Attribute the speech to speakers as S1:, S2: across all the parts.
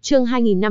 S1: Chương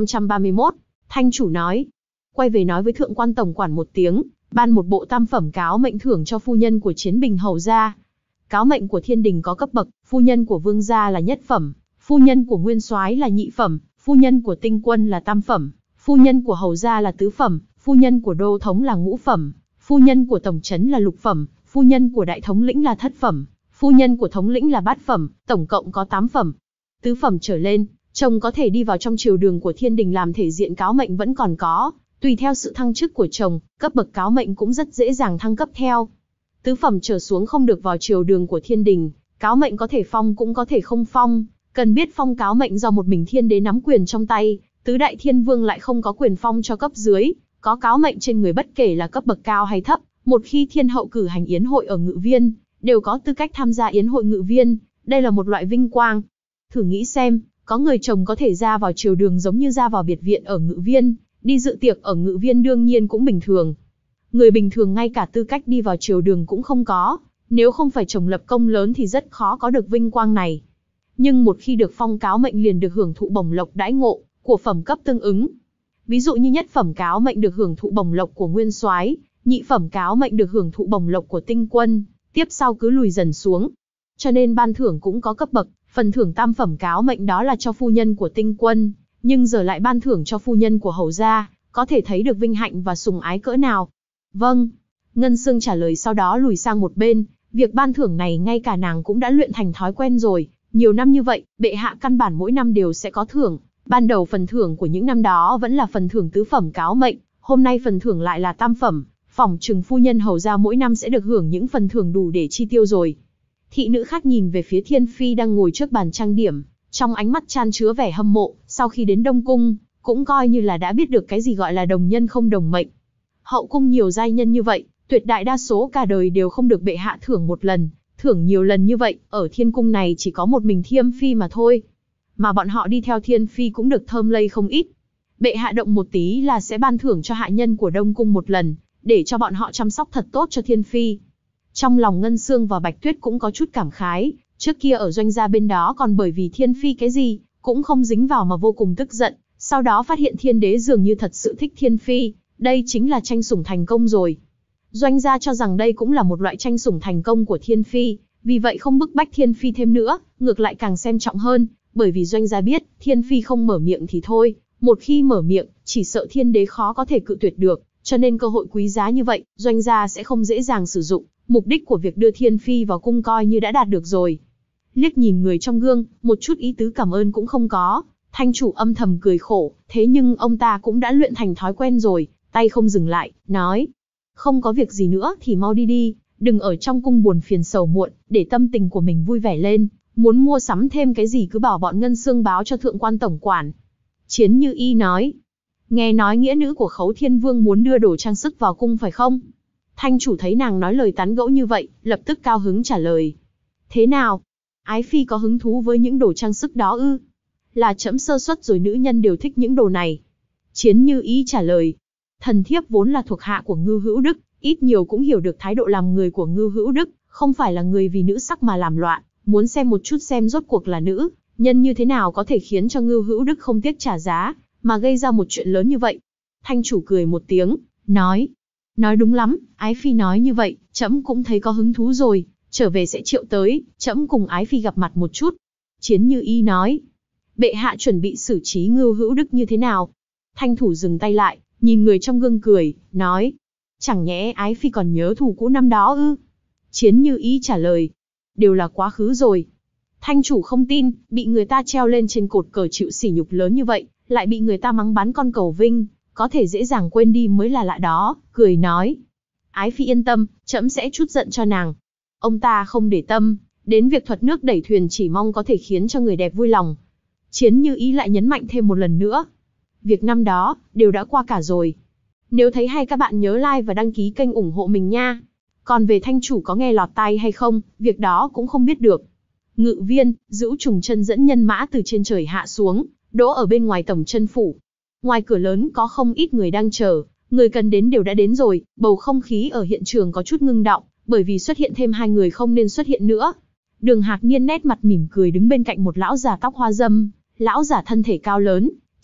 S1: 2531, Thanh chủ nói. Quay về nói với thượng quan tổng quản một tiếng, ban một bộ tam phẩm cáo mệnh thưởng cho phu nhân của Chiến Bình hầu gia. Cáo mệnh của thiên đình có cấp bậc, phu nhân của vương gia là nhất phẩm, phu nhân của nguyên soái là nhị phẩm, phu nhân của tinh quân là tam phẩm, phu nhân của hầu gia là tứ phẩm, phu nhân của đô thống là ngũ phẩm, phu nhân của tổng trấn là lục phẩm, phu nhân của đại thống lĩnh là thất phẩm, phu nhân của thống lĩnh là bát phẩm, tổng cộng có 8 phẩm. Tứ phẩm trở lên, chồng có thể đi vào trong triều đường của thiên đình làm thể diện cáo mệnh vẫn còn có, tùy theo sự thăng chức của chồng, cấp bậc cáo mệnh cũng rất dễ dàng thăng cấp theo. Tứ phẩm trở xuống không được vào triều đường của thiên đình, cáo mệnh có thể phong cũng có thể không phong, cần biết phong cáo mệnh do một mình thiên đế nắm quyền trong tay, tứ đại thiên vương lại không có quyền phong cho cấp dưới, có cáo mệnh trên người bất kể là cấp bậc cao hay thấp, một khi thiên hậu cử hành yến hội ở Ngự Viên, đều có tư cách tham gia yến hội Ngự Viên, đây là một loại vinh quang. Thử nghĩ xem, có người chồng có thể ra vào triều đường giống như ra vào biệt viện ở Ngự Viên, đi dự tiệc ở Ngự Viên đương nhiên cũng bình thường. Người bình thường ngay cả tư cách đi vào triều đường cũng không có, nếu không phải chồng lập công lớn thì rất khó có được vinh quang này. Nhưng một khi được phong cáo mệnh liền được hưởng thụ bổng lộc đãi ngộ của phẩm cấp tương ứng. Ví dụ như nhất phẩm cáo mệnh được hưởng thụ bổng lộc của nguyên soái, nhị phẩm cáo mệnh được hưởng thụ bổng lộc của tinh quân, tiếp sau cứ lùi dần xuống. Cho nên ban thưởng cũng có cấp bậc, phần thưởng tam phẩm cáo mệnh đó là cho phu nhân của tinh quân, nhưng giờ lại ban thưởng cho phu nhân của hầu gia, có thể thấy được vinh hạnh và sủng ái cỡ nào. Vâng. Ngân Xương trả lời sau đó lùi sang một bên, việc ban thưởng này ngay cả nàng cũng đã luyện thành thói quen rồi, nhiều năm như vậy, bệ hạ căn bản mỗi năm đều sẽ có thưởng, ban đầu phần thưởng của những năm đó vẫn là phần thưởng tứ phẩm cáo mệnh, hôm nay phần thưởng lại là tam phẩm, phỏng chừng phu nhân hầu gia mỗi năm sẽ được hưởng những phần thưởng đủ để chi tiêu rồi. Thị nữ khác nhìn về phía Thiên Phi đang ngồi trước bàn trang điểm, trong ánh mắt chan chứa vẻ hâm mộ, sau khi đến Đông Cung, cũng coi như là đã biết được cái gì gọi là đồng nhân không đồng mệnh. Hậu cung nhiều giai nhân như vậy, tuyệt đại đa số cả đời đều không được bệ hạ thưởng một lần, thưởng nhiều lần như vậy, ở thiên cung này chỉ có một mình Thiêm Phi mà thôi. Mà bọn họ đi theo Thiên Phi cũng được thơm lây không ít. Bệ hạ động một tí là sẽ ban thưởng cho hạ nhân của Đông Cung một lần, để cho bọn họ chăm sóc thật tốt cho Thiên Phi. Trong lòng Ngân Xương và Bạch Tuyết cũng có chút cảm khái, trước kia ở doanh gia bên đó còn bởi vì Thiên Phi cái gì cũng không dính vào mà vô cùng tức giận, sau đó phát hiện thiên đế dường như thật sự thích Thiên Phi, đây chính là tranh sủng thành công rồi. Doanh gia cho rằng đây cũng là một loại tranh sủng thành công của Thiên Phi, vì vậy không bức bách Thiên Phi thêm nữa, ngược lại càng xem trọng hơn, bởi vì doanh gia biết, Thiên Phi không mở miệng thì thôi, một khi mở miệng, chỉ sợ thiên đế khó có thể cự tuyệt được, cho nên cơ hội quý giá như vậy, doanh gia sẽ không dễ dàng sử dụng, mục đích của việc đưa Thiên Phi vào cung coi như đã đạt được rồi. Liếc nhìn người trong gương, một chút ý tứ cảm ơn cũng không có, Thanh chủ âm thầm cười khổ, thế nhưng ông ta cũng đã luyện thành thói quen rồi, tay không dừng lại, nói, không có việc gì nữa thì mau đi đi, đừng ở trong cung buồn phiền sầu muộn, để tâm tình của mình vui vẻ lên, muốn mua sắm thêm cái gì cứ bảo bọn Ngân Xương báo cho thượng quan tổng quản. Chiến Như Y nói, nghe nói nghĩa nữ của Khấu Thiên Vương muốn đưa đồ trang sức vào cung phải không? Thanh chủ thấy nàng nói lời tán gẫu như vậy, lập tức cao hứng trả lời. Thế nào? Ái phi có hứng thú với những đồ trang sức đó ư? Là trẫm sơ suất rồi, nữ nhân đều thích những đồ này. Chiến Như Ý trả lời. Thần thiếp vốn là thuộc hạ của Ngưu Hữu Đức, ít nhiều cũng hiểu được thái độ làm người của Ngưu Hữu Đức, không phải là người vì nữ sắc mà làm loạn, muốn xem một chút xem rốt cuộc là nữ nhân như thế nào có thể khiến cho Ngưu Hữu Đức không tiếc trả giá, mà gây ra một chuyện lớn như vậy. Thanh chủ cười một tiếng, nói đúng lắm, ái phi nói như vậy, trẫm cũng thấy có hứng thú rồi, trở về sẽ triệu tới, trẫm cùng ái phi gặp mặt một chút. Chiến Như Y nói, bệ hạ chuẩn bị xử trí Ngưu Hữu Đức như thế nào? Thanh thủ dừng tay lại, nhìn người trong gương cười, nói, chẳng nhẽ ái phi còn nhớ thù cũ năm đó ư? Chiến Như Y trả lời, đều là quá khứ rồi. Thanh chủ không tin, bị người ta treo lên trên cột cờ chịu sỉ nhục lớn như vậy, lại bị người ta mắng bắn con cầu vinh, có thể dễ dàng quên đi mới là lạ đó, cười nói, ái phi yên tâm, trẫm sẽ trút giận cho nàng. Ông ta không để tâm đến việc thuật nước đẩy thuyền, chỉ mong có thể khiến cho người đẹp vui lòng. Chiến Như Ý lại nhấn mạnh thêm một lần nữa, việc năm đó đều đã qua cả rồi. Nếu thấy hay các bạn nhớ like và đăng ký kênh ủng hộ mình nha. Còn về thanh chủ có nghe lọt tai hay không, việc đó cũng không biết được. Ngự Viên, Dữu Trùng chân dẫn nhân mã từ trên trời hạ xuống, đỗ ở bên ngoài tổng chân phủ. Ngoài cửa lớn có không ít người đang chờ, người cần đến đều đã đến rồi, bầu không khí ở hiện trường có chút ngưng đọng, bởi vì xuất hiện thêm hai người không nên xuất hiện nữa. Đường Hạc Niên nét mặt mỉm cười đứng bên cạnh một lão già tóc hoa râm, lão giả thân thể cao lớn,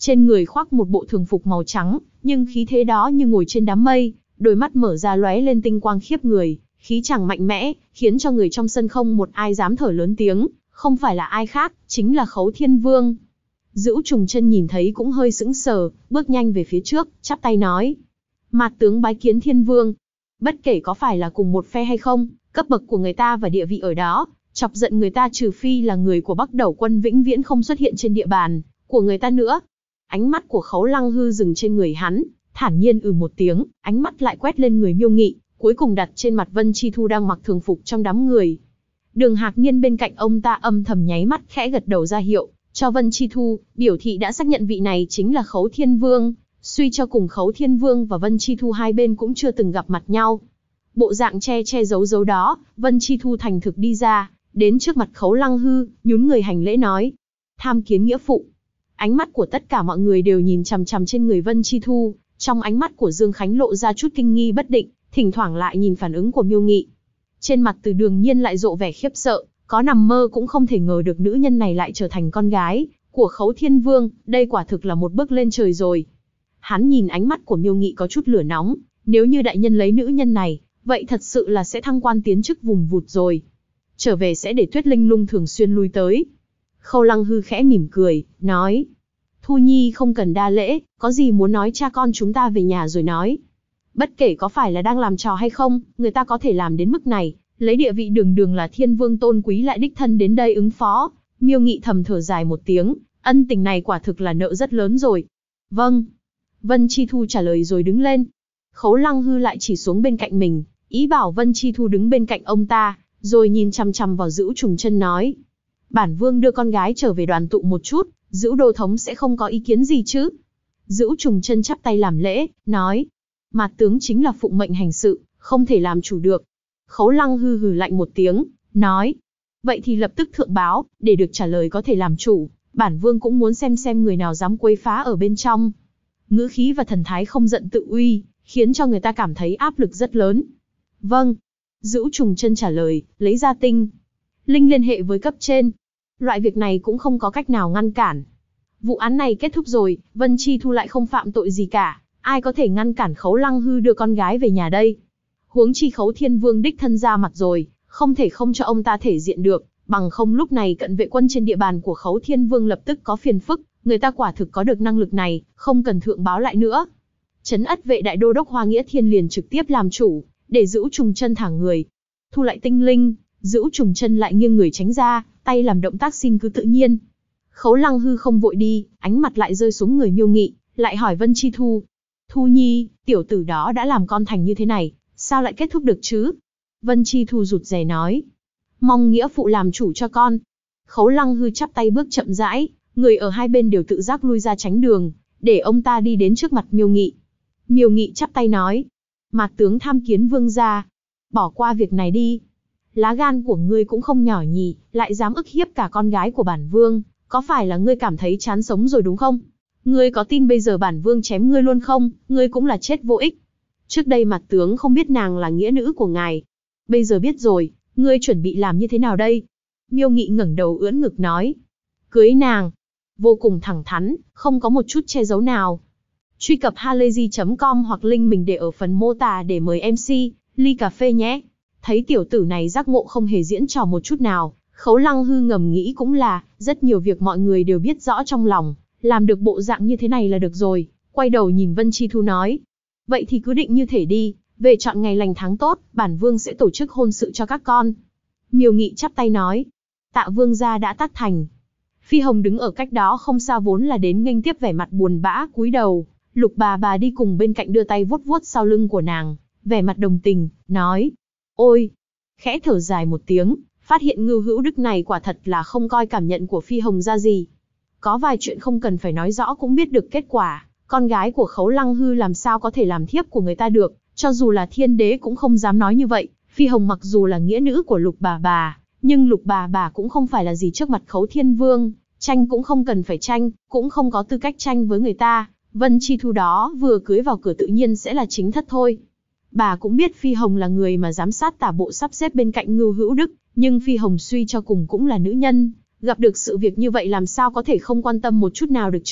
S1: Trên người khoác một bộ thường phục màu trắng, nhưng khí thế đó như ngồi trên đám mây, đôi mắt mở ra lóe lên tinh quang khiếp người, khí chàng mạnh mẽ, khiến cho người trong sân không một ai dám thở lớn tiếng, không phải là ai khác, chính là Khấu Thiên Vương. Dữu Trùng Chân nhìn thấy cũng hơi sững sờ, bước nhanh về phía trước, chắp tay nói: Mạt tướng bái kiến Thiên Vương. Bất kể có phải là cùng một phe hay không, cấp bậc của người ta và địa vị ở đó, chọc giận người ta trừ phi là người của Bắc Đẩu quân vĩnh viễn không xuất hiện trên địa bàn của người ta nữa. Ánh mắt của Khấu Lăng Hư dừng trên người hắn, thản nhiên một tiếng, ánh mắt lại quét lên người Miêu Nghị, cuối cùng đặt trên mặt Vân Chi Thu đang mặc thường phục trong đám người. Đường Hạc Niên bên cạnh ông ta âm thầm nháy mắt khẽ gật đầu ra hiệu cho Vân Chi Thu, biểu thị đã xác nhận vị này chính là Khấu Thiên Vương. Suy cho cùng Khấu Thiên Vương và Vân Chi Thu hai bên cũng chưa từng gặp mặt nhau. Bộ dạng che giấu đó, Vân Chi Thu thành thực đi ra, đến trước mặt Khấu Lăng Hư, nhún người hành lễ nói: Tham kiến nghĩa phụ. Ánh mắt của tất cả mọi người đều nhìn chằm chằm trên người Vân Chi Thu, trong ánh mắt của Dương Khánh lộ ra chút kinh nghi bất định, thỉnh thoảng lại nhìn phản ứng của Miêu Nghị. Trên mặt Từ Đường Nhiên lại rộ vẻ khiếp sợ, có nằm mơ cũng không thể ngờ được nữ nhân này lại trở thành con gái của Khấu Thiên Vương, đây quả thực là một bước lên trời rồi. Hắn nhìn ánh mắt của Miêu Nghị có chút lửa nóng, nếu như đại nhân lấy nữ nhân này, vậy thật sự là sẽ thăng quan tiến chức vùng vụt rồi. Trở về sẽ để Tuyết Linh Lung thường xuyên lui tới. Khâu Lăng Hư khẽ mỉm cười, nói: Thu Nhi không cần đa lễ, có gì muốn nói cha con chúng ta về nhà rồi nói. Bất kể có phải là đang làm trò hay không, người ta có thể làm đến mức này, lấy địa vị đường đường là Thiên Vương tôn quý lại đích thân đến đây ứng phó. Miêu Nghị thầm thở dài một tiếng, ân tình này quả thực là nợ rất lớn rồi. Vâng. Vân Chi Thu trả lời rồi đứng lên. Khấu Lăng Hư lại chỉ xuống bên cạnh mình, ý bảo Vân Chi Thu đứng bên cạnh ông ta, rồi nhìn chằm chằm vào Dữu Trùng Chân nói: Bản vương đưa con gái trở về đoàn tụ một chút, Dữu đô thống sẽ không có ý kiến gì chứ? Dữu Trùng Chân chắp tay làm lễ, nói: Mạt tướng chính là phụng mệnh hành sự, không thể làm chủ được. Khấu Lăng Hư hừ lạnh một tiếng, nói: Vậy thì lập tức thượng báo, để được trả lời có thể làm chủ. Bản vương cũng muốn xem người nào dám quấy phá ở bên trong. Ngữ khí và thần thái không giận tự uy, khiến cho người ta cảm thấy áp lực rất lớn. Vâng. Dữu Trùng Chân trả lời, lấy ra tinh linh liên hệ với cấp trên. Loại việc này cũng không có cách nào ngăn cản. Vụ án này kết thúc rồi, Vân Chi Thu lại không phạm tội gì cả, ai có thể ngăn cản Khấu Lăng Hư đưa con gái về nhà đây? Huống chi Khấu Thiên Vương đích thân ra mặt rồi, không thể không cho ông ta thể diện được, bằng không lúc này cận vệ quân trên địa bàn của Khấu Thiên Vương lập tức có phiền phức, người ta quả thực có được năng lực này, không cần thượng báo lại nữa. Trấn Ất vệ đại đô đốc Hoa Nghĩa Thiên liền trực tiếp làm chủ, để Dữu Trùng Chân thả người. Thu lại tinh linh, Dữu Trùng Chân lại nghiêng người tránh ra, tay làm động tác xin cứ tự nhiên. Khấu Lăng Hư không vội đi, ánh mặt lại rơi xuống người Miêu Nghị, lại hỏi Vân Chi Thu: Thu Nhi, tiểu tử đó đã làm con thành như thế này, sao lại kết thúc được chứ? Vân Chi Thu rụt rè nói: Mong nghĩa phụ làm chủ cho con. Khấu Lăng Hư chắp tay bước chậm rãi, người ở hai bên đều tự giác lui ra tránh đường, để ông ta đi đến trước mặt Miêu Nghị. Miêu Nghị chắp tay nói: Mạt tướng tham kiến vương gia. Bỏ qua việc này đi. Lá gan của ngươi cũng không nhỏ nhỉ, lại dám ức hiếp cả con gái của bản vương, có phải là ngươi cảm thấy chán sống rồi đúng không? Ngươi có tin bây giờ bản vương chém ngươi luôn không? Ngươi cũng là chết vô ích. Trước đây Mạt tướng không biết nàng là nghĩa nữ của ngài. Bây giờ biết rồi, ngươi chuẩn bị làm như thế nào đây? Miêu Nghị ngẩng đầu ưỡn ngực nói: Cưới nàng. Vô cùng thẳng thắn, không có một chút che giấu nào. Truy cập halayzi.com hoặc link mình để ở phần mô tả để mời MC ly cà phê nhé. Thấy tiểu tử này giác ngộ không hề diễn trò một chút nào, Khấu Lăng Hư ngầm nghĩ cũng là, rất nhiều việc mọi người đều biết rõ trong lòng, làm được bộ dạng như thế này là được rồi. Quay đầu nhìn Vân Chi Thu nói: Vậy thì cứ định như thể đi, về chọn ngày lành tháng tốt, bản vương sẽ tổ chức hôn sự cho các con. Miêu Nghị chắp tay nói: Tạ vương gia đã tác thành. Phi Hồng đứng ở cách đó không xa vốn là đến nghênh tiếp vẻ mặt buồn bã cúi đầu, Lục bà đi cùng bên cạnh đưa tay vuốt vuốt sau lưng của nàng, vẻ mặt đồng tình, nói: Ôi! Khẽ thở dài một tiếng, phát hiện Ngưu Hữu Đức này quả thật là không coi cảm nhận của Phi Hồng ra gì. Có vài chuyện không cần phải nói rõ cũng biết được kết quả, con gái của Khấu Lăng Hư làm sao có thể làm thiếp của người ta được, cho dù là thiên đế cũng không dám nói như vậy. Phi Hồng mặc dù là nghĩa nữ của Lục bà, nhưng Lục bà cũng không phải là gì trước mặt Khấu Thiên Vương, tranh cũng không cần phải tranh, cũng không có tư cách tranh với người ta. Vân Chi Thu đó vừa cưới vào cửa tự nhiên sẽ là chính thất thôi. Bà cũng biết Phi Hồng là người mà giám sát tả bộ sắp xếp bên cạnh Ngưu Hữu Đức, nhưng Phi Hồng suy cho cùng cũng là nữ nhân, gặp được sự việc như vậy làm sao có thể không quan tâm một chút nào được chứ,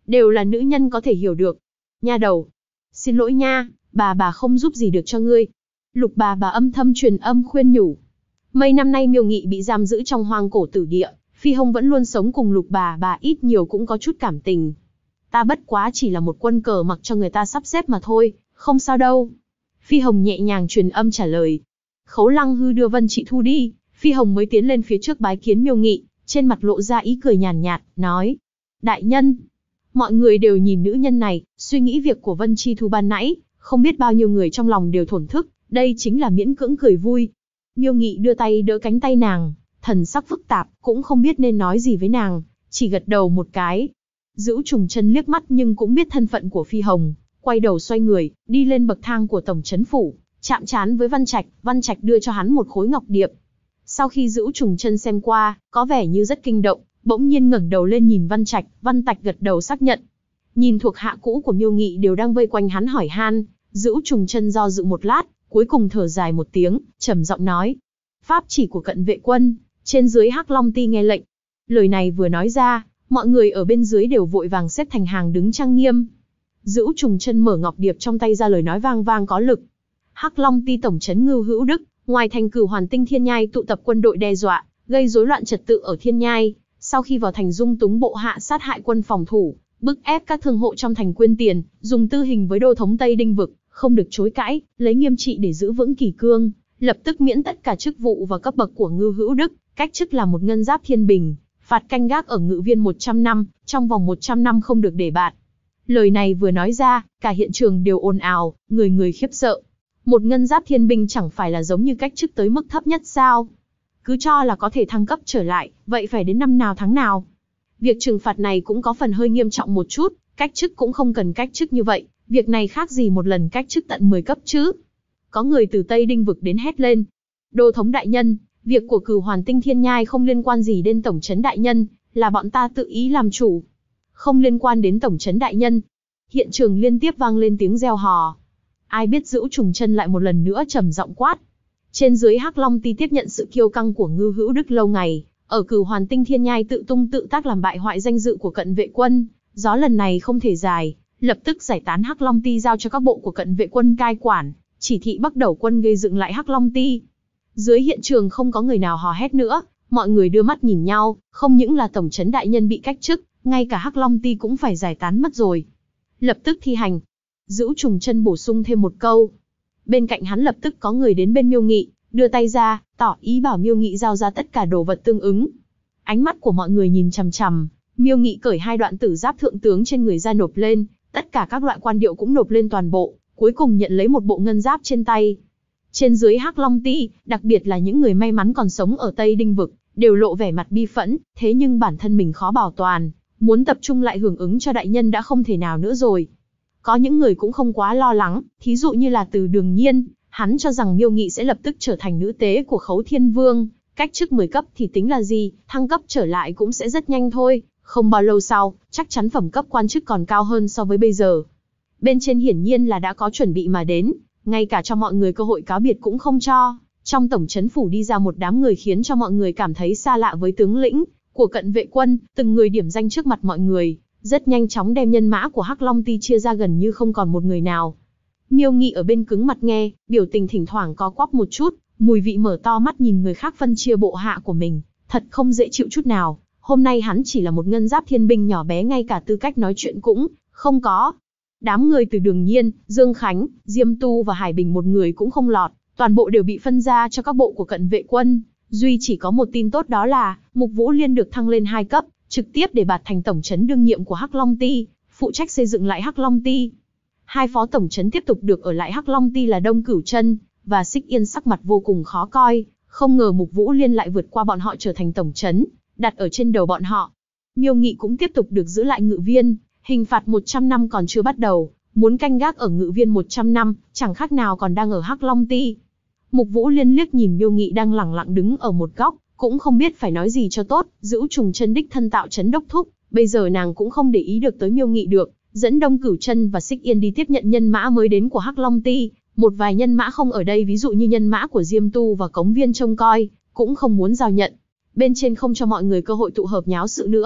S1: đều là nữ nhân có thể hiểu được. Nha đầu, xin lỗi nha, bà không giúp gì được cho ngươi. Lục bà âm thầm truyền âm khuyên nhủ. Mấy năm nay Miêu Nghị bị giam giữ trong hoang cổ tử địa, Phi Hồng vẫn luôn sống cùng Lục bà ít nhiều cũng có chút cảm tình. Ta bất quá chỉ là một quân cờ mặc cho người ta sắp xếp mà thôi, không sao đâu. Phi Hồng nhẹ nhàng truyền âm trả lời. Khấu Lăng Hư đưa Vân Trị Thu đi, Phi Hồng mới tiến lên phía trước bái kiến Miêu Nghị, trên mặt lộ ra ý cười nhàn nhạt, nói. Đại nhân, mọi người đều nhìn nữ nhân này, suy nghĩ việc của Vân Chi Thu ban nãy, không biết bao nhiêu người trong lòng đều thổn thức, đây chính là miễn cưỡng cười vui. Miêu Nghị đưa tay đỡ cánh tay nàng, thần sắc phức tạp, cũng không biết nên nói gì với nàng, chỉ gật đầu một cái. Dữu Trùng Chân liếc mắt nhưng cũng biết thân phận của Phi Hồng, quay đầu xoay người, đi lên bậc thang của tổng trấn phủ, chạm trán với Văn Trạch đưa cho hắn một khối ngọc điệp. Sau khi Dữu Trùng Chân xem qua, có vẻ như rất kinh động, bỗng nhiên ngẩng đầu lên nhìn Văn Trạch gật đầu xác nhận. Nhìn thuộc hạ cũ của Miêu Nghị đều đang vây quanh hắn hỏi han, Dữu Trùng Chân do dự một lát, cuối cùng thở dài một tiếng, trầm giọng nói: "Pháp chỉ của Cận Vệ quân, trên dưới Hắc Long Ti nghe lệnh." Lời này vừa nói ra, mọi người ở bên dưới đều vội vàng xếp thành hàng đứng trang nghiêm. Dữu Trùng Chân mở ngọc điệp trong tay ra, lời nói vang vang có lực. Hắc Long Ti tổng trấn Ngưu Hữu Đức, ngoài thành Cửu Hoàn Tinh Thiên Nhai tụ tập quân đội đe dọa, gây rối loạn trật tự ở Thiên Nhai, sau khi vào thành dung túng bộ hạ sát hại quân phòng thủ, bức ép các thương hộ trong thành quyên tiền, dùng tư hình với đô thống Tây Đinh vực, không được chối cãi, lấy nghiêm trị để giữ vững kỷ cương, lập tức miễn tất cả chức vụ và cấp bậc của Ngưu Hữu Đức, cách chức là một ngân giáp thiên bình, phạt canh gác ở ngự viên 100 năm, trong vòng 100 năm không được để bạt. Lời này vừa nói ra, cả hiện trường đều ồn ào, người người khiếp sợ. Một ngân giáp thiên binh chẳng phải là giống như cách chức tới mức thấp nhất sao? Cứ cho là có thể thăng cấp trở lại, vậy phải đến năm nào tháng nào? Việc trừng phạt này cũng có phần hơi nghiêm trọng một chút, cách chức cũng không cần cách chức như vậy, việc này khác gì một lần cách chức tận 10 cấp chứ? Có người từ Tây Đinh vực đến hét lên: "Đô thống đại nhân, việc của Cửu Hoàn Tinh Thiên Nhai không liên quan gì đến tổng trấn đại nhân, là bọn ta tự ý làm chủ. Không liên quan đến tổng trấn đại nhân." Hiện trường liên tiếp vang lên tiếng reo hò. Ai biết Dữu Trùng Chân lại một lần nữa trầm giọng quát. Trên dưới Hắc Long Ti tiếp nhận sự kiêu căng của Ngưu Hữu Đức lâu ngày, ở Cửu Hoàn Tinh Thiên Nhai tự tung tự tác làm bại hoại danh dự của Cận Vệ quân, gió lần này không thể dài, lập tức giải tán Hắc Long Ti giao cho các bộ của Cận Vệ quân cai quản, chỉ thị Bắc Đầu quân gây dựng lại Hắc Long Ti. Dưới hiện trường không có người nào hò hét nữa, mọi người đưa mắt nhìn nhau, không những là tổng trấn đại nhân bị cách chức, ngay cả Hắc Long Ti cũng phải giải tán mất rồi. Lập tức thi hành. Dữu Trùng Chân bổ sung thêm một câu. Bên cạnh hắn lập tức có người đến bên Miêu Nghị, đưa tay ra, tỏ ý bảo Miêu Nghị giao ra tất cả đồ vật tương ứng. Ánh mắt của mọi người nhìn chằm chằm, Miêu Nghị cởi 2 đoạn tử giáp thượng tướng trên người ra nộp lên, tất cả các loại quan điệu cũng nộp lên toàn bộ, cuối cùng nhận lấy một bộ ngân giáp trên tay. Trên dưới Hắc Long Ti, đặc biệt là những người may mắn còn sống ở Tây Đinh vực, đều lộ vẻ mặt bi phẫn, thế nhưng bản thân mình khó bảo toàn, muốn tập trung lại hưởng ứng cho đại nhân đã không thể nào nữa rồi. Có những người cũng không quá lo lắng, thí dụ như là Từ Đường Nhiên, hắn cho rằng Miêu Nghị sẽ lập tức trở thành nữ tế của Khấu Thiên Vương, cách chức 10 cấp thì tính là gì, thăng cấp trở lại cũng sẽ rất nhanh thôi, không bao lâu sau, chắc chắn phẩm cấp quan chức còn cao hơn so với bây giờ. Bên trên hiển nhiên là đã có chuẩn bị mà đến, ngay cả cho mọi người cơ hội cáo biệt cũng không cho. Trong tổng trấn phủ đi ra một đám người khiến cho mọi người cảm thấy xa lạ với tướng lĩnh của Cận Vệ quân, từng người điểm danh trước mặt mọi người, rất nhanh chóng đem nhân mã của Hắc Long Ti chia ra gần như không còn một người nào. Miêu Nghị ở bên cứng mặt nghe, biểu tình thỉnh thoảng có quắp một chút, mùi vị mở to mắt nhìn người khác phân chia bộ hạ của mình, thật không dễ chịu chút nào. Hôm nay hắn chỉ là một ngân giáp thiên binh nhỏ bé, ngay cả tư cách nói chuyện cũng không có. Đám người Từ Đường Nhiên, Dương Khánh, Diêm Tu và Hải Bình một người cũng không lọt, toàn bộ đều bị phân ra cho các bộ của Cận Vệ quân. Duy chỉ có một tin tốt, đó là Mục Vũ Liên được thăng lên 2 cấp, trực tiếp để bạt thành tổng trấn đương nhiệm của Hắc Long Ti, phụ trách xây dựng lại Hắc Long Ti. 2 phó tổng trấn tiếp tục được ở lại Hắc Long Ti là Đông Cửu Chân và Xích Yên, sắc mặt vô cùng khó coi, không ngờ Mục Vũ Liên lại vượt qua bọn họ trở thành tổng trấn, đặt ở trên đầu bọn họ. Miêu Nghị cũng tiếp tục được giữ lại ngự viên, hình phạt 100 năm còn chưa bắt đầu, muốn canh gác ở ngự viên 100 năm, chẳng khác nào còn đang ở Hắc Long Ti. Mục Vũ Liên liếc nhìn Miêu Nghị đang lẳng lặng đứng ở một góc, cũng không biết phải nói gì cho tốt. Dữu Trùng Chân đích thân tạo trấn đốc thúc, bây giờ nàng cũng không để ý được tới Miêu Nghị được, dẫn Đông Cửu Chân và Xích Yên đi tiếp nhận nhân mã mới đến của Hắc Long Ti. Một vài nhân mã không ở đây, ví dụ như nhân mã của Diêm Tu và Cống Viên trông coi, cũng không muốn giao nhận. Bên trên không cho mọi người cơ hội tụ hợp nháo sự nữa,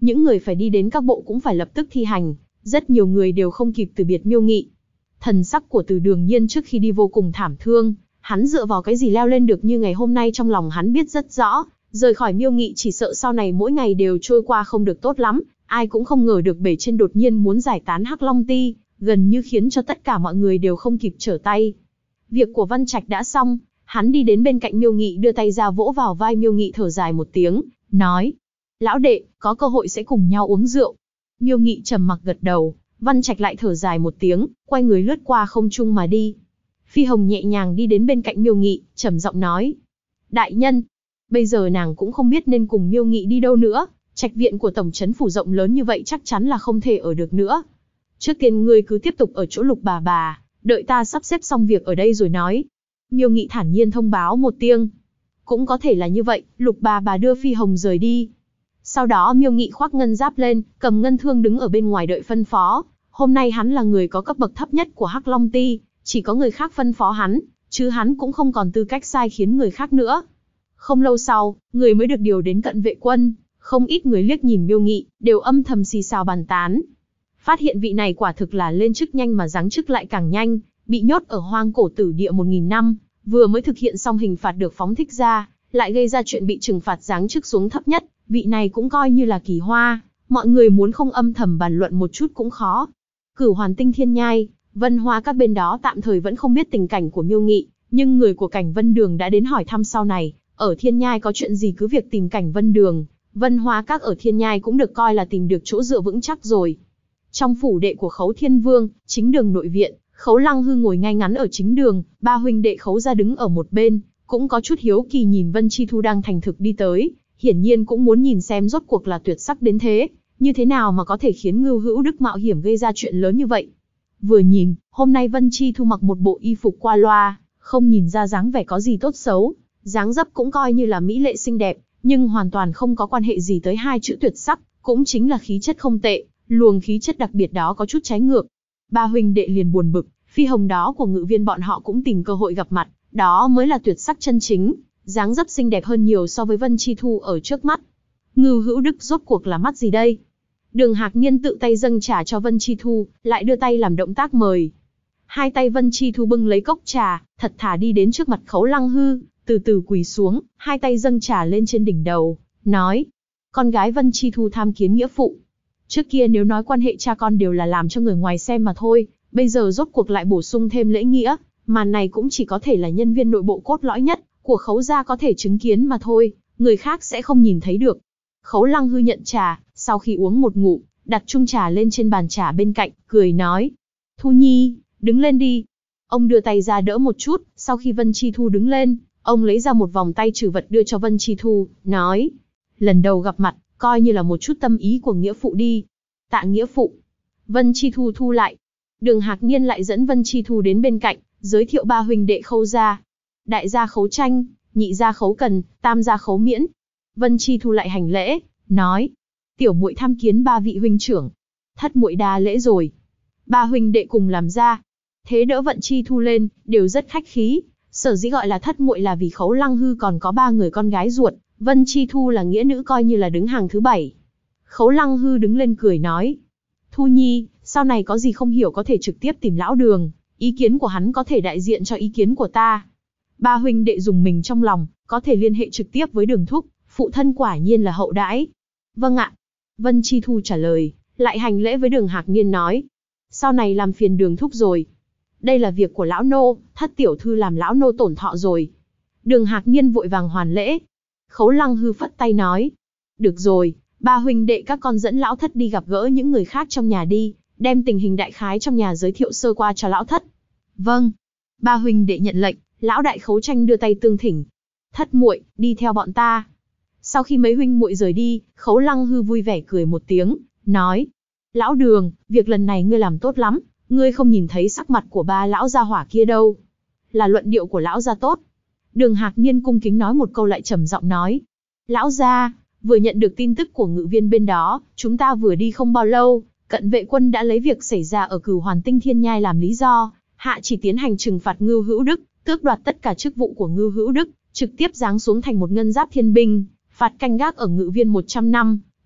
S1: những người phải đi đến các bộ cũng phải lập tức thi hành, rất nhiều người đều không kịp từ biệt Miêu Nghị. Thần sắc của Từ Đường Nhiên trước khi đi vô cùng thảm thương, hắn dựa vào cái gì leo lên được như ngày hôm nay, trong lòng hắn biết rất rõ, rời khỏi Miêu Nghị chỉ sợ sau này mỗi ngày đều trôi qua không được tốt lắm, ai cũng không ngờ được bề trên đột nhiên muốn giải tán Hắc Long Ti, gần như khiến cho tất cả mọi người đều không kịp trở tay. Việc của Văn Trạch đã xong, hắn đi đến bên cạnh Miêu Nghị đưa tay ra vỗ vào vai Miêu Nghị, thở dài một tiếng, nói: "Lão đệ, có cơ hội sẽ cùng nhau uống rượu." Miêu Nghị trầm mặc gật đầu, Văn Trạch lại thở dài một tiếng, quay người lướt qua không trung mà đi. Phi Hồng nhẹ nhàng đi đến bên cạnh Miêu Nghị, trầm giọng nói: "Đại nhân." Bây giờ nàng cũng không biết nên cùng Miêu Nghị đi đâu nữa, trạch viện của tổng trấn phủ rộng lớn như vậy chắc chắn là không thể ở được nữa. Trước tiên ngươi cứ tiếp tục ở chỗ Lục bà, đợi ta sắp xếp xong việc ở đây rồi nói. Miêu Nghị thản nhiên thông báo một tiếng. Cũng có thể là như vậy, Lục bà đưa Phi Hồng rời đi. Sau đó Miêu Nghị khoác ngân giáp lên, cầm ngân thương đứng ở bên ngoài đợi phân phó. Hôm nay hắn là người có cấp bậc thấp nhất của Hắc Long Ti, chỉ có người khác phân phó hắn, chứ hắn cũng không còn tư cách sai khiến người khác nữa. Không lâu sau, người mới được điều đến cận vệ quân, không ít người liếc nhìn Miêu Nghị, đều âm thầm xì xào bàn tán. Phát hiện vị này quả thực là lên chức nhanh mà giáng chức lại càng nhanh, bị nhốt ở hoang cổ tử địa 1000 năm, vừa mới thực hiện xong hình phạt được phóng thích ra, lại gây ra chuyện bị trừng phạt giáng chức xuống thấp nhất, vị này cũng coi như là kỳ hoa, mọi người muốn không âm thầm bàn luận một chút cũng khó. Cửu Hoàn Tinh Thiên Nhai, Vân Hoa các bên đó tạm thời vẫn không biết tình cảnh của Miêu Nghị, nhưng người của Cảnh Vân Đường đã đến hỏi thăm sau này, ở Thiên Nhai có chuyện gì cứ việc tìm Cảnh Vân Đường, Vân Hoa các ở Thiên Nhai cũng được coi là tìm được chỗ dựa vững chắc rồi. Trong phủ đệ của Khấu Thiên Vương, chính đường nội viện, Khấu Lăng Hư ngồi ngay ngắn ở chính đường, ba huynh đệ Khấu gia đứng ở một bên, cũng có chút hiếu kỳ nhìn Vân Chi Thu đang thành thực đi tới, hiển nhiên cũng muốn nhìn xem rốt cuộc là tuyệt sắc đến thế, như thế nào mà có thể khiến Ngưu Hữu Đức mạo hiểm gây ra chuyện lớn như vậy. Vừa nhìn, hôm nay Vân Chi Thu mặc một bộ y phục qua loa, không nhìn ra dáng vẻ có gì tốt xấu, dáng dấp cũng coi như là mỹ lệ xinh đẹp, nhưng hoàn toàn không có quan hệ gì tới hai chữ tuyệt sắc, cũng chính là khí chất không tệ, luồng khí chất đặc biệt đó có chút trái ngược. Ba huynh đệ liền buồn bực, Phi Hồng đó của Ngự Viên bọn họ cũng tìm cơ hội gặp mặt, đó mới là tuyệt sắc chân chính, dáng dấp xinh đẹp hơn nhiều so với Vân Chi Thu ở trước mắt. Ngưu Hữu Đức rốt cuộc là mắt gì đây? Đường Hạc Niên tự tay dâng trà cho Vân Chi Thu, lại đưa tay làm động tác mời. Hai tay Vân Chi Thu bưng lấy cốc trà, thật thà đi đến trước mặt Khấu Lăng Hư, từ từ quỳ xuống, hai tay dâng trà lên trên đỉnh đầu, nói: "Con gái Vân Chi Thu tham kiến nghĩa phụ. Trước kia nếu nói quan hệ cha con đều là làm cho người ngoài xem mà thôi, bây giờ rốt cuộc lại bổ sung thêm lễ nghĩa, màn này cũng chỉ có thể là nhân viên nội bộ cốt lõi nhất của Khấu gia có thể chứng kiến mà thôi, người khác sẽ không nhìn thấy được." Khấu Lăng Hư nhận trà, sau khi uống một ngụm, đặt chung trà lên trên bàn trà bên cạnh, cười nói: "Thu Nhi, đứng lên đi." Ông đưa tay ra đỡ một chút, sau khi Vân Chi Thu đứng lên, ông lấy ra một vòng tay trừ vật đưa cho Vân Chi Thu, nói: "Lần đầu gặp mặt, coi như là một chút tâm ý của nghĩa phụ đi." "Tạ nghĩa phụ." Vân Chi Thu thu lại. Đường Hạc Niên lại dẫn Vân Chi Thu đến bên cạnh, giới thiệu ba huynh đệ Khâu gia: đại gia Khấu Tranh, nhị gia Khấu Cần, tam gia Khấu Miễn. Vân Chi Thu lại hành lễ, nói: "Tiểu muội tham kiến ba vị huynh trưởng." "Thất muội đa lễ rồi." Ba huynh đệ cùng làm ra thế đỡ Vân Chi Thu lên, đều rất khách khí. Sở dĩ gọi là thất muội là vì Khấu Lăng Hư còn có ba người con gái ruột, Vân Chi Thu là nghĩa nữ coi như là đứng hàng thứ 7. Khấu Lăng Hư đứng lên cười nói: "Thu Nhi, sau này có gì không hiểu có thể trực tiếp tìm lão Đường, ý kiến của hắn có thể đại diện cho ý kiến của ta." Ba huynh đệ dùng mình trong lòng, có thể liên hệ trực tiếp với Đường thúc, phụ thân quả nhiên là hậu đãi. "Vâng ạ." Vân Chi Thu trả lời, lại hành lễ với Đường Hạc Niên nói: "Sau này làm phiền Đường thúc rồi. Đây là việc của lão nô, thất tiểu thư làm lão nô tổn thọ rồi." Đường Hạc Niên vội vàng hoàn lễ. Khấu Lăng Hư phất tay nói: "Được rồi, ba huynh đệ các con dẫn lão thất đi gặp gỡ những người khác trong nhà đi, đem tình hình đại khái trong nhà giới thiệu sơ qua cho lão thất." "Vâng." Ba huynh đệ nhận lệnh, lão đại Khấu Tranh đưa tay tương thỉnh: "Thất muội, đi theo bọn ta." Sau khi mấy huynh muội rời đi, Khấu Lăng Hư vui vẻ cười một tiếng, nói: "Lão Đường, việc lần này ngươi làm tốt lắm, ngươi không nhìn thấy sắc mặt của ba lão gia hỏa kia đâu. Là luận điệu của lão gia tốt." Đường Hạc Niên cung kính nói một câu lại trầm giọng nói: "Lão gia, vừa nhận được tin tức của Ngự Viên bên đó, chúng ta vừa đi không bao lâu, cận vệ quân đã lấy việc xảy ra ở Cửu Hoàn Tinh Thiên Nhai làm lý do, hạ chỉ tiến hành trừng phạt Ngưu Hữu Đức, tước đoạt tất cả chức vụ của Ngưu Hữu Đức, trực tiếp giáng xuống thành một ngân giáp thiên binh, phạt canh gác ở Ngự Viên 100 năm,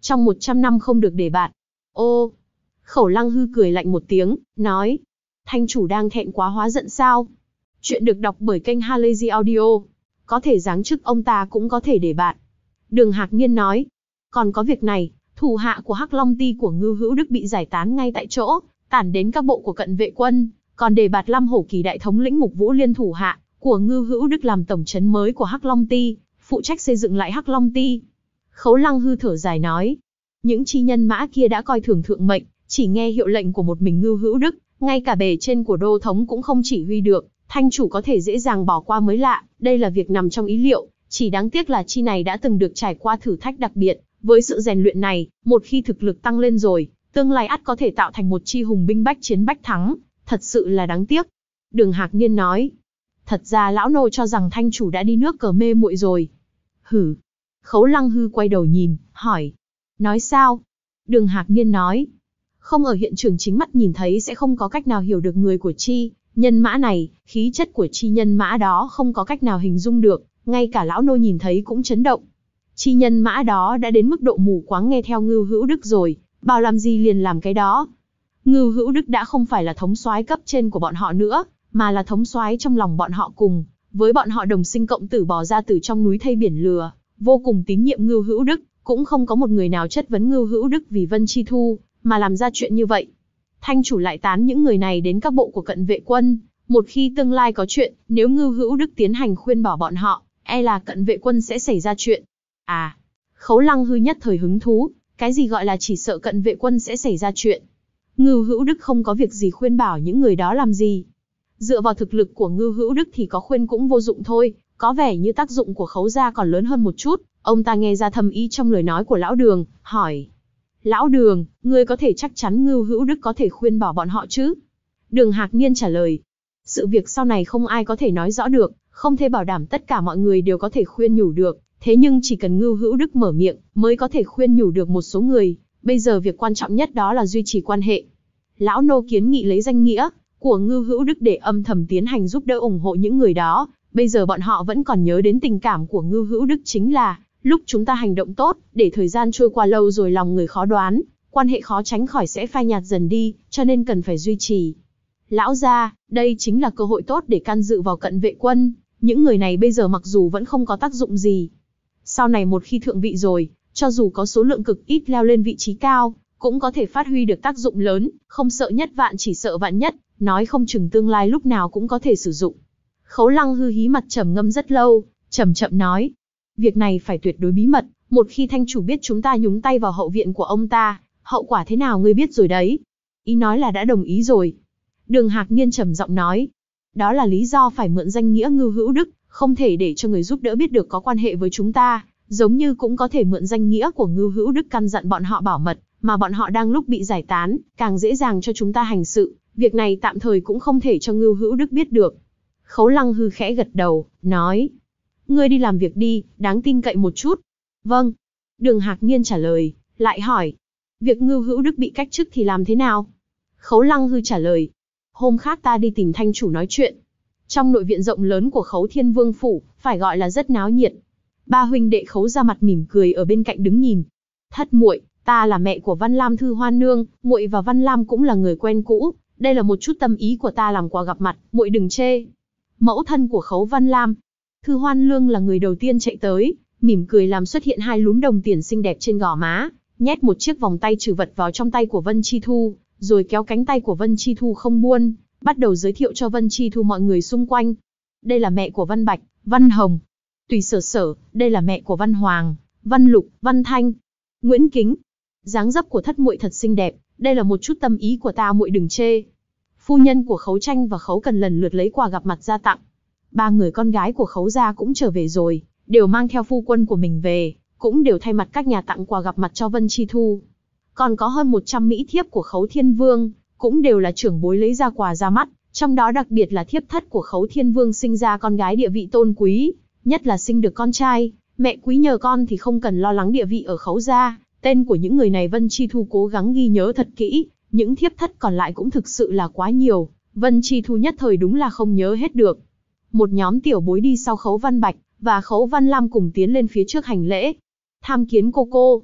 S1: trong 100 năm không được đề bạt. Ô, Khẩu Lăng Hư cười lạnh một tiếng, nói, Thanh chủ đang thẹn quá hóa giận sao? Chuyện được đọc bởi kênh Halazy Audio. Có thể giáng chức ông ta cũng có thể đề bạt. Đường Hạc Niên nói, còn có việc này, thủ hạ của Hắc Long Ti của Ngưu Hữu Đức bị giải tán ngay tại chỗ, tản đến các bộ của cận vệ quân, còn đề bạt Lam Hổ Kỳ đại thống lĩnh Mục Vũ Liên thủ hạ của Ngưu Hữu Đức làm tổng trấn mới của Hắc Long Ti, phụ trách xây dựng lại Hắc Long Ti. Khấu Lăng Hư thở dài nói, những chi nhân mã kia đã coi thường thượng mệnh, chỉ nghe hiệu lệnh của một mình Ngưu Hữu Đức, ngay cả bề trên của đô thống cũng không chỉ huy được, Thanh chủ có thể dễ dàng bỏ qua mới lạ, đây là việc nằm trong ý liệu, chỉ đáng tiếc là chi này đã từng được trải qua thử thách đặc biệt, với sự rèn luyện này, một khi thực lực tăng lên rồi, tương lai ắt có thể tạo thành một chi hùng binh bách chiến bách thắng, thật sự là đáng tiếc. Đường Hạc Niên nói, thật ra lão nô cho rằng Thanh chủ đã đi nước cờ mê muội rồi. Hử. Khấu Lăng Hư quay đầu nhìn, hỏi, nói sao? Đường Hạc Niên nói, không ở hiện trường chính mắt nhìn thấy sẽ không có cách nào hiểu được người của chi nhân mã này, khí chất của chi nhân mã đó không có cách nào hình dung được, ngay cả lão nô nhìn thấy cũng chấn động. Chi nhân mã đó đã đến mức độ mù quáng nghe theo Ngưu Hữu Đức rồi, bảo làm gì liền làm cái đó. Ngưu Hữu Đức đã không phải là thống soái cấp trên của bọn họ nữa, mà là thống soái trong lòng bọn họ, cùng với bọn họ đồng sinh cộng tử bò ra từ trong núi thây biển lừa, vô cùng tín nhiệm Ngưu Hữu Đức, cũng không có một người nào chất vấn Ngưu Hữu Đức vì Vân Chi Thu mà làm ra chuyện như vậy. Thanh chủ lại tán những người này đến các bộ của cận vệ quân, một khi tương lai có chuyện, nếu Ngưu Hữu Đức tiến hành khuyên bảo bọn họ, e là cận vệ quân sẽ xảy ra chuyện. À, Khấu Lăng Hư nhất thời hứng thú, cái gì gọi là chỉ sợ cận vệ quân sẽ xảy ra chuyện? Ngưu Hữu Đức không có việc gì khuyên bảo những người đó làm gì? Dựa vào thực lực của Ngưu Hữu Đức thì có khuyên cũng vô dụng thôi, có vẻ như tác dụng của Khấu gia còn lớn hơn một chút. Ông ta nghe ra thâm ý trong lời nói của lão Đường, hỏi, lão Đường, ngươi có thể chắc chắn Ngưu Hữu Đức có thể khuyên bảo bọn họ chứ? Đường Hạc Niên trả lời, sự việc sau này không ai có thể nói rõ được, không thể bảo đảm tất cả mọi người đều có thể khuyên nhủ được, thế nhưng chỉ cần Ngưu Hữu Đức mở miệng, mới có thể khuyên nhủ được một số người, bây giờ việc quan trọng nhất đó là duy trì quan hệ. Lão nô kiến nghị lấy danh nghĩa của Ngưu Hữu Đức để âm thầm tiến hành giúp đỡ ủng hộ những người đó, bây giờ bọn họ vẫn còn nhớ đến tình cảm của Ngưu Hữu Đức chính là, lúc chúng ta hành động tốt, để thời gian trôi qua lâu rồi lòng người khó đoán, quan hệ khó tránh khỏi sẽ phai nhạt dần đi, cho nên cần phải duy trì. Lão gia, đây chính là cơ hội tốt để can dự vào cận vệ quân, những người này bây giờ mặc dù vẫn không có tác dụng gì. Sau này một khi thượng vị rồi, cho dù có số lượng cực ít leo lên vị trí cao, cũng có thể phát huy được tác dụng lớn, không sợ nhất vạn chỉ sợ vạn nhất, nói không chừng tương lai lúc nào cũng có thể sử dụng. Khấu Lăng Hư hí mặt trầm ngâm rất lâu, chậm chậm nói, việc này phải tuyệt đối bí mật, một khi Thanh chủ biết chúng ta nhúng tay vào hậu viện của ông ta, hậu quả thế nào ngươi biết rồi đấy. Ý nói là đã đồng ý rồi. Đường Hạc Niên trầm giọng nói, đó là lý do phải mượn danh nghĩa Ngưu Hữu Đức, không thể để cho người giúp đỡ biết được có quan hệ với chúng ta, giống như cũng có thể mượn danh nghĩa của Ngưu Hữu Đức căn dặn bọn họ bảo mật, mà bọn họ đang lúc bị giải tán, càng dễ dàng cho chúng ta hành sự, việc này tạm thời cũng không thể cho Ngưu Hữu Đức biết được. Khấu Lăng Hư khẽ gật đầu, nói, ngươi đi làm việc đi, đáng tin cậy một chút. Vâng. Đường Hạc Niên trả lời, lại hỏi, việc Ngưu Hữu Đức bị cách chức thì làm thế nào? Khấu Lăng Hư trả lời, hôm khác ta đi tìm Thanh chủ nói chuyện. Trong nội viện rộng lớn của Khấu Thiên Vương phủ, phải gọi là rất náo nhiệt. Ba huynh đệ Khấu ra mặt mỉm cười ở bên cạnh đứng nhìn. Thất muội, ta là mẹ của Văn Lam Thư Hoan Nương, muội và Văn Lam cũng là người quen cũ, đây là một chút tâm ý của ta làm quà gặp mặt, muội đừng chê. Mẫu thân của Khấu Văn Lam, Thư Hoan Nương là người đầu tiên chạy tới, mỉm cười làm xuất hiện hai lúm đồng tiền xinh đẹp trên gò má, nhét một chiếc vòng tay trừ vật vào trong tay của Vân Chi Thu, rồi kéo cánh tay của Vân Chi Thu không buông, bắt đầu giới thiệu cho Vân Chi Thu mọi người xung quanh. Đây là mẹ của Văn Bạch, Văn Hồng, Tùy Sở Sở, đây là mẹ của Văn Hoàng, Văn Lục, Văn Thanh, Nguyễn Kính. Dáng dấp của thất muội thật xinh đẹp, đây là một chút tâm ý của ta, muội đừng chê. Phu nhân của Khấu Tranh và Khấu Cần lần lượt lấy quà gặp mặt ra tặng. Ba người con gái của Khấu gia cũng trở về rồi, đều mang theo phu quân của mình về, cũng đều thay mặt các nhà tặng quà gặp mặt cho Vân Chi Thu. Còn có hơn 100 mỹ thiếp của Khấu Thiên Vương, cũng đều là trưởng bối lấy ra quà ra mắt, trong đó đặc biệt là thiếp thất của Khấu Thiên Vương sinh ra con gái địa vị tôn quý, nhất là sinh được con trai, mẹ quý nhờ con thì không cần lo lắng địa vị ở Khấu gia. Tên của những người này Vân Chi Thu cố gắng ghi nhớ thật kỹ, những thiếp thất còn lại cũng thực sự là quá nhiều, Vân Chi Thu nhất thời đúng là không nhớ hết được. Một nhóm tiểu bối đi sau Khấu Văn Bạch và Khấu Văn Lam cùng tiến lên phía trước hành lễ. Tham kiến cô cô.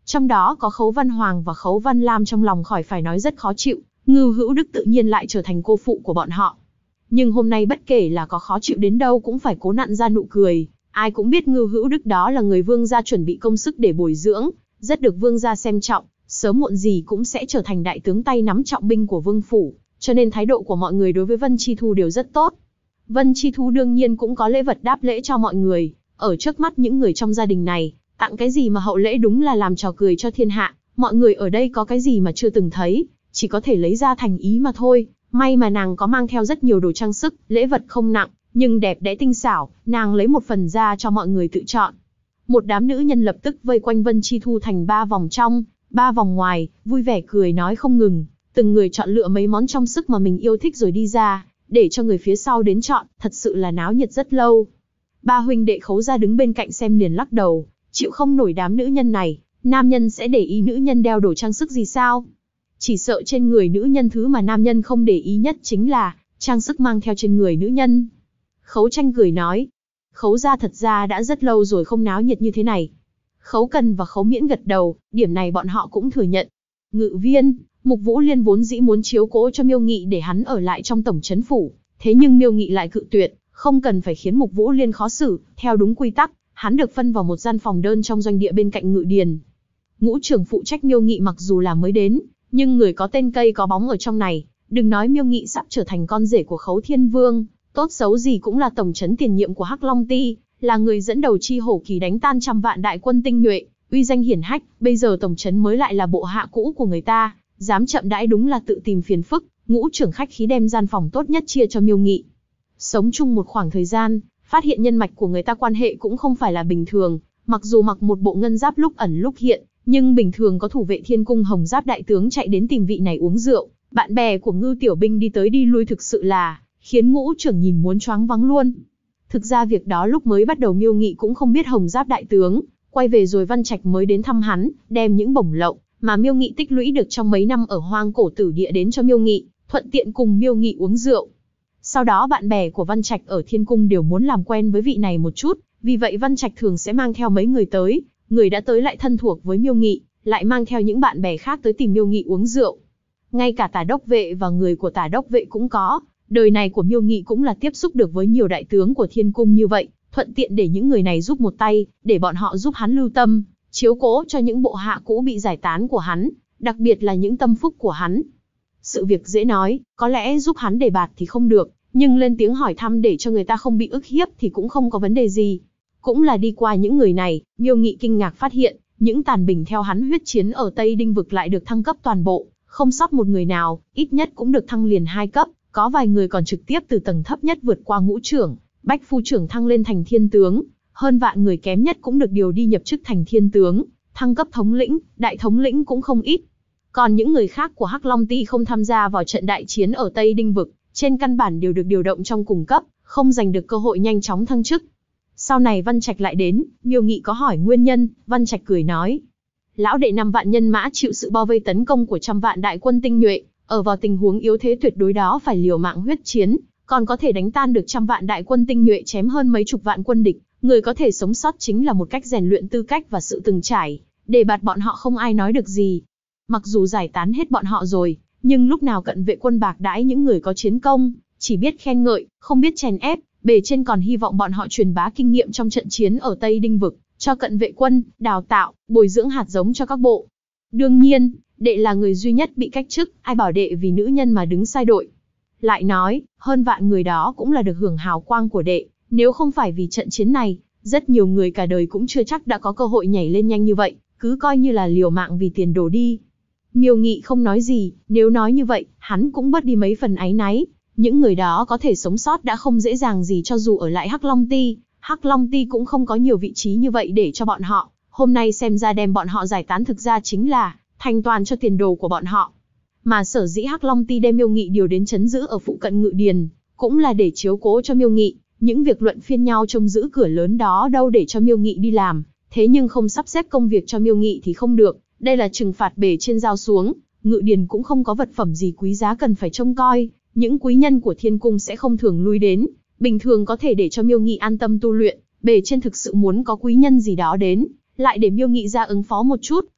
S1: Trong đó có Khấu Văn Hoàng và Khấu Văn Lam trong lòng khỏi phải nói rất khó chịu, Ngưu Hữu Đức tự nhiên lại trở thành cô phụ của bọn họ. Nhưng hôm nay bất kể là có khó chịu đến đâu cũng phải cố nặn ra nụ cười, ai cũng biết Ngưu Hữu Đức đó là người vương gia chuẩn bị công sức để bồi dưỡng, rất được vương gia xem trọng, sớm muộn gì cũng sẽ trở thành đại tướng tay nắm trọng binh của vương phủ, cho nên thái độ của mọi người đối với Vân Chi Thu đều rất tốt. Vân Chi Thu đương nhiên cũng có lễ vật đáp lễ cho mọi người, ở trước mắt những người trong gia đình này, tặng cái gì mà hậu lễ đúng là làm trò cười cho thiên hạ, mọi người ở đây có cái gì mà chưa từng thấy, chỉ có thể lấy ra thành ý mà thôi. May mà nàng có mang theo rất nhiều đồ trang sức, lễ vật không nặng, nhưng đẹp đẽ tinh xảo, nàng lấy một phần ra cho mọi người tự chọn. Một đám nữ nhân lập tức vây quanh Vân Chi Thu thành 3 vòng trong, 3 vòng ngoài, vui vẻ cười nói không ngừng, từng người chọn lựa mấy món trang sức mà mình yêu thích rồi đi ra, để cho người phía sau đến chọn, thật sự là náo nhiệt rất lâu. Ba huynh đệ Khấu gia đứng bên cạnh xem liền lắc đầu, chịu không nổi đám nữ nhân này, nam nhân sẽ để ý nữ nhân đeo đồ trang sức gì sao? Chỉ sợ trên người nữ nhân thứ mà nam nhân không để ý nhất chính là trang sức mang theo trên người nữ nhân. Khấu Tranh cười nói, Khấu gia thật ra đã rất lâu rồi không náo nhiệt như thế này. Khấu Cần và Khấu Miễn gật đầu, điểm này bọn họ cũng thừa nhận. Ngự Viên, Mục Vũ Liên vốn dĩ muốn chiếu cố cho Miêu Nghị để hắn ở lại trong tổng trấn phủ, thế nhưng Miêu Nghị lại cự tuyệt, không cần phải khiến Mục Vũ Liên khó xử, theo đúng quy tắc, hắn được phân vào một gian phòng đơn trong doanh địa bên cạnh Ngự Điền. Ngũ trưởng phụ trách Miêu Nghị mặc dù là mới đến, nhưng người có tên cây có bóng ở trong này, đừng nói Miêu Nghị sắp trở thành con rể của Khấu Thiên Vương, tốt xấu gì cũng là tổng trấn tiền nhiệm của Hắc Long Ty, là người dẫn đầu chi hổ kỳ đánh tan trăm vạn đại quân tinh nhuệ, uy danh hiển hách, bây giờ tổng trấn mới lại là bộ hạ cũ của người ta, dám chậm đãi đúng là tự tìm phiền phức. Ngũ trưởng khách khí đem gian phòng tốt nhất chia cho Miêu Nghị. Sống chung một khoảng thời gian, phát hiện nhân mạch của người ta quan hệ cũng không phải là bình thường, mặc dù mặc một bộ ngân giáp lúc ẩn lúc hiện, nhưng bình thường có thủ vệ thiên cung hồng giáp đại tướng chạy đến tìm vị này uống rượu, bạn bè của Ngưu tiểu binh đi tới đi lui thực sự là khiến Ngũ trưởng nhìn muốn choáng váng luôn. Thực ra việc đó lúc mới bắt đầu Miêu Nghị cũng không biết hồng giáp đại tướng, quay về rồi Văn Trạch mới đến thăm hắn, đem những bổng lộc mà Miêu Nghị tích lũy được trong mấy năm ở Hoang Cổ Tử Địa đến cho Miêu Nghị, thuận tiện cùng Miêu Nghị uống rượu. Sau đó bạn bè của Văn Trạch ở Thiên Cung đều muốn làm quen với vị này một chút, vì vậy Văn Trạch thường sẽ mang theo mấy người tới, người đã tới lại thân thuộc với Miêu Nghị, lại mang theo những bạn bè khác tới tìm Miêu Nghị uống rượu. Ngay cả Tả Đốc Vệ và người của Tả Đốc Vệ cũng có, đời này của Miêu Nghị cũng là tiếp xúc được với nhiều đại tướng của Thiên Cung như vậy, thuận tiện để những người này giúp một tay, để bọn họ giúp hắn lưu tâm, chiếu cố cho những bộ hạ cũ bị giải tán của hắn, đặc biệt là những tâm phúc của hắn. Sự việc dễ nói, có lẽ giúp hắn đề bạt thì không được, nhưng lên tiếng hỏi thăm để cho người ta không bị ức hiếp thì cũng không có vấn đề gì. Cũng là đi qua những người này, Miêu Nghị kinh ngạc phát hiện, những tàn binh theo hắn huyết chiến ở Tây Đinh Vực lại được thăng cấp toàn bộ, không sót một người nào, ít nhất cũng được thăng liền 2 cấp, có vài người còn trực tiếp từ tầng thấp nhất vượt qua ngũ trưởng, bách phu trưởng thăng lên thành thiên tướng, hơn vạn người kém nhất cũng được điều đi nhập chức thành thiên tướng, thăng cấp thống lĩnh, đại thống lĩnh cũng không ít. Còn những người khác của Hắc Long Ty không tham gia vào trận đại chiến ở Tây Đinh Vực, trên căn bản đều được điều động trong cùng cấp, không giành được cơ hội nhanh chóng thăng chức. Sau này Văn Trạch lại đến, Miêu Nghị có hỏi nguyên nhân, Văn Trạch cười nói: lão đệ 5 vạn nhân mã chịu sự bao vây tấn công của trăm vạn đại quân tinh nhuệ, ở vào tình huống yếu thế tuyệt đối đó phải liều mạng huyết chiến, còn có thể đánh tan được trăm vạn đại quân tinh nhuệ chém hơn mấy chục vạn quân địch, người có thể sống sót chính là một cách rèn luyện tư cách và sự từng trải, để bạt bọn họ không ai nói được gì. Mặc dù giải tán hết bọn họ rồi, nhưng lúc nào cận vệ quân bạc đãi những người có chiến công, chỉ biết khen ngợi, không biết chèn ép, bề trên còn hy vọng bọn họ truyền bá kinh nghiệm trong trận chiến ở Tây Đinh Vực, cho cận vệ quân, đào tạo, bồi dưỡng hạt giống cho các bộ. Đương nhiên, đệ là người duy nhất bị cách chức, ai bảo đệ vì nữ nhân mà đứng sai đội. Lại nói, hơn vạn người đó cũng là được hưởng hào quang của đệ, nếu không phải vì trận chiến này, rất nhiều người cả đời cũng chưa chắc đã có cơ hội nhảy lên nhanh như vậy, cứ coi như là liều mạng vì tiền đồ đi. Miêu Nghị không nói gì, nếu nói như vậy, hắn cũng bớt đi mấy phần áy náy. Những người đó có thể sống sót đã không dễ dàng gì cho dù ở lại Hắc Long Ty. Hắc Long Ty cũng không có nhiều vị trí như vậy để cho bọn họ. Hôm nay xem ra đem bọn họ giải tán thực ra chính là thành toàn cho tiền đồ của bọn họ. Mà sở dĩ Hắc Long Ty đem Miêu Nghị điều đến trấn giữ ở phụ cận Ngự Điền, cũng là để chiếu cố cho Miêu Nghị. Những việc luận phiên nhau trông giữ cửa lớn đó đâu để cho Miêu Nghị đi làm. Thế nhưng không sắp xếp công việc cho Miêu Nghị thì không được. Đây là trừng phạt bề trên giao xuống. Ngự Điền cũng không có vật phẩm gì quý giá cần phải trông coi. Những quý nhân của Thiên Cung sẽ không thường lui đến, bình thường có thể để cho Miêu Nghị an tâm tu luyện, bề trên thực sự muốn có quý nhân gì đó đến, lại để Miêu Nghị ra ứng phó một chút,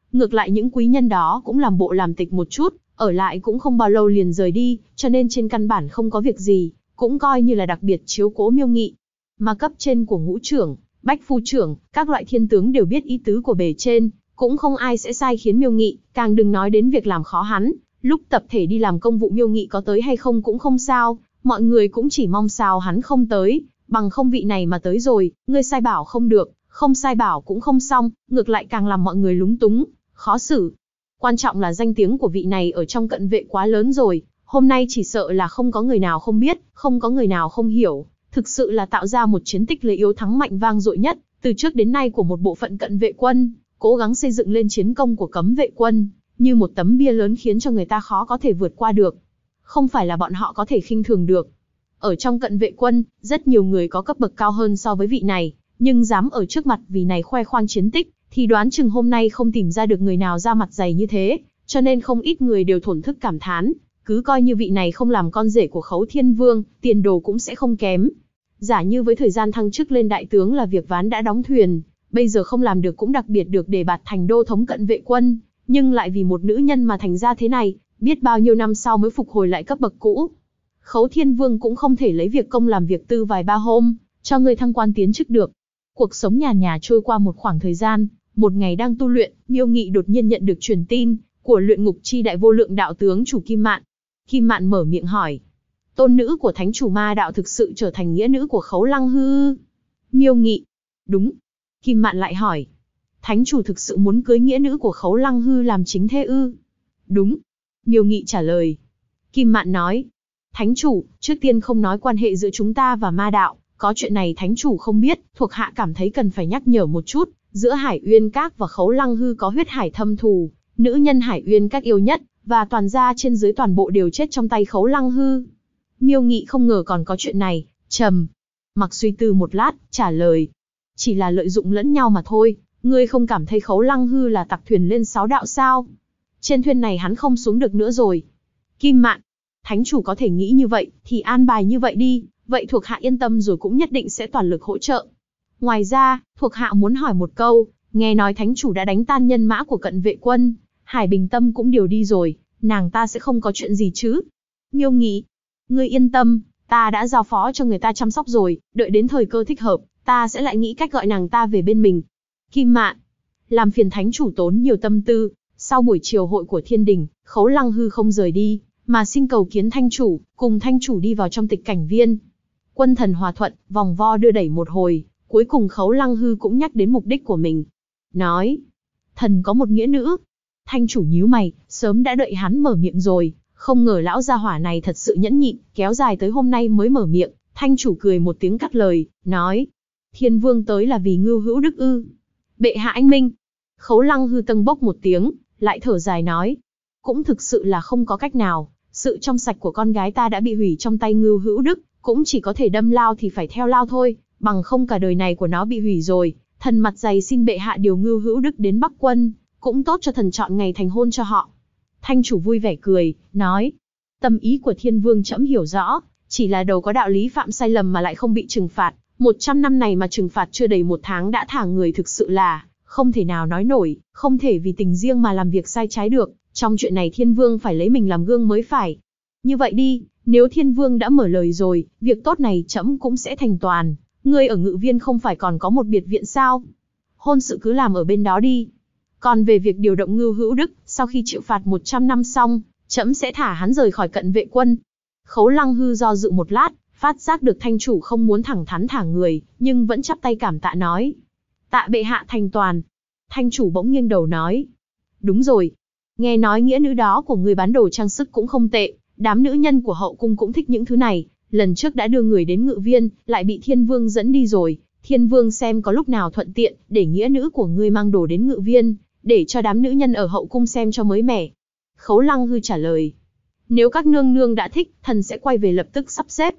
S1: Ngược lại những quý nhân đó cũng làm bộ làm tịch một chút, ở lại cũng không bao lâu liền rời đi, cho nên trên căn bản không có việc gì, cũng coi như là đặc biệt chiếu cố Miêu Nghị. Mà cấp trên của ngũ trưởng, bách phu trưởng, các loại thiên tướng đều biết ý tứ của bề trên, cũng không ai sẽ sai khiến Miêu Nghị, càng đừng nói đến việc làm khó hắn. Lúc tập thể đi làm công vụ Miêu Nghị có tới hay không cũng không sao, mọi người cũng chỉ mong sao hắn không tới, bằng không vị này mà tới rồi, ngươi sai bảo không được, không sai bảo cũng không xong, ngược lại càng làm mọi người lúng túng, khó xử. Quan trọng là danh tiếng của vị này ở trong cận vệ quá lớn rồi, hôm nay chỉ sợ là không có người nào không biết, không có người nào không hiểu, thực sự là tạo ra một chiến tích lấy yếu thắng mạnh vang dội nhất, từ trước đến nay của một bộ phận cận vệ quân, cố gắng xây dựng lên chiến công của cấm vệ quân, như một tấm bia lớn khiến cho người ta khó có thể vượt qua được. Không phải là bọn họ có thể khinh thường được. Ở trong cận vệ quân, rất nhiều người có cấp bậc cao hơn so với vị này, nhưng dám ở trước mặt vị này khoe khoang chiến tích, thì đoán chừng hôm nay không tìm ra được người nào ra mặt dày như thế, cho nên không ít người đều thổn thức cảm thán, cứ coi như vị này không làm con rể của Khấu Thiên Vương, tiền đồ cũng sẽ không kém. Giả như với thời gian thăng chức lên đại tướng là việc ván đã đóng thuyền, bây giờ không làm được cũng đặc biệt được đề bạt thành đô thống cận vệ quân, nhưng lại vì một nữ nhân mà thành ra thế này, biết bao nhiêu năm sau mới phục hồi lại cấp bậc cũ. Khấu Thiên Vương cũng không thể lấy việc công làm việc tư vài ba hôm, cho người thăng quan tiến chức được. Cuộc sống nhàn nhã trôi qua một khoảng thời gian, một ngày đang tu luyện, Miêu Nghị đột nhiên nhận được truyền tin của luyện ngục chi đại vô lượng đạo tướng chủ Kim Mạn. Kim Mạn mở miệng hỏi, tôn nữ của thánh chủ ma đạo thực sự trở thành nghĩa nữ của Khấu Lăng Hư? Miêu Nghị, đúng. Kim Mạn lại hỏi, thánh chủ thực sự muốn cưới nghĩa nữ của Khấu Lăng Hư làm chính thê ư? Đúng. Miêu Nghị trả lời. Kim Mạn nói, thánh chủ, trước tiên không nói quan hệ giữa chúng ta và ma đạo, có chuyện này thánh chủ không biết, thuộc hạ cảm thấy cần phải nhắc nhở một chút, giữa Hải Uyên Các và Khấu Lăng Hư có huyết hải thâm thù, nữ nhân Hải Uyên Các yêu nhất, và toàn gia trên dưới toàn bộ đều chết trong tay Khấu Lăng Hư. Miêu Nghị không ngờ còn có chuyện này, trầm mặc suy tư một lát, trả lời, chỉ là lợi dụng lẫn nhau mà thôi, ngươi không cảm thấy Khấu Lăng Hư là tặc thuyền lên 6 đạo sao? Trên thuyền này hắn không xuống được nữa rồi. Kim Mạn, thánh chủ có thể nghĩ như vậy, thì an bài như vậy đi, vậy thuộc hạ yên tâm rồi cũng nhất định sẽ toàn lực hỗ trợ. Ngoài ra, thuộc hạ muốn hỏi một câu, nghe nói thánh chủ đã đánh tan nhân mã của cận vệ quân, Hải Bình Tâm cũng điều đi rồi, nàng ta sẽ không có chuyện gì chứ? Miêu Nghị, ngươi yên tâm, ta đã giao phó cho người ta chăm sóc rồi, đợi đến thời cơ thích hợp, ta sẽ lại nghĩ cách gọi nàng ta về bên mình. Kim Mạn, làm phiền thánh chủ tốn nhiều tâm tư. Sau buổi chiều hội của thiên đình, Khấu Lăng Hư không rời đi, mà xin cầu kiến thanh chủ, cùng thanh chủ đi vào trong tịch cảnh viên. Quân thần hòa thuận, vòng vo đưa đẩy một hồi, cuối cùng Khấu Lăng Hư cũng nhắc đến mục đích của mình. Nói, thần có một nghĩa nữ. Thanh chủ nhíu mày, sớm đã đợi hắn mở miệng rồi, không ngờ lão gia hỏa này thật sự nhẫn nhịn, kéo dài tới hôm nay mới mở miệng. Thanh chủ cười một tiếng cắt lời, nói, Thiên Vương tới là vì Ngưu Hữu Đức ư? Bệ hạ anh minh. Khấu Lăng Hư tâng bốc một tiếng, lại thở dài nói, cũng thực sự là không có cách nào, sự trong sạch của con gái ta đã bị hủy trong tay Ngưu Hữu Đức, cũng chỉ có thể đâm lao thì phải theo lao thôi, bằng không cả đời này của nó bị hủy rồi. Thần mặt dày xin bệ hạ điều Ngưu Hữu Đức đến Bắc Quân, cũng tốt cho thần chọn ngày thành hôn cho họ. Thanh chủ vui vẻ cười, nói, tâm ý của Thiên Vương trẫm hiểu rõ, chỉ là đầu có đạo lý phạm sai lầm mà lại không bị trừng phạt, 100 năm này mà trừng phạt chưa đầy 1 tháng đã thả người thực sự là không thể nào nói nổi, không thể vì tình riêng mà làm việc sai trái được, trong chuyện này Thiên Vương phải lấy mình làm gương mới phải. Như vậy đi, nếu Thiên Vương đã mở lời rồi, việc tốt này trẫm cũng sẽ thành toàn, ngươi ở Ngự Viên không phải còn có một biệt viện sao? Hôn sự cứ làm ở bên đó đi. Còn về việc điều động Ngưu Hữu Đức, sau khi chịu phạt 100 năm xong, trẫm sẽ thả hắn rời khỏi cận vệ quân. Khấu Lăng Hư do dự một lát, phát giác được thanh chủ không muốn thẳng thắn thả người, nhưng vẫn chắp tay cảm tạ nói, tạ bệ hạ thành toàn. Thanh chủ bỗng nghiêng đầu nói, đúng rồi, nghe nói nghĩa nữ đó của người bán đồ trang sức cũng không tệ, đám nữ nhân của hậu cung cũng thích những thứ này, lần trước đã đưa người đến Ngự Viên, lại bị Thiên Vương dẫn đi rồi, Thiên Vương xem có lúc nào thuận tiện, để nghĩa nữ của ngươi mang đồ đến Ngự Viên, để cho đám nữ nhân ở hậu cung xem cho mới mẻ. Khấu Lăng Hư trả lời, nếu các nương nương đã thích, thần sẽ quay về lập tức sắp xếp.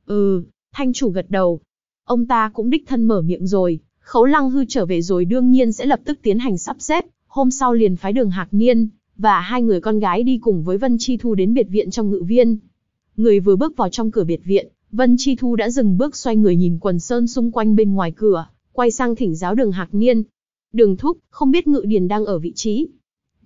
S1: Thanh chủ gật đầu. Ông ta cũng đích thân mở miệng rồi, Khấu Lăng Hư trở về rồi đương nhiên sẽ lập tức tiến hành sắp xếp, hôm sau liền phái Đường Hạc Niên và 2 người con gái đi cùng với Vân Chi Thu đến biệt viện trong Ngự Viên. Người vừa bước vào trong cửa biệt viện, Vân Chi Thu đã dừng bước xoay người nhìn quần sơn xung quanh bên ngoài cửa, quay sang thỉnh giáo Đường Hạc Niên. Đường thúc, không biết Ngự Điền đang ở vị trí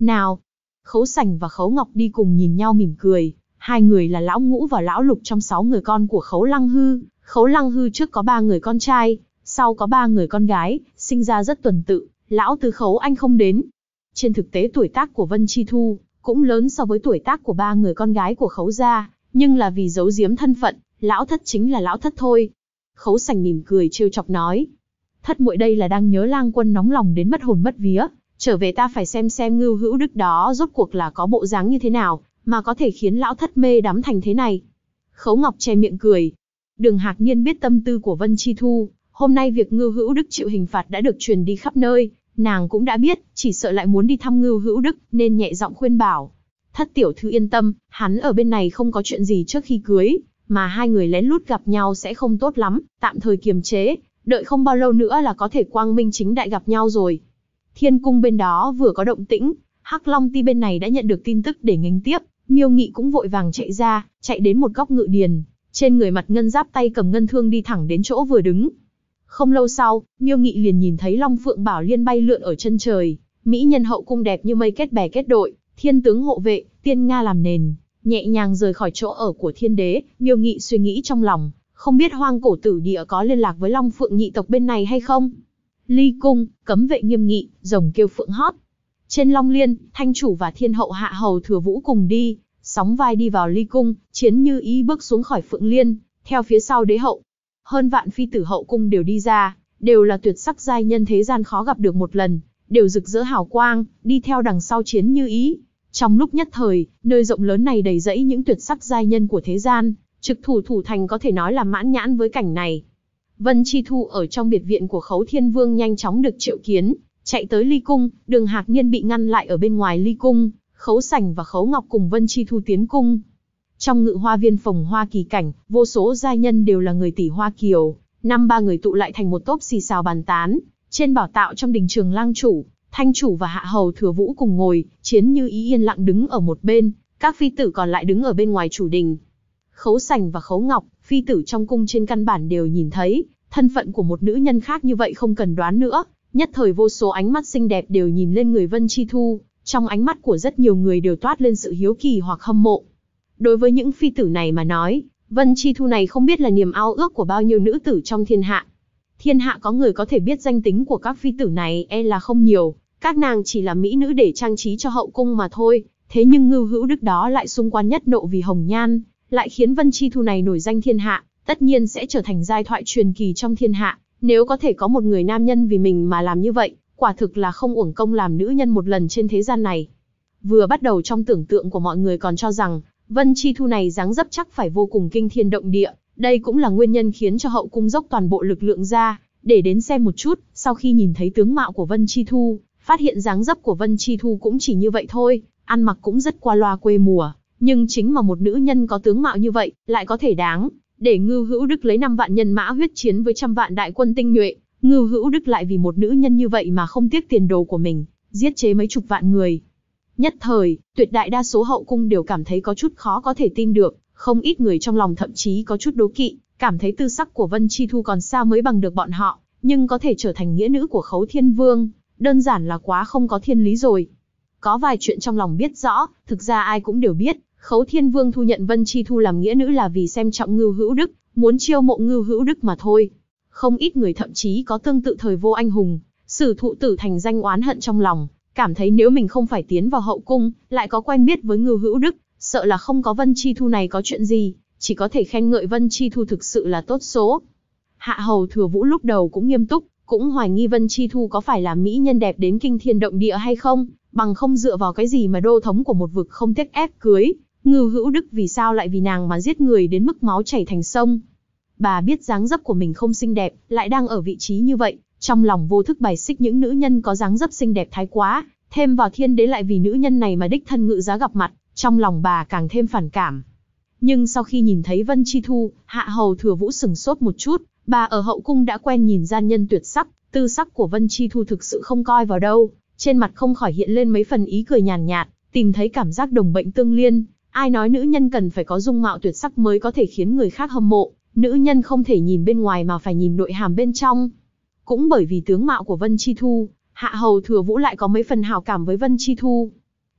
S1: Nào, Khấu Sành và Khấu Ngọc đi cùng nhìn nhau mỉm cười, hai người là lão Ngũ và lão Lục trong 6 người con của Khấu Lăng Hư. Khấu Lăng Hư trước có 3 người con trai, sau có 3 người con gái, sinh ra rất tuần tự, lão tứ Khấu Anh không đến. Trên thực tế tuổi tác của Vân Chi Thu cũng lớn so với tuổi tác của 3 người con gái của Khấu gia, nhưng là vì giấu giếm thân phận, lão thất chính là lão thất thôi. Khấu Sành mỉm cười trêu chọc nói, thất muội đây là đang nhớ Lang Quân nóng lòng đến mất hồn mất vía, trở về ta phải xem Ngưu Hữu Đức đó rốt cuộc là có bộ dáng như thế nào, mà có thể khiến lão thất mê đắm thành thế này. Khấu Ngọc che miệng cười. Đường Hạc Niên biết tâm tư của Vân Chi Thu, hôm nay việc Ngưu Hữu Đức chịu hình phạt đã được truyền đi khắp nơi, nàng cũng đã biết, chỉ sợ lại muốn đi thăm Ngưu Hữu Đức, nên nhẹ giọng khuyên bảo. Thất tiểu thư yên tâm, hắn ở bên này không có chuyện gì trước khi cưới, mà hai người lén lút gặp nhau sẽ không tốt lắm, tạm thời kiềm chế, đợi không bao lâu nữa là có thể quang minh chính đại gặp nhau rồi. Thiên cung bên đó vừa có động tĩnh, Hắc Long Ti bên này đã nhận được tin tức để nghênh tiếp, Miêu Nghị cũng vội vàng chạy ra, chạy đến một góc ngự điền, trên người mặt ngân giáp tay cầm ngân thương đi thẳng đến chỗ vừa đứng. Không lâu sau, Miêu Nghị liền nhìn thấy Long Phượng Bảo Liên bay lượn ở chân trời, mỹ nhân hậu cung đẹp như mây kết bè kết đội, thiên tướng hộ vệ, tiên nga làm nền, nhẹ nhàng rời khỏi chỗ ở của thiên đế. Miêu Nghị suy nghĩ trong lòng, không biết Hoang Cổ Tử Địa có liên lạc với Long Phượng nhị tộc bên này hay không. Ly cung, cấm vệ nghiêm nghị, rồng kêu phượng hót. Trên Long Liên, Thanh chủ và Thiên hậu Hạ hầu Thừa Vũ cùng đi, sóng vai đi vào Ly cung, Chiến Như Ý bước xuống khỏi Phượng Liên, theo phía sau đế hậu. Hơn vạn phi tử hậu cung đều đi ra, đều là tuyệt sắc giai nhân thế gian khó gặp được một lần, đều rực rỡ hào quang, đi theo đằng sau Chiến Như Ý. Trong lúc nhất thời, nơi rộng lớn này đầy rẫy những tuyệt sắc giai nhân của thế gian, trực thủ thủ thành có thể nói là mãn nhãn với cảnh này. Vân Chi Thu ở trong biệt viện của Khấu Thiên Vương nhanh chóng được triệu kiến, chạy tới Ly cung. Đường Hạc Niên bị ngăn lại ở bên ngoài Ly cung, Khấu Sành và Khấu Ngọc cùng Vân Chi Thu tiến cung. Trong ngự hoa viên phồng hoa kỳ cảnh, vô số giai nhân đều là người tỷ hoa kiều, 5-3 người tụ lại thành một tốp xì xào bàn tán. Trên bảo tạo trong đình Trường Lang chủ, Thanh chủ và Hạ hầu Thừa Vũ cùng ngồi, Chiến Như Ý yên lặng đứng ở một bên, các phi tử còn lại đứng ở bên ngoài chủ đình. Khấu Sành và Khấu Ngọc, phi tử trong cung trên căn bản đều nhìn thấy, thân phận của một nữ nhân khác như vậy không cần đoán nữa, nhất thời vô số ánh mắt xinh đẹp đều nhìn lên người Vân Chi Thu, trong ánh mắt của rất nhiều người đều toát lên sự hiếu kỳ hoặc hâm mộ. Đối với những phi tử này mà nói, Vân Chi Thu này không biết là niềm ao ước của bao nhiêu nữ tử trong thiên hạ. Thiên hạ có người có thể biết danh tính của các phi tử này là không nhiều, các nàng chỉ là mỹ nữ để trang trí cho hậu cung mà thôi, thế nhưng Ngưu Hữu Đức đó lại xung quanh nhất nộ vì hồng nhan, lại khiến Vân Chi Thu này nổi danh thiên hạ, tất nhiên sẽ trở thành giai thoại truyền kỳ trong thiên hạ. Nếu có thể có một người nam nhân vì mình mà làm như vậy, quả thực là không uổng công làm nữ nhân một lần trên thế gian này. Vừa bắt đầu trong tưởng tượng của mọi người còn cho rằng, Vân Chi Thu này dáng dấp chắc phải vô cùng kinh thiên động địa, đây cũng là nguyên nhân khiến cho hậu cung dốc toàn bộ lực lượng ra, để đến xem một chút. Sau khi nhìn thấy tướng mạo của Vân Chi Thu, phát hiện dáng dấp của Vân Chi Thu cũng chỉ như vậy thôi, ăn mặc cũng rất qua loa quê mùa, nhưng chính mà một nữ nhân có tướng mạo như vậy, lại có thể đáng để Ngưu Hữu Đức lấy 5 vạn nhân mã huyết chiến với 100 vạn đại quân tinh nhuệ. Ngưu Hữu Đức lại vì một nữ nhân như vậy mà không tiếc tiền đồ của mình, giết chế mấy chục vạn người. Nhất thời, tuyệt đại đa số hậu cung đều cảm thấy có chút khó có thể tin được, không ít người trong lòng thậm chí có chút đố kỵ, cảm thấy tư sắc của Vân Chi Thu còn sao mới bằng được bọn họ, nhưng có thể trở thành nghĩa nữ của Khấu Thiên Vương, đơn giản là quá không có thiên lý rồi. Có vài chuyện trong lòng biết rõ, thực ra ai cũng đều biết, Khấu Thiên Vương thu nhận Vân Chi Thu làm nghĩa nữ là vì xem trọng Ngưu Hữu Đức, muốn chiêu mộ Ngưu Hữu Đức mà thôi. Không ít người thậm chí có tương tự thời Vô Anh Hùng, Sử Thụ Tử thành danh oán hận trong lòng, cảm thấy nếu mình không phải tiến vào hậu cung, lại có quen biết với Ngưu Hữu Đức, sợ là không có Vân Chi Thu này có chuyện gì, chỉ có thể khen ngợi Vân Chi Thu thực sự là tốt số. Hạ hầu Thừa Vũ lúc đầu cũng nghiêm túc, cũng hoài nghi Vân Chi Thu có phải là mỹ nhân đẹp đến kinh thiên động địa hay không, bằng không dựa vào cái gì mà đô thống của một vực không tiếc ép cưới Ngưu Hữu Đức, vì sao lại vì nàng mà giết người đến mức máu chảy thành sông. Bà biết dáng dấp của mình không xinh đẹp, lại đang ở vị trí như vậy, trong lòng vô thức bài xích những nữ nhân có dáng dấp xinh đẹp thái quá, thêm vào thiên đế lại vì nữ nhân này mà đích thân ngự giá gặp mặt, trong lòng bà càng thêm phản cảm. Nhưng sau khi nhìn thấy Vân Chi Thu, Hạ hầu Thừa Vũ sừng sốt một chút, bà ở hậu cung đã quen nhìn gian nhân tuyệt sắc, tư sắc của Vân Chi Thu thực sự không coi vào đâu, trên mặt không khỏi hiện lên mấy phần ý cười nhàn nhạt, tìm thấy cảm giác đồng bệnh tương liên. Ai nói nữ nhân cần phải có dung mạo tuyệt sắc mới có thể khiến người khác hâm mộ, nữ nhân không thể nhìn bên ngoài mà phải nhìn nội hàm bên trong. Cũng bởi vì tướng mạo của Vân Chi Thu, Hạ hầu Thừa Vũ lại có mấy phần hảo cảm với Vân Chi Thu.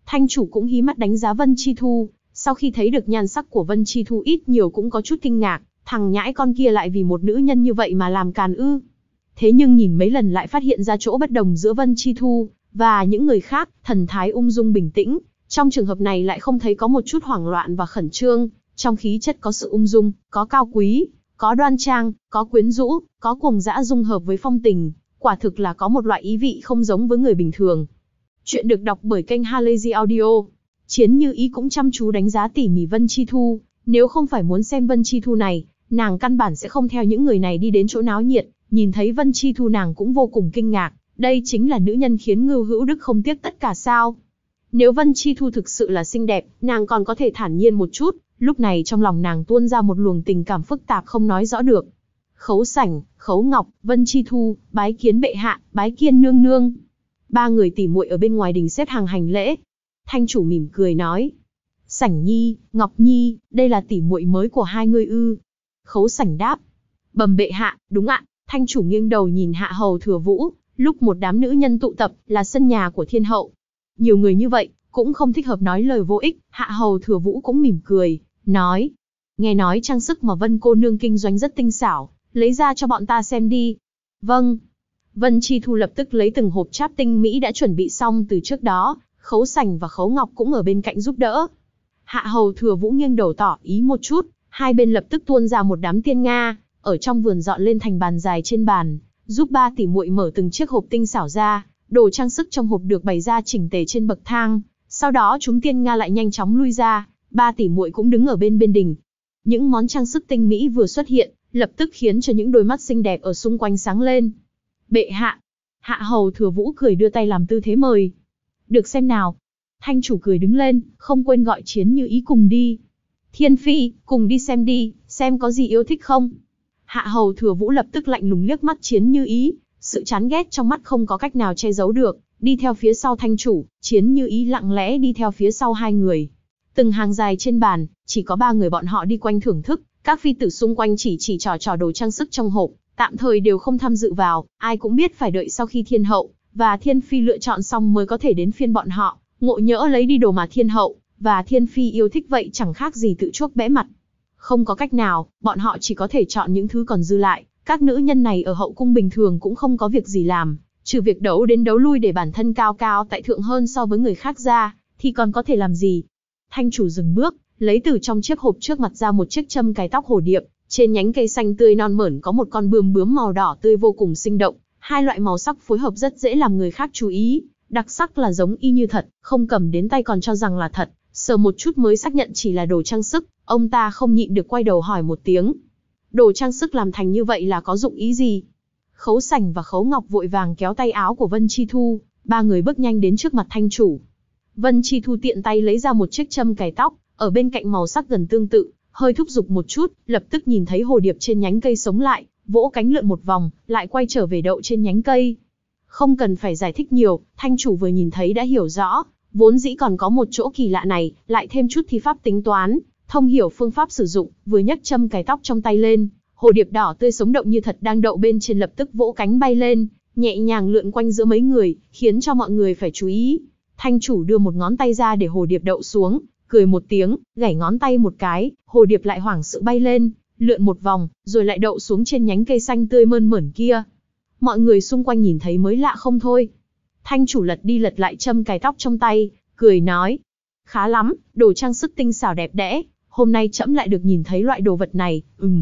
S1: Thanh chủ cũng hí mắt đánh giá Vân Chi Thu, sau khi thấy được nhan sắc của Vân Chi Thu ít nhiều cũng có chút kinh ngạc, thằng nhãi con kia lại vì một nữ nhân như vậy mà làm càn ư. Thế nhưng nhìn mấy lần lại phát hiện ra chỗ bất đồng giữa Vân Chi Thu và những người khác, thần thái ung dung bình tĩnh, trong trường hợp này lại không thấy có một chút hoảng loạn và khẩn trương, trong khí chất có sự ung dung, có cao quý, có đoan trang, có quyến rũ, có cuồng dã dung hợp với phong tình, quả thực là có một loại ý vị không giống với người bình thường. Chuyện được đọc bởi kênh Halazy Audio. Chiến Như Ý cũng chăm chú đánh giá tỉ mỉ Vân Chi Thu, nếu không phải muốn xem Vân Chi Thu này, nàng căn bản sẽ không theo những người này đi đến chỗ náo nhiệt, nhìn thấy Vân Chi Thu nàng cũng vô cùng kinh ngạc, đây chính là nữ nhân khiến Ngưu Hữu Đức không tiếc tất cả sao. Nếu Vân Chi Thu thực sự là xinh đẹp, nàng còn có thể thản nhiên một chút, lúc này trong lòng nàng tuôn ra một luồng tình cảm phức tạp không nói rõ được. Khấu Sảnh, Khấu Ngọc, Vân Chi Thu, bái kiến bệ hạ, bái kiến nương nương. Ba người tỉ muội ở bên ngoài đình xếp hàng hành lễ. Thanh chủ mỉm cười nói: Sảnh nhi, Ngọc nhi, đây là tỉ muội mới của hai người ư? Khấu Sảnh đáp: Bẩm bệ hạ, đúng ạ. Thanh chủ nghiêng đầu nhìn Hạ Hầu Thừa Vũ, lúc một đám nữ nhân tụ tập là sân nhà của thiên hậu. Nhiều người như vậy, cũng không thích hợp nói lời vô ích. Hạ Hầu Thừa Vũ cũng mỉm cười, nói: Nghe nói trang sức mà Vân cô nương kinh doanh rất tinh xảo, lấy ra cho bọn ta xem đi. Vâng. Vân Chi Thu lập tức lấy từng hộp cháp tinh mỹ đã chuẩn bị xong từ trước đó, Khấu Sảnh và Khấu Ngọc cũng ở bên cạnh giúp đỡ. Hạ Hầu Thừa Vũ nghiêng đầu tỏ ý một chút, hai bên lập tức tuôn ra một đám tiên nga, ở trong vườn dọn lên thành bàn dài trên bàn, giúp ba tỷ muội mở từng chiếc hộp tinh xảo ra, đồ trang sức trong hộp được bày ra chỉnh tề trên bậc thang, sau đó chúng tiên nga lại nhanh chóng lui ra, ba tỷ muội cũng đứng ở bên đình. Những món trang sức tinh mỹ vừa xuất hiện, lập tức khiến cho những đôi mắt xinh đẹp ở xung quanh sáng lên. Bệ hạ. Hạ Hầu Thừa Vũ cười đưa tay làm tư thế mời. Được xem nào. Thanh chủ cười đứng lên, không quên gọi Chiến Như Ý cùng đi. Thiên Phi, cùng đi xem đi, xem có gì yêu thích không. Hạ Hầu Thừa Vũ lập tức lạnh lùng liếc mắt Chiến Như Ý, sự chán ghét trong mắt không có cách nào che giấu được, đi theo phía sau thanh chủ, Chiến Như Ý lặng lẽ đi theo phía sau hai người. Từng hàng dài trên bàn, chỉ có ba người bọn họ đi quanh thưởng thức, các phi tử xung quanh chỉ trò đồ trang sức trong hộp, tạm thời đều không tham dự vào, ai cũng biết phải đợi sau khi thiên hậu và thiên phi lựa chọn xong mới có thể đến phiên bọn họ, ngộ nhỡ lấy đi đồ mà thiên hậu và thiên phi yêu thích vậy chẳng khác gì tự chuốc bẽ mặt. Không có cách nào, bọn họ chỉ có thể chọn những thứ còn dư lại, các nữ nhân này ở hậu cung bình thường cũng không có việc gì làm, trừ việc đấu đến đấu lui để bản thân cao cao tại thượng hơn so với người khác ra, thì còn có thể làm gì. Thanh chủ dừng bước, lấy từ trong chiếc hộp trước mặt ra một chiếc châm cài tóc hồ điệp, trên nhánh cây xanh tươi non mởn có một con bướm màu đỏ tươi vô cùng sinh động, hai loại màu sắc phối hợp rất dễ làm người khác chú ý, đặc sắc là giống y như thật, không cầm đến tay còn cho rằng là thật, sờ một chút mới xác nhận chỉ là đồ trang sức, ông ta không nhịn được quay đầu hỏi một tiếng. Đồ trang sức làm thành như vậy là có dụng ý gì? Khấu Sảnh và Khấu Ngọc vội vàng kéo tay áo của Vân Chi Thu, ba người bước nhanh đến trước mặt thanh chủ. Vân Chi Thu tiện tay lấy ra một chiếc châm cài tóc, ở bên cạnh màu sắc gần tương tự, hơi thúc giục một chút, lập tức nhìn thấy hồ điệp trên nhánh cây sống lại, vỗ cánh lượn một vòng, lại quay trở về đậu trên nhánh cây. Không cần phải giải thích nhiều, thanh chủ vừa nhìn thấy đã hiểu rõ, vốn dĩ còn có một chỗ kỳ lạ này, lại thêm chút thi pháp tính toán, thông hiểu phương pháp sử dụng, vừa nhấc châm cài tóc trong tay lên, hồ điệp đỏ tươi sống động như thật đang đậu bên trên lập tức vỗ cánh bay lên, nhẹ nhàng lượn quanh giữa mấy người, khiến cho mọi người phải chú ý. Thanh chủ đưa một ngón tay ra để hồ điệp đậu xuống, cười một tiếng, gảy ngón tay một cái, hồ điệp lại hoảng sự bay lên, lượn một vòng, rồi lại đậu xuống trên nhánh cây xanh tươi mơn mởn kia. Mọi người xung quanh nhìn thấy mới lạ không thôi. Thanh chủ lật đi lật lại châm cài tóc trong tay, cười nói: Khá lắm, đồ trang sức tinh xảo đẹp đẽ, hôm nay trẫm lại được nhìn thấy loại đồ vật này,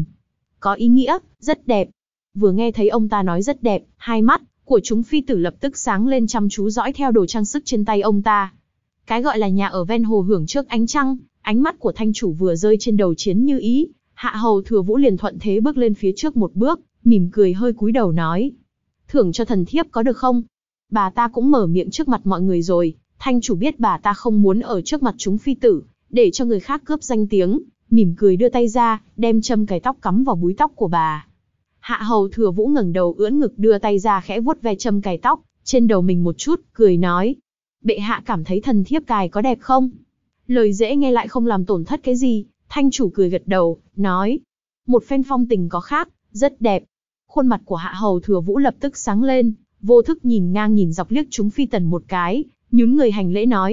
S1: có ý nghĩa, rất đẹp. Vừa nghe thấy ông ta nói rất đẹp, hai mắt của chúng phi tử lập tức sáng lên chăm chú dõi theo đồ trang sức trên tay ông ta. Cái gọi là nhà ở ven hồ hưởng trước ánh trăng, ánh mắt của thanh chủ vừa rơi trên đầu Chiến Như Ý, Hạ Hầu Thừa Vũ liền thuận thế bước lên phía trước một bước, mỉm cười hơi cúi đầu nói: Thưởng cho thần thiếp có được không? Bà ta cũng mở miệng trước mặt mọi người rồi, thanh chủ biết bà ta không muốn ở trước mặt chúng phi tử, để cho người khác cướp danh tiếng, mỉm cười đưa tay ra, đem châm cài tóc cắm vào búi tóc của bà. Hạ Hầu Thừa Vũ ngẩng đầu ưỡn ngực đưa tay ra khẽ vuốt ve châm cài tóc trên đầu mình một chút, cười nói: Bệ hạ cảm thấy thần thiếp cài có đẹp không? Lời dễ nghe lại không làm tổn thất cái gì, thanh chủ cười gật đầu, nói: Một phen phong tình có khác, rất đẹp. Khuôn mặt của Hạ Hầu Thừa Vũ lập tức sáng lên, vô thức nhìn ngang nhìn dọc liếc chúng phi tần một cái, nhún người hành lễ nói: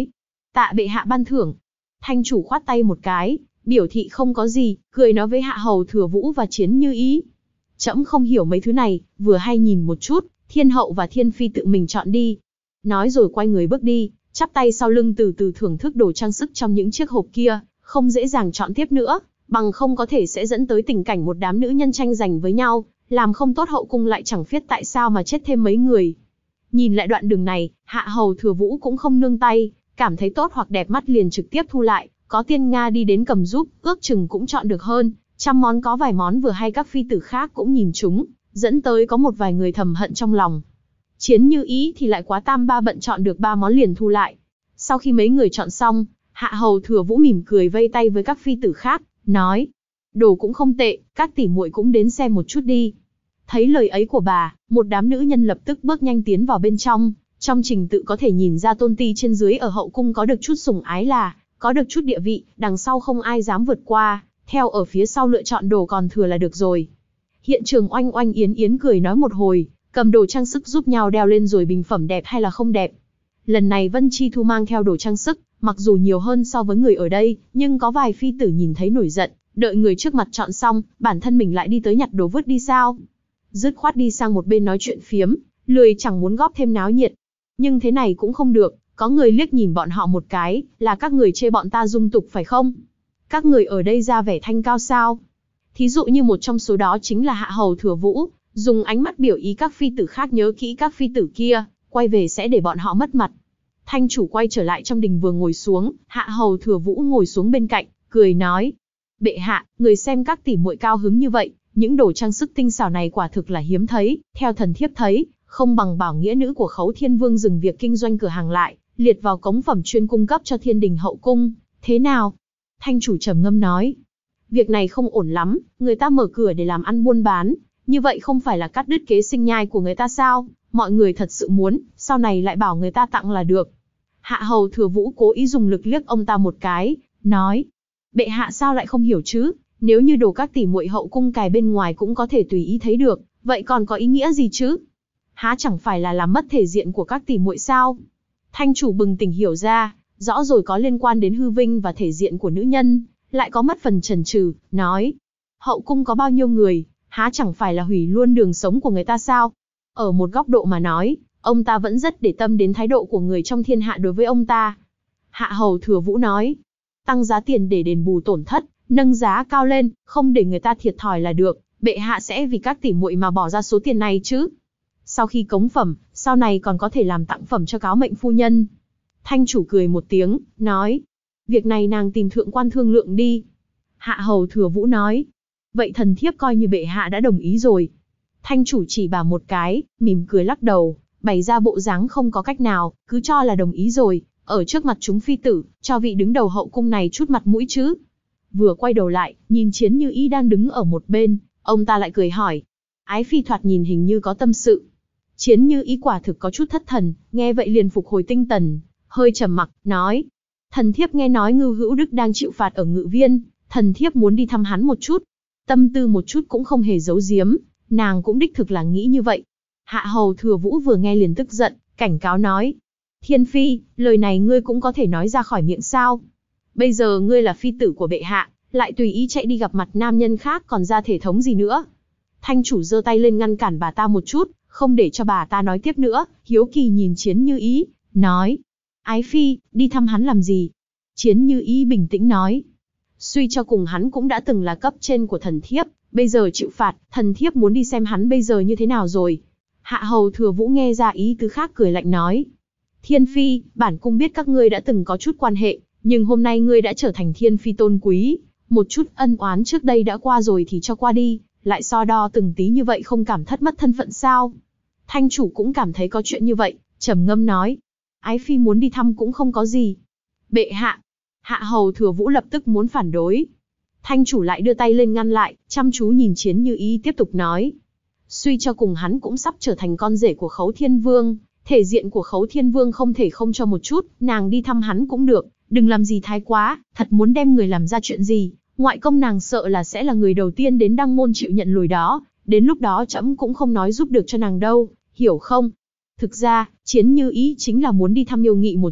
S1: Tạ bệ hạ ban thưởng. Thanh chủ khoát tay một cái, biểu thị không có gì, cười nói với Hạ Hầu Thừa Vũ và Chiến Như Ý. Trẫm không hiểu mấy thứ này, vừa hay nhìn một chút, thiên hậu và thiên phi tự mình chọn đi. Nói rồi quay người bước đi, chắp tay sau lưng từ từ thưởng thức đồ trang sức trong những chiếc hộp kia, không dễ dàng chọn tiếp nữa, bằng không có thể sẽ dẫn tới tình cảnh một đám nữ nhân tranh giành với nhau, làm không tốt hậu cung lại chẳng biết tại sao mà chết thêm mấy người. Nhìn lại đoạn đường này, Hạ Hầu Thừa Vũ cũng không nương tay, cảm thấy tốt hoặc đẹp mắt liền trực tiếp thu lại, có tiên Nga đi đến cầm giúp, ước chừng cũng chọn được hơn, trăm món có vài món vừa hay các phi tử khác cũng nhìn chúng, dẫn tới có một vài người thầm hận trong lòng. Chiến Như Ý thì lại quá tam ba bận chọn được 3 món liền thu lại. Sau khi mấy người chọn xong, Hạ Hầu Thừa Vũ mỉm cười vây tay với các phi tử khác, nói: đồ cũng không tệ, các tỷ muội cũng đến xem một chút đi. Thấy lời ấy của bà, một đám nữ nhân lập tức bước nhanh tiến vào bên trong. Trong trình tự có thể nhìn ra tôn ti trên dưới ở hậu cung có được chút sủng ái là, có được chút địa vị, đằng sau không ai dám vượt qua, theo ở phía sau lựa chọn đồ còn thừa là được rồi. Hiện trường oanh oanh yến yến cười nói một hồi, cầm đồ trang sức giúp nhau đeo lên rồi bình phẩm đẹp hay là không đẹp. Lần này Vân Chi Thu mang theo đồ trang sức, mặc dù nhiều hơn so với người ở đây, nhưng có vài phi tử nhìn thấy nổi giận, đợi người trước mặt chọn xong, bản thân mình lại đi tới nhặt đồ vứt đi sao. Dứt khoát đi sang một bên nói chuyện phiếm, lười chẳng muốn góp thêm náo nhiệt. Nhưng thế này cũng không được, có người liếc nhìn bọn họ một cái, là các người chê bọn ta dung tục phải không? Các người ở đây ra vẻ thanh cao sao? Thí dụ như một trong số đó chính là Hạ Hầu Thừa Vũ, dùng ánh mắt biểu ý các phi tử khác nhớ kỹ các phi tử kia, quay về sẽ để bọn họ mất mặt. Thanh chủ quay trở lại trong đình vừa ngồi xuống, Hạ Hầu Thừa Vũ ngồi xuống bên cạnh, cười nói: bệ hạ, người xem các tỷ muội cao hứng như vậy, những đồ trang sức tinh xảo này quả thực là hiếm thấy, theo thần thiếp thấy, không bằng bảo nghĩa nữ của Khấu Thiên Vương dừng việc kinh doanh cửa hàng lại, liệt vào cống phẩm chuyên cung cấp cho thiên đình hậu cung, thế nào? Thanh chủ trầm ngâm nói: việc này không ổn lắm, người ta mở cửa để làm ăn buôn bán, như vậy không phải là cắt đứt kế sinh nhai của người ta sao? Mọi người thật sự muốn, sau này lại bảo người ta tặng là được. Hạ Hầu Thừa Vũ cố ý dùng lực liếc ông ta một cái, nói: bệ hạ sao lại không hiểu chứ? Nếu như đồ các tỷ muội hậu cung cài bên ngoài cũng có thể tùy ý thấy được, vậy còn có ý nghĩa gì chứ? Há chẳng phải là làm mất thể diện của các tỷ muội sao? Thanh chủ bừng tỉnh hiểu ra, rõ rồi có liên quan đến hư vinh và thể diện của nữ nhân, lại có mất phần chần chừ, nói: hậu cung có bao nhiêu người, há chẳng phải là hủy luôn đường sống của người ta sao? Ở một góc độ mà nói, ông ta vẫn rất để tâm đến thái độ của người trong thiên hạ đối với ông ta. Hạ Hầu Thừa Vũ nói: tăng giá tiền để đền bù tổn thất, nâng giá cao lên, không để người ta thiệt thòi là được, bệ hạ sẽ vì các tỷ muội mà bỏ ra số tiền này chứ. Sau khi cống phẩm, sau này còn có thể làm tặng phẩm cho cáo mệnh phu nhân. Thanh chủ cười một tiếng, nói: việc này nàng tìm thượng quan thương lượng đi. Hạ Hầu Thừa Vũ nói: vậy thần thiếp coi như bệ hạ đã đồng ý rồi. Thanh chủ chỉ bà một cái, mỉm cười lắc đầu, bày ra bộ dáng không có cách nào, cứ cho là đồng ý rồi, ở trước mặt chúng phi tử, cho vị đứng đầu hậu cung này chút mặt mũi chứ. Vừa quay đầu lại, nhìn Chiến Như Ý đang đứng ở một bên, ông ta lại cười hỏi: ái phi thoạt nhìn hình như có tâm sự. Chiến Như Ý quả thực có chút thất thần, nghe vậy liền phục hồi tinh thần, hơi trầm mặc, nói: thần thiếp nghe nói Ngưu Hữu Đức đang chịu phạt ở Ngự Viên, thần thiếp muốn đi thăm hắn một chút. Tâm tư một chút cũng không hề giấu giếm, nàng cũng đích thực là nghĩ như vậy. Hạ Hầu Thừa Vũ vừa nghe liền tức giận, cảnh cáo nói: thiên phi, lời này ngươi cũng có thể nói ra khỏi miệng sao? Bây giờ ngươi là phi tử của bệ hạ, lại tùy ý chạy đi gặp mặt nam nhân khác còn ra thể thống gì nữa? Thanh chủ giơ tay lên ngăn cản bà ta một chút, không để cho bà ta nói tiếp nữa, hiếu kỳ nhìn Chiến Như Ý, nói: ái phi, đi thăm hắn làm gì? Chiến Như Ý bình tĩnh nói: suy cho cùng hắn cũng đã từng là cấp trên của thần thiếp, bây giờ chịu phạt, thần thiếp muốn đi xem hắn bây giờ như thế nào rồi. Hạ Hầu Thừa Vũ nghe ra ý tứ khác cười lạnh nói: thiên phi, bản cung biết các ngươi đã từng có chút quan hệ, nhưng hôm nay ngươi đã trở thành thiên phi tôn quý, một chút ân oán trước đây đã qua rồi thì cho qua đi, lại so đo từng tí như vậy không cảm thất mất thân phận sao? Thanh chủ cũng cảm thấy có chuyện như vậy, trầm ngâm nói: ái phi muốn đi thăm cũng không có gì. Bệ hạ. Hạ Hầu Thừa Vũ lập tức muốn phản đối. Thanh chủ lại đưa tay lên ngăn lại, chăm chú nhìn Chiến Như Ý tiếp tục nói: suy cho cùng hắn cũng sắp trở thành con rể của Khấu Thiên Vương, thể diện của Khấu Thiên Vương không thể không cho một chút, nàng đi thăm hắn cũng được, đừng làm gì thái quá, thật muốn đem người làm ra chuyện gì, ngoại công nàng sợ là sẽ là người đầu tiên đến đăng môn chịu nhận lùi đó, đến lúc đó trẫm cũng không nói giúp được cho nàng đâu, hiểu không? Thực ra, Chiến Như Ý chính là muốn đi thăm yêu nghị một chút,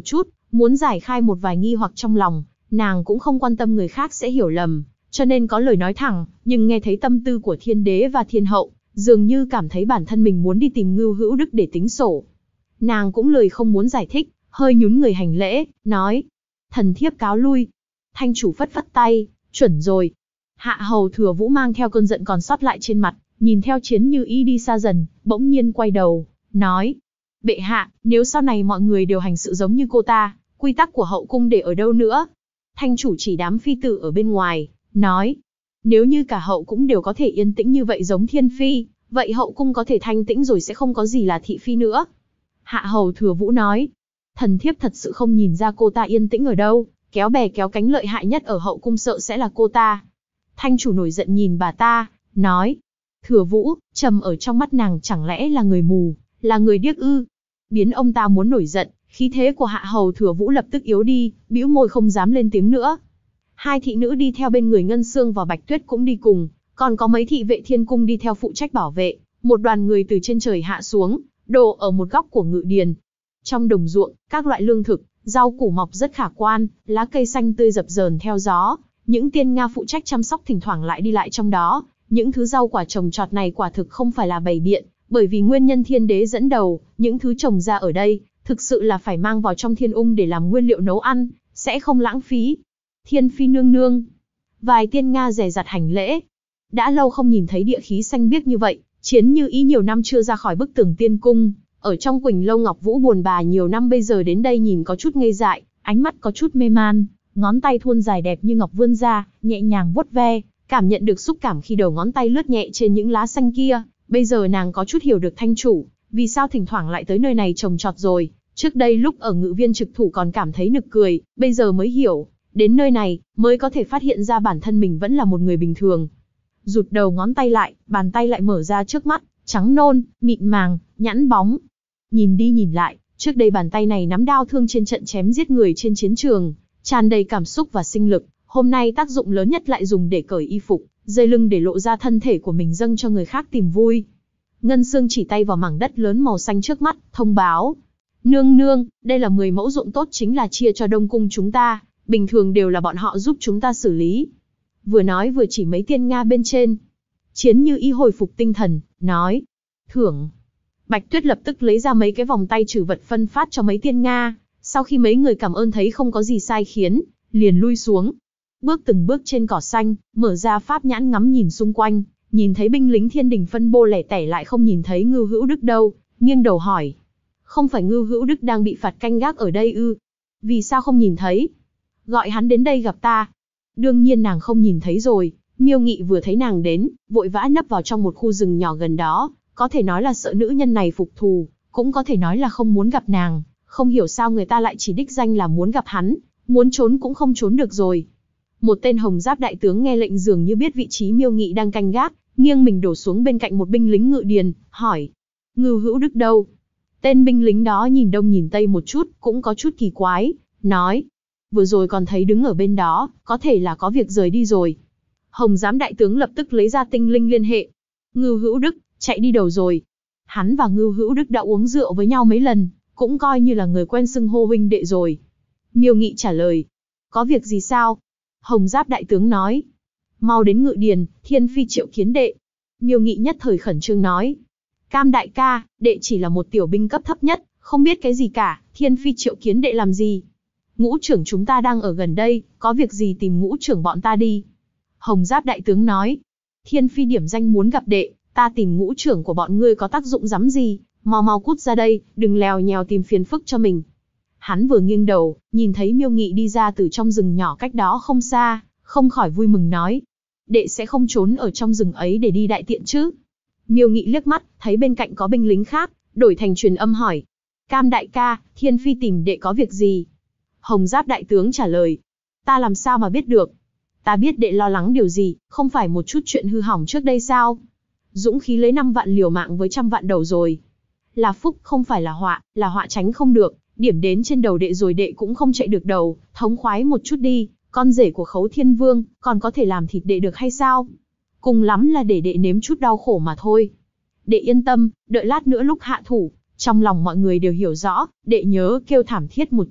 S1: muốn giải khai một vài nghi hoặc trong lòng, nàng cũng không quan tâm người khác sẽ hiểu lầm, cho nên có lời nói thẳng, nhưng nghe thấy tâm tư của thiên đế và thiên hậu, dường như cảm thấy bản thân mình muốn đi tìm Ngưu Hữu Đức để tính sổ. Nàng cũng lời không muốn giải thích, hơi nhún người hành lễ, nói, thần thiếp cáo lui. Thanh chủ phất phất tay, chuẩn rồi. Hạ hầu Thừa Vũ mang theo cơn giận còn sót lại trên mặt, nhìn theo Chiến Như Ý đi xa dần, bỗng nhiên quay đầu, nói, bệ hạ, nếu sau này mọi người đều hành sự giống như cô ta, quy tắc của hậu cung để ở đâu nữa? Thanh chủ chỉ đám phi tử ở bên ngoài, nói, nếu như cả hậu cung đều có thể yên tĩnh như vậy giống thiên phi, vậy hậu cung có thể thanh tĩnh rồi sẽ không có gì là thị phi nữa. Hạ hầu Thừa Vũ nói, thần thiếp thật sự không nhìn ra cô ta yên tĩnh ở đâu, kéo bè kéo cánh lợi hại nhất ở hậu cung sợ sẽ là cô ta. Thanh chủ nổi giận nhìn bà ta, nói, Thừa Vũ, trầm ở trong mắt nàng chẳng lẽ là người mù, là người điếc ư? Biến ông ta muốn nổi giận, khí thế của Hạ hầu Thừa Vũ lập tức yếu đi, bĩu môi không dám lên tiếng nữa. Hai thị nữ đi theo bên người Ngân Xương và Bạch Tuyết cũng đi cùng, còn có mấy thị vệ thiên cung đi theo phụ trách bảo vệ. Một đoàn người từ trên trời hạ xuống, đổ ở một góc của ngự điền. Trong đồng ruộng, các loại lương thực, rau củ mọc rất khả quan, lá cây xanh tươi dập dờn theo gió. Những tiên Nga phụ trách chăm sóc thỉnh thoảng lại đi lại trong đó. Những thứ rau quả trồng trọt này quả thực không phải là bày biện, bởi vì nguyên nhân thiên đế dẫn đầu, những thứ trồng ra ở đây, thực sự là phải mang vào trong thiên ung để làm nguyên liệu nấu ăn, sẽ không lãng phí. Thiên phi nương nương. Vài tiên Nga dè dặt hành lễ. Đã lâu không nhìn thấy địa khí xanh biếc như vậy, Chiến Như Ý nhiều năm chưa ra khỏi bức tường tiên cung, ở trong Quỳnh Lâu Ngọc Vũ buồn bà nhiều năm bây giờ đến đây nhìn có chút ngây dại, ánh mắt có chút mê man, ngón tay thuôn dài đẹp như ngọc vươn ra, nhẹ nhàng vuốt ve, cảm nhận được xúc cảm khi đầu ngón tay lướt nhẹ trên những lá xanh kia. Bây giờ nàng có chút hiểu được thanh chủ, vì sao thỉnh thoảng lại tới nơi này trồng trọt rồi. Trước đây lúc ở ngự viên trực thủ còn cảm thấy nực cười, bây giờ mới hiểu, đến nơi này mới có thể phát hiện ra bản thân mình vẫn là một người bình thường. Rụt đầu ngón tay lại, bàn tay lại mở ra trước mắt, trắng nôn, mịn màng, nhẵn bóng. Nhìn đi nhìn lại, trước đây bàn tay này nắm đao thương trên trận chém giết người trên chiến trường, tràn đầy cảm xúc và sinh lực. Hôm nay tác dụng lớn nhất lại dùng để cởi y phục, dây lưng để lộ ra thân thể của mình dâng cho người khác tìm vui. Ngân Xương chỉ tay vào mảng đất lớn màu xanh trước mắt, thông báo. Nương nương, đây là 10 mẫu ruộng tốt chính là chia cho Đông Cung chúng ta, bình thường đều là bọn họ giúp chúng ta xử lý. Vừa nói vừa chỉ mấy tiên Nga bên trên. Chiến Như Ý hồi phục tinh thần, nói. Thưởng. Bạch Tuyết lập tức lấy ra mấy cái vòng tay trừ vật phân phát cho mấy tiên Nga. Sau khi mấy người cảm ơn thấy không có gì sai khiến, liền lui xuống. Bước từng bước trên cỏ xanh, mở ra pháp nhãn ngắm nhìn xung quanh, nhìn thấy binh lính thiên đình phân bô lẻ tẻ lại không nhìn thấy Ngưu Hữu Đức đâu, nghiêng đầu hỏi. Không phải Ngưu Hữu Đức đang bị phạt canh gác ở đây ư? Vì sao không nhìn thấy? Gọi hắn đến đây gặp ta. Đương nhiên nàng không nhìn thấy rồi, Miêu Nghị vừa thấy nàng đến, vội vã nấp vào trong một khu rừng nhỏ gần đó, có thể nói là sợ nữ nhân này phục thù, cũng có thể nói là không muốn gặp nàng, không hiểu sao người ta lại chỉ đích danh là muốn gặp hắn, muốn trốn cũng không trốn được rồi. Một tên hồng giáp đại tướng nghe lệnh dường như biết vị trí Miêu Nghị đang canh gác, nghiêng mình đổ xuống bên cạnh một binh lính ngự điền, hỏi. Ngưu Hữu Đức đâu? Tên binh lính đó nhìn đông nhìn tây một chút, cũng có chút kỳ quái, nói. Vừa rồi còn thấy đứng ở bên đó, có thể là có việc rời đi rồi. Hồng giám đại tướng lập tức lấy ra tinh linh liên hệ. Ngưu Hữu Đức, chạy đi đâu rồi? Hắn và Ngưu Hữu Đức đã uống rượu với nhau mấy lần, cũng coi như là người quen xưng hô huynh đệ rồi. Miêu Nghị trả lời. Có việc gì sao? Hồng giáp đại tướng nói. Mau đến ngự điền, thiên phi triệu kiến đệ. Miêu Nghị nhất thời khẩn trương nói. Cam đại ca, đệ chỉ là một tiểu binh cấp thấp nhất, không biết cái gì cả, thiên phi triệu kiến đệ làm gì? Ngũ trưởng chúng ta đang ở gần đây, có việc gì tìm ngũ trưởng bọn ta đi. Hồng giáp đại tướng nói. Thiên phi điểm danh muốn gặp đệ, ta tìm ngũ trưởng của bọn ngươi có tác dụng rắm gì, mau mau cút ra đây, đừng lèo nhèo tìm phiền phức cho mình. Hắn vừa nghiêng đầu, nhìn thấy Miêu Nghị đi ra từ trong rừng nhỏ cách đó không xa, không khỏi vui mừng nói. Đệ sẽ không trốn ở trong rừng ấy để đi đại tiện chứ? Miêu Nghị liếc mắt, thấy bên cạnh có binh lính khác, đổi thành truyền âm hỏi. Cam đại ca, thiên phi tìm đệ có việc gì? Hồng giáp đại tướng trả lời. Ta làm sao mà biết được? Ta biết đệ lo lắng điều gì, không phải một chút chuyện hư hỏng trước đây sao? Dũng khí lấy 5 vạn liều mạng với 100 vạn đầu rồi. Là phúc không phải là họa tránh không được, điểm đến trên đầu đệ rồi đệ cũng không chạy được đầu, thống khoái một chút đi, con rể của Khấu Thiên Vương, còn có thể làm thịt đệ được hay sao? Cùng lắm là để đệ nếm chút đau khổ mà thôi. Đệ yên tâm, đợi lát nữa lúc hạ thủ, trong lòng mọi người đều hiểu rõ, đệ nhớ kêu thảm thiết một chút,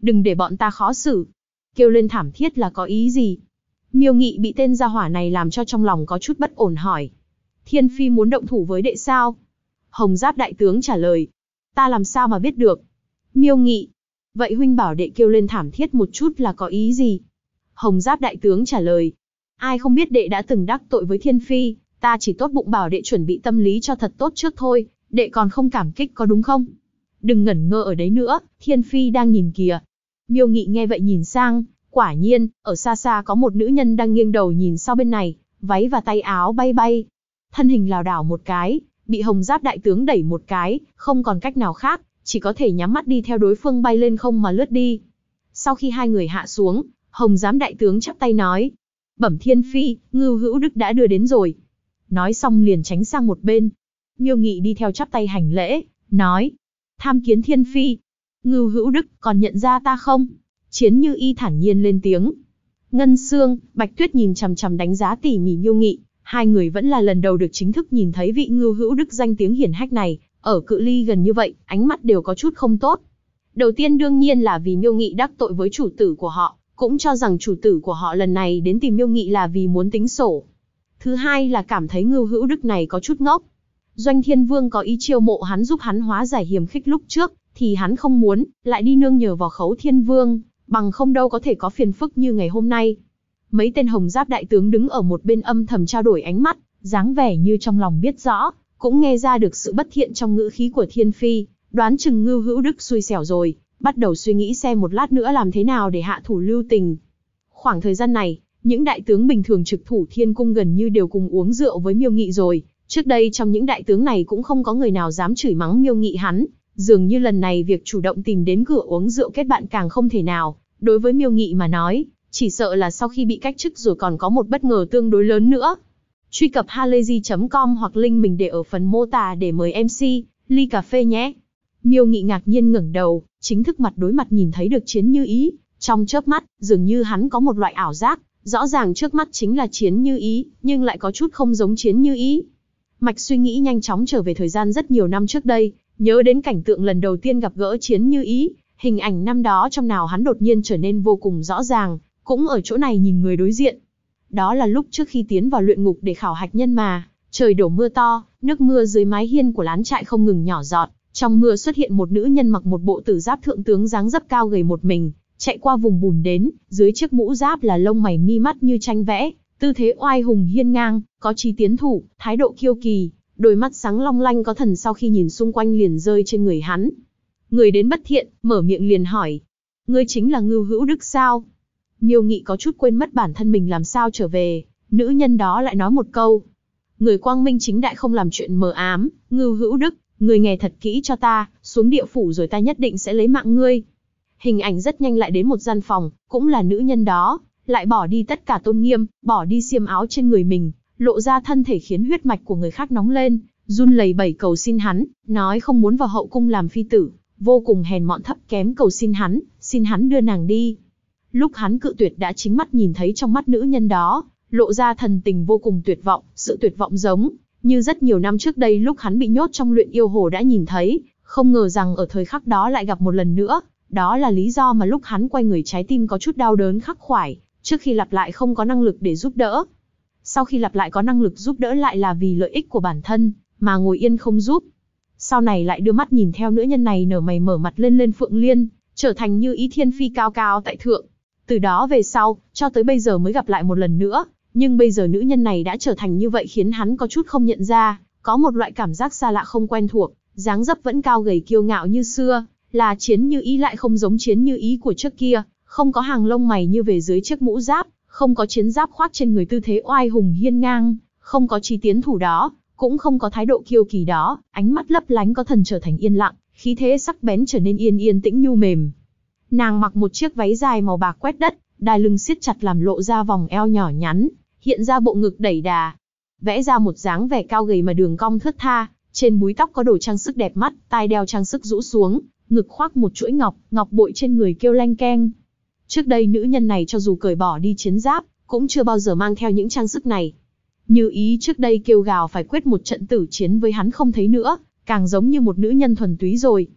S1: đừng để bọn ta khó xử. Kêu lên thảm thiết là có ý gì? Miêu Nghị bị tên gia hỏa này làm cho trong lòng có chút bất ổn hỏi. Thiên Phi muốn động thủ với đệ sao? Hồng Giáp đại tướng trả lời. Ta làm sao mà biết được? Miêu Nghị. Vậy huynh bảo đệ kêu lên thảm thiết một chút là có ý gì? Hồng Giáp đại tướng trả lời. Ai không biết đệ đã từng đắc tội với Thiên Phi, ta chỉ tốt bụng bảo đệ chuẩn bị tâm lý cho thật tốt trước thôi, đệ còn không cảm kích có đúng không? Đừng ngẩn ngơ ở đấy nữa, Thiên Phi đang nhìn kìa. Miêu Nghị nghe vậy nhìn sang, quả nhiên, ở xa xa có một nữ nhân đang nghiêng đầu nhìn sau bên này, váy và tay áo bay bay. Thân hình lảo đảo một cái, bị Hồng Giáp đại tướng đẩy một cái, không còn cách nào khác, chỉ có thể nhắm mắt đi theo đối phương bay lên không mà lướt đi. Sau khi hai người hạ xuống, Hồng Giám đại tướng chắp tay nói. Bẩm Thiên Phi, Ngưu Hữu Đức đã đưa đến rồi. Nói xong liền tránh sang một bên. Miêu Nghị đi theo chắp tay hành lễ, nói. Tham kiến Thiên Phi. Ngưu Hữu Đức, còn nhận ra ta không? Chiến Như Y thản nhiên lên tiếng. Ngân Sương, Bạch Tuyết nhìn chằm chằm đánh giá tỉ mỉ Miêu Nghị. Hai người vẫn là lần đầu được chính thức nhìn thấy vị Ngưu Hữu Đức danh tiếng hiển hách này. Ở cự ly gần như vậy, ánh mắt đều có chút không tốt. Đầu tiên đương nhiên là vì Miêu Nghị đắc tội với chủ tử của họ, cũng cho rằng chủ tử của họ lần này đến tìm Miêu Nghị là vì muốn tính sổ. Thứ hai là cảm thấy Ngưu Hữu Đức này có chút ngốc. Doanh Thiên Vương có ý chiêu mộ hắn giúp hắn hóa giải hiềm khích lúc trước, thì hắn không muốn, lại đi nương nhờ vào Khấu Thiên Vương, bằng không đâu có thể có phiền phức như ngày hôm nay. Mấy tên Hồng Giáp đại tướng đứng ở một bên âm thầm trao đổi ánh mắt, dáng vẻ như trong lòng biết rõ, cũng nghe ra được sự bất thiện trong ngữ khí của Thiên Phi, đoán chừng Ngưu Hữu Đức xui xẻo rồi, bắt đầu suy nghĩ xem một lát nữa làm thế nào để hạ thủ lưu tình. Khoảng thời gian này, những đại tướng bình thường trực thủ Thiên Cung gần như đều cùng uống rượu với Miêu Nghị rồi, trước đây trong những đại tướng này cũng không có người nào dám chửi mắng Miêu Nghị hắn, dường như lần này việc chủ động tìm đến cửa uống rượu kết bạn càng không thể nào, đối với Miêu Nghị mà nói, chỉ sợ là sau khi bị cách chức rồi còn có một bất ngờ tương đối lớn nữa. Truy cập halayzi.com hoặc link mình để ở phần mô tả để mời MC, ly cà phê nhé. Miêu Nghị ngạc nhiên ngẩng đầu, chính thức mặt đối mặt nhìn thấy được Chiến Như Ý, trong chớp mắt, dường như hắn có một loại ảo giác, rõ ràng trước mắt chính là Chiến Như Ý, nhưng lại có chút không giống Chiến Như Ý. Mạch suy nghĩ nhanh chóng trở về thời gian rất nhiều năm trước đây, nhớ đến cảnh tượng lần đầu tiên gặp gỡ Chiến Như Ý, hình ảnh năm đó trong nào hắn đột nhiên trở nên vô cùng rõ ràng, cũng ở chỗ này nhìn người đối diện. Đó là lúc trước khi tiến vào luyện ngục để khảo hạch nhân mà, trời đổ mưa to, nước mưa dưới mái hiên của lán trại không ngừng nhỏ giọt, trong mưa xuất hiện một nữ nhân mặc một bộ tử giáp thượng tướng dáng dấp cao gầy một mình, chạy qua vùng bùn đến, dưới chiếc mũ giáp là lông mày mi mắt như tranh vẽ, tư thế oai hùng hiên ngang, có chí tiến thủ, thái độ kiêu kỳ, đôi mắt sáng long lanh có thần sau khi nhìn xung quanh liền rơi trên người hắn. Người đến bất thiện, mở miệng liền hỏi. Ngươi chính là Ngưu Hữu Đức sao? Miêu Nghị có chút quên mất bản thân mình làm sao trở về, nữ nhân đó lại nói một câu. Người quang minh chính đại không làm chuyện mờ ám, Ngưu Hữu Đức, người nghe thật kỹ cho ta, xuống địa phủ rồi ta nhất định sẽ lấy mạng ngươi. Hình ảnh rất nhanh lại đến một gian phòng, cũng là nữ nhân đó, lại bỏ đi tất cả tôn nghiêm, bỏ đi xiêm áo trên người mình, lộ ra thân thể khiến huyết mạch của người khác nóng lên, run lẩy bẩy cầu xin hắn, nói không muốn vào hậu cung làm phi tử, vô cùng hèn mọn thấp kém cầu xin hắn đưa nàng đi. Lúc hắn cự tuyệt đã chính mắt nhìn thấy trong mắt nữ nhân đó, lộ ra thần tình vô cùng tuyệt vọng, sự tuyệt vọng giống như rất nhiều năm trước đây lúc hắn bị nhốt trong luyện yêu hồ đã nhìn thấy, không ngờ rằng ở thời khắc đó lại gặp một lần nữa, đó là lý do mà lúc hắn quay người trái tim có chút đau đớn khắc khoải, trước khi lặp lại không có năng lực để giúp đỡ. Sau khi lặp lại có năng lực giúp đỡ lại là vì lợi ích của bản thân, mà ngồi yên không giúp. Sau này lại đưa mắt nhìn theo nữ nhân này nở mày mở mặt lên Phượng Liên, trở thành Như Ý Thiên Phi cao cao tại thượng. Từ đó về sau, cho tới bây giờ mới gặp lại một lần nữa, nhưng bây giờ nữ nhân này đã trở thành như vậy khiến hắn có chút không nhận ra, có một loại cảm giác xa lạ không quen thuộc, dáng dấp vẫn cao gầy kiêu ngạo như xưa, là Chiến Như Ý lại không giống Chiến Như Ý của trước kia, không có hàng lông mày như về dưới chiếc mũ giáp, không có chiến giáp khoác trên người tư thế oai hùng hiên ngang, không có chí tiến thủ đó, cũng không có thái độ kiêu kỳ đó, ánh mắt lấp lánh có thần trở thành yên lặng, khí thế sắc bén trở nên yên tĩnh nhu mềm. Nàng mặc một chiếc váy dài màu bạc quét đất, đai lưng siết chặt làm lộ ra vòng eo nhỏ nhắn, hiện ra bộ ngực đẩy đà, vẽ ra một dáng vẻ cao gầy mà đường cong thướt tha, trên búi tóc có đồ trang sức đẹp mắt, tai đeo trang sức rũ xuống, ngực khoác một chuỗi ngọc bội trên người kêu leng keng. Trước đây nữ nhân này cho dù cởi bỏ đi chiến giáp, cũng chưa bao giờ mang theo những trang sức này. Như Ý trước đây kêu gào phải quyết một trận tử chiến với hắn không thấy nữa, càng giống như một nữ nhân thuần túy rồi.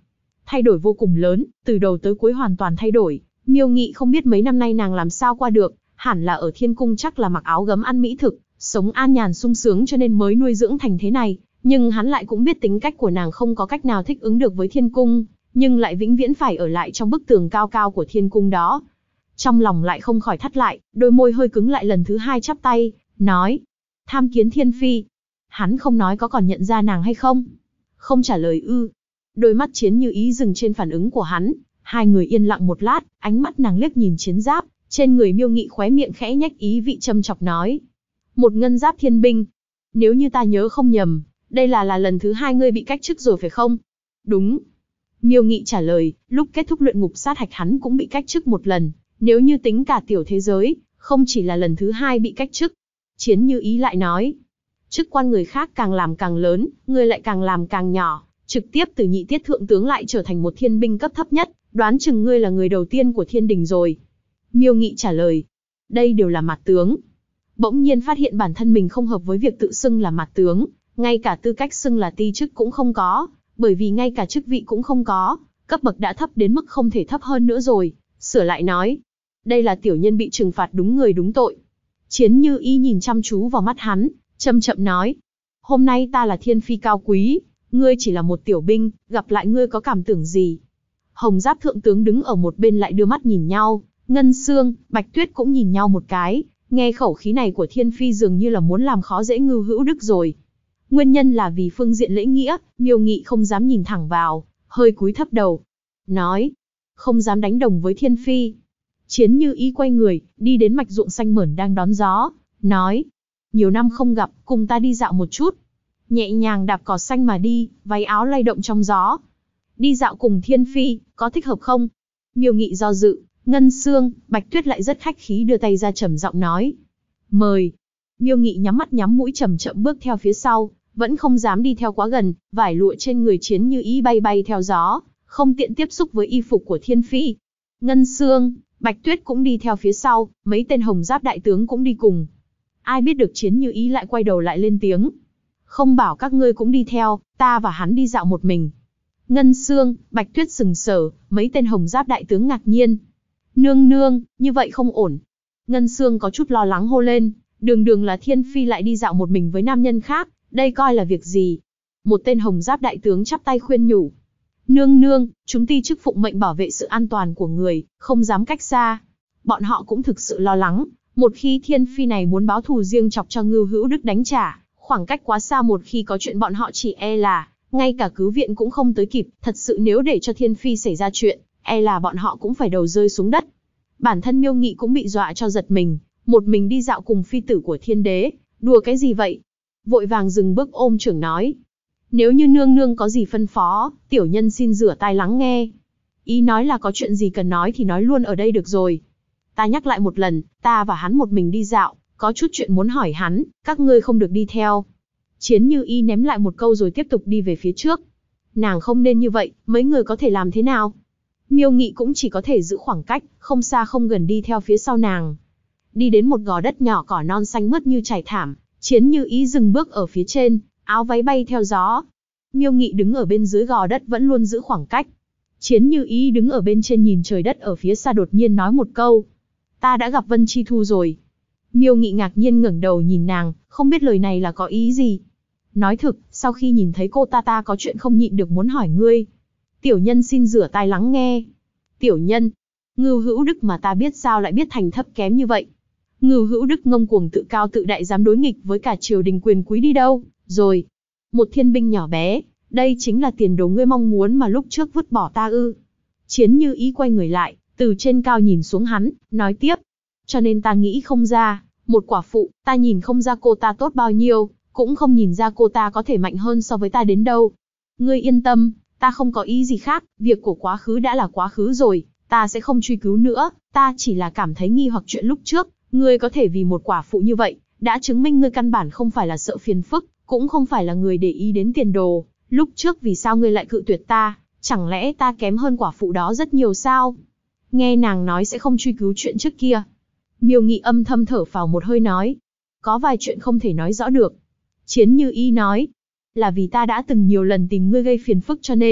S1: thay đổi vô cùng lớn, từ đầu tới cuối hoàn toàn thay đổi. Miêu Nghị không biết mấy năm nay nàng làm sao qua được, hẳn là ở thiên cung chắc là mặc áo gấm ăn mỹ thực, sống an nhàn sung sướng cho nên mới nuôi dưỡng thành thế này. Nhưng hắn lại cũng biết tính cách của nàng không có cách nào thích ứng được với thiên cung, nhưng lại vĩnh viễn phải ở lại trong bức tường cao cao của thiên cung đó. Trong lòng lại không khỏi thắt lại, đôi môi hơi cứng lại lần thứ hai chắp tay, nói: tham kiến thiên phi. Hắn không nói có còn nhận ra nàng hay không? Không trả lời ư? Đôi mắt Chiến Như Ý dừng trên phản ứng của hắn, hai người yên lặng một lát, ánh mắt nàng liếc nhìn chiến giáp, trên người Miêu Nghị khóe miệng khẽ nhếch ý vị châm chọc nói: một ngân giáp thiên binh. Nếu như ta nhớ không nhầm, đây là lần thứ hai ngươi bị cách chức rồi phải không? Đúng. Miêu Nghị trả lời, lúc kết thúc luyện ngục sát hạch hắn cũng bị cách chức một lần, nếu như tính cả tiểu thế giới, không chỉ là lần thứ hai bị cách chức. Chiến Như Ý lại nói: chức quan người khác càng làm càng lớn, ngươi lại càng làm càng nhỏ, trực tiếp từ nhị tiết thượng tướng lại trở thành một thiên binh cấp thấp nhất, đoán chừng ngươi là người đầu tiên của thiên đình rồi. Miêu Nghị trả lời: đây đều là mặt tướng. Bỗng nhiên phát hiện bản thân mình không hợp với việc tự xưng là mặt tướng, ngay cả tư cách xưng là ti chức cũng không có, bởi vì ngay cả chức vị cũng không có, cấp bậc đã thấp đến mức không thể thấp hơn nữa rồi. Sửa lại nói: đây là tiểu nhân bị trừng phạt đúng người đúng tội. Chiến Như Ý nhìn chăm chú vào mắt hắn, chậm chậm nói: hôm nay ta là thiên phi cao quý, ngươi chỉ là một tiểu binh, gặp lại ngươi có cảm tưởng gì? Hồng Giáp thượng tướng đứng ở một bên lại đưa mắt nhìn nhau, Ngân Xương, Bạch Tuyết cũng nhìn nhau một cái, nghe khẩu khí này của thiên phi dường như là muốn làm khó dễ Ngưu Hữu Đức rồi. Nguyên nhân là vì phương diện lễ nghĩa, Miêu Nghị không dám nhìn thẳng vào, hơi cúi thấp đầu, nói: không dám đánh đồng với thiên phi. Chiến Như Ý quay người, đi đến mạch ruộng xanh mởn đang đón gió, nói: nhiều năm không gặp, cùng ta đi dạo một chút. Nhẹ nhàng đạp cỏ xanh mà đi, váy áo lay động trong gió. Đi dạo cùng thiên phi, có thích hợp không? Miêu Nghị do dự, Ngân Xương, Bạch Tuyết lại rất khách khí đưa tay ra trầm giọng nói: mời. Miêu Nghị nhắm mắt nhắm mũi chậm chậm bước theo phía sau, vẫn không dám đi theo quá gần, vải lụa trên người Chiến Như Ý bay bay theo gió, không tiện tiếp xúc với y phục của thiên phi. Ngân Xương, Bạch Tuyết cũng đi theo phía sau, mấy tên Hồng Giáp đại tướng cũng đi cùng. Ai biết được Chiến Như Ý lại quay đầu lại lên tiếng: không bảo các ngươi cũng đi theo, ta và hắn đi dạo một mình. Ngân Xương, Bạch Tuyết sừng sờ, mấy tên Hồng Giáp đại tướng ngạc nhiên. Nương nương, như vậy không ổn. Ngân Xương có chút lo lắng hô lên, đường đường là thiên phi lại đi dạo một mình với nam nhân khác, đây coi là việc gì? Một tên Hồng Giáp đại tướng chắp tay khuyên nhủ: nương nương, chúng ti chức phụng mệnh bảo vệ sự an toàn của người, không dám cách xa. Bọn họ cũng thực sự lo lắng, một khi thiên phi này muốn báo thù riêng chọc cho Ngưu Hữu Đức đánh trả, khoảng cách quá xa, một khi có chuyện bọn họ chỉ e là ngay cả cứu viện cũng không tới kịp, thật sự nếu để cho thiên phi xảy ra chuyện, e là bọn họ cũng phải đầu rơi xuống đất. Bản thân Miêu Nghị cũng bị dọa cho giật mình, một mình đi dạo cùng phi tử của thiên đế, đùa cái gì vậy? Vội vàng dừng bước ôm trưởng nói: nếu như nương nương có gì phân phó, tiểu nhân xin rửa tai lắng nghe. Ý nói là có chuyện gì cần nói thì nói luôn ở đây được rồi. Ta nhắc lại một lần, ta và hắn một mình đi dạo, có chút chuyện muốn hỏi hắn, các ngươi không được đi theo. Chiến Như Ý ném lại một câu rồi tiếp tục đi về phía trước. Nàng không nên như vậy, mấy người có thể làm thế nào? Miêu Nghị cũng chỉ có thể giữ khoảng cách, không xa không gần đi theo phía sau nàng. Đi đến một gò đất nhỏ, cỏ non xanh mướt như trải thảm, Chiến Như Ý dừng bước ở phía trên, áo váy bay theo gió. Miêu Nghị đứng ở bên dưới gò đất vẫn luôn giữ khoảng cách. Chiến Như Ý đứng ở bên trên nhìn trời đất ở phía xa, đột nhiên nói một câu: ta đã gặp Vân Chi Thu rồi. Miêu Nghị ngạc nhiên ngẩng đầu nhìn nàng, không biết lời này là có ý gì. Nói thực, sau khi nhìn thấy cô ta có chuyện không nhịn được muốn hỏi ngươi. Tiểu nhân xin rửa tai lắng nghe. Tiểu nhân? Ngưu Hữu Đức mà ta biết sao lại biết thành thấp kém như vậy? Ngưu Hữu Đức ngông cuồng tự cao tự đại, dám đối nghịch với cả triều đình quyền quý đi đâu rồi? Một thiên binh nhỏ bé, đây chính là tiền đồ ngươi mong muốn mà lúc trước vứt bỏ ta ư? Chiến Như Ý quay người lại, từ trên cao nhìn xuống hắn, nói tiếp: cho nên ta nghĩ không ra, một quả phụ, ta nhìn không ra cô ta tốt bao nhiêu, cũng không nhìn ra cô ta có thể mạnh hơn so với ta đến đâu. Ngươi yên tâm, ta không có ý gì khác, việc của quá khứ đã là quá khứ rồi, ta sẽ không truy cứu nữa, ta chỉ là cảm thấy nghi hoặc chuyện lúc trước, ngươi có thể vì một quả phụ như vậy, đã chứng minh ngươi căn bản không phải là sợ phiền phức, cũng không phải là người để ý đến tiền đồ, lúc trước vì sao ngươi lại cự tuyệt ta, chẳng lẽ ta kém hơn quả phụ đó rất nhiều sao? Nghe nàng nói sẽ không truy cứu chuyện trước kia. Miêu Nghị âm thầm thở phào một hơi nói: có vài chuyện không thể nói rõ được. Chiến Như Ý nói: là vì ta đã từng nhiều lần tìm ngươi gây phiền phức cho nên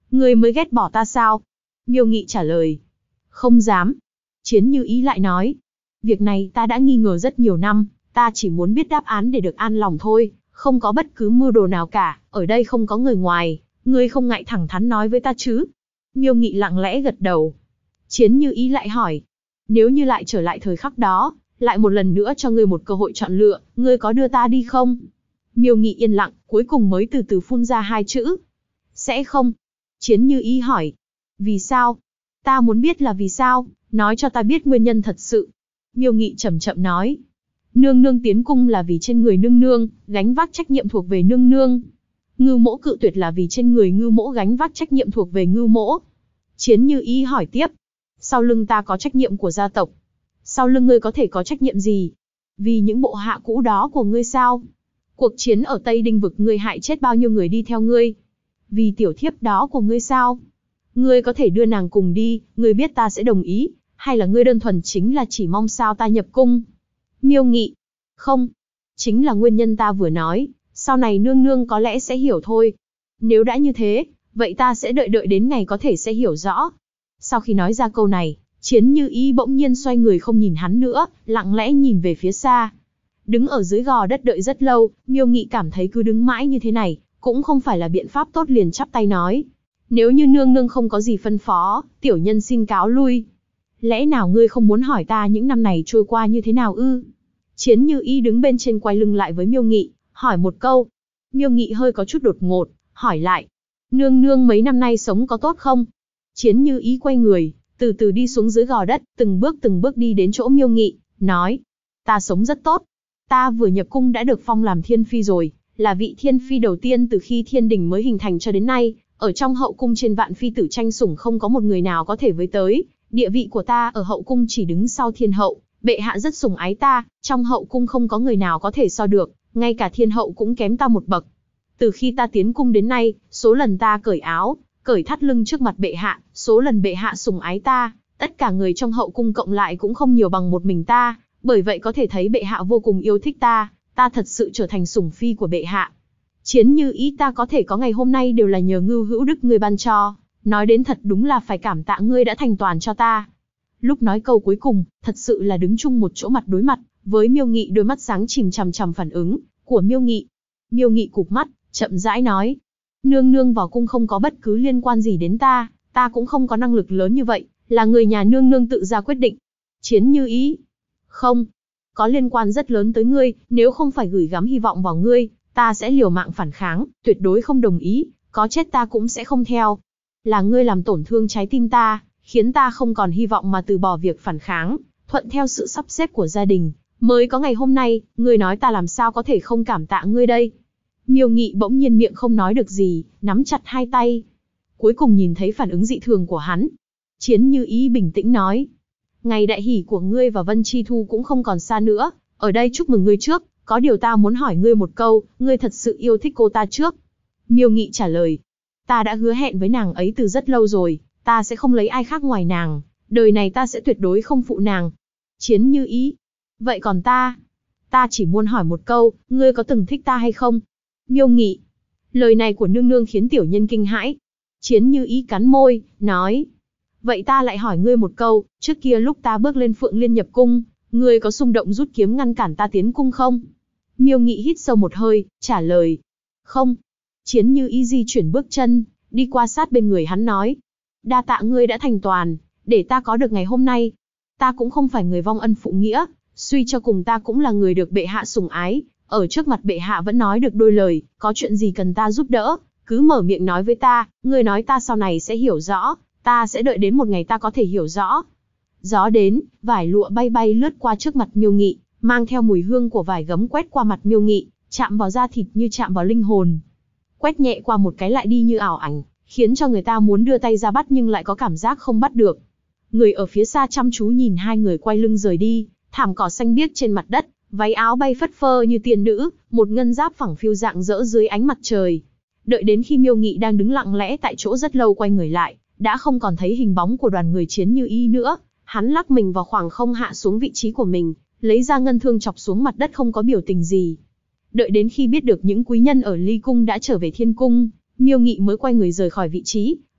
S1: Ngươi mới ghét bỏ ta sao? Miêu Nghị trả lời. Không dám. Chiến Như Ý lại nói. Việc này ta đã nghi ngờ rất nhiều năm, ta chỉ muốn biết đáp án để được an lòng thôi, không có bất cứ mưu đồ nào cả, ở đây không có người ngoài, ngươi không ngại thẳng thắn nói với ta chứ? Miêu Nghị lặng lẽ gật đầu. Chiến Như Ý lại hỏi. Nếu như lại trở lại thời khắc đó, lại một lần nữa cho ngươi một cơ hội chọn lựa, ngươi có đưa ta đi không? Miêu Nghị yên lặng, cuối cùng mới từ từ phun ra hai chữ. Sẽ không. Chiến Như Ý hỏi. Vì sao? Ta muốn biết là vì sao, nói cho ta biết nguyên nhân thật sự. Miêu Nghị chậm chậm nói. Nương nương tiến cung là vì trên người nương nương, gánh vác trách nhiệm thuộc về nương nương. Ngưu mỗ cự tuyệt là vì trên người ngưu mỗ gánh vác trách nhiệm thuộc về ngưu mỗ. Chiến Như Ý hỏi tiếp. Sau lưng ta có trách nhiệm của gia tộc. Sau lưng ngươi có thể có trách nhiệm gì? Vì những bộ hạ cũ đó của ngươi sao? Cuộc chiến ở Tây Đinh vực ngươi hại chết bao nhiêu người đi theo ngươi? Vì tiểu thiếp đó của ngươi sao? Ngươi có thể đưa nàng cùng đi, ngươi biết ta sẽ đồng ý, hay là ngươi đơn thuần chính là chỉ mong sao ta nhập cung? Miêu Nghị. Không. Chính là nguyên nhân ta vừa nói, sau này nương nương có lẽ sẽ hiểu thôi. Nếu đã như thế, vậy ta sẽ đợi đến ngày có thể sẽ hiểu rõ. Sau khi nói ra câu này, Chiến Như Ý bỗng nhiên xoay người không nhìn hắn nữa, lặng lẽ nhìn về phía xa. Đứng ở dưới gò đất đợi rất lâu, Miêu Nghị cảm thấy cứ đứng mãi như thế này, cũng không phải là biện pháp tốt, liền chắp tay nói. Nếu như nương nương không có gì phân phó, tiểu nhân xin cáo lui. Lẽ nào ngươi không muốn hỏi ta những năm này trôi qua như thế nào ư? Chiến Như Ý đứng bên trên quay lưng lại với Miêu Nghị, hỏi một câu. Miêu Nghị hơi có chút đột ngột, hỏi lại. Nương nương mấy năm nay sống có tốt không? Chiến Như Ý quay người, từ từ đi xuống dưới gò đất, từng bước đi đến chỗ Miêu Nghị, nói. Ta sống rất tốt. Ta vừa nhập cung đã được phong làm thiên phi rồi, là vị thiên phi đầu tiên từ khi thiên đình mới hình thành cho đến nay. Ở trong hậu cung trên vạn phi tử tranh sủng không có một người nào có thể với tới. Địa vị của ta ở hậu cung chỉ đứng sau thiên hậu. Bệ hạ rất sủng ái ta, trong hậu cung không có người nào có thể so được, ngay cả thiên hậu cũng kém ta một bậc. Từ khi ta tiến cung đến nay, số lần ta cởi áo, cởi thắt lưng trước mặt bệ hạ, số lần bệ hạ sủng ái ta, tất cả người trong hậu cung cộng lại cũng không nhiều bằng một mình ta, bởi vậy có thể thấy bệ hạ vô cùng yêu thích ta thật sự trở thành sủng phi của bệ hạ. Chiến Như Ý ta có thể có ngày hôm nay đều là nhờ Ngưu Hữu Đức ngươi ban cho, nói đến thật đúng là phải cảm tạ ngươi đã thành toàn cho ta. Lúc nói câu cuối cùng, thật sự là đứng chung một chỗ mặt đối mặt, với Miêu Nghị, đôi mắt sáng chìm chằm chằm phản ứng của Miêu Nghị. Miêu Nghị cụp mắt, chậm rãi nói. Nương nương vào cung không có bất cứ liên quan gì đến ta cũng không có năng lực lớn như vậy, là người nhà nương nương tự ra quyết định. Chiến Như Ý. Không. Có liên quan rất lớn tới ngươi, nếu không phải gửi gắm hy vọng vào ngươi, ta sẽ liều mạng phản kháng, tuyệt đối không đồng ý, có chết ta cũng sẽ không theo. Là ngươi làm tổn thương trái tim ta, khiến ta không còn hy vọng mà từ bỏ việc phản kháng, thuận theo sự sắp xếp của gia đình, mới có ngày hôm nay, ngươi nói ta làm sao có thể không cảm tạ ngươi đây. Miêu Nghị bỗng nhiên miệng không nói được gì, nắm chặt hai tay. Cuối cùng nhìn thấy phản ứng dị thường của hắn. Chiến Như Ý bình tĩnh nói. Ngày đại hỷ của ngươi và Vân Chi Thu cũng không còn xa nữa, ở đây chúc mừng ngươi trước, có điều ta muốn hỏi ngươi một câu, ngươi thật sự yêu thích cô ta trước? Miêu Nghị trả lời. Ta đã hứa hẹn với nàng ấy từ rất lâu rồi, ta sẽ không lấy ai khác ngoài nàng, đời này ta sẽ tuyệt đối không phụ nàng. Chiến Như Ý. Vậy còn ta? Ta chỉ muốn hỏi một câu, ngươi có từng thích ta hay không? Miêu Nghị. Lời này của nương nương khiến tiểu nhân kinh hãi. Chiến Như Ý cắn môi, nói. Vậy ta lại hỏi ngươi một câu, trước kia lúc ta bước lên Phượng Liên nhập cung, ngươi có xung động rút kiếm ngăn cản ta tiến cung không? Miêu Nghị hít sâu một hơi, trả lời. Không. Chiến Như Ý di chuyển bước chân, đi qua sát bên người hắn nói. Đa tạ ngươi đã thành toàn, để ta có được ngày hôm nay. Ta cũng không phải người vong ân phụ nghĩa, suy cho cùng ta cũng là người được bệ hạ sủng ái, ở trước mặt bệ hạ vẫn nói được đôi lời, có chuyện gì cần ta giúp đỡ, cứ mở miệng nói với ta, ngươi nói ta sau này sẽ hiểu rõ, ta sẽ đợi đến một ngày ta có thể hiểu rõ. Gió đến, vải lụa bay bay lướt qua trước mặt Miêu Nghị, mang theo mùi hương của vải gấm quét qua mặt Miêu Nghị, chạm vào da thịt như chạm vào linh hồn. Quét nhẹ qua một cái lại đi như ảo ảnh, khiến cho người ta muốn đưa tay ra bắt nhưng lại có cảm giác không bắt được. Người ở phía xa chăm chú nhìn hai người quay lưng rời đi, thảm cỏ xanh biếc trên mặt đất, váy áo bay phất phơ như tiên nữ, một ngân giáp phẳng phiu rạng rỡ dưới ánh mặt trời. Đợi đến khi Miêu Nghị đang đứng lặng lẽ tại chỗ rất lâu quay người lại, đã không còn thấy hình bóng của đoàn người Chiến Như Ý nữa, hắn lắc mình vào khoảng không hạ xuống vị trí của mình, lấy ra ngân thương chọc xuống mặt đất không có biểu tình gì. Đợi đến khi biết được những quý nhân ở Ly Cung đã trở về Thiên Cung, Miêu Nghị mới quay người rời khỏi vị trí,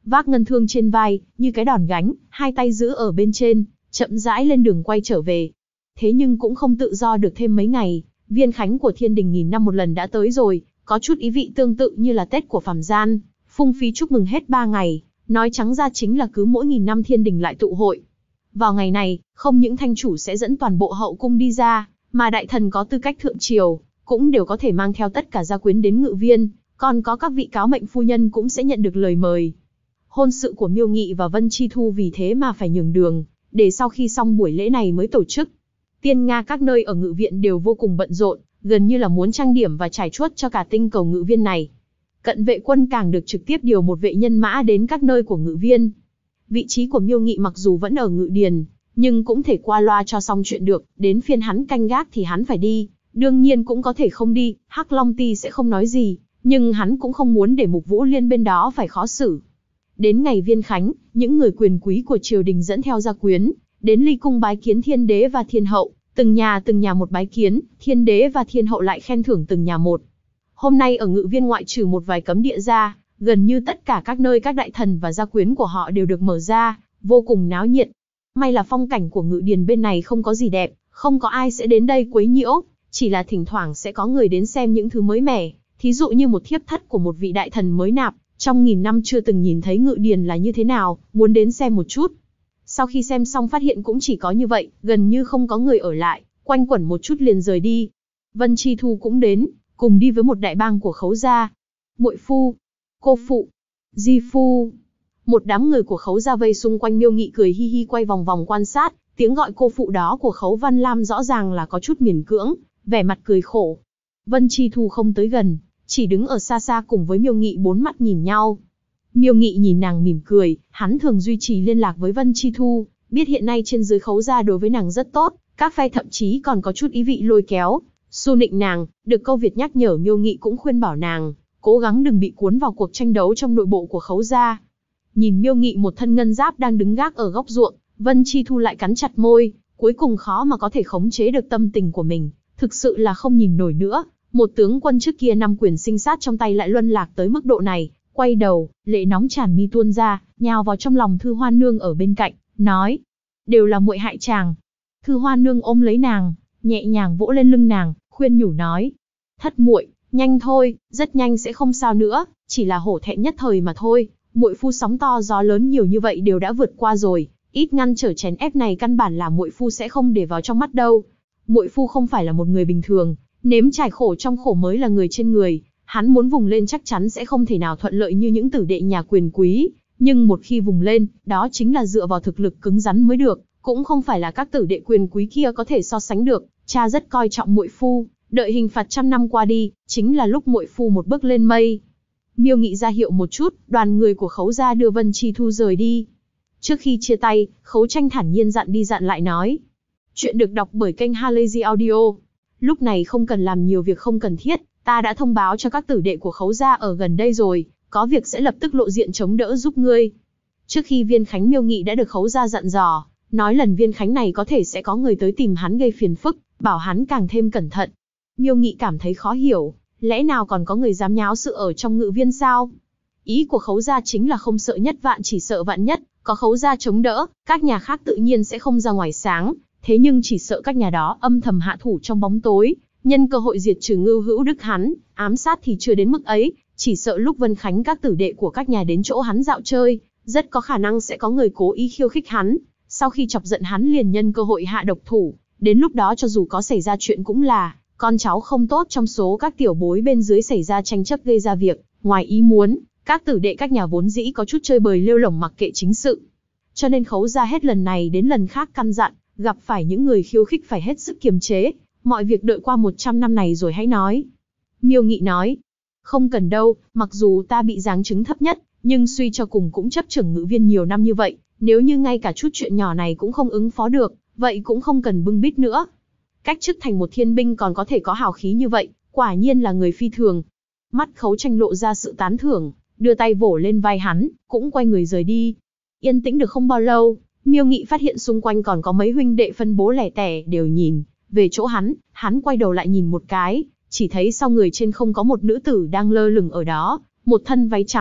S1: vác ngân thương trên vai, như cái đòn gánh, hai tay giữ ở bên trên, chậm rãi lên đường quay trở về. Thế nhưng cũng không tự do được thêm mấy ngày, viên khánh của thiên đình nghìn năm một lần đã tới rồi, có chút ý vị tương tự như là Tết của phàm gian, phung phí chúc mừng hết 3 ngày, nói trắng ra chính là cứ mỗi nghìn năm thiên đình lại tụ hội. Vào ngày này, không những thanh chủ sẽ dẫn toàn bộ hậu cung đi ra, mà đại thần có tư cách thượng triều, cũng đều có thể mang theo tất cả gia quyến đến Ngự Viên, còn có các vị cáo mệnh phu nhân cũng sẽ nhận được lời mời. Hôn sự của Miêu Nghị và Vân Chi Thu vì thế mà phải nhường đường, để sau khi xong buổi lễ này mới tổ chức. Tiên Nga các nơi ở Ngự Viện đều vô cùng bận rộn, gần như là muốn trang điểm và trải chuốt cho cả tinh cầu Ngự Viên này. Cận vệ quân càng được trực tiếp điều một vệ nhân mã đến các nơi của Ngự Viên. Vị trí của Miêu Nghị mặc dù vẫn ở Ngự Điền, nhưng cũng thể qua loa cho xong chuyện được, đến phiên hắn canh gác thì hắn phải đi, đương nhiên cũng có thể không đi, Hắc Long Ti sẽ không nói gì, nhưng hắn cũng không muốn để Mục Vũ Liên bên đó phải khó xử. Đến ngày viên khánh, những người quyền quý của triều đình dẫn theo gia quyến, đến Ly Cung bái kiến thiên đế và thiên hậu, từng nhà một bái kiến, thiên đế và thiên hậu lại khen thưởng từng nhà một. Hôm nay ở Ngự Viên ngoại trừ một vài cấm địa ra, gần như tất cả các nơi các đại thần và gia quyến của họ đều được mở ra, vô cùng náo nhiệt. May là phong cảnh của Ngự Điền bên này không có gì đẹp, không có ai sẽ đến đây quấy nhiễu, chỉ là thỉnh thoảng sẽ có người đến xem những thứ mới mẻ, thí dụ như một thiếp thất của một vị đại thần mới nạp, trong nghìn năm chưa từng nhìn thấy Ngự Điền là như thế nào, muốn đến xem một chút. Sau khi xem xong phát hiện cũng chỉ có như vậy, gần như không có người ở lại, quanh quẩn một chút liền rời đi. Vân Chi Thu cũng đến, cùng đi với một đại bang của Khấu gia. Muội phu, cô phụ, di phu. Một đám người của Khấu gia vây xung quanh Miêu Nghị cười hi hi quay vòng vòng quan sát, tiếng gọi cô phụ đó của Khấu Văn Lam rõ ràng là có chút miễn cưỡng, vẻ mặt cười khổ. Vân Chi Thu không tới gần, chỉ đứng ở xa xa cùng với Miêu Nghị bốn mắt nhìn nhau. Miêu Nghị nhìn nàng mỉm cười, hắn thường duy trì liên lạc với Vân Chi Thu, biết hiện nay trên dưới Khấu gia đối với nàng rất tốt, các phe thậm chí còn có chút ý vị lôi kéo, xu nịnh nàng, được câu Việt nhắc nhở Miêu Nghị cũng khuyên bảo nàng, cố gắng đừng bị cuốn vào cuộc tranh đấu trong nội bộ của Khấu gia. Nhìn Miêu Nghị một thân ngân giáp đang đứng gác ở góc ruộng, Vân Chi Thu lại cắn chặt môi, cuối cùng khó mà có thể khống chế được tâm tình của mình, thực sự là không nhìn nổi nữa. Một tướng quân trước kia 5 quyền sinh sát trong tay lại luân lạc tới mức độ này, quay đầu, lệ nóng tràn mi tuôn ra, nhào vào trong lòng Thư Hoa Nương ở bên cạnh, nói: đều là muội hại chàng. Thư Hoa Nương ôm lấy nàng, nhẹ nhàng vỗ lên lưng nàng, khuyên nhủ nói: thất muội, nhanh thôi, rất nhanh sẽ không sao nữa, chỉ là hổ thẹn nhất thời mà thôi. Muội phu sóng to gió lớn nhiều như vậy đều đã vượt qua rồi, ít ngăn trở chèn ép này căn bản là muội phu sẽ không để vào trong mắt đâu. Muội phu không phải là một người bình thường, nếm trải khổ trong khổ mới là người trên người, hắn muốn vùng lên chắc chắn sẽ không thể nào thuận lợi như những tử đệ nhà quyền quý, nhưng một khi vùng lên, đó chính là dựa vào thực lực cứng rắn mới được, cũng không phải là các tử đệ quyền quý kia có thể so sánh được. Cha rất coi trọng muội phu, đợi hình phạt 100 năm qua đi, chính là lúc muội phu một bước lên mây. Miêu Nghị ra hiệu một chút, đoàn người của Khấu gia đưa Vân Chi Thu rời đi. Trước khi chia tay, Khấu Tranh thản nhiên dặn đi dặn lại nói: chuyện được đọc bởi kênh Halazy Audio. Lúc này không cần làm nhiều việc không cần thiết, ta đã thông báo cho các tử đệ của Khấu gia ở gần đây rồi, có việc sẽ lập tức lộ diện chống đỡ giúp ngươi. Trước khi viên khánh, Miêu Nghị đã được Khấu gia dặn dò, nói lần viên khánh này có thể sẽ có người tới tìm hắn gây phiền phức, bảo hắn càng thêm cẩn thận. Miêu Nghị cảm thấy khó hiểu, lẽ nào còn có người dám nháo sự ở trong Ngự Viên sao? Ý của Khấu gia chính là không sợ nhất vạn chỉ sợ vạn nhất, có Khấu gia chống đỡ, các nhà khác tự nhiên sẽ không ra ngoài sáng, thế nhưng chỉ sợ các nhà đó âm thầm hạ thủ trong bóng tối, nhân cơ hội diệt trừ Ngưu Hữu Đức hắn, ám sát thì chưa đến mức ấy, chỉ sợ lúc Vân Khánh các tử đệ của các nhà đến chỗ hắn dạo chơi, rất có khả năng sẽ có người cố ý khiêu khích hắn, sau khi chọc giận hắn liền nhân cơ hội hạ độc thủ, đến lúc đó cho dù có xảy ra chuyện cũng là con cháu không tốt trong số các tiểu bối bên dưới xảy ra tranh chấp gây ra việc ngoài ý muốn, các tử đệ các nhà vốn dĩ có chút chơi bời lêu lổng mặc kệ chính sự. Cho nên Khấu gia hết lần này đến lần khác căn dặn, gặp phải những người khiêu khích phải hết sức kiềm chế, mọi việc đợi qua 100 năm này rồi hãy nói. Miêu Nghị nói: không cần đâu, mặc dù ta bị giáng chứng thấp nhất, nhưng suy cho cùng cũng chấp trưởng Ngự Viên nhiều năm như vậy, nếu như ngay cả chút chuyện nhỏ này cũng không ứng phó được, vậy cũng không cần bưng bít nữa. Cách chức thành một thiên binh còn có thể có hào khí như vậy, quả nhiên là người phi thường. Mắt Khấu Tranh lộ ra sự tán thưởng, đưa tay vỗ lên vai hắn, cũng quay người rời đi. Yên tĩnh được không bao lâu, Miêu Nghị phát hiện xung quanh còn có mấy huynh đệ phân bố lẻ tẻ đều nhìn về chỗ hắn quay đầu lại nhìn một cái, chỉ thấy sau người trên không có một nữ tử đang lơ lửng ở đó, một thân váy trắng,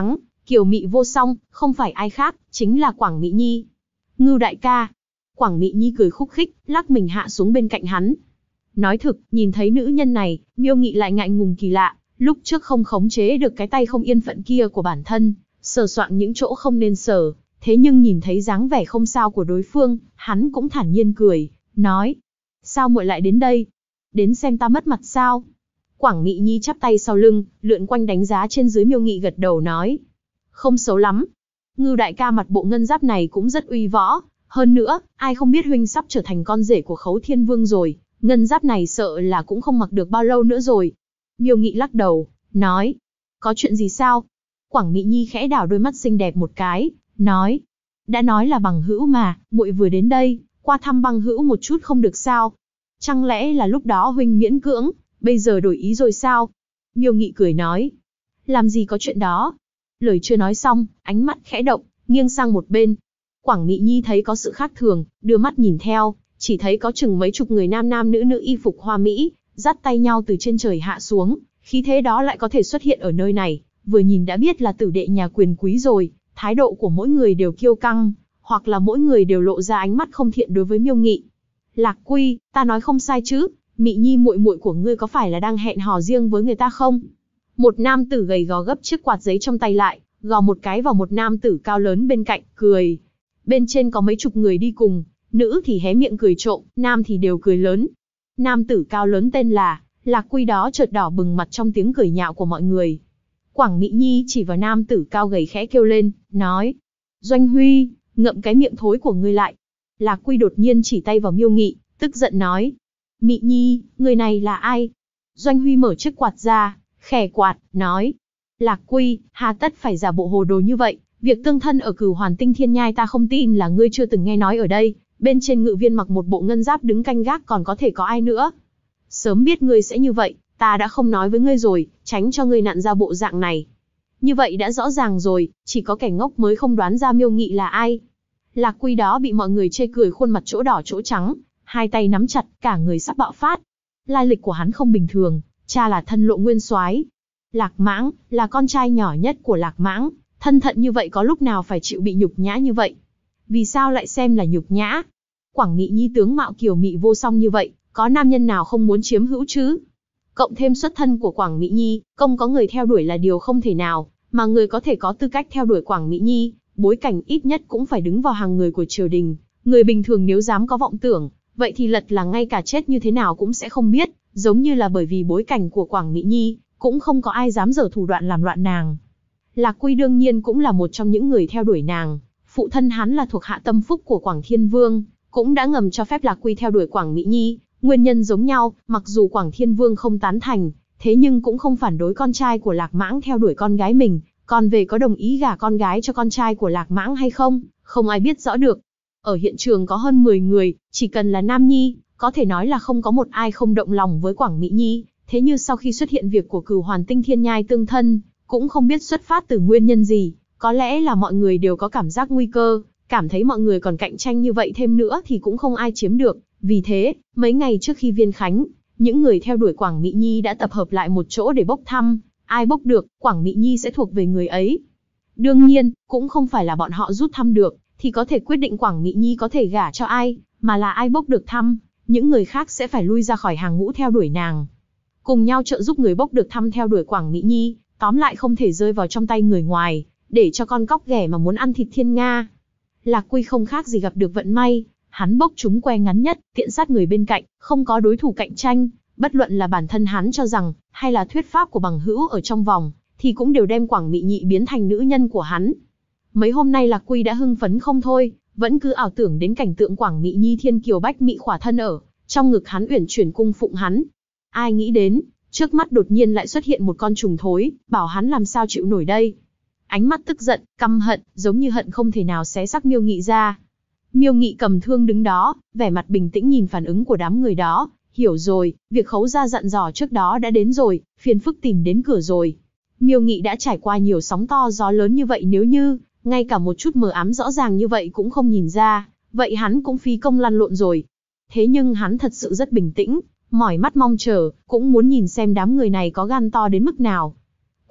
S1: Kiều Mị vô song, không phải ai khác, chính là Quảng Mị Nhi. Ngưu đại ca. Quảng Mị Nhi cười khúc khích, lắc mình hạ xuống bên cạnh hắn. Nói thực, nhìn thấy nữ nhân này, Miêu Nghị lại ngại ngùng kỳ lạ, lúc trước không khống chế được cái tay không yên phận kia của bản thân, sờ soạng những chỗ không nên sờ, thế nhưng nhìn thấy dáng vẻ không sao của đối phương, hắn cũng thản nhiên cười, nói: "Sao muội lại đến đây? Đến xem ta mất mặt sao?" Quảng Mị Nhi chắp tay sau lưng, lượn quanh đánh giá trên dưới Miêu Nghị gật đầu nói: "Không xấu lắm. Ngưu đại ca mặt bộ ngân giáp này cũng rất uy võ, hơn nữa, ai không biết huynh sắp trở thành con rể của Khấu Thiên Vương rồi, ngân giáp này sợ là cũng không mặc được bao lâu nữa rồi." Miêu Nghị lắc đầu, nói: "Có chuyện gì sao?" Quảng Mị Nhi khẽ đảo đôi mắt xinh đẹp một cái, nói: "Đã nói là bằng hữu mà, muội vừa đến đây, qua thăm bằng hữu một chút không được sao? Chẳng lẽ là lúc đó huynh miễn cưỡng, bây giờ đổi ý rồi sao?" Miêu Nghị cười nói: "Làm gì có chuyện đó." Lời chưa nói xong, ánh mắt khẽ động, nghiêng sang một bên. Quảng Mị Nhi thấy có sự khác thường, đưa mắt nhìn theo, chỉ thấy có chừng mấy chục người nam nam nữ nữ y phục hoa mỹ, dắt tay nhau từ trên trời hạ xuống, khí thế đó lại có thể xuất hiện ở nơi này, vừa nhìn đã biết là tử đệ nhà quyền quý rồi, thái độ của mỗi người đều kiêu căng, hoặc là mỗi người đều lộ ra ánh mắt không thiện đối với Miêu Nghị. "Lạc Quy, ta nói không sai chứ, Mị Nhi muội muội của ngươi có phải là đang hẹn hò riêng với người ta không?" Một nam tử gầy gò gấp chiếc quạt giấy trong tay lại, gò một cái vào một nam tử cao lớn bên cạnh, cười. Bên trên có mấy chục người đi cùng, nữ thì hé miệng cười trộm, nam thì đều cười lớn. Nam tử cao lớn tên là Lạc Quy đó chợt đỏ bừng mặt trong tiếng cười nhạo của mọi người. Quảng Mị Nhi chỉ vào nam tử cao gầy khẽ kêu lên, nói: "Doanh Huy, ngậm cái miệng thối của ngươi lại." Lạc Quy đột nhiên chỉ tay vào Miêu Nghị, tức giận nói: "Mị Nhi, người này là ai?" Doanh Huy mở chiếc quạt ra, khẽ quạt, nói: "Lạc Quy, hà tất phải giả bộ hồ đồ như vậy, việc tương thân ở Cửu Hoàn Tinh Thiên Nhai ta không tin là ngươi chưa từng nghe nói ở đây, bên trên ngự viên mặc một bộ ngân giáp đứng canh gác còn có thể có ai nữa. Sớm biết ngươi sẽ như vậy, ta đã không nói với ngươi rồi, tránh cho ngươi nặn ra bộ dạng này." Như vậy đã rõ ràng rồi, chỉ có kẻ ngốc mới không đoán ra Miêu Nghị là ai. Lạc Quy đó bị mọi người chê cười khuôn mặt chỗ đỏ chỗ trắng, hai tay nắm chặt, cả người sắp bạo phát. Lai lịch của hắn không bình thường, cha là Thân Lộ Nguyên Soái. Lạc Mãng là con trai nhỏ nhất của Lạc Mãng, thân thận như vậy có lúc nào phải chịu bị nhục nhã như vậy? Vì sao lại xem là nhục nhã? Quảng Mị Nhi tướng mạo kiều mị vô song như vậy, có nam nhân nào không muốn chiếm hữu chứ? Cộng thêm xuất thân của Quảng Mị Nhi, không có người theo đuổi là điều không thể nào, mà người có thể có tư cách theo đuổi Quảng Mị Nhi, bối cảnh ít nhất cũng phải đứng vào hàng người của triều đình. Người bình thường nếu dám có vọng tưởng, vậy thì lật là ngay cả chết như thế nào cũng sẽ không biết, giống như là bởi vì bối cảnh của Quảng Mị Nhi, cũng không có ai dám giở thủ đoạn làm loạn nàng. Lạc Quy đương nhiên cũng là một trong những người theo đuổi nàng, phụ thân hắn là thuộc hạ tâm phúc của Quảng Thiên Vương, cũng đã ngầm cho phép Lạc Quy theo đuổi Quảng Mị Nhi, nguyên nhân giống nhau, mặc dù Quảng Thiên Vương không tán thành, thế nhưng cũng không phản đối con trai của Lạc Mãng theo đuổi con gái mình, còn về có đồng ý gả con gái cho con trai của Lạc Mãng hay không, không ai biết rõ được. Ở hiện trường có hơn 10 người, chỉ cần là nam nhi, có thể nói là không có một ai không động lòng với Quảng Mị Nhi, thế nhưng sau khi xuất hiện việc của Cửu Hoàn Tinh Thiên Nhai tương thân, cũng không biết xuất phát từ nguyên nhân gì, có lẽ là mọi người đều có cảm giác nguy cơ, cảm thấy mọi người còn cạnh tranh như vậy thêm nữa thì cũng không ai chiếm được, vì thế, mấy ngày trước khi viên khánh, những người theo đuổi Quảng Mị Nhi đã tập hợp lại một chỗ để bốc thăm, ai bốc được, Quảng Mị Nhi sẽ thuộc về người ấy. Đương nhiên, cũng không phải là bọn họ rút thăm được, thì có thể quyết định Quảng Mị Nhi có thể gả cho ai, mà là ai bốc được thăm, những người khác sẽ phải lui ra khỏi hàng ngũ theo đuổi nàng. Cùng nhau trợ giúp người bốc được thăm theo đuổi Quảng Mị Nhi, tóm lại không thể rơi vào trong tay người ngoài, để cho con cóc ghẻ mà muốn ăn thịt thiên nga. Lạc Quy không khác gì gặp được vận may, hắn bốc trúng que ngắn nhất, tiện sát người bên cạnh, không có đối thủ cạnh tranh, bất luận là bản thân hắn cho rằng, hay là thuyết pháp của bằng hữu ở trong vòng, thì cũng đều đem Quảng Mị Nhi biến thành nữ nhân của hắn. Mấy hôm nay Lạc Quy đã hưng phấn không thôi, vẫn cứ ảo tưởng đến cảnh tượng Quảng Mị Nhi thiên kiều bách mị khỏa thân ở, trong ngực hắn uyển chuyển cung phụng hắn. Ai nghĩ đến, trước mắt đột nhiên lại xuất hiện một con trùng thối, bảo hắn làm sao chịu nổi đây. Ánh mắt tức giận, căm hận, giống như hận không thể nào xé xác Miêu Nghị ra. Miêu Nghị cầm thương đứng đó, vẻ mặt bình tĩnh nhìn phản ứng của đám người đó, hiểu rồi, việc Khấu gia dặn dò trước đó đã đến rồi, phiền phức tìm đến cửa rồi. Miêu Nghị đã trải qua nhiều sóng to gió lớn như vậy, nếu như ngay cả một chút mờ ám rõ ràng như vậy cũng không nhìn ra, vậy hắn cũng phí công lăn lộn rồi. Thế nhưng hắn thật sự rất bình tĩnh, mỏi mắt mong chờ, cũng muốn nhìn xem đám người này có gan to đến mức nào.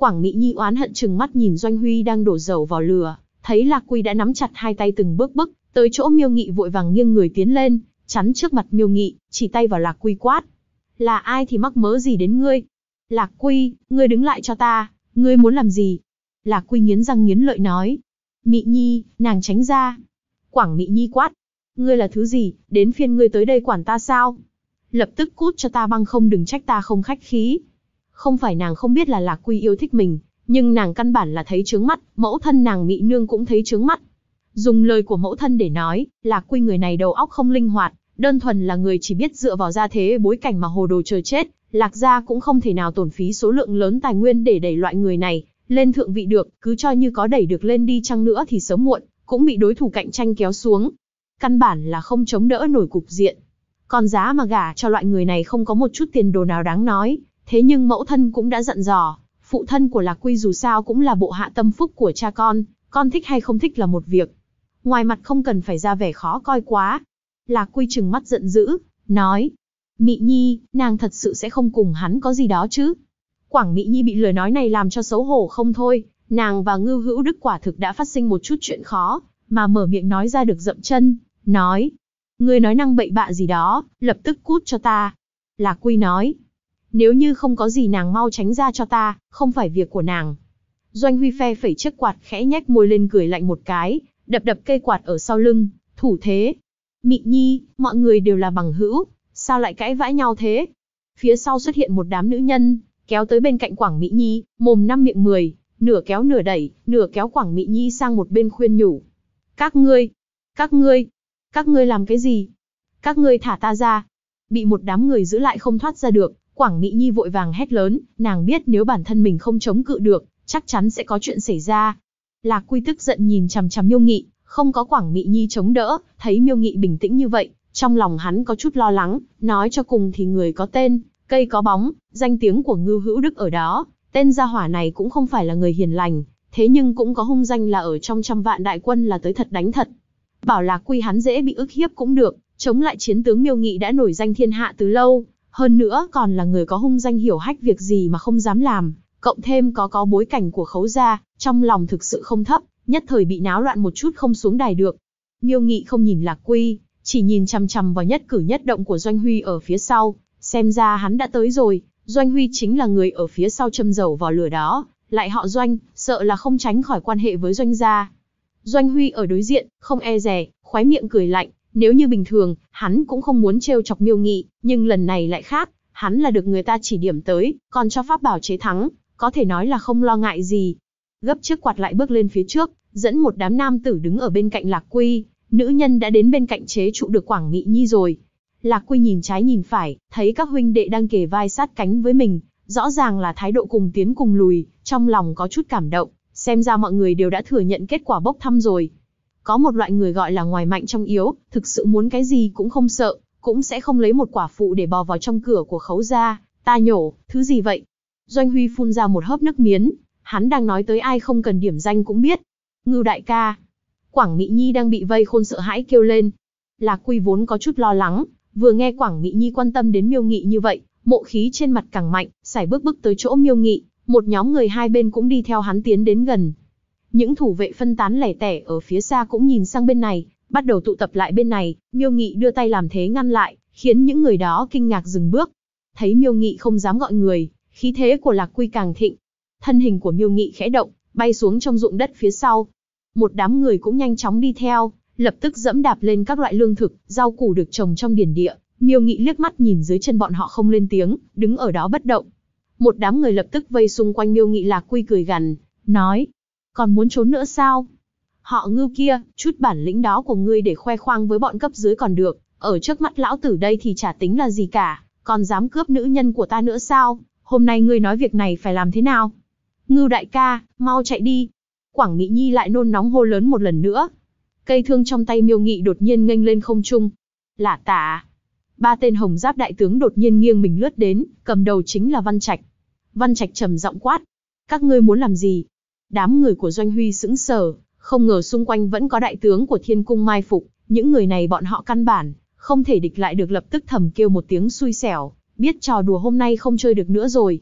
S1: Quảng Mị Nhi oán hận trừng mắt nhìn Doanh Huy đang đổ dầu vào lửa, thấy Lạc Quy đã nắm chặt hai tay từng bước bước tới chỗ Miêu Nghị, vội vàng nghiêng người tiến lên, chắn trước mặt Miêu Nghị, chỉ tay vào Lạc Quy quát: "Là ai thì mắc mớ gì đến ngươi? Lạc Quy, ngươi đứng lại cho ta, ngươi muốn làm gì?" Lạc Quy nghiến răng nghiến lợi nói: "Mị Nhi, nàng tránh ra." Quảng Mị Nhi quát: "Ngươi là thứ gì, đến phiên ngươi tới đây quản ta sao? Lập tức cút cho ta, bằng không đừng trách ta không khách khí." Không phải nàng không biết là Lạc Quy yêu thích mình, nhưng nàng căn bản là thấy chướng mắt, mẫu thân nàng Mị Nương cũng thấy chướng mắt. Dùng lời của mẫu thân để nói, Lạc Quy người này đầu óc không linh hoạt, đơn thuần là người chỉ biết dựa vào gia thế bối cảnh mà hồ đồ chờ chết. Lạc gia cũng không thể nào tổn phí số lượng lớn tài nguyên để đẩy loại người này lên thượng vị được, cứ cho như có đẩy được lên đi chăng nữa thì sớm muộn cũng bị đối thủ cạnh tranh kéo xuống. Căn bản là không chống đỡ nổi cục diện. Còn giá mà gả cho loại người này không có một chút tiền đồ nào đáng nói, thế nhưng mẫu thân cũng đã dặn dò, phụ thân của Lạc Quy dù sao cũng là bộ hạ tâm phúc của cha con thích hay không thích là một việc. Ngoài mặt không cần phải ra vẻ khó coi quá. Lạc Quy trừng mắt giận dữ, nói: "Mị Nhi, nàng thật sự sẽ không cùng hắn có gì đó chứ?" Quảng Mị Nhi bị lời nói này làm cho xấu hổ không thôi, nàng và Ngưu Hữu Đức quả thực đã phát sinh một chút chuyện khó, mà mở miệng nói ra được dậm chân, nói: "Ngươi nói năng bậy bạ gì đó, lập tức cút cho ta." Lạc Quy nói: "Nếu như không có gì nàng mau tránh ra cho ta, không phải việc của nàng." Doanh Huy phe phẩy chiếc quạt, khẽ nhếch môi lên cười lạnh một cái, đập đập cây quạt ở sau lưng, thủ thế: "Mị Nhi, mọi người đều là bằng hữu, sao lại cãi vã nhau thế?" Phía sau xuất hiện một đám nữ nhân, kéo tới bên cạnh Quảng Mị Nhi, mồm năm miệng 10, nửa kéo nửa đẩy, nửa kéo Quảng Mị Nhi sang một bên khuyên nhủ: các ngươi làm cái gì? Các ngươi thả ta ra." Bị một đám người giữ lại không thoát ra được, Quảng Mị Nhi vội vàng hét lớn, nàng biết nếu bản thân mình không chống cự được, chắc chắn sẽ có chuyện xảy ra. Lạc Quy tức giận nhìn chằm chằm Miêu Nghị, không có Quảng Mị Nhi chống đỡ, thấy Miêu Nghị bình tĩnh như vậy, trong lòng hắn có chút lo lắng, nói cho cùng thì người có tên, cây có bóng, danh tiếng của Ngưu Hữu Đức ở đó, tên gia hỏa này cũng không phải là người hiền lành, thế nhưng cũng có hung danh là ở trong trăm vạn đại quân là tới thật đánh thật. Bảo Lạc Quy hắn dễ bị ức hiếp cũng được, chống lại chiến tướng Miêu Nghị đã nổi danh thiên hạ từ lâu, hơn nữa còn là người có hung danh hiển hách, việc gì mà không dám làm, cộng thêm có bối cảnh của Khấu gia, trong lòng thực sự không thấp, nhất thời bị náo loạn một chút không xuống đài được. Miêu Nghị không nhìn Lạc Quy, chỉ nhìn chằm chằm vào nhất cử nhất động của Doanh Huy ở phía sau, xem ra hắn đã tới rồi, Doanh Huy chính là người ở phía sau châm dầu vào lửa đó, lại họ Doanh, sợ là không tránh khỏi quan hệ với Doanh gia. Doanh Huy ở đối diện, không e dè, khóe miệng cười lạnh, nếu như bình thường, hắn cũng không muốn trêu chọc Miêu Nghị, nhưng lần này lại khác, hắn là được người ta chỉ điểm tới, còn cho pháp bảo chế thắng, có thể nói là không lo ngại gì. Gấp chiếc quạt lại bước lên phía trước, dẫn một đám nam tử đứng ở bên cạnh Lạc Quy, nữ nhân đã đến bên cạnh chế trụ được Quảng Mị Nhi rồi. Lạc Quy nhìn trái nhìn phải, thấy các huynh đệ đang kề vai sát cánh với mình, rõ ràng là thái độ cùng tiến cùng lùi, trong lòng có chút cảm động, xem ra mọi người đều đã thừa nhận kết quả bốc thăm rồi. Có một loại người gọi là ngoài mạnh trong yếu, thực sự muốn cái gì cũng không sợ, cũng sẽ không lấy một quả phụ để bò vào trong cửa của Khấu gia. Ta nhổ, thứ gì vậy? Doanh Huy phun ra một hớp nước miến, hắn đang nói tới ai không cần điểm danh cũng biết. Ngưu đại ca. Quảng Mị Nhi đang bị vây khôn sợ hãi kêu lên. Lạc Quy vốn có chút lo lắng, vừa nghe Quảng Mị Nhi quan tâm đến Miêu Nghị như vậy, mộ khí trên mặt càng mạnh, sải bước tới chỗ Miêu Nghị, một nhóm người hai bên cũng đi theo hắn tiến đến gần. Những thủ vệ phân tán lẻ tẻ ở phía xa cũng nhìn sang bên này, bắt đầu tụ tập lại bên này, Miêu Nghị đưa tay làm thế ngăn lại, khiến những người đó kinh ngạc dừng bước. Thấy Miêu Nghị không dám gọi người, khí thế của Lạc Quy càng thịnh. Thân hình của Miêu Nghị khẽ động, bay xuống trong ruộng đất phía sau. Một đám người cũng nhanh chóng đi theo, lập tức dẫm đạp lên các loại lương thực, rau củ được trồng trong điển địa. Miêu Nghị liếc mắt nhìn dưới chân bọn họ không lên tiếng, đứng ở đó bất động. Một đám người lập tức vây xung quanh Miêu Nghị. Lạc Quy cười gằn, nói: còn muốn trốn nữa sao? Họ Ngưu kia, chút bản lĩnh đó của ngươi để khoe khoang với bọn cấp dưới còn được, ở trước mắt lão tử đây thì chả tính là gì cả, còn dám cướp nữ nhân của ta nữa sao? Hôm nay ngươi nói việc này phải làm thế nào? Ngưu đại ca, mau chạy đi. Quảng Mị Nhi lại nôn nóng hô lớn một lần nữa. Cây thương trong tay Miêu Nghị đột nhiên nghênh lên không trung. Lả tả. Ba tên hồng giáp đại tướng đột nhiên nghiêng mình lướt đến, cầm đầu chính là Văn Trạch. Văn Trạch trầm giọng quát: các ngươi muốn làm gì? Đám người của Doanh Huy sững sờ, không ngờ xung quanh vẫn có đại tướng của Thiên Cung mai phục, những người này bọn họ căn bản không thể địch lại được, lập tức thầm kêu một tiếng xui xẻo, biết trò đùa hôm nay không chơi được nữa rồi.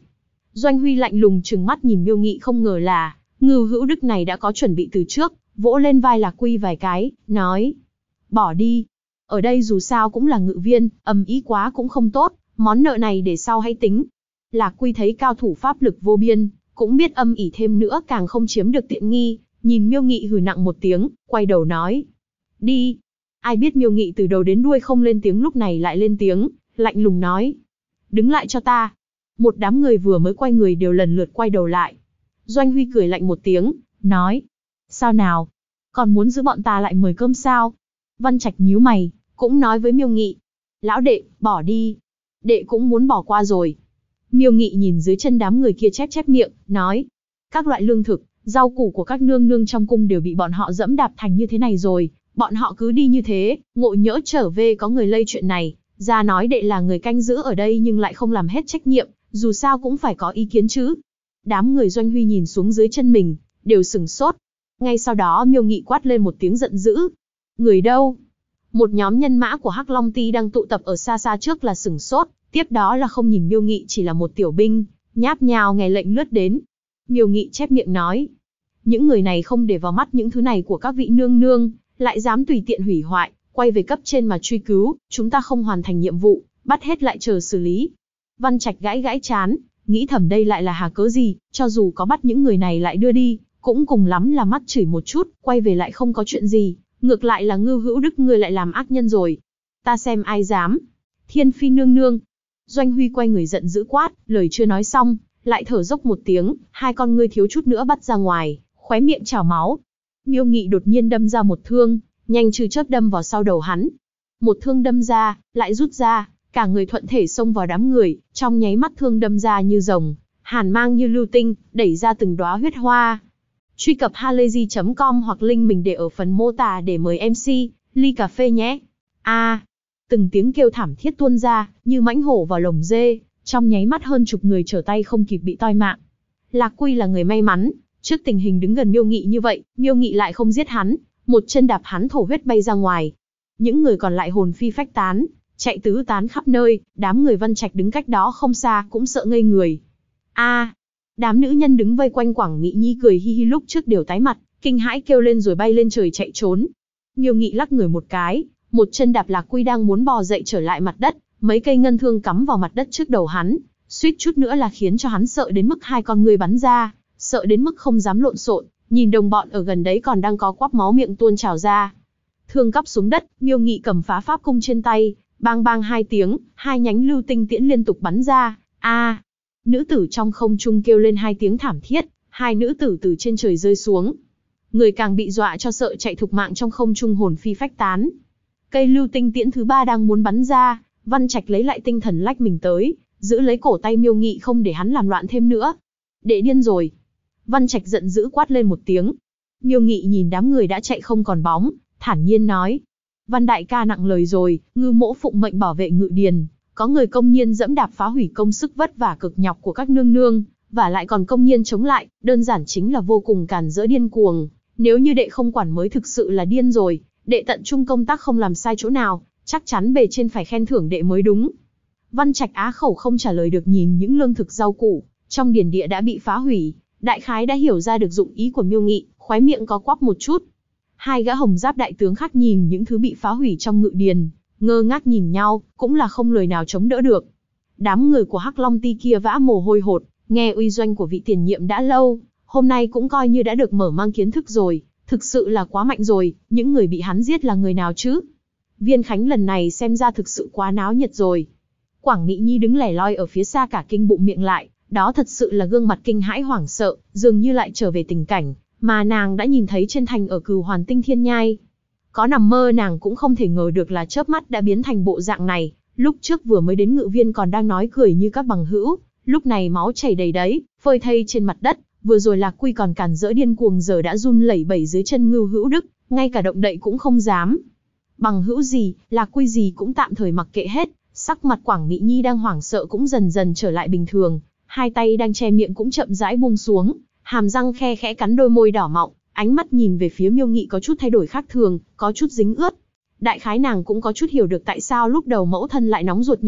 S1: Doanh Huy lạnh lùng trừng mắt nhìn Miêu Nghị, không ngờ là Ngưu Hữu Đức này đã có chuẩn bị từ trước, vỗ lên vai Lạc Quy vài cái, nói: bỏ đi. Ở đây dù sao cũng là ngự viên, ầm ĩ quá cũng không tốt, món nợ này để sau hãy tính. Lạc Quy thấy cao thủ pháp lực vô biên, cũng biết âm ỉ thêm nữa càng không chiếm được tiện nghi, nhìn Miêu Nghị hừ nặng một tiếng, quay đầu nói: đi. Ai biết Miêu Nghị từ đầu đến đuôi không lên tiếng, lúc này lại lên tiếng, lạnh lùng nói: đứng lại cho ta. Một đám người vừa mới quay người đều lần lượt quay đầu lại. Doanh Huy cười lạnh một tiếng, nói: sao nào? Còn muốn giữ bọn ta lại mời cơm sao? Văn Trạch nhíu mày, cũng nói với Miêu Nghị: lão đệ, bỏ đi. Đệ cũng muốn bỏ qua rồi. Miêu Nghị nhìn dưới chân đám người kia chép chép miệng, nói: các loại lương thực, rau củ của các nương nương trong cung đều bị bọn họ dẫm đạp thành như thế này rồi, bọn họ cứ đi như thế, ngộ nhỡ trở về có người lây chuyện này, ra nói đệ là người canh giữ ở đây nhưng lại không làm hết trách nhiệm, dù sao cũng phải có ý kiến chứ. Đám người Doanh Huy nhìn xuống dưới chân mình, đều sửng sốt. Ngay sau đó Miêu Nghị quát lên một tiếng giận dữ: người đâu? Một nhóm nhân mã của Hắc Long Ty đang tụ tập ở xa xa trước là sửng sốt, tiếp đó là không nhìn Miêu Nghị, chỉ là một tiểu binh, nháp nhào nghe lệnh lướt đến. Miêu Nghị chép miệng nói: những người này không để vào mắt những thứ này của các vị nương nương, lại dám tùy tiện hủy hoại, quay về cấp trên mà truy cứu, chúng ta không hoàn thành nhiệm vụ, bắt hết lại chờ xử lý. Văn Trạch gãi gãi chán, nghĩ thầm đây lại là hà cớ gì, cho dù có bắt những người này lại đưa đi, cũng cùng lắm là mắt chửi một chút, quay về lại không có chuyện gì, ngược lại là Ngưu Hữu Đức ngươi lại làm ác nhân rồi. Ta xem ai dám. Thiên Phi nương nương. Doanh Huy quay người giận dữ quát, lời chưa nói xong, lại thở dốc một tiếng, hai con ngươi thiếu chút nữa bắt ra ngoài, khóe miệng trào máu. Miêu Nghị đột nhiên đâm ra một thương, nhanh như chớp đâm vào sau đầu hắn. Một thương đâm ra, lại rút ra, cả người thuận thể xông vào đám người, trong nháy mắt thương đâm ra như rồng, hàn mang như lưu tinh, đẩy ra từng đóa huyết hoa. Truy cập halayzi.com hoặc link mình để ở phần mô tả để mời MC, ly cà phê nhé. Từng tiếng kêu thảm thiết tuôn ra, như mãnh hổ vào lồng dê, trong nháy mắt hơn chục người trở tay không kịp bị toi mạng. Lạc Quy là người may mắn, trước tình hình đứng gần Miêu Nghị như vậy, Miêu Nghị lại không giết hắn, một chân đạp hắn thổ huyết bay ra ngoài. Những người còn lại hồn phi phách tán, chạy tứ tán khắp nơi, đám người Văn Trạch đứng cách đó không xa cũng sợ ngây người. Đám nữ nhân đứng vây quanh Quảng Nghị Nhi cười hi hi lúc trước đều tái mặt, kinh hãi kêu lên rồi bay lên trời chạy trốn. Miêu Nghị lắc người một cái, một chân đạp Lạc Quy đang muốn bò dậy trở lại mặt đất, mấy cây ngân thương cắm vào mặt đất trước đầu hắn, suýt chút nữa là khiến cho hắn sợ đến mức hai con ngươi bắn ra, sợ đến mức không dám lộn xộn, nhìn đồng bọn ở gần đấy còn đang có quắp máu miệng tuôn trào ra. Thương cắp xuống đất, Miêu Nghị cầm phá pháp cung trên tay, bang bang hai tiếng, hai nhánh lưu tinh tiễn liên tục bắn ra. Nữ tử trong không trung kêu lên hai tiếng thảm thiết, hai nữ tử từ trên trời rơi xuống. Người càng bị dọa cho sợ chạy thục mạng trong không trung hồn phi phách tán. Cây lưu tinh tiễn thứ ba đang muốn bắn ra, Văn Trạch lấy lại tinh thần lách mình tới, giữ lấy cổ tay Miêu Nghị không để hắn làm loạn thêm nữa. Đệ điên rồi. Văn Trạch giận dữ quát lên một tiếng. Miêu Nghị nhìn đám người đã chạy không còn bóng, thản nhiên nói: Văn đại ca nặng lời rồi, Ngưu mỗ phụng mệnh bảo vệ ngự điền, có người công nhiên dẫm đạp phá hủy công sức vất vả cực nhọc của các nương nương, và lại còn công nhiên chống lại, đơn giản chính là vô cùng càn rỡ điên cuồng. Nếu như đệ không quản mới thực sự là điên rồi, đệ tận trung công tác không làm sai chỗ nào, chắc chắn bề trên phải khen thưởng đệ mới đúng. Văn Trạch á khẩu không trả lời được, nhìn những lương thực rau củ trong điền địa đã bị phá hủy, đại khái đã hiểu ra được dụng ý của Miêu Nghị, khóe miệng có quắp một chút. Hai gã hồng giáp đại tướng khác nhìn những thứ bị phá hủy trong ngự điền, ngơ ngác nhìn nhau, cũng là không lời nào chống đỡ được. Đám người của Hắc Long Ty kia vã mồ hôi hột, nghe uy doanh của vị tiền nhiệm đã lâu, hôm nay cũng coi như đã được mở mang kiến thức rồi, thực sự là quá mạnh rồi, những người bị hắn giết là người nào chứ? Viên Khánh lần này xem ra thực sự quá náo nhiệt rồi. Quảng Nghị Nhi đứng lẻ loi ở phía xa cả kinh bụng miệng lại, đó thật sự là gương mặt kinh hãi hoảng sợ, dường như lại trở về tình cảnh mà nàng đã nhìn thấy trên thành ở Cửu Hoàn Tinh Thiên Nhai. Có nằm mơ nàng cũng không thể ngờ được là chớp mắt đã biến thành bộ dạng này, lúc trước vừa mới đến ngự viên còn đang nói cười như các bằng hữu, lúc này máu chảy đầy đấy, phơi thây trên mặt đất, vừa rồi Lạc Quy còn càn rỡ điên cuồng giờ đã run lẩy bẩy dưới chân Ngưu Hữu Đức, ngay cả động đậy cũng không dám. Bằng hữu gì, Lạc Quy gì cũng tạm thời mặc kệ hết, sắc mặt Quảng Nghị Nhi đang hoảng sợ cũng dần dần trở lại bình thường, hai tay đang che miệng cũng chậm rãi buông xuống, hàm răng khe khẽ cắn đôi môi đỏ mọng, ánh mắt nhìn về phía Miêu Nghị có chút thay đổi khác thường, có chút dính ướt. Đại khái nàng cũng có chút hiểu được tại sao lúc đầu mẫu thân lại nóng ruột như vậy,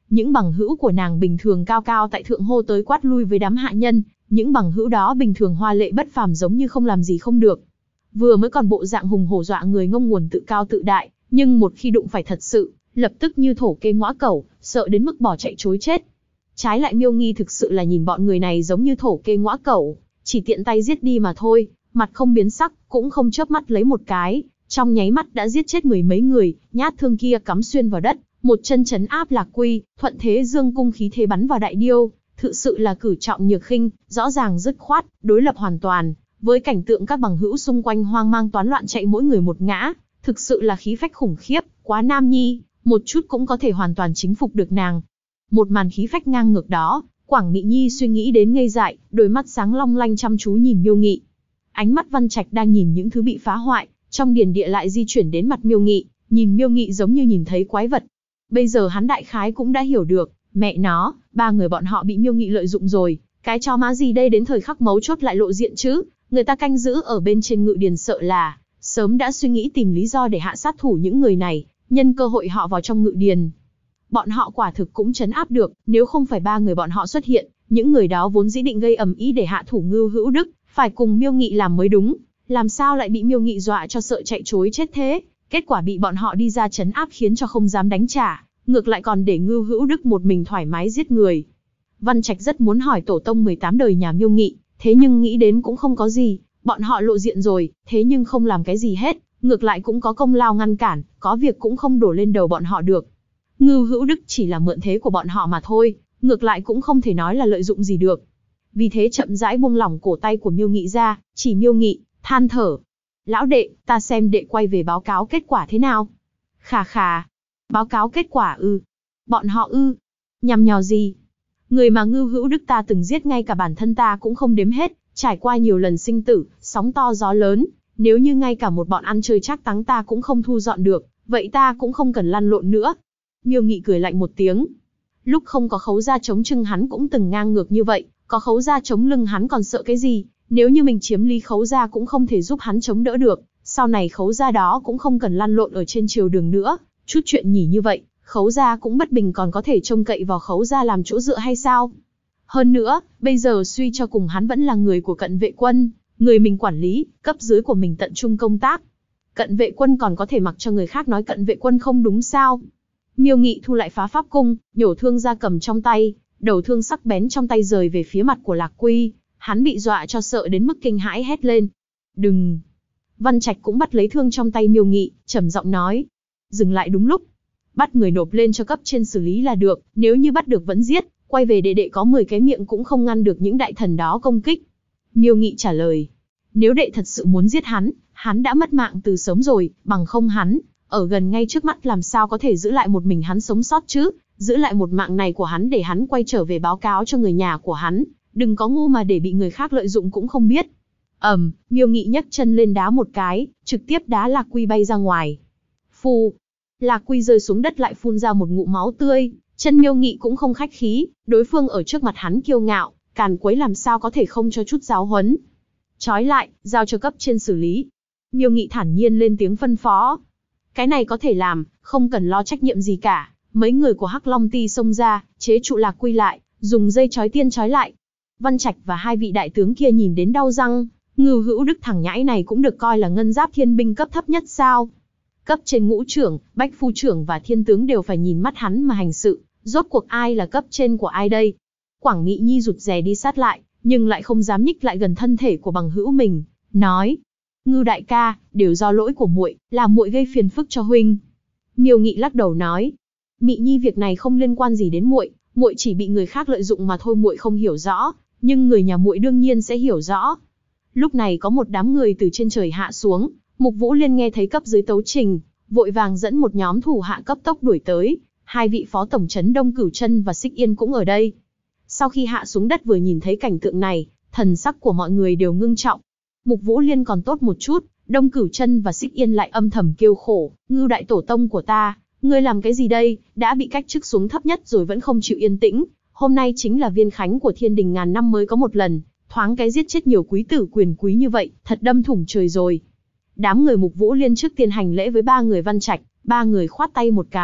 S1: Những bằng hữu của nàng bình thường cao cao tại thượng hô tới quát lui với đám hạ nhân, những bằng hữu đó bình thường hoa lệ bất phàm giống như không làm gì không được. Vừa mới còn bộ dạng hùng hổ dọa người ngông nguồn tự cao tự đại, nhưng một khi đụng phải thật sự, lập tức như thổ kê ngõa cẩu, sợ đến mức bỏ chạy trối chết. Trái lại Miêu Nghi thực sự là nhìn bọn người này giống như thổ kê ngõa cẩu, chỉ tiện tay giết đi mà thôi, mặt không biến sắc, cũng không chớp mắt lấy một cái, trong nháy mắt đã giết chết mười mấy người, nhát thương kia cắm xuyên vào đất, một chân chấn áp Lạc Quy, thuận thế dương cung khí thế bắn vào đại điêu, thực sự là cử trọng nhược khinh, rõ ràng dứt khoát, đối lập hoàn toàn, với cảnh tượng các bằng hữu xung quanh hoang mang toán loạn chạy mỗi người một ngã, thực sự là khí phách khủng khiếp, quá nam nhi, một chút cũng có thể hoàn toàn chính phục được nàng. Một màn khí phách ngang ngược đó, Quảng Mị Nhi suy nghĩ đến ngây dại, đôi mắt sáng long lanh chăm chú nhìn Miêu Nghị. Ánh mắt Văn Trạch đang nhìn những thứ bị phá hoại, trong điền địa lại di chuyển đến mặt Miêu Nghị, nhìn Miêu Nghị giống như nhìn thấy quái vật. Bây giờ hắn đại khái cũng đã hiểu được, mẹ nó, ba người bọn họ bị Miêu Nghị lợi dụng rồi, cái chó má gì đây đến thời khắc mấu chốt lại lộ diện chứ, người ta canh giữ ở bên trên ngự điền sợ là sớm đã suy nghĩ tìm lý do để hạ sát thủ những người này, nhân cơ hội họ vào trong ngự điền. Bọn họ quả thực cũng trấn áp được, nếu không phải ba người bọn họ xuất hiện, những người đó vốn dĩ định gây ầm ĩ để hạ thủ Ngưu Hữu Đức, phải cùng Miêu Nghị làm mới đúng, làm sao lại bị Miêu Nghị dọa cho sợ chạy trối chết thế, kết quả bị bọn họ đi ra trấn áp khiến cho không dám đánh trả, ngược lại còn để Ngưu Hữu Đức một mình thoải mái giết người. Văn Trạch rất muốn hỏi tổ tông 18 đời nhà Miêu Nghị, thế nhưng nghĩ đến cũng không có gì, bọn họ lộ diện rồi, thế nhưng không làm cái gì hết, ngược lại cũng có công lao ngăn cản, có việc cũng không đổ lên đầu bọn họ được. Ngưu Hữu Đức chỉ là mượn thế của bọn họ mà thôi, ngược lại cũng không thể nói là lợi dụng gì được. Vì thế chậm rãi buông lỏng cổ tay của Miêu Nghị ra, chỉ Miêu Nghị, than thở. Lão đệ, ta xem đệ quay về báo cáo kết quả thế nào? Khà khà. Báo cáo kết quả ư? Bọn họ ư? Nhằm nhò gì? Người mà Ngưu Hữu Đức ta từng giết ngay cả bản thân ta cũng không đếm hết, trải qua nhiều lần sinh tử, sóng to gió lớn, nếu như ngay cả một bọn ăn chơi trác táng ta cũng không thu dọn được, vậy ta cũng không cần lăn lộn nữa. Miêu Nghị cười lạnh một tiếng. Lúc không có Khấu gia chống chưng hắn cũng từng ngang ngược như vậy, có Khấu gia chống lưng hắn còn sợ cái gì, nếu như mình chiếm lý Khấu gia cũng không thể giúp hắn chống đỡ được, sau này Khấu gia đó cũng không cần lăn lộn ở trên triều đường nữa, chút chuyện nhỉ như vậy, Khấu gia cũng bất bình còn có thể trông cậy vào Khấu gia làm chỗ dựa hay sao? Hơn nữa, bây giờ suy cho cùng hắn vẫn là người của Cận Vệ Quân, người mình quản lý, cấp dưới của mình tận trung công tác. Cận Vệ Quân còn có thể mặc cho người khác nói Cận Vệ Quân không đúng sao? Miêu Nghị thu lại phá pháp cung, nhổ thương ra cầm trong tay, đầu thương sắc bén trong tay rời về phía mặt của Lạc Quy, hắn bị dọa cho sợ đến mức kinh hãi hét lên. Đừng! Văn Trạch cũng bắt lấy thương trong tay Miêu Nghị, trầm giọng nói. Dừng lại đúng lúc. Bắt người nộp lên cho cấp trên xử lý là được, nếu như bắt được vẫn giết, quay về đệ đệ có 10 cái miệng cũng không ngăn được những đại thần đó công kích. Miêu Nghị trả lời. Nếu đệ thật sự muốn giết hắn đã mất mạng từ sớm rồi, bằng không hắn ở gần ngay trước mắt làm sao có thể giữ lại một mình hắn sống sót chứ, giữ lại một mạng này của hắn để hắn quay trở về báo cáo cho người nhà của hắn, đừng có ngu mà để bị người khác lợi dụng cũng không biết. Miêu Nghị nhấc chân lên đá một cái, trực tiếp đá Lạc Quy bay ra ngoài. Phù! Lạc Quy rơi xuống đất lại phun ra một ngụm máu tươi, chân Miêu Nghị cũng không khách khí, đối phương ở trước mặt hắn kiêu ngạo, càn quấy làm sao có thể không cho chút giáo huấn. Trói lại, giao cho cấp trên xử lý. Miêu Nghị thản nhiên lên tiếng phân phó. Cái này có thể làm, không cần lo trách nhiệm gì cả. Mấy người của Hắc Long Ti xông ra, chế trụ Lạc Quy lại, dùng dây trói tiên trói lại. Văn Trạch và hai vị đại tướng kia nhìn đến đau răng, Ngưu Hữu Đức thằng nhãi này cũng được coi là ngân giáp thiên binh cấp thấp nhất sao? Cấp trên ngũ trưởng, bách phu trưởng và thiên tướng đều phải nhìn mắt hắn mà hành sự, rốt cuộc ai là cấp trên của ai đây? Quảng Mị Nhi rụt rè đi sát lại, nhưng lại không dám nhích lại gần thân thể của bằng hữu mình, nói: Ngưu đại ca, đều do lỗi của muội, là muội gây phiền phức cho huynh. Miêu Nghị lắc đầu nói: Mị Nhi việc này không liên quan gì đến muội, muội chỉ bị người khác lợi dụng mà thôi, muội không hiểu rõ, nhưng người nhà muội đương nhiên sẽ hiểu rõ. Lúc này có một đám người từ trên trời hạ xuống, Mục Vũ Liên nghe thấy cấp dưới tấu trình, vội vàng dẫn một nhóm thủ hạ cấp tốc đuổi tới, hai vị phó tổng trấn Đông Cửu Chân và Xích Yên cũng ở đây. Sau khi hạ xuống đất vừa nhìn thấy cảnh tượng này, thần sắc của mọi người đều ngưng trọng. Mục Vũ Liên còn tốt một chút, Đông Cửu Chân và Xích Yên lại âm thầm kêu khổ, Ngưu đại tổ tông của ta, ngươi làm cái gì đây, đã bị cách chức xuống thấp nhất rồi vẫn không chịu yên tĩnh, hôm nay chính là viên khánh của thiên đình ngàn năm mới có một lần, thoáng cái giết chết nhiều quý tử quyền quý như vậy, thật đâm thủng trời rồi. Đám người Mục Vũ Liên trước tiên hành lễ với ba người Văn Trạch, ba người khoát tay một cái,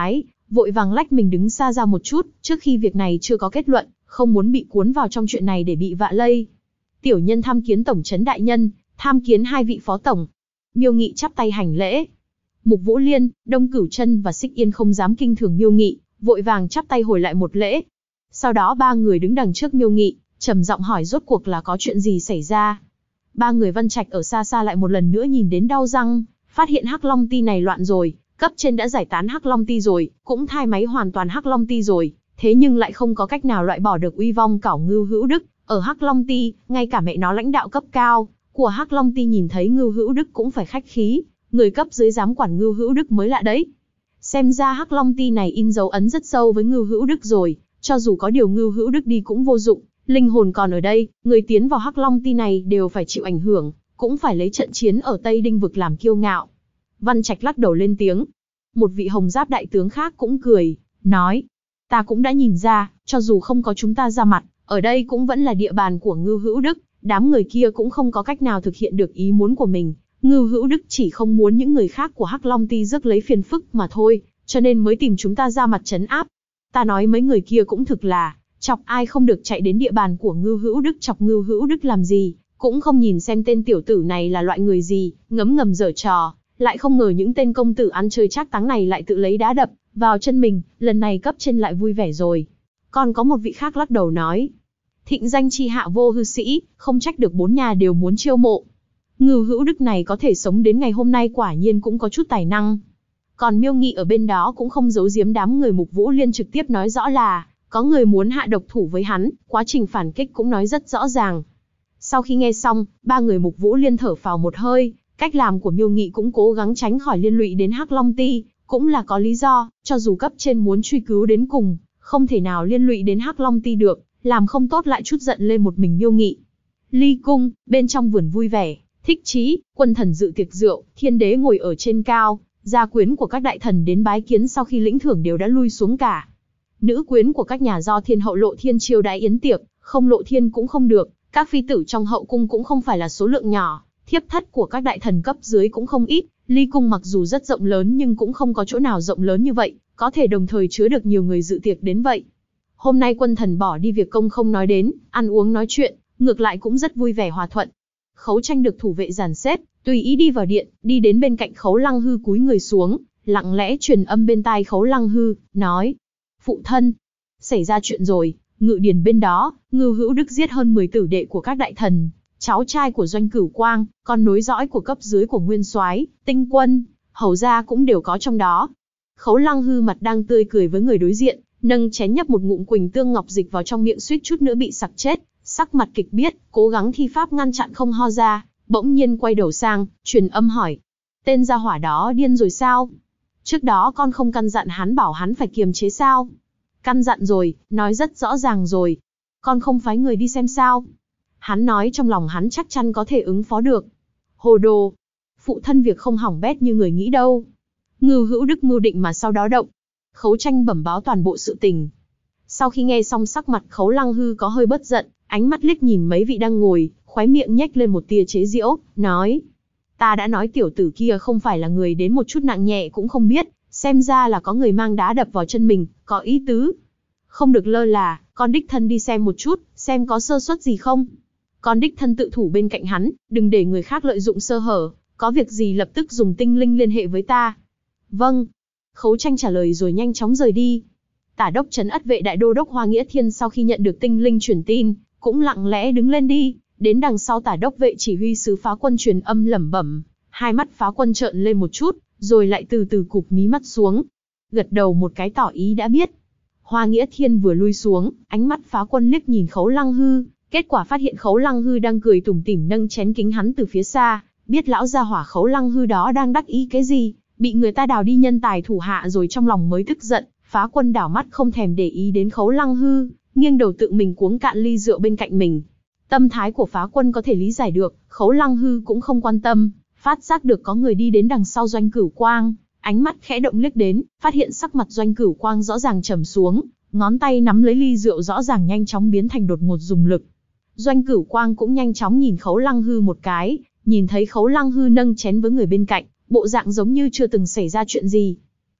S1: vội vàng lách mình đứng xa ra một chút, trước khi việc này chưa có kết luận, không muốn bị cuốn vào trong chuyện này để bị vạ lây. Tiểu nhân tham kiến tổng trấn đại nhân, tham kiến hai vị phó tổng. Miêu Nghị chắp tay hành lễ. Mục Vũ Liên, Đông Cửu Chân và Xích Yên không dám kinh thường Miêu Nghị, vội vàng chắp tay hồi lại một lễ. Sau đó ba người đứng đằng trước Miêu Nghị, trầm giọng hỏi rốt cuộc là có chuyện gì xảy ra. Ba người Văn Trạch ở xa xa lại một lần nữa nhìn đến đau răng, phát hiện Hắc Long Ty này loạn rồi, cấp trên đã giải tán Hắc Long Ty rồi, cũng thay máy hoàn toàn Hắc Long Ty rồi, thế nhưng lại không có cách nào loại bỏ được uy vong cẩu Ngưu Hữu Đức ở Hắc Long Ty, ngay cả mẹ nó lãnh đạo cấp cao của Hắc Long Ty nhìn thấy Ngưu Hữu Đức cũng phải khách khí, người cấp dưới dám quản Ngưu Hữu Đức mới lạ đấy. Xem ra Hắc Long Ty này in dấu ấn rất sâu với Ngưu Hữu Đức rồi, cho dù có điều Ngưu Hữu Đức đi cũng vô dụng, linh hồn còn ở đây, người tiến vào Hắc Long Ty này đều phải chịu ảnh hưởng, cũng phải lấy trận chiến ở Tây Đinh vực làm kiêu ngạo. Văn Trạch lắc đầu lên tiếng. Một vị hồng giáp đại tướng khác cũng cười, nói, ta cũng đã nhìn ra, cho dù không có chúng ta ra mặt, ở đây cũng vẫn là địa bàn của Ngưu Hữu Đức, đám người kia cũng không có cách nào thực hiện được ý muốn của mình. Ngưu Hữu Đức chỉ không muốn những người khác của Hắc Long Ty rước lấy phiền phức mà thôi, cho nên mới tìm chúng ta ra mặt trấn áp. Ta nói mấy người kia cũng thực là, chọc ai không được chạy đến địa bàn của Ngưu Hữu Đức chọc Ngưu Hữu Đức làm gì, cũng không nhìn xem tên tiểu tử này là loại người gì, ngấm ngầm giở trò, lại không ngờ những tên công tử ăn chơi trác táng này lại tự lấy đá đập vào chân mình, lần này cấp trên lại vui vẻ rồi. Còn có một vị khác lắc đầu nói, thịnh danh chi hạ vô hư sĩ, không trách được bốn nhà đều muốn chiêu mộ. Ngưu Hữu Đức này có thể sống đến ngày hôm nay quả nhiên cũng có chút tài năng. Còn Miêu Nghị ở bên đó cũng không giấu giếm đám người Mục Vũ Liên, trực tiếp nói rõ là có người muốn hạ độc thủ với hắn, quá trình phản kích cũng nói rất rõ ràng. Sau khi nghe xong, ba người Mục Vũ Liên thở phào một hơi, cách làm của Miêu Nghị cũng cố gắng tránh khỏi liên lụy đến Hắc Long Ty, cũng là có lý do, cho dù cấp trên muốn truy cứu đến cùng, không thể nào liên lụy đến Hắc Long Ty được, làm không tốt lại chút giận lên một mình Miêu Nghị. Ly cung, bên trong vườn vui vẻ, thích chí, quân thần dự tiệc rượu, thiên đế ngồi ở trên cao, gia quyến của các đại thần đến bái kiến sau khi lĩnh thưởng đều đã lui xuống cả. Nữ quyến của các nhà do thiên hậu Lộ Thiên chiêu đãi yến tiệc, không Lộ Thiên cũng không được, các phi tử trong hậu cung cũng không phải là số lượng nhỏ, thiếp thất của các đại thần cấp dưới cũng không ít, ly cung mặc dù rất rộng lớn nhưng cũng không có chỗ nào rộng lớn như vậy, có thể đồng thời chứa được nhiều người dự tiệc đến vậy. Hôm nay quân thần bỏ đi việc công không nói đến, ăn uống nói chuyện, ngược lại cũng rất vui vẻ hòa thuận. Khấu Tranh được thủ vệ dàn xếp, tùy ý đi vào điện, đi đến bên cạnh Khấu Lăng Hư cúi người xuống, lặng lẽ truyền âm bên tai Khấu Lăng Hư, nói: "Phụ thân, xảy ra chuyện rồi, ngự điền bên đó, Ngưu Hữu Đức giết hơn 10 tử đệ của các đại thần, cháu trai của Doanh Cửu Quang, con nối dõi của cấp dưới của Nguyên Soái, Tinh Quân, hầu gia cũng đều có trong đó." Khấu Lăng Hư mặt đang tươi cười với người đối diện, nâng chén nhấp một ngụm Quỳnh Tương Ngọc dịch vào trong miệng, suýt chút nữa bị sặc chết, sắc mặt kịch biết, cố gắng thi pháp ngăn chặn không ho ra, bỗng nhiên quay đầu sang, truyền âm hỏi: "Tên gia hỏa đó điên rồi sao? Trước đó con không căn dặn hắn bảo hắn phải kiềm chế sao?" "Căn dặn rồi, nói rất rõ ràng rồi. Con không phái người đi xem sao?" "Hắn nói trong lòng hắn chắc chắn có thể ứng phó được." "Hồ đồ! Phụ thân việc không hỏng bét như người nghĩ đâu. Ngưu Hữu Đức mưu định mà sau đó động." Khấu Tranh bẩm báo toàn bộ sự tình. Sau khi nghe xong, sắc mặt Khấu Lăng Hư có hơi bớt giận, ánh mắt liếc nhìn mấy vị đang ngồi, khóe miệng nhếch lên một tia chế giễu, nói: "Ta đã nói tiểu tử kia không phải là người đến một chút nặng nhẹ cũng không biết, xem ra là có người mang đá đập vào chân mình, có ý tứ. Không được lơ là, con đích thân đi xem một chút, xem có sơ suất gì không. Con đích thân tự thủ bên cạnh hắn, đừng để người khác lợi dụng sơ hở, có việc gì lập tức dùng tinh linh liên hệ với ta." "Vâng." Khấu Tranh trả lời rồi nhanh chóng rời đi. Tả đốc trấn ất vệ đại đô đốc Hoa Nghĩa Thiên sau khi nhận được tinh linh truyền tin, cũng lặng lẽ đứng lên đi, đến đằng sau tả đốc vệ chỉ huy sứ Phá Quân truyền âm lẩm bẩm, hai mắt Phá Quân trợn lên một chút, rồi lại từ từ cụp mí mắt xuống, gật đầu một cái tỏ ý đã biết. Hoa Nghĩa Thiên vừa lui xuống, ánh mắt Phá Quân liếc nhìn Khấu Lăng Hư, kết quả phát hiện Khấu Lăng Hư đang cười tủm tỉm nâng chén kính hắn từ phía xa, biết lão gia hỏa Khấu Lăng Hư đó đang đắc ý cái gì, bị người ta đào đi nhân tài thủ hạ rồi trong lòng mới tức giận. Phá Quân đảo mắt không thèm để ý đến Khấu Lăng Hư, nghiêng đầu tự mình cuống cạn ly rượu bên cạnh mình. Tâm thái của Phá Quân có thể lý giải được, Khấu Lăng Hư cũng không quan tâm, phát giác được có người đi đến đằng sau Doanh Cửu Quang, ánh mắt khẽ động liếc đến, phát hiện sắc mặt Doanh Cửu Quang rõ ràng trầm xuống, ngón tay nắm lấy ly rượu rõ ràng nhanh chóng biến thành đột ngột dùng lực. Doanh Cửu Quang cũng nhanh chóng nhìn Khấu Lăng Hư một cái, nhìn thấy Khấu Lăng Hư nâng chén với người bên cạnh, bộ dạng giống như chưa từng xảy ra chuyện gì.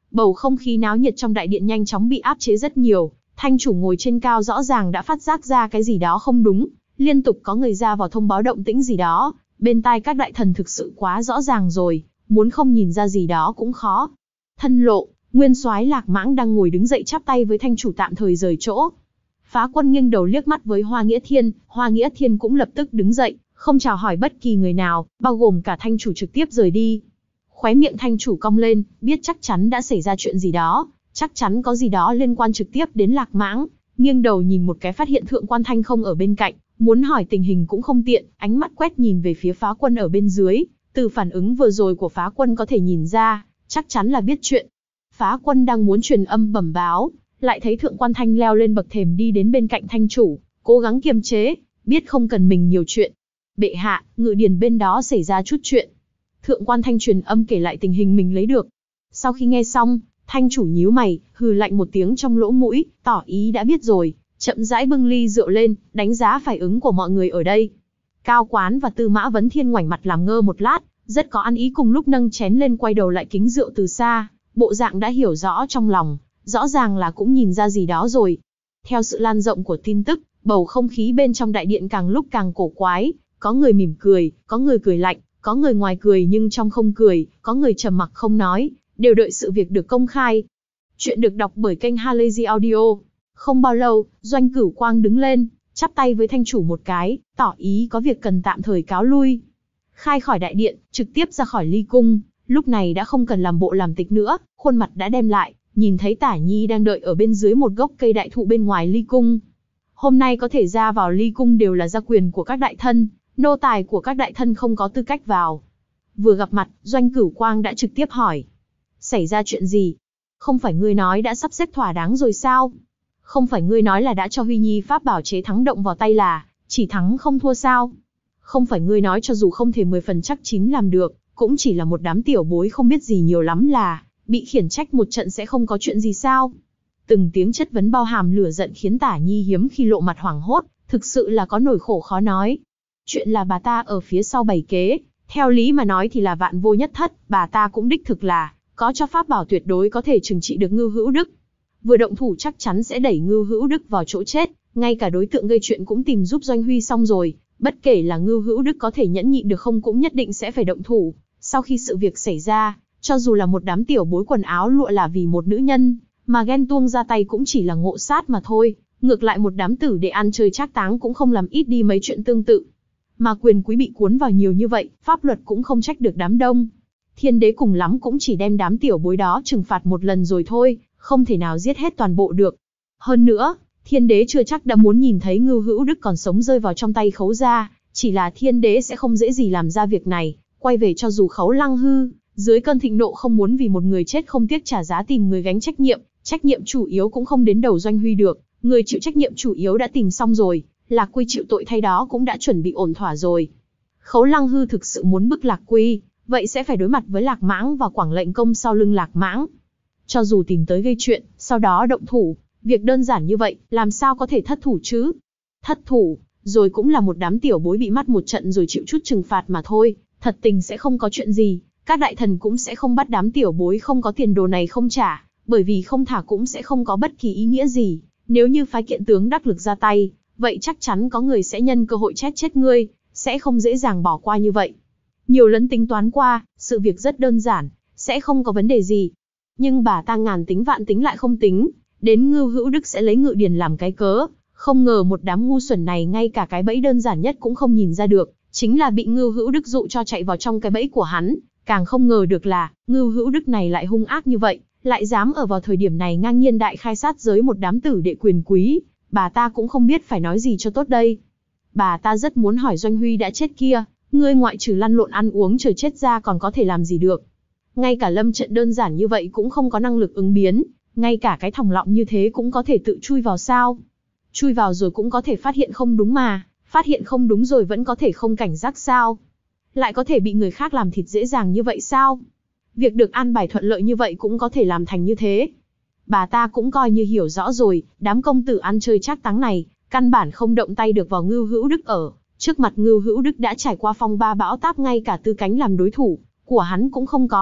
S1: bầu không khí náo nhiệt trong đại điện nhanh chóng bị áp chế rất nhiều. Thanh chủ ngồi trên cao rõ ràng đã phát giác ra cái gì đó không đúng, liên tục có người ra vào thông báo động tĩnh gì đó, bên tai các đại thần thực sự quá rõ ràng rồi, muốn không nhìn ra gì đó cũng khó. Thân Lộ, nguyên soái Lạc Mãng đang ngồi đứng dậy chắp tay với thanh chủ tạm thời rời chỗ. Phá Quân nghiêng đầu liếc mắt với Hoa Nghĩa Thiên, Hoa Nghĩa Thiên cũng lập tức đứng dậy, không chào hỏi bất kỳ người nào, bao gồm cả thanh chủ trực tiếp rời đi. Khóe miệng thanh chủ cong lên, biết chắc chắn đã xảy ra chuyện gì đó, chắc chắn có gì đó liên quan trực tiếp đến Lạc Mãng, nghiêng đầu nhìn một cái phát hiện Thượng quan Thanh không ở bên cạnh, muốn hỏi tình hình cũng không tiện, ánh mắt quét nhìn về phía Phá Quân ở bên dưới, từ phản ứng vừa rồi của Phá Quân có thể nhìn ra, chắc chắn là biết chuyện. Phá Quân đang muốn truyền âm bẩm báo, lại thấy Thượng quan Thanh leo lên bậc thềm đi đến bên cạnh thanh chủ, cố gắng kiềm chế, biết không cần mình nhiều chuyện. Bệ hạ, ngự điển bên đó xảy ra chút chuyện. Thượng quan Thanh truyền âm kể lại tình hình mình lấy được. Sau khi nghe xong, thanh chủ nhíu mày, hừ lạnh một tiếng trong lỗ mũi, tỏ ý đã biết rồi, chậm rãi bưng ly rượu lên, đánh giá phản ứng của mọi người ở đây. Cao Quán và Tư Mã Vấn Thiên ngoảnh mặt làm ngơ một lát, rất có ăn ý cùng lúc nâng chén lên quay đầu lại kính rượu từ xa, bộ dạng đã hiểu rõ trong lòng, rõ ràng là cũng nhìn ra gì đó rồi. Theo sự lan rộng của tin tức, bầu không khí bên trong đại điện càng lúc càng cổ quái, có người mỉm cười, có người cười lạnh, có người ngoài cười nhưng trong không cười, có người trầm mặc không nói, đều đợi sự việc được công khai. Chuyện được đọc bởi kênh Halazy Audio. Không bao lâu, Doanh Cửu Quang đứng lên, chắp tay với thanh chủ một cái, tỏ ý có việc cần tạm thời cáo lui. Khai khỏi đại điện, trực tiếp ra khỏi ly cung, lúc này đã không cần làm bộ làm tịch nữa, khuôn mặt đã đem lại, nhìn thấy Tả Nhi đang đợi ở bên dưới một gốc cây đại thụ bên ngoài ly cung. Hôm nay có thể ra vào ly cung đều là gia quyền của các đại thân, nô tài của các đại thân không có tư cách vào. Vừa gặp mặt, Doanh Cửu Quang đã trực tiếp hỏi. Xảy ra chuyện gì? Không phải ngươi nói đã sắp xếp thỏa đáng rồi sao? Không phải ngươi nói là đã cho Huy Nhi pháp bảo chế thắng động vào tay là, chỉ thắng không thua sao? Không phải ngươi nói cho dù không thể 10 phần chắc chín làm được, cũng chỉ là một đám tiểu bối không biết gì nhiều lắm là, bị khiển trách một trận sẽ không có chuyện gì sao? Từng tiếng chất vấn bao hàm lửa giận khiến Tả Nhi hiếm khi lộ mặt hoảng hốt, thực sự là có nỗi khổ khó nói. Chuyện là bà ta ở phía sau bày kế, theo lý mà nói thì là vạn vô nhất thất, bà ta cũng đích thực là, có cho pháp bảo tuyệt đối có thể trừng trị được Ngưu Hữu Đức. Vừa động thủ chắc chắn sẽ đẩy Ngưu Hữu Đức vào chỗ chết, ngay cả đối tượng gây chuyện cũng tìm giúp Doanh Huy xong rồi, bất kể là Ngưu Hữu Đức có thể nhẫn nhịn được không cũng nhất định sẽ phải động thủ. Sau khi sự việc xảy ra, cho dù là một đám tiểu bối quần áo lụa là vì một nữ nhân, mà ghen tuông ra tay cũng chỉ là ngộ sát mà thôi, ngược lại một đám tử để ăn chơi trác táng cũng không làm ít đi mấy chuyện tương tự. Mà quyền quý bị cuốn vào nhiều như vậy, pháp luật cũng không trách được đám đông. Thiên đế cùng lắm cũng chỉ đem đám tiểu bối đó trừng phạt một lần rồi thôi, không thể nào giết hết toàn bộ được. Hơn nữa, thiên đế chưa chắc đã muốn nhìn thấy Ngưu Hữu Đức còn sống rơi vào trong tay Khấu gia, chỉ là thiên đế sẽ không dễ gì làm ra việc này, quay về cho dù Khấu Lăng hư, dưới cơn thịnh nộ không muốn vì một người chết không tiếc trả giá tìm người gánh trách nhiệm chủ yếu cũng không đến đầu Doanh Huy được, người chịu trách nhiệm chủ yếu đã tìm xong rồi, Lạc Quy chịu tội thay đó cũng đã chuẩn bị ổn thỏa rồi. Khấu Lăng hư thực sự muốn bức Lạc Quy, vậy sẽ phải đối mặt với Lạc Mãng và Quảng Lệnh Công sau lưng Lạc Mãng. Cho dù tìm tới gây chuyện, sau đó động thủ, việc đơn giản như vậy, làm sao có thể thất thủ chứ? Thất thủ, rồi cũng là một đám tiểu bối bị mắt một trận rồi chịu chút trừng phạt mà thôi, thật tình sẽ không có chuyện gì, các đại thần cũng sẽ không bắt đám tiểu bối không có tiền đồ này không trả, bởi vì không thả cũng sẽ không có bất kỳ ý nghĩa gì, nếu như phái kiện tướng đắc lực ra tay, vậy chắc chắn có người sẽ nhân cơ hội chết ngươi, sẽ không dễ dàng bỏ qua như vậy. Nhiều lần tính toán qua, sự việc rất đơn giản, sẽ không có vấn đề gì. Nhưng bà ta ngàn tính vạn tính lại không tính, đến Ngưu Hữu Đức sẽ lấy ngự điển làm cái cớ, không ngờ một đám ngu xuẩn này ngay cả cái bẫy đơn giản nhất cũng không nhìn ra được, chính là bị Ngưu Hữu Đức dụ cho chạy vào trong cái bẫy của hắn, càng không ngờ được là, Ngưu Hữu Đức này lại hung ác như vậy, lại dám ở vào thời điểm này ngang nhiên đại khai sát giới một đám tử đệ quyền quý, bà ta cũng không biết phải nói gì cho tốt đây. Bà ta rất muốn hỏi Doanh Huy đã chết kia, ngươi ngoại trừ lăn lộn ăn uống chờ chết ra còn có thể làm gì được. Ngay cả lâm trận đơn giản như vậy cũng không có năng lực ứng biến, ngay cả cái thòng lọng như thế cũng có thể tự chui vào sao. Chui vào rồi cũng có thể phát hiện không đúng mà, phát hiện không đúng rồi vẫn có thể không cảnh giác sao. Lại có thể bị người khác làm thịt dễ dàng như vậy sao? Việc được an bài thuận lợi như vậy cũng có thể làm thành như thế. Bà ta cũng coi như hiểu rõ rồi, đám công tử ăn chơi trác táng này, căn bản không động tay được vào Ngưu Hữu Đức ở. Trước mặt Ngưu Hữu Đức đã trải qua phong ba bão táp ngay cả tư cánh làm đối thủ của hắn cũng không có,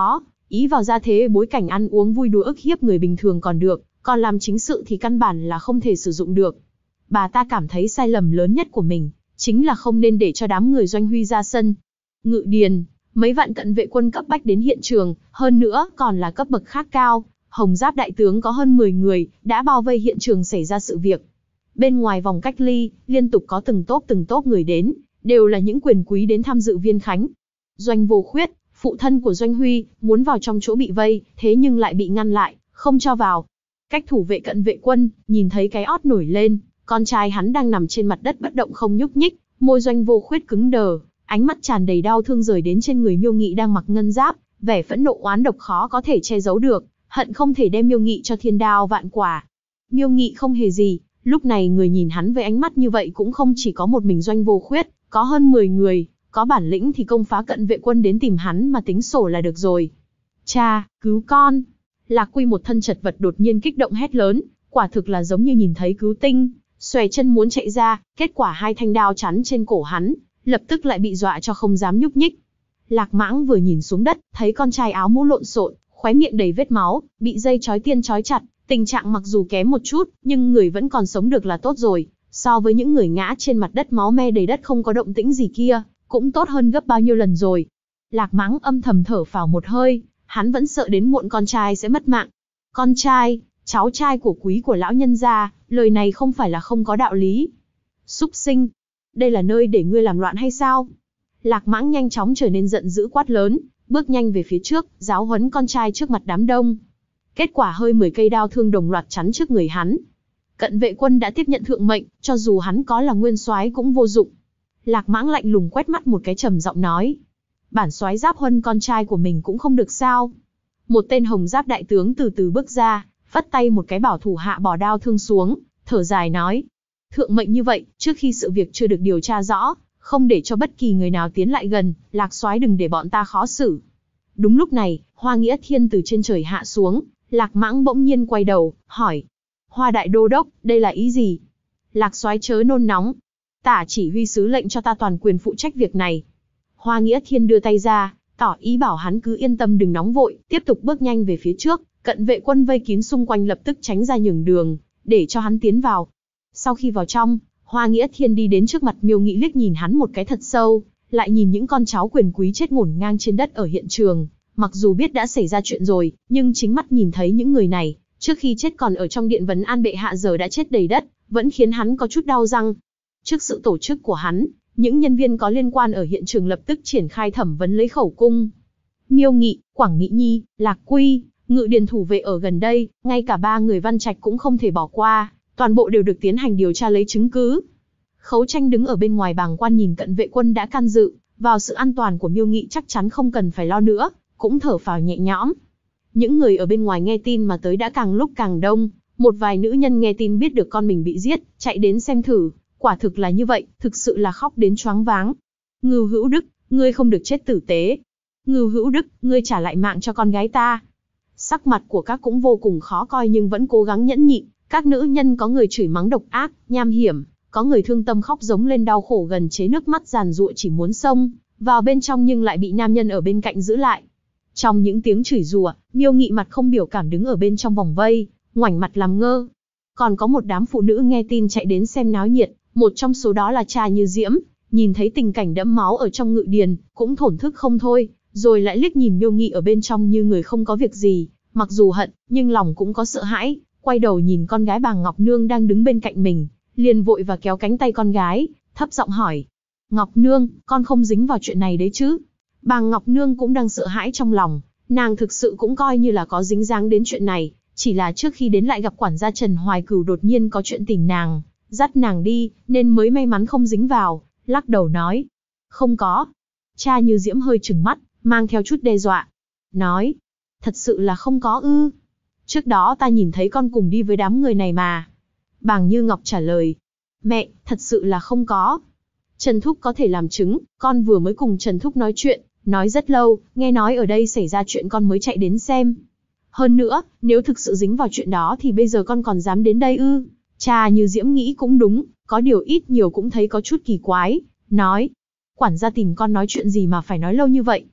S1: Ý vào gia thế bối cảnh ăn uống vui đùa ức hiếp người bình thường còn được, còn làm chính sự thì căn bản là không thể sử dụng được. Bà ta cảm thấy sai lầm lớn nhất của mình, chính là không nên để cho đám người Doanh Huy ra sân. Ngự Điền, mấy vạn cận vệ quân cấp bách đến hiện trường, hơn nữa còn là cấp bậc khác cao. Hồng Giáp đại tướng có hơn 10 người, đã bao vây hiện trường xảy ra sự việc. Bên ngoài vòng cách ly, liên tục có từng tốp người đến, đều là những quyền quý đến tham dự viên khánh. Doanh Vô Khuyết, phụ thân của Doanh Huy, muốn vào trong chỗ bị vây, thế nhưng lại bị ngăn lại, không cho vào. Cách thủ vệ cận vệ quân, nhìn thấy cái ót nổi lên, con trai hắn đang nằm trên mặt đất bất động không nhúc nhích, môi Doanh Vô Khuyết cứng đờ, ánh mắt tràn đầy đau thương rời đến trên người Miêu Nghị đang mặc ngân giáp, vẻ phẫn nộ oán độc khó có thể che giấu được, hận không thể đem Miêu Nghị cho thiên đao vạn quả. Miêu Nghị không hề gì, lúc này người nhìn hắn với ánh mắt như vậy cũng không chỉ có một mình Doanh Vô Khuyết, có hơn 10 người, có bản lĩnh thì công phá cận vệ quân đến tìm hắn mà tính sổ là được rồi. Cha, cứu con! Lạc Quy một thân chật vật đột nhiên kích động hét lớn, quả thực là giống như nhìn thấy cứu tinh, xòe chân muốn chạy ra, kết quả hai thanh đao chắn trên cổ hắn, lập tức lại bị dọa cho không dám nhúc nhích. Lạc Mãng vừa nhìn xuống đất, thấy con trai áo mũ lộn xộn, khóe miệng đầy vết máu, bị dây chói tiên chói chặt, tình trạng mặc dù kém một chút, nhưng người vẫn còn sống được là tốt rồi, so với những người ngã trên mặt đất máu me đầy đất không có động tĩnh gì kia, cũng tốt hơn gấp bao nhiêu lần rồi. Lạc Mãng âm thầm thở phào một hơi, hắn vẫn sợ đến muộn con trai sẽ mất mạng. Con trai, cháu trai của quý của lão nhân gia, lời này không phải là không có đạo lý. Súc sinh, đây là nơi để ngươi làm loạn hay sao? Lạc Mãng nhanh chóng trở nên giận dữ quát lớn, bước nhanh về phía trước, giáo huấn con trai trước mặt đám đông. Kết quả hơi 10 cây đao thương đồng loạt chắn trước người hắn. Cận vệ quân đã tiếp nhận thượng mệnh, cho dù hắn có là nguyên soái cũng vô dụng. Lạc Mãng lạnh lùng quét mắt một cái trầm giọng nói. Bản soái Giáp Huân con trai của mình cũng không được sao? Một tên Hồng Giáp đại tướng từ từ bước ra, phất tay một cái bảo thủ hạ bỏ đao thương xuống, thở dài nói. Thượng mệnh như vậy, trước khi sự việc chưa được điều tra rõ, không để cho bất kỳ người nào tiến lại gần, Lạc soái đừng để bọn ta khó xử. Đúng lúc này, Hoa Nghĩa Thiên từ trên trời hạ xuống, Lạc Mãng bỗng nhiên quay đầu, hỏi. Hoa đại đô đốc, đây là ý gì? Lạc soái chớ nôn nóng. Tả chỉ huy sứ lệnh cho ta toàn quyền phụ trách việc này. Hoa Nghĩa Thiên đưa tay ra, tỏ ý bảo hắn cứ yên tâm đừng nóng vội, tiếp tục bước nhanh về phía trước, cận vệ quân vây kín xung quanh lập tức tránh ra nhường đường, để cho hắn tiến vào. Sau khi vào trong, Hoa Nghĩa Thiên đi đến trước mặt Miêu Nghị liếc nhìn hắn một cái thật sâu, lại nhìn những con cháu quyền quý chết ngổn ngang trên đất ở hiện trường. Mặc dù biết đã xảy ra chuyện rồi, nhưng chính mắt nhìn thấy những người này, trước khi chết còn ở trong điện vấn an bệ hạ giờ đã chết đầy đất, vẫn khiến hắn có chút đau răng. Trước sự tổ chức của hắn, những nhân viên có liên quan ở hiện trường lập tức triển khai thẩm vấn lấy khẩu cung. Miêu Nghị, Quảng Mỹ Nhi, Lạc Quy, Ngự Điền thủ vệ ở gần đây, ngay cả 3 người Văn Trạch cũng không thể bỏ qua, toàn bộ đều được tiến hành điều tra lấy chứng cứ. Khấu Tranh đứng ở bên ngoài bàng quan nhìn cận vệ quân đã can dự vào sự an toàn của Miêu Nghị, chắc chắn không cần phải lo nữa, cũng thở phào nhẹ nhõm. Những người ở bên ngoài nghe tin mà tới đã càng lúc càng đông, một vài nữ nhân nghe tin biết được con mình bị giết, chạy đến xem thử, quả thực là như vậy, thực sự là khóc đến choáng váng. Ngưu Hữu Đức, ngươi không được chết tử tế. Ngưu Hữu Đức, ngươi trả lại mạng cho con gái ta. Sắc mặt của các cũng vô cùng khó coi nhưng vẫn cố gắng nhẫn nhịn, các nữ nhân có người chửi mắng độc ác, nham hiểm, có người thương tâm khóc giống lên đau khổ gần chế nước mắt giàn giụa chỉ muốn xông vào bên trong nhưng lại bị nam nhân ở bên cạnh giữ lại. Trong những tiếng chửi rủa, Miêu Nghị mặt không biểu cảm đứng ở bên trong vòng vây, ngoảnh mặt làm ngơ. Còn có một đám phụ nữ nghe tin chạy đến xem náo nhiệt, một trong số đó là Cha Như Diễm, nhìn thấy tình cảnh đẫm máu ở trong ngự điền, cũng thổn thức không thôi, rồi lại liếc nhìn Miêu Nghị ở bên trong như người không có việc gì, mặc dù hận, nhưng lòng cũng có sợ hãi, quay đầu nhìn con gái bà Ngọc Nương đang đứng bên cạnh mình, liền vội và kéo cánh tay con gái, thấp giọng hỏi. Ngọc Nương, con không dính vào chuyện này đấy chứ? Bà Ngọc Nương cũng đang sợ hãi trong lòng, nàng thực sự cũng coi như là có dính dáng đến chuyện này, chỉ là trước khi đến lại gặp quản gia Trần Hoài Cửu đột nhiên có chuyện tìm nàng, dắt nàng đi, nên mới may mắn không dính vào, lắc đầu nói. Không có. Cha Như Diễm hơi trừng mắt, mang theo chút đe dọa. Nói. Thật sự là không có ư? Trước đó ta nhìn thấy con cùng đi với đám người này mà. Bàng Như Ngọc trả lời. Mẹ, thật sự là không có. Trần Thúc có thể làm chứng, con vừa mới cùng Trần Thúc nói chuyện, nói rất lâu, nghe nói ở đây xảy ra chuyện con mới chạy đến xem. Hơn nữa, nếu thực sự dính vào chuyện đó thì bây giờ con còn dám đến đây ư? Cha Như Diễm nghĩ cũng đúng, có điều ít nhiều cũng thấy có chút kỳ quái, nói. Quản gia tìm con nói chuyện gì mà phải nói lâu như vậy?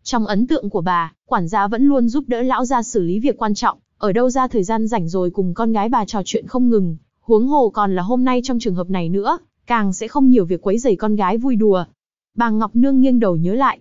S1: Trong ấn tượng của bà, quản gia vẫn luôn giúp đỡ lão gia xử lý việc quan trọng, ở đâu ra thời gian rảnh rồi cùng con gái bà trò chuyện không ngừng, huống hồ còn là hôm nay trong trường hợp này nữa, càng sẽ không nhiều việc quấy rầy con gái vui đùa. Bà Ngọc Nương nghiêng đầu nhớ lại,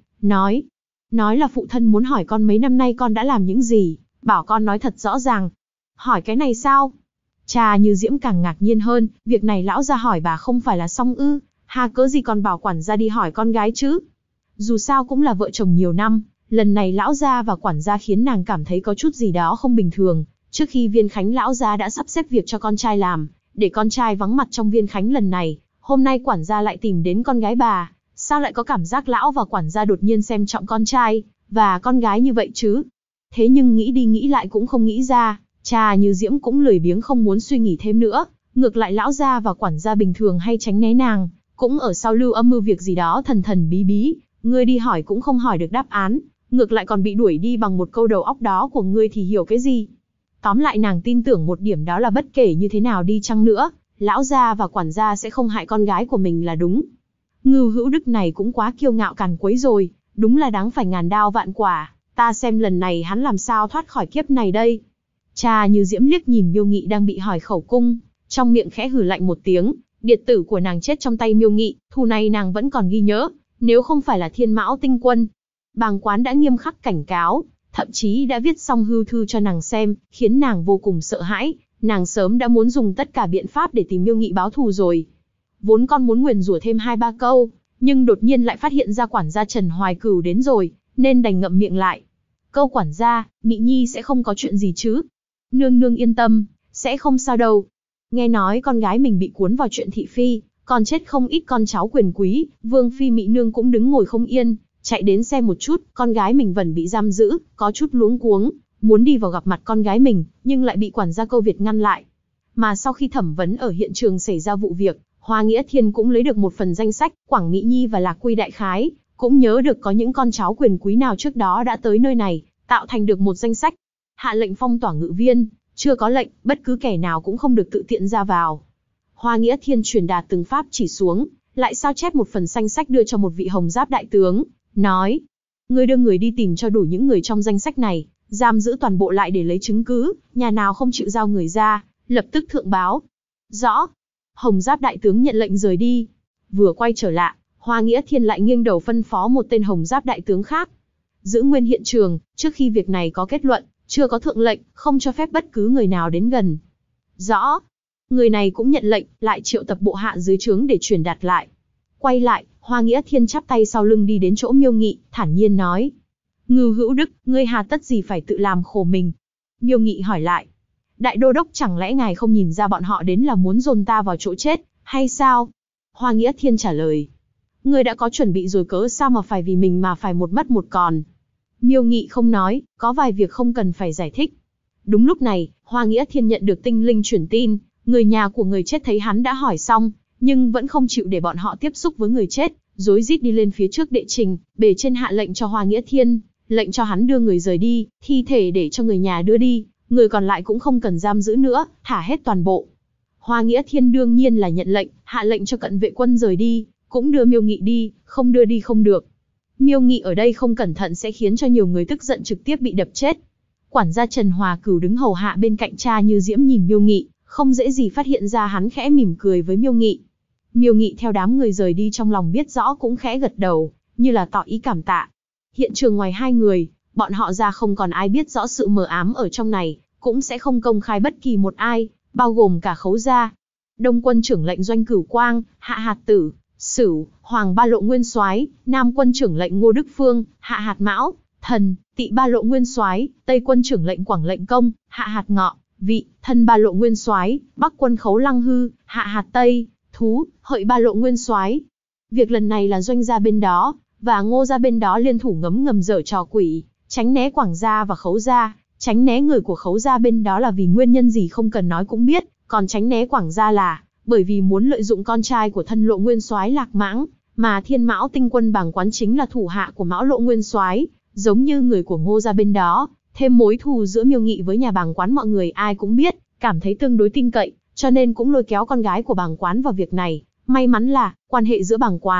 S1: nói là phụ thân muốn hỏi con mấy năm nay con đã làm những gì, bảo con nói thật rõ ràng. Hỏi cái này sao? Cha Như Diễm càng ngạc nhiên hơn, việc này lão gia hỏi bà không phải là xong ư, hà cớ gì còn bảo quản gia đi hỏi con gái chứ? Dù sao cũng là vợ chồng nhiều năm, lần này lão gia và quản gia khiến nàng cảm thấy có chút gì đó không bình thường. Trước khi Viên Khánh lão gia đã sắp xếp việc cho con trai làm, để con trai vắng mặt trong Viên Khánh lần này, hôm nay quản gia lại tìm đến con gái bà, sao lại có cảm giác lão và quản gia đột nhiên xem trọng con trai và con gái như vậy chứ? Thế nhưng nghĩ đi nghĩ lại cũng không nghĩ ra, cha Như Diễm cũng lười biếng không muốn suy nghĩ thêm nữa, ngược lại lão gia và quản gia bình thường hay tránh né nàng, cũng ở sau lưu âm mưu việc gì đó thần thần bí bí, ngươi đi hỏi cũng không hỏi được đáp án, ngược lại còn bị đuổi đi bằng một câu đầu óc đó của ngươi thì hiểu cái gì? Tóm lại nàng tin tưởng một điểm, đó là bất kể như thế nào đi chăng nữa, lão gia và quản gia sẽ không hại con gái của mình là đúng. Ngưu Hữu Đức này cũng quá kiêu ngạo càn quấy rồi, đúng là đáng phải ngàn đao vạn quả, ta xem lần này hắn làm sao thoát khỏi kiếp này đây. Cha Như Diễm liếc nhìn Miêu Nghị đang bị hỏi khẩu cung, trong miệng khẽ hừ lạnh một tiếng, điệt tử của nàng chết trong tay Miêu Nghị, thù này nàng vẫn còn ghi nhớ, nếu không phải là Thiên Mão Tinh Quân. Bàng Quán đã nghiêm khắc cảnh cáo, thậm chí đã viết xong hưu thư cho nàng xem, khiến nàng vô cùng sợ hãi, nàng sớm đã muốn dùng tất cả biện pháp để tìm Miêu Nghị báo thù rồi. Vốn con muốn nguyền rủa thêm 2-3 câu, nhưng đột nhiên lại phát hiện ra quản gia Trần Hoài Cửu đến rồi, nên đành ngậm miệng lại. Câu quản gia, Mị Nhi sẽ không có chuyện gì chứ? Nương nương yên tâm, sẽ không sao đâu. Nghe nói con gái mình bị cuốn vào chuyện thị phi, còn chết không ít con cháu quyền quý, Vương phi Mị nương cũng đứng ngồi không yên, chạy đến xem một chút, con gái mình vẫn bị giam giữ, có chút luống cuống, muốn đi vào gặp mặt con gái mình, nhưng lại bị quản gia Câu Việt ngăn lại. Mà sau khi thẩm vấn ở hiện trường xảy ra vụ việc, Hoa Nghĩa Thiên cũng lấy được một phần danh sách, Quảng Mỹ Nhi và Lạc Quy đại khái, cũng nhớ được có những con cháu quyền quý nào trước đó đã tới nơi này, tạo thành được một danh sách. Hạ lệnh phong tỏa ngự viên, chưa có lệnh, bất cứ kẻ nào cũng không được tự tiện ra vào. Hoa Nghĩa Thiên truyền đạt từng pháp chỉ xuống, lại sao chép một phần danh sách đưa cho một vị hồng giáp đại tướng, nói: ngươi đưa người đi tìm cho đủ những người trong danh sách này, giam giữ toàn bộ lại để lấy chứng cứ, nhà nào không chịu giao người ra, lập tức thượng báo. Rõ. Hồng giáp đại tướng nhận lệnh rời đi. Vừa quay trở lại, Hoa Nghĩa Thiên lại nghiêng đầu phân phó một tên hồng giáp đại tướng khác: giữ nguyên hiện trường, trước khi việc này có kết luận, chưa có thượng lệnh, không cho phép bất cứ người nào đến gần. Rõ. Người này cũng nhận lệnh, lại triệu tập bộ hạ dưới trướng để truyền đạt lại. Quay lại, Hoa Nghĩa Thiên chắp tay sau lưng đi đến chỗ Miêu Nghị, thản nhiên nói: Ngưu Hữu Đức, ngươi hà tất gì phải tự làm khổ mình? Miêu Nghị hỏi lại: đại đô đốc, chẳng lẽ ngài không nhìn ra bọn họ đến là muốn dồn ta vào chỗ chết, hay sao? Hoa Nghĩa Thiên trả lời: ngươi đã có chuẩn bị rồi, cớ sao mà phải vì mình mà phải một mất một còn? Miêu Nghị không nói, có vài việc không cần phải giải thích. Đúng lúc này, Hoa Nghĩa Thiên nhận được tinh linh truyền tin, người nhà của người chết thấy hắn đã hỏi xong, nhưng vẫn không chịu để bọn họ tiếp xúc với người chết, rối rít đi lên phía trước đệ trình, bề trên hạ lệnh cho Hoa Nghĩa Thiên, lệnh cho hắn đưa người rời đi, thi thể để cho người nhà đưa đi, người còn lại cũng không cần giam giữ nữa, thả hết toàn bộ. Hoa Nghĩa Thiên đương nhiên là nhận lệnh, hạ lệnh cho cận vệ quân rời đi, cũng đưa Miêu Nghị đi, không đưa đi không được. Miêu Nghị ở đây không cẩn thận sẽ khiến cho nhiều người tức giận trực tiếp bị đập chết. Quản gia Trần Hòa Cửu đứng hầu hạ bên cạnh cha Như Diễm nhìn Miêu Nghị, không dễ gì phát hiện ra hắn khẽ mỉm cười với Miêu Nghị. Miêu Nghị theo đám người rời đi trong lòng biết rõ cũng khẽ gật đầu, như là tỏ ý cảm tạ. Hiện trường ngoài hai người, bọn họ ra không còn ai biết rõ sự mờ ám ở trong này, cũng sẽ không công khai bất kỳ một ai, bao gồm cả Khấu gia. Đông quân trưởng lệnh Doanh Cửu Quang, Hạ Hạt Tử, Sửu, Hoàng Ba Lộ Nguyên Soái, Nam quân trưởng lệnh Ngô Đức Phương, Hạ Hạt Mão, Thần, Tị Ba Lộ Nguyên Soái, Tây quân trưởng lệnh Quảng Lệnh Công, Hạ Hạt Ngọ, Vị, Thân Ba Lộ Nguyên Soái, Bắc quân Khấu Lăng Hư, Hạ Hạt Tây, Thú, Hợi Ba Lộ Nguyên Soái. Việc lần này là Doanh gia bên đó và Ngô gia bên đó liên thủ ngấm ngầm giở trò quỷ, tránh né Quảng gia và Khấu gia, tránh né người của Khấu gia bên đó là vì nguyên nhân gì không cần nói cũng biết, còn tránh né Quảng gia là bởi vì muốn lợi dụng con trai của Thân Lộ Nguyên Soái Lạc Mãng, mà Thiên Mão Tinh Quân Bàng Quán chính là thủ hạ của Mão Lộ Nguyên Soái, giống như người của Ngô gia bên đó, thêm mối thù giữa Miêu Nghị với nhà Bàng Quán mọi người ai cũng biết, cảm thấy tương đối tin cậy, cho nên cũng lôi kéo con gái của Bàng Quán vào việc này. May mắn là quan hệ giữa Bàng Quán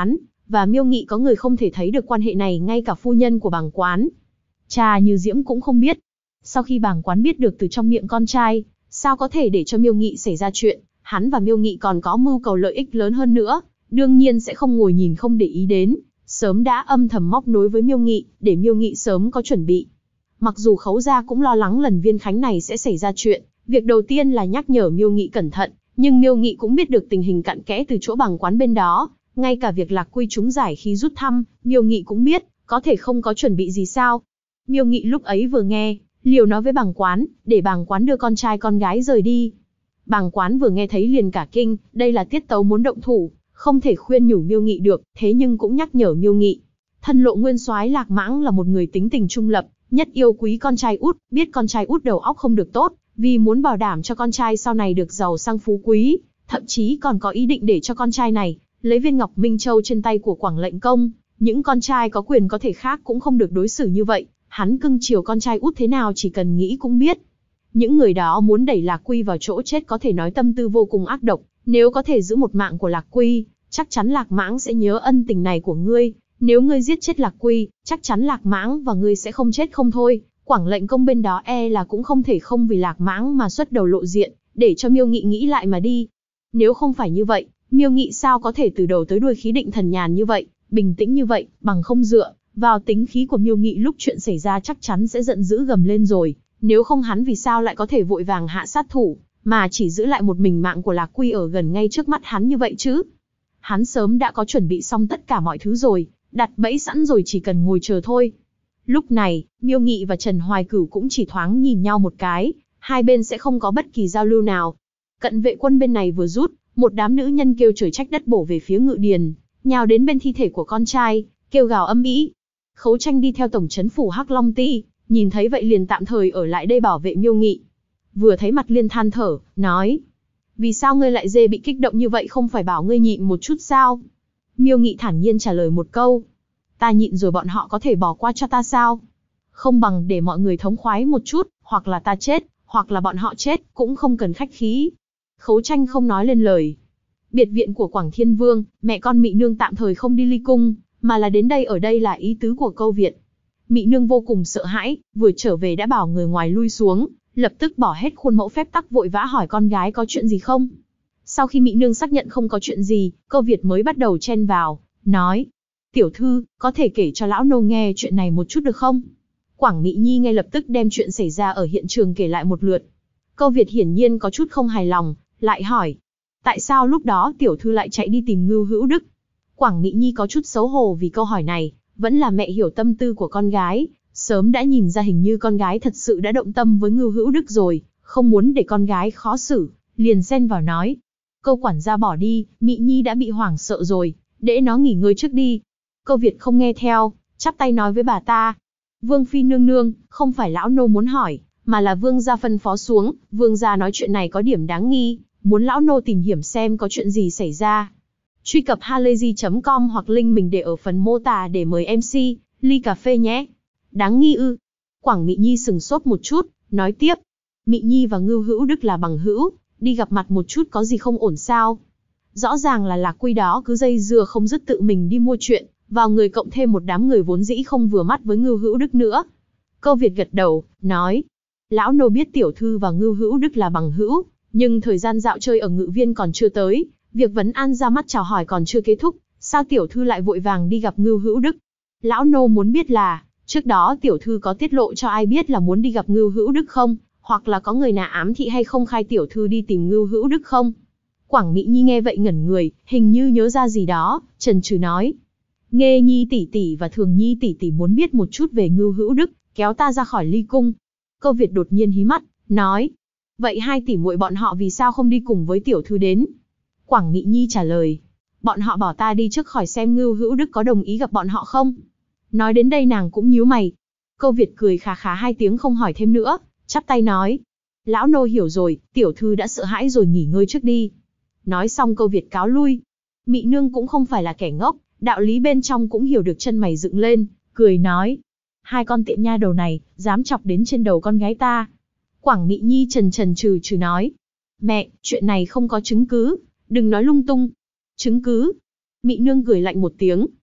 S1: và Miêu Nghị có người không thể thấy được quan hệ này, ngay cả phu nhân của bàng quán. Cha Như Diễm cũng không biết. Sau khi bàng quán biết được từ trong miệng con trai, sao có thể để cho Miêu Nghị xảy ra chuyện, hắn và Miêu Nghị còn có mưu cầu lợi ích lớn hơn nữa, đương nhiên sẽ không ngồi nhìn không để ý đến, sớm đã âm thầm móc nối với Miêu Nghị, để Miêu Nghị sớm có chuẩn bị. Mặc dù Khấu gia cũng lo lắng lần viên khánh này sẽ xảy ra chuyện, việc đầu tiên là nhắc nhở Miêu Nghị cẩn thận, nhưng Miêu Nghị cũng biết được tình hình cặn kẽ từ chỗ bàng quán bên đó, ngay cả việc Lạc Quy trúng giải khi rút thăm, Miêu Nghị cũng biết, có thể không có chuẩn bị gì sao. Miêu Nghị lúc ấy vừa nghe, liều nói với bàng quán, để bàng quán đưa con trai con gái rời đi. Bàng quán vừa nghe thấy liền cả kinh, đây là tiết tấu muốn động thủ, không thể khuyên nhủ Miêu Nghị được, thế nhưng cũng nhắc nhở Miêu Nghị. Thân Lộ nguyên soái Lạc Mãng là một người tính tình trung lập, nhất yêu quý con trai út, biết con trai út đầu óc không được tốt, vì muốn bảo đảm cho con trai sau này được giàu sang phú quý, thậm chí còn có ý định để cho con trai này lấy viên ngọc Minh Châu trên tay của Quảng lệnh công. Những con trai có quyền có thể khác cũng không được đối xử như vậy, hắn cưng chiều con trai út thế nào chỉ cần nghĩ cũng biết. Những người đó muốn đẩy Lạc Quy vào chỗ chết có thể nói tâm tư vô cùng ác độc, nếu có thể giữ một mạng của Lạc Quy, chắc chắn Lạc Mãng sẽ nhớ ân tình này của ngươi, nếu ngươi giết chết Lạc Quy, chắc chắn Lạc Mãng và ngươi sẽ không chết không thôi. Quảng lệnh công bên đó là cũng không thể không vì Lạc Mãng mà xuất đầu lộ diện, để cho Miêu Nghị nghĩ lại mà đi. Nếu không phải như vậy, Miêu Nghị sao có thể từ đầu tới đuôi khí định thần nhàn như vậy, bình tĩnh như vậy, bằng không dựa vào tính khí của Miêu Nghị lúc chuyện xảy ra chắc chắn sẽ giận dữ gầm lên rồi, nếu không hắn vì sao lại có thể vội vàng hạ sát thủ, mà chỉ giữ lại một mình mạng của Lạc Quy ở gần ngay trước mắt hắn như vậy chứ. Hắn sớm đã có chuẩn bị xong tất cả mọi thứ rồi, đặt bẫy sẵn rồi chỉ cần ngồi chờ thôi. Lúc này, Miêu Nghị và Trần Hoài Cửu cũng chỉ thoáng nhìn nhau một cái, hai bên sẽ không có bất kỳ giao lưu nào. Cận vệ quân bên này vừa rút, một đám nữ nhân kêu trời trách đất bổ về phía Ngự Điền, nhào đến bên thi thể của con trai, kêu gào âm ĩ. Khấu Tranh đi theo tổng trấn phủ Hắc Long Ti, nhìn thấy vậy liền tạm thời ở lại đây bảo vệ Miêu Nghị. Vừa thấy mặt liền than thở, nói: vì sao ngươi lại bị kích động như vậy, không phải bảo ngươi nhịn một chút sao? Miêu Nghị thản nhiên trả lời một câu: ta nhịn rồi bọn họ có thể bỏ qua cho ta sao? Không bằng để mọi người thống khoái một chút, hoặc là ta chết, hoặc là bọn họ chết, cũng không cần khách khí. Khấu Tranh không nói lên lời. Biệt viện của Quảng Thiên Vương, mẹ con Mị Nương tạm thời không đi ly cung, mà là đến đây, ở đây là ý tứ của câu viện. Mị Nương vô cùng sợ hãi, vừa trở về đã bảo người ngoài lui xuống, lập tức bỏ hết khuôn mẫu phép tắc vội vã hỏi con gái có chuyện gì không. Sau khi Mị Nương xác nhận không có chuyện gì, Câu Việt mới bắt đầu chen vào, nói: tiểu thư, có thể kể cho lão nô nghe chuyện này một chút được không? Quảng Mị Nhi ngay lập tức đem chuyện xảy ra ở hiện trường kể lại một lượt. Câu Việt hiển nhiên có chút không hài lòng, lại hỏi: tại sao lúc đó tiểu thư lại chạy đi tìm Ngưu Hữu Đức? Quảng Mị Nhi có chút xấu hổ vì câu hỏi này, vẫn là mẹ hiểu tâm tư của con gái, sớm đã nhìn ra hình như con gái thật sự đã động tâm với Ngưu Hữu Đức rồi, không muốn để con gái khó xử, liền xen vào nói: Câu quản gia bỏ đi, Mị Nhi đã bị hoảng sợ rồi, để nó nghỉ ngơi trước đi. Câu Việt không nghe theo, chắp tay nói với bà ta: Vương phi nương nương, không phải lão nô muốn hỏi, mà là vương gia phân phó xuống, vương gia nói chuyện này có điểm đáng nghi, muốn lão nô tìm hiểu xem có chuyện gì xảy ra. Truy cập halayzi.com hoặc link mình để ở phần mô tả để mời MC ly cà phê nhé. Đáng nghi ư? Quảng Mị Nhi sừng sốt một chút, nói tiếp: Mị Nhi và Ngưu Hữu Đức là bằng hữu, đi gặp mặt một chút có gì không ổn sao? Rõ ràng là Lạc Quy đó cứ dây dưa không dứt tự mình đi mua chuyện, vào người cộng thêm một đám người vốn dĩ không vừa mắt với Ngưu Hữu Đức nữa. Câu Việt gật đầu, nói: lão nô biết tiểu thư và Ngưu Hữu Đức là bằng hữu, nhưng thời gian dạo chơi ở Ngự Viên còn chưa tới, việc vấn an ra mắt chào hỏi còn chưa kết thúc, sao tiểu thư lại vội vàng đi gặp Ngưu Hữu Đức? Lão nô muốn biết là, trước đó tiểu thư có tiết lộ cho ai biết là muốn đi gặp Ngưu Hữu Đức không, hoặc là có người nào ám thị hay không khai tiểu thư đi tìm Ngưu Hữu Đức không? Quảng Mị Nhi nghe vậy ngẩn người, hình như nhớ ra gì đó, chần chừ nói: Nghê Nhi tỷ tỷ và Thường Nhi tỷ tỷ muốn biết một chút về Ngưu Hữu Đức, kéo ta ra khỏi ly cung. Câu Việt đột nhiên hí mắt, nói: vậy hai tỷ muội bọn họ vì sao không đi cùng với tiểu thư đến? Quảng Mị Nhi trả lời: bọn họ bảo ta đi trước khỏi xem Ngưu Hữu Đức có đồng ý gặp bọn họ không. Nói đến đây nàng cũng nhíu mày. Câu Việt cười khà khà hai tiếng không hỏi thêm nữa, chắp tay nói: lão nô hiểu rồi, tiểu thư đã sợ hãi rồi, nghỉ ngơi trước đi. Nói xong Câu Việt cáo lui. Mị Nương cũng không phải là kẻ ngốc, đạo lý bên trong cũng hiểu được, chân mày dựng lên, cười nói: hai con tiện nha đầu này, dám chọc đến trên đầu con gái ta. Quảng Mị Nhi chần chừ nói: mẹ, chuyện này không có chứng cứ, đừng nói lung tung. Chứng cứ? Mị Nương cười lạnh một tiếng,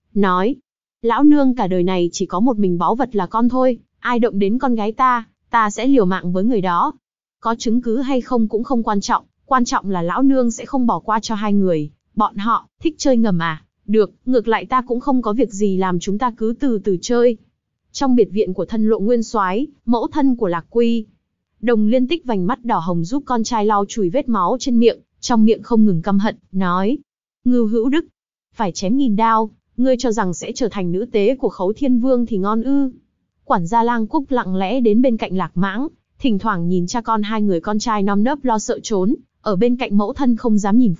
S1: nói: lão nương cả đời này chỉ có một mình báu vật là con thôi, ai động đến con gái ta sẽ liều mạng với người đó. Có chứng cứ hay không cũng không quan trọng là lão nương sẽ không bỏ qua cho hai người, bọn họ thích chơi ngầm à? Được, ngược lại ta cũng không có việc gì làm, chúng ta cứ từ từ chơi. Trong biệt viện của thân Lộ Nguyên Soái, mẫu thân của Lạc Quy, Đồng Liên Tích vành mắt đỏ hồng giúp con trai lau chùi vết máu trên miệng, trong miệng không ngừng căm hận, nói: Ngưu Hữu Đức, phải chém nghìn đao, ngươi cho rằng sẽ trở thành nữ tế của Khấu Thiên Vương thì ngon ư? Quản gia Lang Cúc lặng lẽ đến bên cạnh Lạc Mãng, thỉnh thoảng nhìn cha con hai người con trai non nớp lo sợ trốn, ở bên cạnh mẫu thân không dám nhìn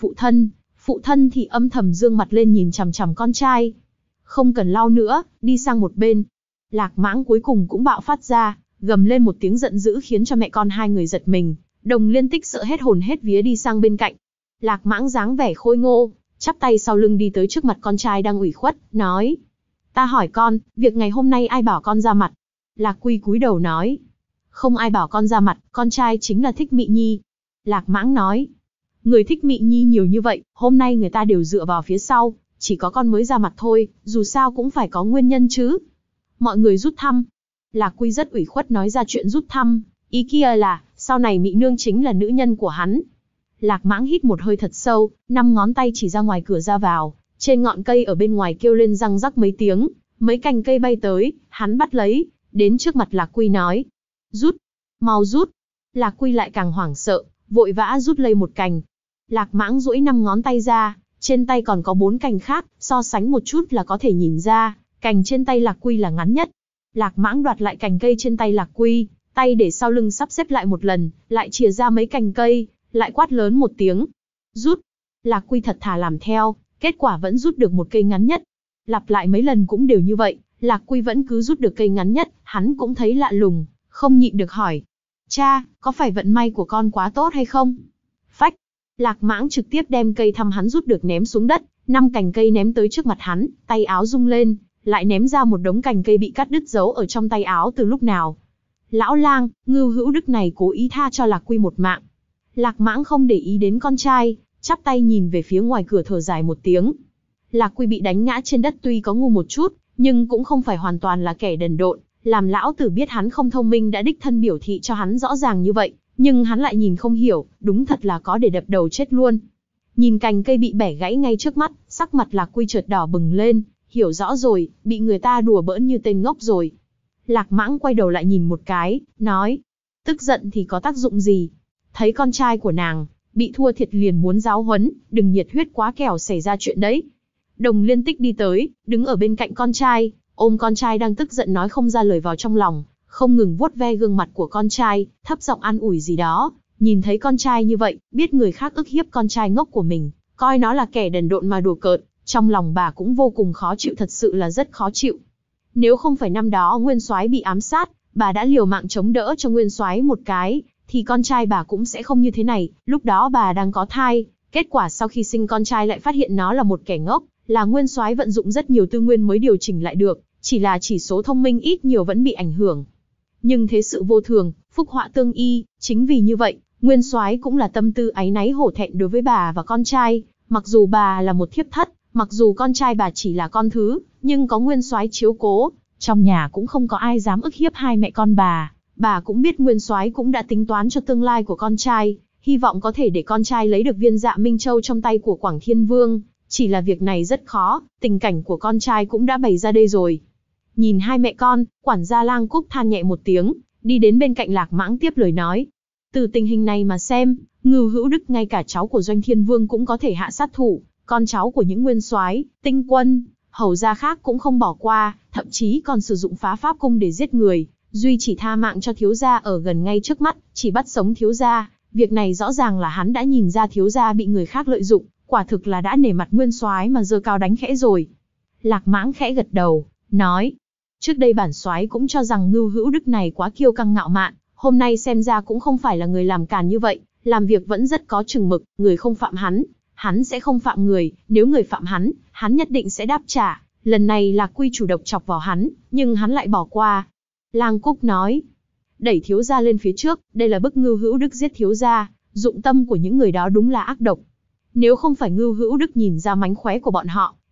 S1: phụ thân thì âm thầm dương mặt lên nhìn chằm chằm con trai. Không cần lau nữa, đi sang một bên. Lạc Mãng cuối cùng cũng bạo phát ra, gầm lên một tiếng giận dữ khiến cho mẹ con hai người giật mình. Đồng Liên Tích sợ hết hồn hết vía đi sang bên cạnh. Lạc Mãng dáng vẻ khôi ngô, chắp tay sau lưng đi tới trước mặt con trai đang ủy khuất, nói: ta hỏi con, việc ngày hôm nay ai bảo con ra mặt? Lạc Quy cúi đầu nói: không ai bảo con ra mặt, con trai chính là thích Mị Nhi. Lạc Mãng nói: người thích Mị Nhi nhiều như vậy, hôm nay người ta đều dựa vào phía sau, chỉ có con mới ra mặt thôi, dù sao cũng phải có nguyên nhân chứ. Mọi người rút thăm. Lạc Quy rất ủy khuất nói ra chuyện rút thăm, ý kia là, sau này Mị Nương chính là nữ nhân của hắn. Lạc Mãng hít một hơi thật sâu, 5 ngón tay chỉ ra ngoài cửa ra vào, trên ngọn cây ở bên ngoài kêu lên răng rắc mấy tiếng, mấy cành cây bay tới, hắn bắt lấy, đến trước mặt Lạc Quy nói: rút, mau rút. Lạc Quy lại càng hoảng sợ, vội vã rút lấy một cành. Lạc Mãng duỗi 5 ngón tay ra, trên tay còn có 4 cành khác, so sánh một chút là có thể nhìn ra, cành trên tay Lạc Quy là ngắn nhất. Lạc Mãng đoạt lại cành cây trên tay Lạc Quy, tay để sau lưng sắp xếp lại một lần, lại chìa ra mấy cành cây, lại quát lớn một tiếng: rút. Lạc Quy thật thà làm theo, kết quả vẫn rút được một cây ngắn nhất. Lặp lại mấy lần cũng đều như vậy, Lạc Quy vẫn cứ rút được cây ngắn nhất, hắn cũng thấy lạ lùng, không nhịn được hỏi: cha, có phải vận may của con quá tốt hay không? Phách. Lạc Mãng trực tiếp đem cây thăm hắn rút được ném xuống đất, 5 cành cây ném tới trước mặt hắn, tay áo rung lên, lại ném ra một đống cành cây bị cắt đứt giấu ở trong tay áo từ lúc nào. Lão Lang, Ngưu Hữu Đức này cố ý tha cho Lạc Quy một mạng. Lạc Mãng không để ý đến con trai, chắp tay nhìn về phía ngoài cửa thở dài một tiếng. Lạc Quy bị đánh ngã trên đất tuy có ngu một chút, nhưng cũng không phải hoàn toàn là kẻ đần độn. Làm lão tử biết hắn không thông minh đã đích thân biểu thị cho hắn rõ ràng như vậy, nhưng hắn lại nhìn không hiểu, đúng thật là có để đập đầu chết luôn. Nhìn cành cây bị bẻ gãy ngay trước mắt, sắc mặt Lạc Quy chợt đỏ bừng lên, hiểu rõ rồi, bị người ta đùa bỡn như tên ngốc rồi. Lạc Mãng quay đầu lại nhìn một cái, nói: tức giận thì có tác dụng gì? Thấy con trai của nàng bị thua thiệt liền muốn giáo huấn, đừng nhiệt huyết quá kẻo xảy ra chuyện đấy. Đồng Liên Tích đi tới, đứng ở bên cạnh con trai, ôm con trai đang tức giận nói không ra lời vào trong lòng, không ngừng vuốt ve gương mặt của con trai, thấp giọng an ủi gì đó. Nhìn thấy con trai như vậy, biết người khác ức hiếp con trai ngốc của mình, coi nó là kẻ đần độn mà đùa cợt, trong lòng bà cũng vô cùng khó chịu, thật sự là rất khó chịu. Nếu không phải năm đó Nguyên Soái bị ám sát, bà đã liều mạng chống đỡ cho Nguyên Soái một cái, thì con trai bà cũng sẽ không như thế này. Lúc đó bà đang có thai, kết quả sau khi sinh con trai lại phát hiện nó là một kẻ ngốc, là Nguyên Soái vận dụng rất nhiều tư nguyên mới điều chỉnh lại được, chỉ là chỉ số thông minh ít nhiều vẫn bị ảnh hưởng. Nhưng thế sự vô thường, phúc họa tương y, chính vì như vậy, Nguyên Soái cũng là tâm tư áy náy hổ thẹn đối với bà và con trai. Mặc dù bà là một thiếp thất, mặc dù con trai bà chỉ là con thứ, nhưng có Nguyên Soái chiếu cố, trong nhà cũng không có ai dám ức hiếp hai mẹ con bà. Bà cũng biết Nguyên Soái cũng đã tính toán cho tương lai của con trai, hy vọng có thể để con trai lấy được viên Dạ Minh Châu trong tay của Quảng Thiên Vương. Chỉ là việc này rất khó, tình cảnh của con trai cũng đã bày ra đây rồi. Nhìn hai mẹ con, quản gia Lang Cúc than nhẹ một tiếng, đi đến bên cạnh Lạc Mãng tiếp lời nói: từ tình hình này mà xem, Ngưu Hữu Đức ngay cả cháu của Doanh Thiên Vương cũng có thể hạ sát thủ, con cháu của những Nguyên Soái, Tinh Quân, hầu gia khác cũng không bỏ qua, thậm chí còn sử dụng phá pháp cung để giết người. Duy chỉ tha mạng cho thiếu gia ở gần ngay trước mắt, chỉ bắt sống thiếu gia. Việc này rõ ràng là hắn đã nhìn ra thiếu gia bị người khác lợi dụng, quả thực là đã nể mặt Nguyên Soái mà giơ cao đánh khẽ rồi. Lạc Mãng khẽ gật đầu, nói: trước đây bản soái cũng cho rằng Ngưu Hữu Đức này quá kiêu căng ngạo mạn, hôm nay xem ra cũng không phải là người làm càn như vậy, làm việc vẫn rất có chừng mực, người không phạm hắn sẽ không phạm người, nếu người phạm hắn nhất định sẽ đáp trả. Lần này Lạc Quy chủ động chọc vào hắn, nhưng hắn lại bỏ qua. Lang Cúc nói: đẩy thiếu gia lên phía trước, đây là bức Ngưu Hữu Đức giết thiếu gia, dụng tâm của những người đó đúng là ác độc. Nếu không phải Ngưu Hữu Đức nhìn ra mánh khóe của bọn họ,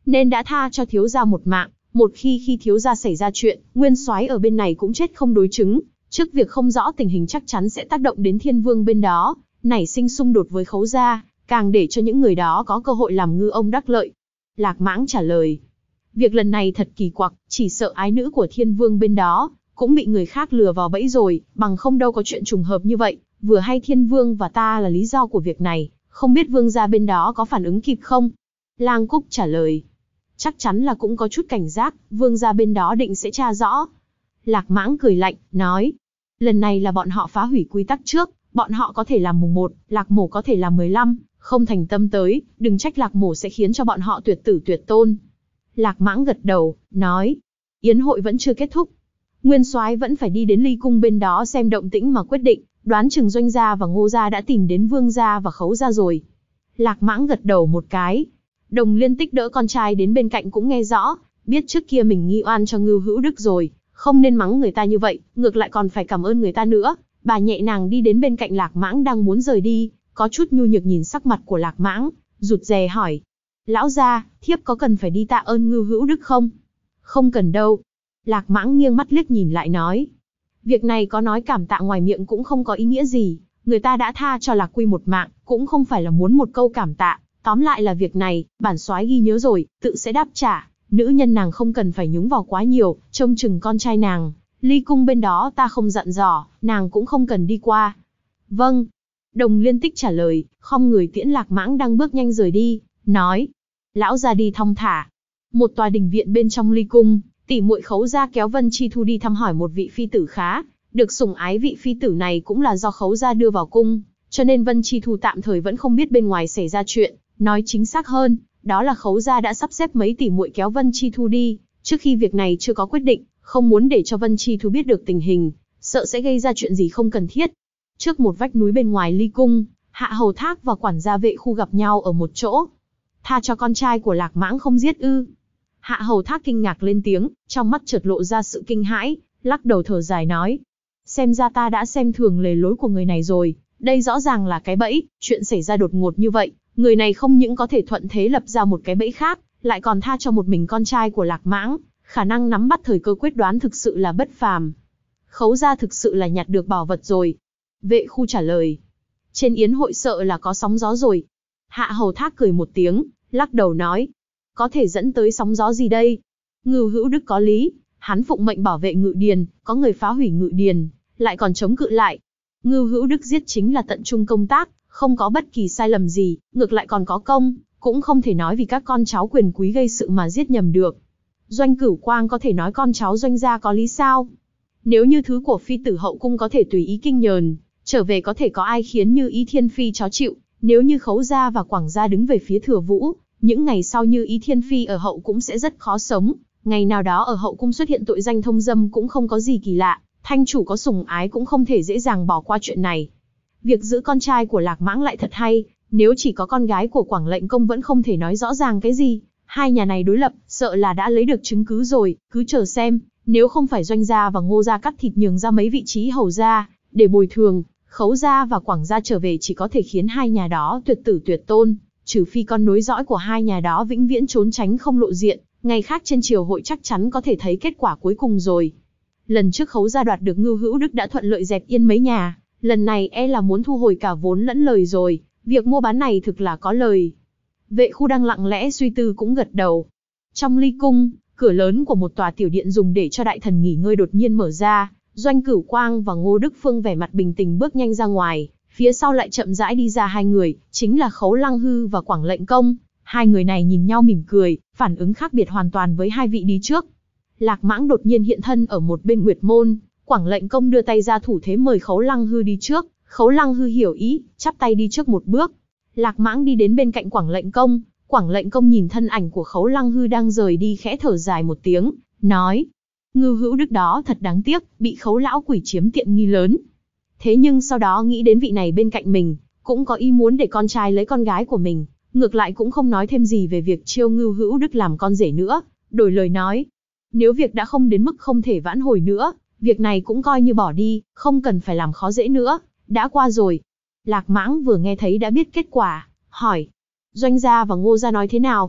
S1: nên đã tha cho thiếu gia một mạng. Một khi thiếu gia xảy ra chuyện, nguyên soái ở bên này cũng chết không đối chứng. Trước việc không rõ tình hình chắc chắn sẽ tác động đến Thiên Vương bên đó, nảy sinh xung đột với Khấu gia, càng để cho những người đó có cơ hội làm ngư ông đắc lợi. Lạc Mãng trả lời. Việc lần này thật kỳ quặc, chỉ sợ ái nữ của Thiên Vương bên đó cũng bị người khác lừa vào bẫy rồi, bằng không đâu có chuyện trùng hợp như vậy. Vừa hay Thiên Vương và ta là lý do của việc này, không biết Vương gia bên đó có phản ứng kịp không? Lang Cúc trả lời. Chắc chắn là cũng có chút cảnh giác, Vương gia bên đó định sẽ tra rõ. Lạc Mãng cười lạnh, nói. Lần này là bọn họ phá hủy quy tắc trước, bọn họ có thể làm mùng 1, Lạc Mổ có thể làm 15, không thành tâm tới, đừng trách Lạc Mổ sẽ khiến cho bọn họ tuyệt tử tuyệt tôn. Lạc Mãng gật đầu, nói. Yến hội vẫn chưa kết thúc. Nguyên soái vẫn phải đi đến Ly Cung bên đó xem động tĩnh mà quyết định, đoán chừng Doanh gia và Ngô gia đã tìm đến Vương gia và Khấu gia rồi. Lạc Mãng gật đầu một cái. Đồng Liên Tích đỡ con trai đến bên cạnh cũng nghe rõ, biết trước kia mình nghi oan cho Ngưu Hữu Đức rồi, không nên mắng người ta như vậy, ngược lại còn phải cảm ơn người ta nữa. Bà nhẹ nàng đi đến bên cạnh Lạc Mãng đang muốn rời đi, có chút nhu nhược nhìn sắc mặt của Lạc Mãng, rụt rè hỏi. Lão gia, thiếp có cần phải đi tạ ơn Ngưu Hữu Đức không? Không cần đâu. Lạc Mãng nghiêng mắt liếc nhìn lại nói. Việc này có nói cảm tạ ngoài miệng cũng không có ý nghĩa gì, người ta đã tha cho Lạc Quy một mạng, cũng không phải là muốn một câu cảm tạ. Tóm lại là việc này, bản soái ghi nhớ rồi, tự sẽ đáp trả. Nữ nhân nàng không cần phải nhúng vào quá nhiều, trông chừng con trai nàng. Ly Cung bên đó ta không dặn dò, nàng cũng không cần đi qua. Vâng. Đồng Liên Tích trả lời, khom người tiễn Lạc Mãng đang bước nhanh rời đi, nói. Lão gia đi thong thả. Một tòa đình viện bên trong Ly Cung, tỷ muội Khấu gia kéo Vân Chi Thu đi thăm hỏi một vị phi tử khá. Được sủng ái vị phi tử này cũng là do Khấu gia đưa vào cung, cho nên Vân Chi Thu tạm thời vẫn không biết bên ngoài xảy ra chuyện. Nói chính xác hơn, đó là Khấu gia đã sắp xếp mấy tỷ muội kéo Vân Chi Thu đi, trước khi việc này chưa có quyết định, không muốn để cho Vân Chi Thu biết được tình hình, sợ sẽ gây ra chuyện gì không cần thiết. Trước một vách núi bên ngoài Ly Cung, Hạ Hầu Thác và quản gia vệ khu gặp nhau ở một chỗ. Tha cho con trai của Lạc Mãng không giết ư? Hạ Hầu Thác kinh ngạc lên tiếng, trong mắt chợt lộ ra sự kinh hãi, lắc đầu thở dài nói. Xem ra ta đã xem thường lề lối của người này rồi, đây rõ ràng là cái bẫy, chuyện xảy ra đột ngột như vậy. Người này không những có thể thuận thế lập ra một cái bẫy khác, lại còn tha cho một mình con trai của Lạc Mãng, khả năng nắm bắt thời cơ quyết đoán thực sự là bất phàm. Khấu gia thực sự là nhặt được bảo vật rồi. Vệ khu trả lời. Trên yến hội sợ là có sóng gió rồi. Hạ Hầu Thác cười một tiếng, lắc đầu nói. Có thể dẫn tới sóng gió gì đây? Ngưu Hữu Đức có lý, hắn phụng mệnh bảo vệ ngự điền, có người phá hủy ngự điền, lại còn chống cự lại. Ngưu Hữu Đức giết chính là tận trung công tác, không có bất kỳ sai lầm gì, ngược lại còn có công, cũng không thể nói vì các con cháu quyền quý gây sự mà giết nhầm được. Doanh Cửu Quang có thể nói con cháu Doanh gia có lý sao? Nếu như thứ của phi tử hậu cung có thể tùy ý kinh nhờn, trở về có thể có ai khiến Như Ý Thiên Phi chó chịu, nếu như Khấu gia và Quảng gia đứng về phía Thừa Vũ, những ngày sau Như Ý Thiên Phi ở hậu cung sẽ rất khó sống, ngày nào đó ở hậu cung xuất hiện tội danh thông dâm cũng không có gì kỳ lạ, thanh chủ có sủng ái cũng không thể dễ dàng bỏ qua chuyện này. Việc giữ con trai của Lạc Mãng lại thật hay, nếu chỉ có con gái của Quảng lệnh công vẫn không thể nói rõ ràng cái gì, hai nhà này đối lập, sợ là đã lấy được chứng cứ rồi, cứ chờ xem, nếu không phải Doanh gia và Ngô gia cắt thịt nhường ra mấy vị trí hầu gia, để bồi thường, Khấu gia và Quảng gia trở về chỉ có thể khiến hai nhà đó tuyệt tử tuyệt tôn, trừ phi con nối dõi của hai nhà đó vĩnh viễn trốn tránh không lộ diện, ngày khác trên triều hội chắc chắn có thể thấy kết quả cuối cùng rồi. Lần trước Khấu gia đoạt được Ngưu Hữu Đức đã thuận lợi dẹp yên mấy nhà, lần này e là muốn thu hồi cả vốn lẫn lời rồi, việc mua bán này thực là có lời. Vệ khu đang lặng lẽ suy tư cũng gật đầu. Trong Ly Cung, cửa lớn của một tòa tiểu điện dùng để cho đại thần nghỉ ngơi đột nhiên mở ra, Doanh Cửu Quang và Ngô Đức Phương vẻ mặt bình tĩnh bước nhanh ra ngoài, phía sau lại chậm rãi đi ra hai người, chính là Khấu Lăng Hư và Quảng Lệnh Công. Hai người này nhìn nhau mỉm cười, phản ứng khác biệt hoàn toàn với hai vị đi trước. Lạc Mãng đột nhiên hiện thân ở một bên Nguyệt Môn, Quảng Lệnh Công đưa tay ra thủ thế mời Khấu Lăng Hư đi trước, Khấu Lăng Hư hiểu ý, chắp tay đi trước một bước. Lạc Mãng đi đến bên cạnh Quảng Lệnh Công, Quảng Lệnh Công nhìn thân ảnh của Khấu Lăng Hư đang rời đi khẽ thở dài một tiếng, nói: Ngưu Hữu Đức đó thật đáng tiếc, bị Khấu lão quỷ chiếm tiện nghi lớn. Thế nhưng sau đó nghĩ đến vị này bên cạnh mình, cũng có ý muốn để con trai lấy con gái của mình, ngược lại cũng không nói thêm gì về việc chiêu Ngưu Hữu Đức làm con rể nữa, đổi lời nói: nếu việc đã không đến mức không thể vãn hồi nữa, việc này cũng coi như bỏ đi, không cần phải làm khó dễ nữa, đã qua rồi. Lạc Mãng vừa nghe thấy đã biết kết quả, hỏi: Doanh gia và Ngô gia nói thế nào?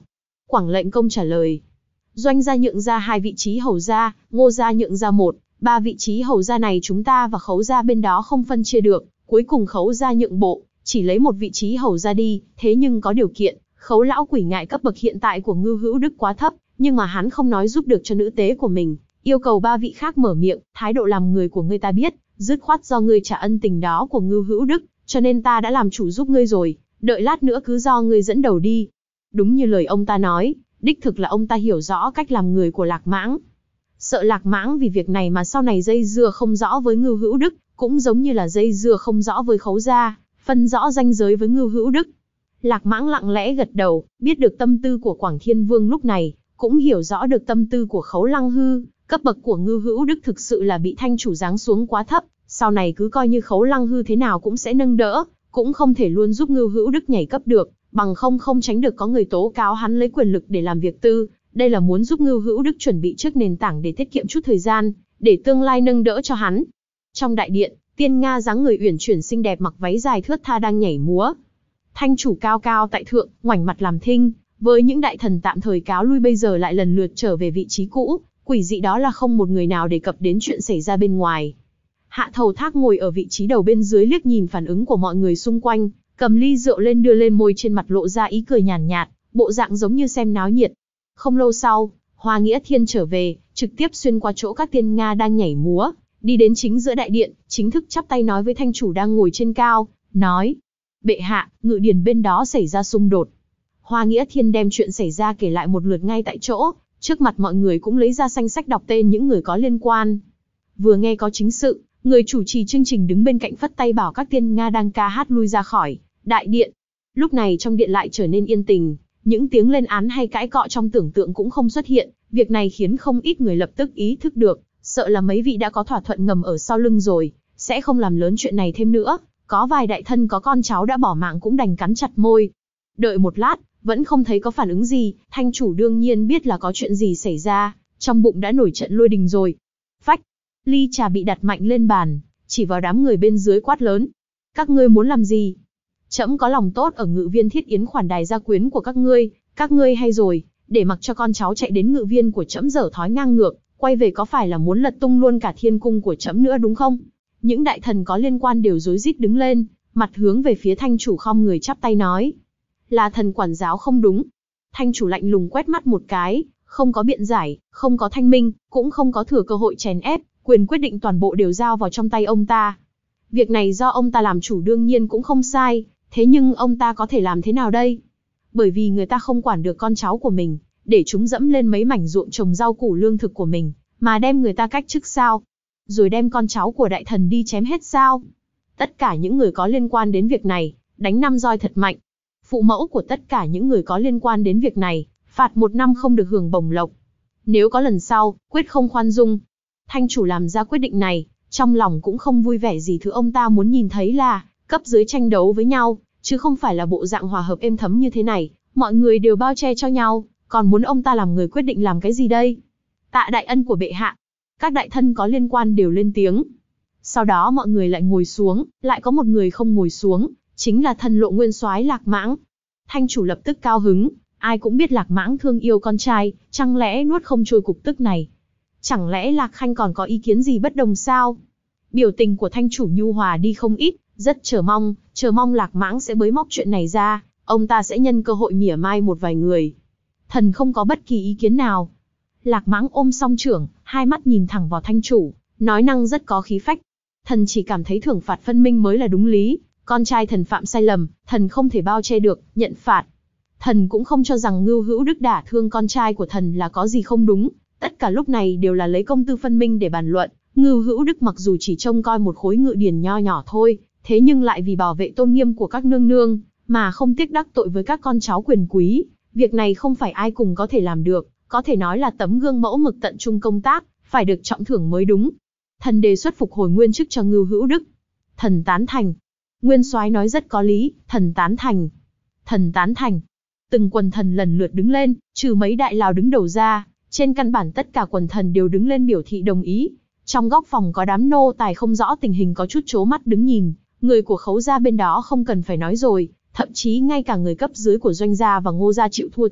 S1: Quảng lệnh công trả lời. Doanh gia nhượng ra 2 vị trí hầu gia, Ngô gia nhượng ra 1, 3 vị trí hầu gia này chúng ta và Khấu gia bên đó không phân chia được, cuối cùng Khấu gia nhượng bộ, chỉ lấy 1 vị trí hầu gia đi, thế nhưng có điều kiện, Khấu lão quỷ ngại cấp bậc hiện tại của Ngưu Hữu Đức quá thấp, nhưng mà hắn không nói giúp được cho nữ tế của mình, yêu cầu 3 vị khác mở miệng, thái độ làm người của ngươi ta biết, dứt khoát do ngươi trả ân tình đó của Ngưu Hữu Đức, cho nên ta đã làm chủ giúp ngươi rồi, đợi lát nữa cứ do ngươi dẫn đầu đi. Đúng như lời ông ta nói, đích thực là ông ta hiểu rõ cách làm người của Lạc Mãng. Sợ Lạc Mãng vì việc này mà sau này dây dưa không rõ với Ngưu Hữu Đức, cũng giống như là dây dưa không rõ với Khấu gia, phân rõ ranh giới với Ngưu Hữu Đức. Lạc Mãng lặng lẽ gật đầu, biết được tâm tư của Quảng Thiên Vương lúc này, cũng hiểu rõ được tâm tư của Khấu Lăng Hư, cấp bậc của Ngưu Hữu Đức thực sự là bị thanh chủ giáng xuống quá thấp, sau này cứ coi như Khấu Lăng Hư thế nào cũng sẽ nâng đỡ, cũng không thể luôn giúp Ngưu Hữu Đức nhảy cấp được, bằng không tránh được có người tố cáo hắn lấy quyền lực để làm việc tư, đây là muốn giúp Ngưu Hữu Đức chuẩn bị trước nền tảng để tiết kiệm chút thời gian, để tương lai nâng đỡ cho hắn. Trong đại điện, Tiên Nga dáng người uyển chuyển xinh đẹp mặc váy dài thướt tha đang nhảy múa. Thanh chủ cao cao tại thượng, ngoảnh mặt làm thinh, với những đại thần tạm thời cáo lui bây giờ lại lần lượt trở về vị trí cũ, quỷ dị đó là không một người nào đề cập đến chuyện xảy ra bên ngoài. Hạ Thầu Thác ngồi ở vị trí đầu bên dưới liếc nhìn phản ứng của mọi người xung quanh, cầm ly rượu lên đưa lên môi, trên mặt lộ ra ý cười nhàn nhạt, bộ dạng giống như xem náo nhiệt. Không lâu sau, Hoa Nghĩa Thiên trở về, trực tiếp xuyên qua chỗ các tiên Nga đang nhảy múa, đi đến chính giữa đại điện, chính thức chắp tay nói với thanh chủ đang ngồi trên cao, nói: Bệ hạ, ngự điền bên đó xảy ra xung đột. Hoa Nghĩa Thiên đem chuyện xảy ra kể lại một lượt ngay tại chỗ, trước mặt mọi người cũng lấy ra danh sách đọc tên những người có liên quan. Vừa nghe có chính sự, người chủ trì chương trình đứng bên cạnh phất tay bảo các tiên Nga đang ca hát lui ra khỏi đại điện. Lúc này trong điện lại trở nên yên tĩnh, những tiếng lên án hay cãi cọ trong tưởng tượng cũng không xuất hiện, việc này khiến không ít người lập tức ý thức được, sợ là mấy vị đã có thỏa thuận ngầm ở sau lưng rồi, sẽ không làm lớn chuyện này thêm nữa. Có vài đại thân có con cháu đã bỏ mạng cũng đành cắn chặt môi. Đợi một lát, vẫn không thấy có phản ứng gì, thanh chủ đương nhiên biết là có chuyện gì xảy ra, trong bụng đã nổi trận lôi đình rồi. Phách, ly trà bị đặt mạnh lên bàn, chỉ vào đám người bên dưới quát lớn: Các ngươi muốn làm gì? Trẫm có lòng tốt ở Ngự Viên Thiết Yến khoản đài gia quyến của các ngươi hay rồi, để mặc cho con cháu chạy đến ngự viên của trẫm dở thói ngang ngược, quay về có phải là muốn lật tung luôn cả thiên cung của trẫm nữa đúng không? Những đại thần có liên quan đều rối rít đứng lên, mặt hướng về phía thanh chủ khom người chắp tay nói: Là thần quản giáo không đúng. Thanh chủ lạnh lùng quét mắt một cái, không có biện giải, không có thanh minh, cũng không có thừa cơ hội chèn ép, quyền quyết định toàn bộ đều giao vào trong tay ông ta. Việc này do ông ta làm chủ đương nhiên cũng không sai, thế nhưng ông ta có thể làm thế nào đây? Bởi vì người ta không quản được con cháu của mình, để chúng dẫm lên mấy mảnh ruộng trồng rau củ lương thực của mình, mà đem người ta cách chức sao? Rồi đem con cháu của đại thần đi chém hết sao? Tất cả những người có liên quan đến việc này, đánh 5 roi thật mạnh. Phụ mẫu của tất cả những người có liên quan đến việc này, phạt 1 năm không được hưởng bổng lộc. Nếu có lần sau, quyết không khoan dung. Thanh chủ làm ra quyết định này, trong lòng cũng không vui vẻ gì, thứ ông ta muốn nhìn thấy là cấp dưới tranh đấu với nhau, chứ không phải là bộ dạng hòa hợp êm thấm như thế này, mọi người đều bao che cho nhau, còn muốn ông ta làm người quyết định làm cái gì đây? Tạ đại ân của bệ hạ. Các đại thân có liên quan đều lên tiếng. Sau đó mọi người lại ngồi xuống, lại có một người không ngồi xuống, chính là thần lộ nguyên soái Lạc Mãng. Thanh chủ lập tức cao hứng, ai cũng biết Lạc Mãng thương yêu con trai, chẳng lẽ nuốt không trôi cục tức này? Chẳng lẽ Lạc Khanh còn có ý kiến gì bất đồng sao? Biểu tình của thanh chủ nhu hòa đi không ít, rất chờ mong Lạc Mãng sẽ bới móc chuyện này ra, ông ta sẽ nhân cơ hội mỉa mai một vài người. Thần không có bất kỳ ý kiến nào. Lạc Mãng ôm song trưởng, hai mắt nhìn thẳng vào thanh chủ, nói năng rất có khí phách. Thần chỉ cảm thấy thưởng phạt phân minh mới là đúng lý, con trai thần phạm sai lầm, thần không thể bao che được, nhận phạt. Thần cũng không cho rằng Ngưu Hữu Đức đả thương con trai của thần là có gì không đúng, tất cả lúc này đều là lấy công tư phân minh để bàn luận. Ngưu Hữu Đức mặc dù chỉ trông coi một khối ngự điền nho nhỏ thôi, thế nhưng lại vì bảo vệ tôn nghiêm của các nương nương, mà không tiếc đắc tội với các con cháu quyền quý. Việc này không phải ai cùng có thể làm được, có thể nói là tấm gương mẫu mực tận trung công tác, phải được trọng thưởng mới đúng. Thần đề xuất phục hồi nguyên chức cho Ngưu Hữu Đức. Thần tán thành. Nguyên soái nói rất có lý, thần tán thành. Thần tán thành. Từng quần thần lần lượt đứng lên, trừ mấy đại lao đứng đầu ra, trên căn bản tất cả quần thần đều đứng lên biểu thị đồng ý. Trong góc phòng có đám nô tài không rõ tình hình có chút trố mắt đứng nhìn, người của Khấu gia bên đó không cần phải nói rồi, thậm chí ngay cả người cấp dưới của Doanh gia và Ngô gia chịu thua thiệt,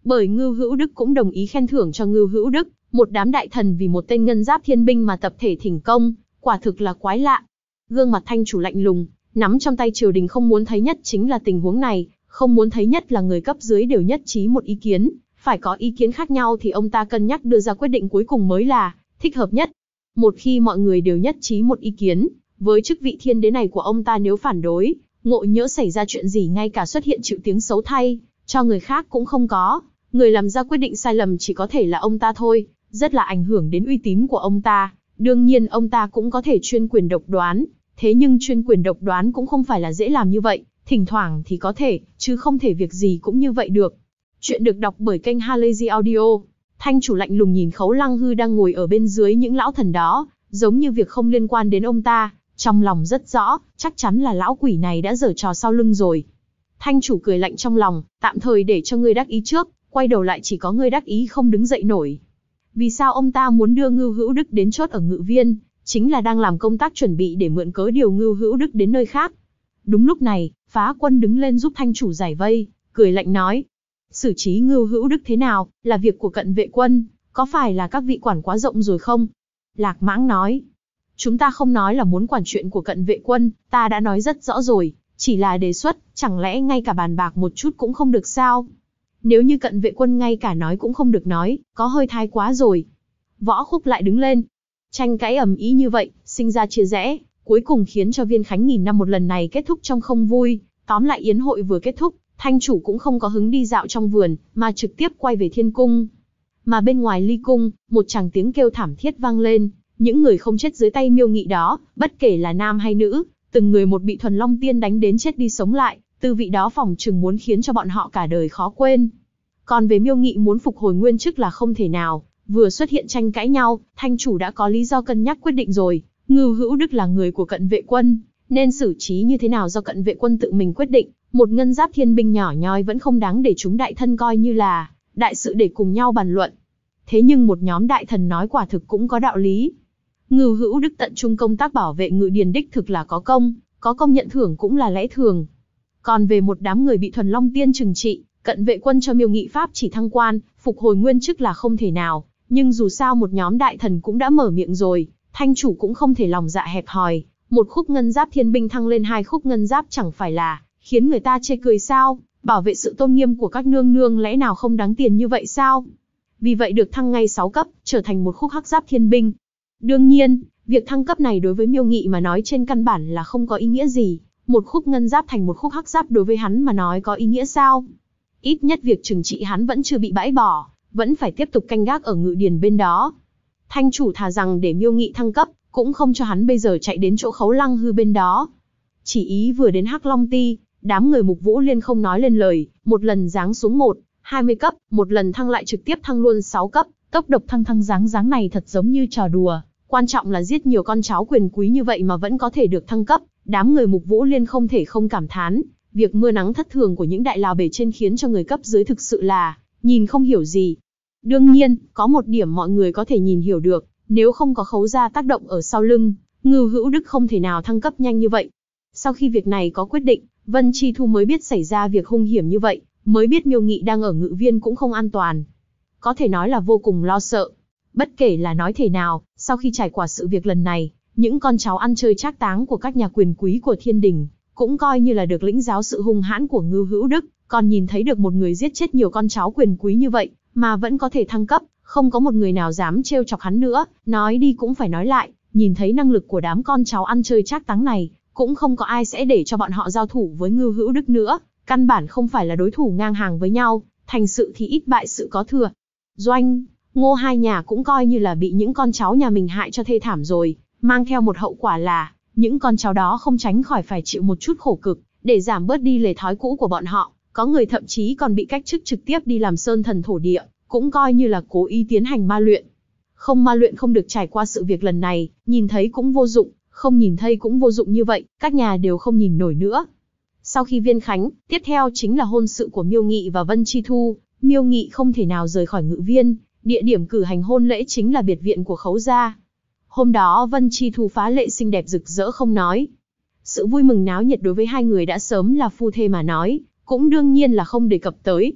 S1: Bởi Ngưu Hữu Đức cũng đồng ý khen thưởng cho Ngưu Hữu Đức, một đám đại thần vì một tên ngân giáp thiên binh mà tập thể thỉnh công, quả thực là quái lạ. Gương mặt Thanh chủ lạnh lùng, nắm trong tay triều đình không muốn thấy nhất chính là tình huống này, không muốn thấy nhất là người cấp dưới đều nhất trí một ý kiến, phải có ý kiến khác nhau thì ông ta cân nhắc đưa ra quyết định cuối cùng mới là thích hợp nhất. Một khi mọi người đều nhất trí một ý kiến, với chức vị thiên đế này của ông ta nếu phản đối, ngộ nhỡ xảy ra chuyện gì ngay cả xuất hiện chịu tiếng xấu thay, cho người khác cũng không có, người làm ra quyết định sai lầm chỉ có thể là ông ta thôi, rất là ảnh hưởng đến uy tín của ông ta. Đương nhiên ông ta cũng có thể chuyên quyền độc đoán, thế nhưng chuyên quyền độc đoán cũng không phải là dễ làm như vậy, thỉnh thoảng thì có thể, chứ không thể việc gì cũng như vậy được. Chuyện được đọc bởi kênh Halazy Audio. Thanh chủ lạnh lùng nhìn Khấu Lăng Hư đang ngồi ở bên dưới những lão thần đó, giống như việc không liên quan đến ông ta, trong lòng rất rõ, chắc chắn là lão quỷ này đã giở trò sau lưng rồi. Thanh chủ cười lạnh trong lòng, tạm thời để cho ngươi đắc ý trước, quay đầu lại chỉ có ngươi đắc ý không đứng dậy nổi. Vì sao ông ta muốn đưa Ngưu Hữu Đức đến chốt ở Ngự Viên, chính là đang làm công tác chuẩn bị để mượn cớ điều Ngưu Hữu Đức đến nơi khác. Đúng lúc này, Phá Quân đứng lên giúp Thanh chủ giải vây, cười lạnh nói: xử trí Ngưu Hữu Đức thế nào, là việc của Cận Vệ Quân, có phải là các vị quản quá rộng rồi không? Lạc Mãng nói: chúng ta không nói là muốn quản chuyện của Cận Vệ Quân, ta đã nói rất rõ rồi, chỉ là đề xuất, chẳng lẽ ngay cả bàn bạc một chút cũng không được sao? Nếu như Cận Vệ Quân ngay cả nói cũng không được nói, có hơi thái quá rồi. Võ Khúc lại đứng lên. Tranh cãi ầm ĩ như vậy, sinh ra chia rẽ, cuối cùng khiến cho viên khánh nghìn năm một lần này kết thúc trong không vui. Tóm lại yến hội vừa kết thúc, Thanh chủ cũng không có hứng đi dạo trong vườn, mà trực tiếp quay về Thiên Cung. Mà bên ngoài Ly Cung, một tràng tiếng kêu thảm thiết vang lên. Những người không chết dưới tay Miêu Nghị đó, bất kể là nam hay nữ, từng người một bị Thuần Long Tiên đánh đến chết đi sống lại, tư vị đó phỏng chừng muốn khiến cho bọn họ cả đời khó quên. Còn về Miêu Nghị muốn phục hồi nguyên chức là không thể nào, vừa xuất hiện tranh cãi nhau, Thanh chủ đã có lý do cân nhắc quyết định rồi. Ngưu Hữu Đức là người của Cận Vệ Quân, nên xử trí như thế nào do Cận Vệ Quân tự mình quyết định. Một ngân giáp thiên binh nhỏ nhoi vẫn không đáng để chúng đại thân coi như là đại sự để cùng nhau bàn luận. Thế nhưng một nhóm đại thần nói quả thực cũng có đạo lý. Ngưu Hữu Đức tận trung công tác bảo vệ Ngự Điền đích thực là có công nhận thưởng cũng là lẽ thường. Còn về một đám người bị Thuần Long Tiên trừng trị, Cận Vệ Quân cho Miêu Nghị pháp chỉ thăng quan, phục hồi nguyên chức là không thể nào, nhưng dù sao một nhóm đại thần cũng đã mở miệng rồi, Thanh chủ cũng không thể lòng dạ hẹp hòi, một khúc ngân giáp thiên binh thăng lên 2 khúc ngân giáp chẳng phải là khiến người ta chê cười sao? Bảo vệ sự tôn nghiêm của các nương nương lẽ nào không đáng tiền như vậy sao? Vì vậy được thăng ngay 6 cấp, trở thành một khúc hắc giáp thiên binh. Đương nhiên, việc thăng cấp này đối với Miêu Nghị mà nói trên căn bản là không có ý nghĩa gì. Một khúc ngân giáp thành một khúc hắc giáp đối với hắn mà nói có ý nghĩa sao? Ít nhất việc trừng trị hắn vẫn chưa bị bãi bỏ, vẫn phải tiếp tục canh gác ở Ngự Điền bên đó. Thanh chủ thà rằng để Miêu Nghị thăng cấp, cũng không cho hắn bây giờ chạy đến chỗ Khấu Lăng Hư bên đó. Chỉ ý vừa đến Hắc Long Ti, đám người Mục Vũ Liên không nói lên lời, một lần giáng xuống 20 cấp, một lần thăng lại trực tiếp thăng luôn 6 cấp, tốc độc thăng giáng này thật giống như trò đùa, quan trọng là giết nhiều con cháu quyền quý như vậy mà vẫn có thể được thăng cấp, đám người Mục Vũ Liên không thể không cảm thán, việc mưa nắng thất thường của những đại lao bề trên khiến cho người cấp dưới thực sự là nhìn không hiểu gì. Đương nhiên, có một điểm mọi người có thể nhìn hiểu được, nếu không có Khấu gia tác động ở sau lưng, Ngưu Hữu Đức không thể nào thăng cấp nhanh như vậy. Sau khi việc này có quyết định, Vân Chi Thu mới biết xảy ra việc hung hiểm như vậy, mới biết Miêu Nghị đang ở Ngự Viên cũng không an toàn. Có thể nói là vô cùng lo sợ. Bất kể là nói thế nào, sau khi trải qua sự việc lần này, những con cháu ăn chơi trác táng của các nhà quyền quý của Thiên Đình, cũng coi như là được lĩnh giáo sự hung hãn của Ngưu Hữu Đức, còn nhìn thấy được một người giết chết nhiều con cháu quyền quý như vậy, mà vẫn có thể thăng cấp, không có một người nào dám trêu chọc hắn nữa, nói đi cũng phải nói lại, nhìn thấy năng lực của đám con cháu ăn chơi trác táng này, cũng không có ai sẽ để cho bọn họ giao thủ với Ngưu Hữu Đức nữa, căn bản không phải là đối thủ ngang hàng với nhau, thành sự thì ít bại sự có thừa. Doanh, Ngô hai nhà cũng coi như là bị những con cháu nhà mình hại cho thê thảm rồi, mang theo một hậu quả là, những con cháu đó không tránh khỏi phải chịu một chút khổ cực, để giảm bớt đi lề thói cũ của bọn họ, có người thậm chí còn bị cách chức trực tiếp đi làm sơn thần thổ địa, cũng coi như là cố ý tiến hành ma luyện. Không ma luyện không được trải qua sự việc lần này, nhìn thấy cũng vô dụng, không nhìn thấy cũng vô dụng như vậy, các nhà đều không nhìn nổi nữa. Sau khi viên khánh, tiếp theo chính là hôn sự của Miêu Nghị và Vân Chi Thu, Miêu Nghị không thể nào rời khỏi Ngự Viên, địa điểm cử hành hôn lễ chính là biệt viện của Khấu gia. Hôm đó Vân Chi Thu phá lệ xinh đẹp rực rỡ không nói. Sự vui mừng náo nhiệt đối với hai người đã sớm là phu thê mà nói, cũng đương nhiên là không đề cập tới.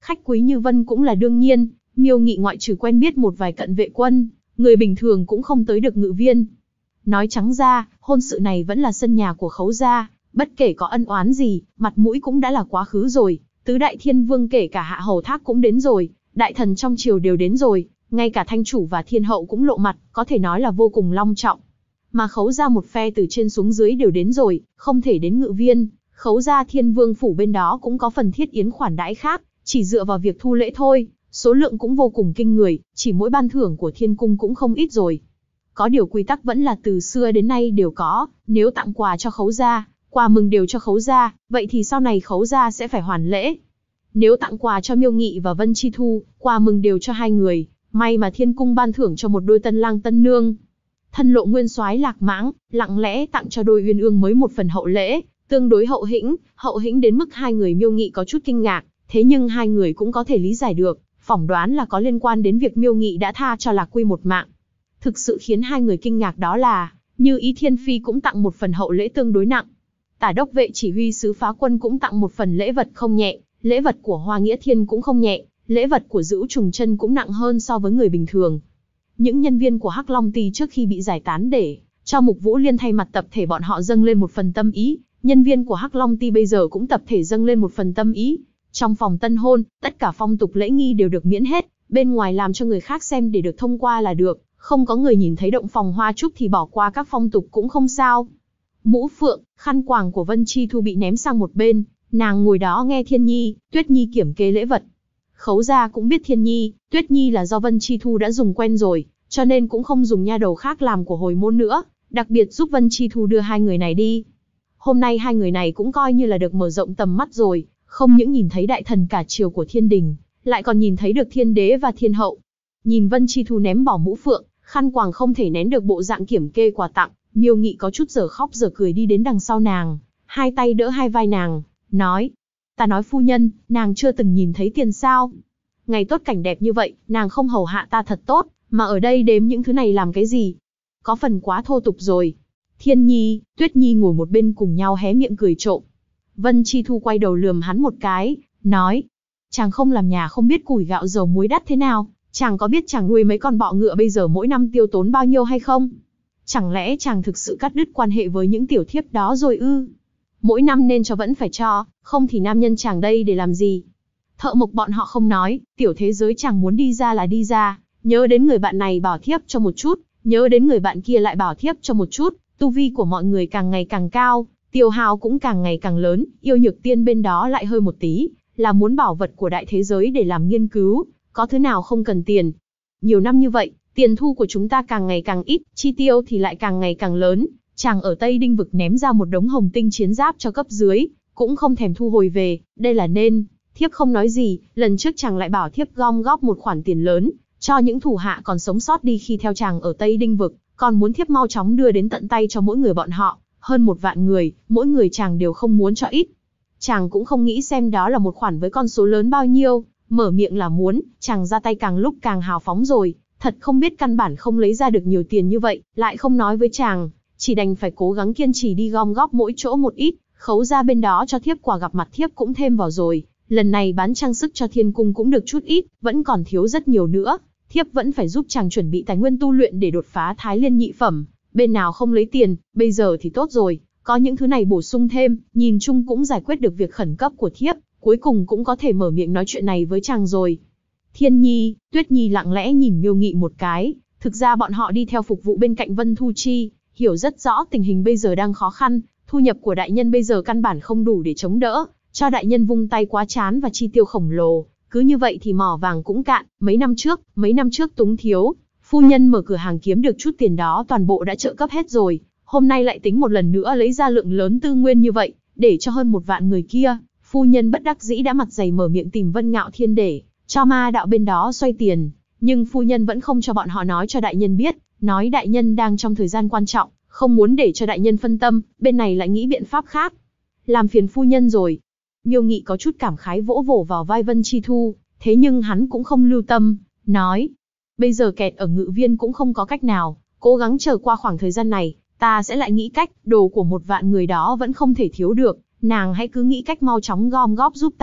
S1: khách quý như Vân cũng là đương nhiên, Miêu Nghị ngoại trừ quen biết một vài cận vệ quân, người bình thường cũng không tới được Ngự Viên. Nói trắng ra, hôn sự này vẫn là sân nhà của Khấu gia, bất kể có ân oán gì, mặt mũi cũng đã là quá khứ rồi, tứ đại thiên vương kể cả Hạ Hầu Thác cũng đến rồi, đại thần trong triều đều đến rồi, ngay cả thanh chủ và thiên hậu cũng lộ mặt, có thể nói là vô cùng long trọng. Mà Khấu gia một phe từ trên xuống dưới đều đến rồi, không thể đến Ngự Viên, Khấu gia Thiên Vương phủ bên đó cũng có phần thiết yến khoản đãi khác, chỉ dựa vào việc thu lễ thôi, số lượng cũng vô cùng kinh người, chỉ mỗi ban thưởng của Thiên cung cũng không ít rồi. Có điều quy tắc vẫn là từ xưa đến nay đều có, nếu tặng quà cho Khấu gia, quà mừng đều cho Khấu gia, vậy thì sau này Khấu gia sẽ phải hoàn lễ. Nếu tặng quà cho Miêu Nghị và Vân Chi Thu, quà mừng đều cho hai người, may mà Thiên cung ban thưởng cho một đôi tân lang tân nương. Thân lộ nguyên soái Lạc Mãng, lặng lẽ tặng cho đôi uyên ương mới một phần hậu lễ, tương đối hậu hĩnh đến mức hai người Miêu Nghị có chút kinh ngạc, thế nhưng hai người cũng có thể lý giải được, phỏng đoán là có liên quan đến việc Miêu Nghị đã tha cho Lạc Quy một mạng. Thực sự khiến hai người kinh ngạc đó là, Như Ý Thiên Phi cũng tặng một phần hậu lễ tương đối nặng. Tả đốc vệ chỉ huy sứ Phá Quân cũng tặng một phần lễ vật không nhẹ, lễ vật của Hoa Nghĩa Thiên cũng không nhẹ, lễ vật của Dữu Trùng Chân cũng nặng hơn so với người bình thường. Những nhân viên của Hắc Long Ty trước khi bị giải tán để cho Mục Vũ Liên thay mặt tập thể bọn họ dâng lên một phần tâm ý, nhân viên của Hắc Long Ty bây giờ cũng tập thể dâng lên một phần tâm ý. Trong phòng tân hôn, tất cả phong tục lễ nghi đều được miễn hết, bên ngoài làm cho người khác xem để được thông qua là được, không có người nhìn thấy động phòng hoa trúc thì bỏ qua các phong tục cũng không sao. Mũ phượng, khăn quàng của Vân Chi Thu bị ném sang một bên, nàng ngồi đó nghe Thiên Nhi, Tuyết Nhi kiểm kê lễ vật. Khấu gia cũng biết Thiên Nhi, Tuyết Nhi là do Vân Chi Thu đã dùng quen rồi, cho nên cũng không dùng nha đầu khác làm của hồi môn nữa, đặc biệt giúp Vân Chi Thu đưa hai người này đi. Hôm nay hai người này cũng coi như là được mở rộng tầm mắt rồi, không những nhìn thấy đại thần cả triều của thiên đình, lại còn nhìn thấy được thiên đế và thiên hậu. Nhìn Vân Chi Thu ném bỏ mũ phượng, khăn quàng không thể nén được bộ dạng kiểm kê quà tặng, Miêu Nghị có chút giờ khóc giờ cười đi đến đằng sau nàng, hai tay đỡ hai vai nàng, nói: "Ta nói phu nhân, nàng chưa từng nhìn thấy tiền sao? Ngày tốt cảnh đẹp như vậy, nàng không hầu hạ ta thật tốt, mà ở đây đếm những thứ này làm cái gì? Có phần quá thô tục rồi." Thiên Nhi, Tuyết Nhi ngồi một bên cùng nhau hé miệng cười trộm. Vân Chi Thu quay đầu lườm hắn một cái, nói: "Chàng không làm nhà không biết củi gạo dầu muối đắt thế nào, chàng có biết chàng nuôi mấy con bọ ngựa bây giờ mỗi năm tiêu tốn bao nhiêu hay không? Chẳng lẽ chàng thực sự cắt đứt quan hệ với những tiểu thiếp đó rồi ư? Mỗi năm nên cho vẫn phải cho, không thì nam nhân chàng đây để làm gì?" Thợ mộc bọn họ không nói, tiểu thế giới chàng muốn đi ra là đi ra, nhớ đến người bạn này bảo thiếp cho một chút, nhớ đến người bạn kia lại bảo thiếp cho một chút, tu vi của mọi người càng ngày càng cao, tiêu hao cũng càng ngày càng lớn, yêu nhược tiên bên đó lại hơi một tí, là muốn bảo vật của đại thế giới để làm nghiên cứu, có thứ nào không cần tiền. Nhiều năm như vậy, tiền thu của chúng ta càng ngày càng ít, chi tiêu thì lại càng ngày càng lớn, chàng ở Tây Đinh vực ném ra một đống hồng tinh chiến giáp cho cấp dưới, cũng không thèm thu hồi về, đây là nên. Thiếp không nói gì, lần trước chàng lại bảo thiếp gom góp một khoản tiền lớn, cho những thủ hạ còn sống sót đi khi theo chàng ở Tây Đinh vực, còn muốn thiếp mau chóng đưa đến tận tay cho mỗi người bọn họ, hơn 1 vạn người, mỗi người chàng đều không muốn cho ít. Chàng cũng không nghĩ xem đó là một khoản với con số lớn bao nhiêu, mở miệng là muốn, chàng ra tay càng lúc càng hào phóng rồi, thật không biết căn bản không lấy ra được nhiều tiền như vậy, lại không nói với chàng, chỉ đành phải cố gắng kiên trì đi gom góp mỗi chỗ một ít, Khấu gia bên đó cho thiếp quà gặp mặt thiếp cũng thêm vào rồi, lần này bán trang sức cho thiên cung cũng được chút ít, vẫn còn thiếu rất nhiều nữa, thiếp vẫn phải giúp chàng chuẩn bị tài nguyên tu luyện để đột phá Thái Liên nhị phẩm, bên nào không lấy tiền, bây giờ thì tốt rồi, có những thứ này bổ sung thêm, nhìn chung cũng giải quyết được việc khẩn cấp của thiếp, cuối cùng cũng có thể mở miệng nói chuyện này với chàng rồi. Thiên Nhi, Tuyết Nhi lặng lẽ nhìn Miêu Nghị một cái, thực ra bọn họ đi theo phục vụ bên cạnh Vân Thu Chi, hiểu rất rõ tình hình bây giờ đang khó khăn, thu nhập của đại nhân bây giờ căn bản không đủ để chống đỡ, cho đại nhân vung tay quá chán và chi tiêu khổng lồ, cứ như vậy thì mỏ vàng cũng cạn, mấy năm trước túng thiếu, phu nhân mở cửa hàng kiếm được chút tiền đó toàn bộ đã trợ cấp hết rồi, hôm nay lại tính một lần nữa lấy ra lượng lớn tư nguyên như vậy, để cho hơn 1 vạn người kia, phu nhân bất đắc dĩ đã mặt dày mở miệng tìm Vân Ngạo Thiên để cho ma đạo bên đó xoay tiền, nhưng phu nhân vẫn không cho bọn họ nói cho đại nhân biết, nói đại nhân đang trong thời gian quan trọng, không muốn để cho đại nhân phân tâm, bên này lại nghĩ biện pháp khác. Làm phiền phu nhân rồi. Miêu Nghị có chút cảm khái vỗ vỗ vào vai Vân Chi Thu, thế nhưng hắn cũng không lưu tâm, nói: "Bây giờ kẹt ở Ngự Viên cũng không có cách nào, cố gắng chờ qua khoảng thời gian này, ta sẽ lại nghĩ cách, đồ của 1 vạn người đó vẫn không thể thiếu được, nàng hãy cứ nghĩ cách mau chóng gom góp giúp ta,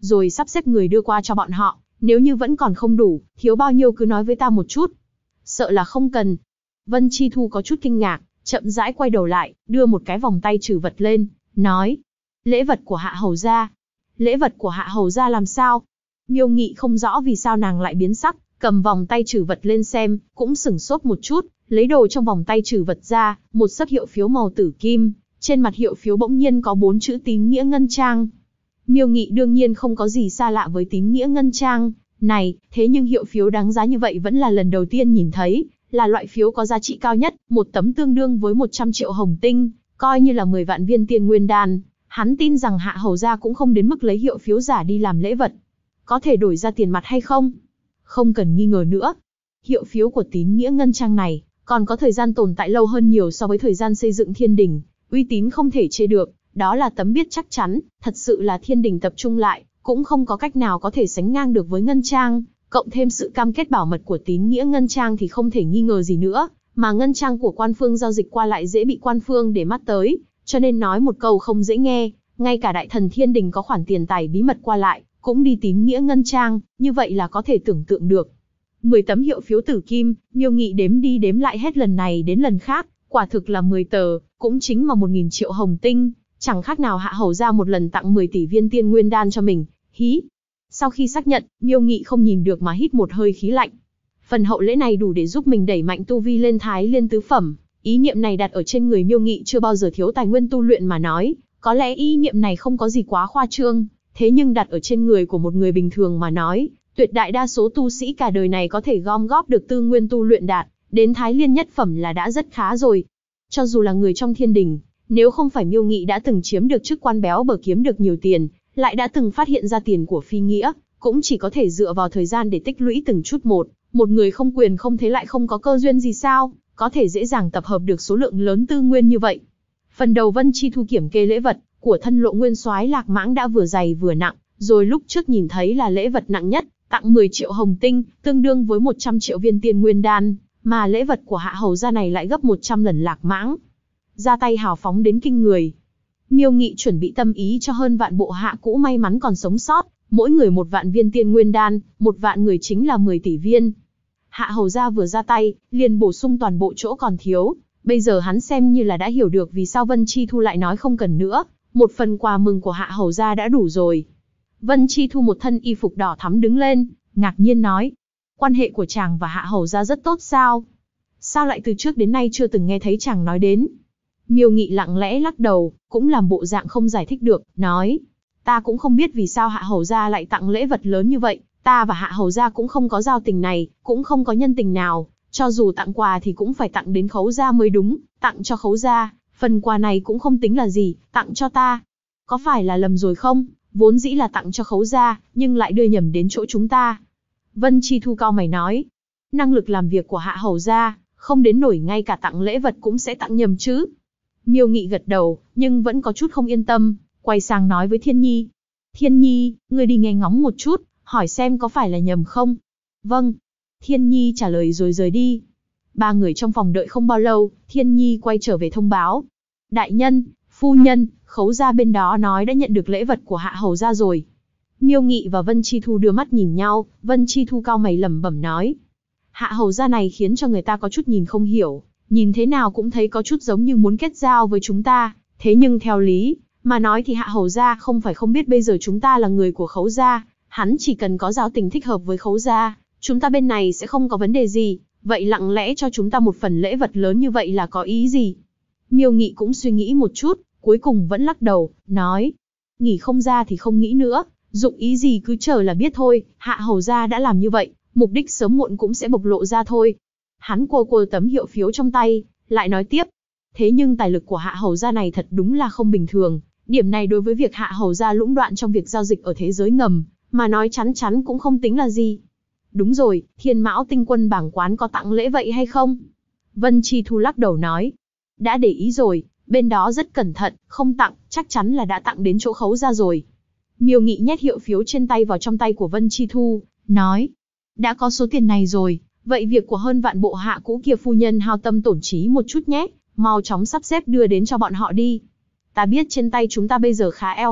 S1: rồi sắp xếp người đưa qua cho bọn họ. Nếu như vẫn còn không đủ, thiếu bao nhiêu cứ nói với ta một chút. Sợ là không cần. Vân Chi Thu có chút kinh ngạc, chậm rãi quay đầu lại, đưa một cái vòng tay trừ vật lên, nói. Lễ vật của Hạ hầu gia. Lễ vật của Hạ hầu gia làm sao? Miêu Nghị không rõ vì sao nàng lại biến sắc, cầm vòng tay trừ vật lên xem, cũng sửng sốt một chút, lấy đồ trong vòng tay trừ vật ra, một sấp hiệu phiếu màu tử kim, trên mặt hiệu phiếu bỗng nhiên có 4 chữ tín nghĩa ngân trang. Miêu Nghị đương nhiên không có gì xa lạ với tín nghĩa ngân trang này, thế nhưng hiệu phiếu đáng giá như vậy vẫn là lần đầu tiên nhìn thấy, là loại phiếu có giá trị cao nhất, một tấm tương đương với 100 triệu hồng tinh, coi như là 10 vạn viên tiên nguyên đan. Hắn tin rằng Hạ hầu gia cũng không đến mức lấy hiệu phiếu giả đi làm lễ vật. Có thể đổi ra tiền mặt hay không? Không cần nghi ngờ nữa. Hiệu phiếu của tín nghĩa ngân trang này còn có thời gian tồn tại lâu hơn nhiều so với thời gian xây dựng thiên đình, uy tín không thể chê được, đó là tấm biết chắc chắn, thật sự là thiên đình tập trung lại, cũng không có cách nào có thể sánh ngang được với ngân trang, cộng thêm sự cam kết bảo mật của tín nghĩa ngân trang thì không thể nghi ngờ gì nữa, mà ngân trang của quan phương giao dịch qua lại dễ bị quan phương để mắt tới, cho nên nói một câu không dễ nghe, ngay cả đại thần thiên đình có khoản tiền tài bí mật qua lại, cũng đi tín nghĩa ngân trang, như vậy là có thể tưởng tượng được. 10 tấm hiệu phiếu tử kim, Miêu Nghị đếm đi đếm lại hết lần này đến lần khác, quả thực là 10 tờ, cũng chính là 1.000 triệu hồng tinh, chẳng khác nào Hạ hầu gia một lần tặng 10 tỷ viên tiên nguyên đan cho mình. Hí! Sau khi xác nhận, Miêu Nghị không nhìn được mà hít một hơi khí lạnh. Phần hậu lễ này đủ để giúp mình đẩy mạnh tu vi lên Thái Liên tứ phẩm. Ý niệm này đặt ở trên người Miêu Nghị chưa bao giờ thiếu tài nguyên tu luyện mà nói, có lẽ ý niệm này không có gì quá khoa trương, thế nhưng đặt ở trên người của một người bình thường mà nói, tuyệt đại đa số tu sĩ cả đời này có thể gom góp được tư nguyên tu luyện đạt đến Thái Liên nhất phẩm là đã rất khá rồi. Cho dù là người trong thiên đình, nếu không phải Miêu Nghị đã từng chiếm được chức quan béo bở kiếm được nhiều tiền, lại đã từng phát hiện ra tiền của phi nghĩa, cũng chỉ có thể dựa vào thời gian để tích lũy từng chút một người không quyền không thế lại không có cơ duyên gì sao, có thể dễ dàng tập hợp được số lượng lớn tư nguyên như vậy. Phần đầu Vân Chi Thu kiểm kê lễ vật của thân Lộ Nguyên Soái Lạc Mãng đã vừa dày vừa nặng, rồi lúc trước nhìn thấy là lễ vật nặng nhất, tặng 10 triệu hồng tinh, tương đương với 100 triệu viên tiên nguyên đan, mà lễ vật của Hạ hầu gia này lại gấp 100 lần Lạc Mãng. Ra tay hào phóng đến kinh người. Miêu Nghị chuẩn bị tâm ý cho hơn vạn bộ hạ cũ may mắn còn sống sót, mỗi người 1 vạn viên tiên nguyên đan, 1 vạn người chính là 10 tỷ viên. Hạ hầu gia vừa ra tay, liền bổ sung toàn bộ chỗ còn thiếu, bây giờ hắn xem như là đã hiểu được vì sao Vân Chi Thu lại nói không cần nữa, một phần quà mừng của Hạ hầu gia đã đủ rồi. Vân Chi Thu một thân y phục đỏ thắm đứng lên, ngạc nhiên nói, quan hệ của chàng và Hạ hầu gia rất tốt sao? Sao lại từ trước đến nay chưa từng nghe thấy chàng nói đến? Miêu Nghị lặng lẽ lắc đầu, cũng làm bộ dạng không giải thích được, nói, ta cũng không biết vì sao Hạ hầu gia lại tặng lễ vật lớn như vậy, ta và Hạ hầu gia cũng không có giao tình này, cũng không có nhân tình nào, cho dù tặng quà thì cũng phải tặng đến Khấu gia mới đúng, tặng cho Khấu gia, phần quà này cũng không tính là gì, tặng cho ta. Có phải là lầm rồi không? Vốn dĩ là tặng cho Khấu gia, nhưng lại đưa nhầm đến chỗ chúng ta. Vân Chi Thu cau mày nói, năng lực làm việc của Hạ hầu gia, không đến nổi ngay cả tặng lễ vật cũng sẽ tặng nhầm chứ. Miêu Nghị gật đầu, nhưng vẫn có chút không yên tâm, quay sang nói với Thiên Nhi. Thiên Nhi, ngươi đi nghe ngóng một chút, hỏi xem có phải là nhầm không? Vâng. Thiên Nhi trả lời rồi rời đi. 3 người trong phòng đợi không bao lâu, Thiên Nhi quay trở về thông báo. Đại nhân, phu nhân, Khấu gia bên đó nói đã nhận được lễ vật của Hạ hầu gia rồi. Miêu Nghị và Vân Chi Thu đưa mắt nhìn nhau, Vân Chi Thu cau mày lẩm bẩm nói. Hạ hầu gia này khiến cho người ta có chút nhìn không hiểu, nhìn thế nào cũng thấy có chút giống như muốn kết giao với chúng ta, thế nhưng theo lý mà nói thì Hạ hầu gia không phải không biết bây giờ chúng ta là người của Khấu gia, hắn chỉ cần có giao tình thích hợp với Khấu gia, chúng ta bên này sẽ không có vấn đề gì, vậy lặng lẽ cho chúng ta một phần lễ vật lớn như vậy là có ý gì? Miêu Nghị cũng suy nghĩ một chút, cuối cùng vẫn lắc đầu, nói, nghĩ không ra thì không nghĩ nữa, dụng ý gì cứ chờ là biết thôi, Hạ hầu gia đã làm như vậy, mục đích sớm muộn cũng sẽ bộc lộ ra thôi. Hắn quơ tấm hiệu phiếu trong tay, lại nói tiếp, thế nhưng tài lực của Hạ hầu gia này thật đúng là không bình thường, điểm này đối với việc Hạ hầu gia lũng đoạn trong việc giao dịch ở thế giới ngầm, mà nói chắn chắn cũng không tính là gì. Đúng rồi, Thiên Mão Tinh Quân bảng quán có tặng lễ vậy hay không? Vân Chi Thu lắc đầu nói, đã để ý rồi, bên đó rất cẩn thận, không tặng, chắc chắn là đã tặng đến chỗ Khấu gia rồi. Miêu Nghị nhét hiệu phiếu trên tay vào trong tay của Vân Chi Thu, nói, đã có số tiền này rồi, vậy việc của hơn vạn bộ hạ cũ kia phu nhân hao tâm tổn trí một chút nhé, mau chóng sắp xếp đưa đến cho bọn họ đi. Ta biết trên tay chúng ta bây giờ khá eo hẹp,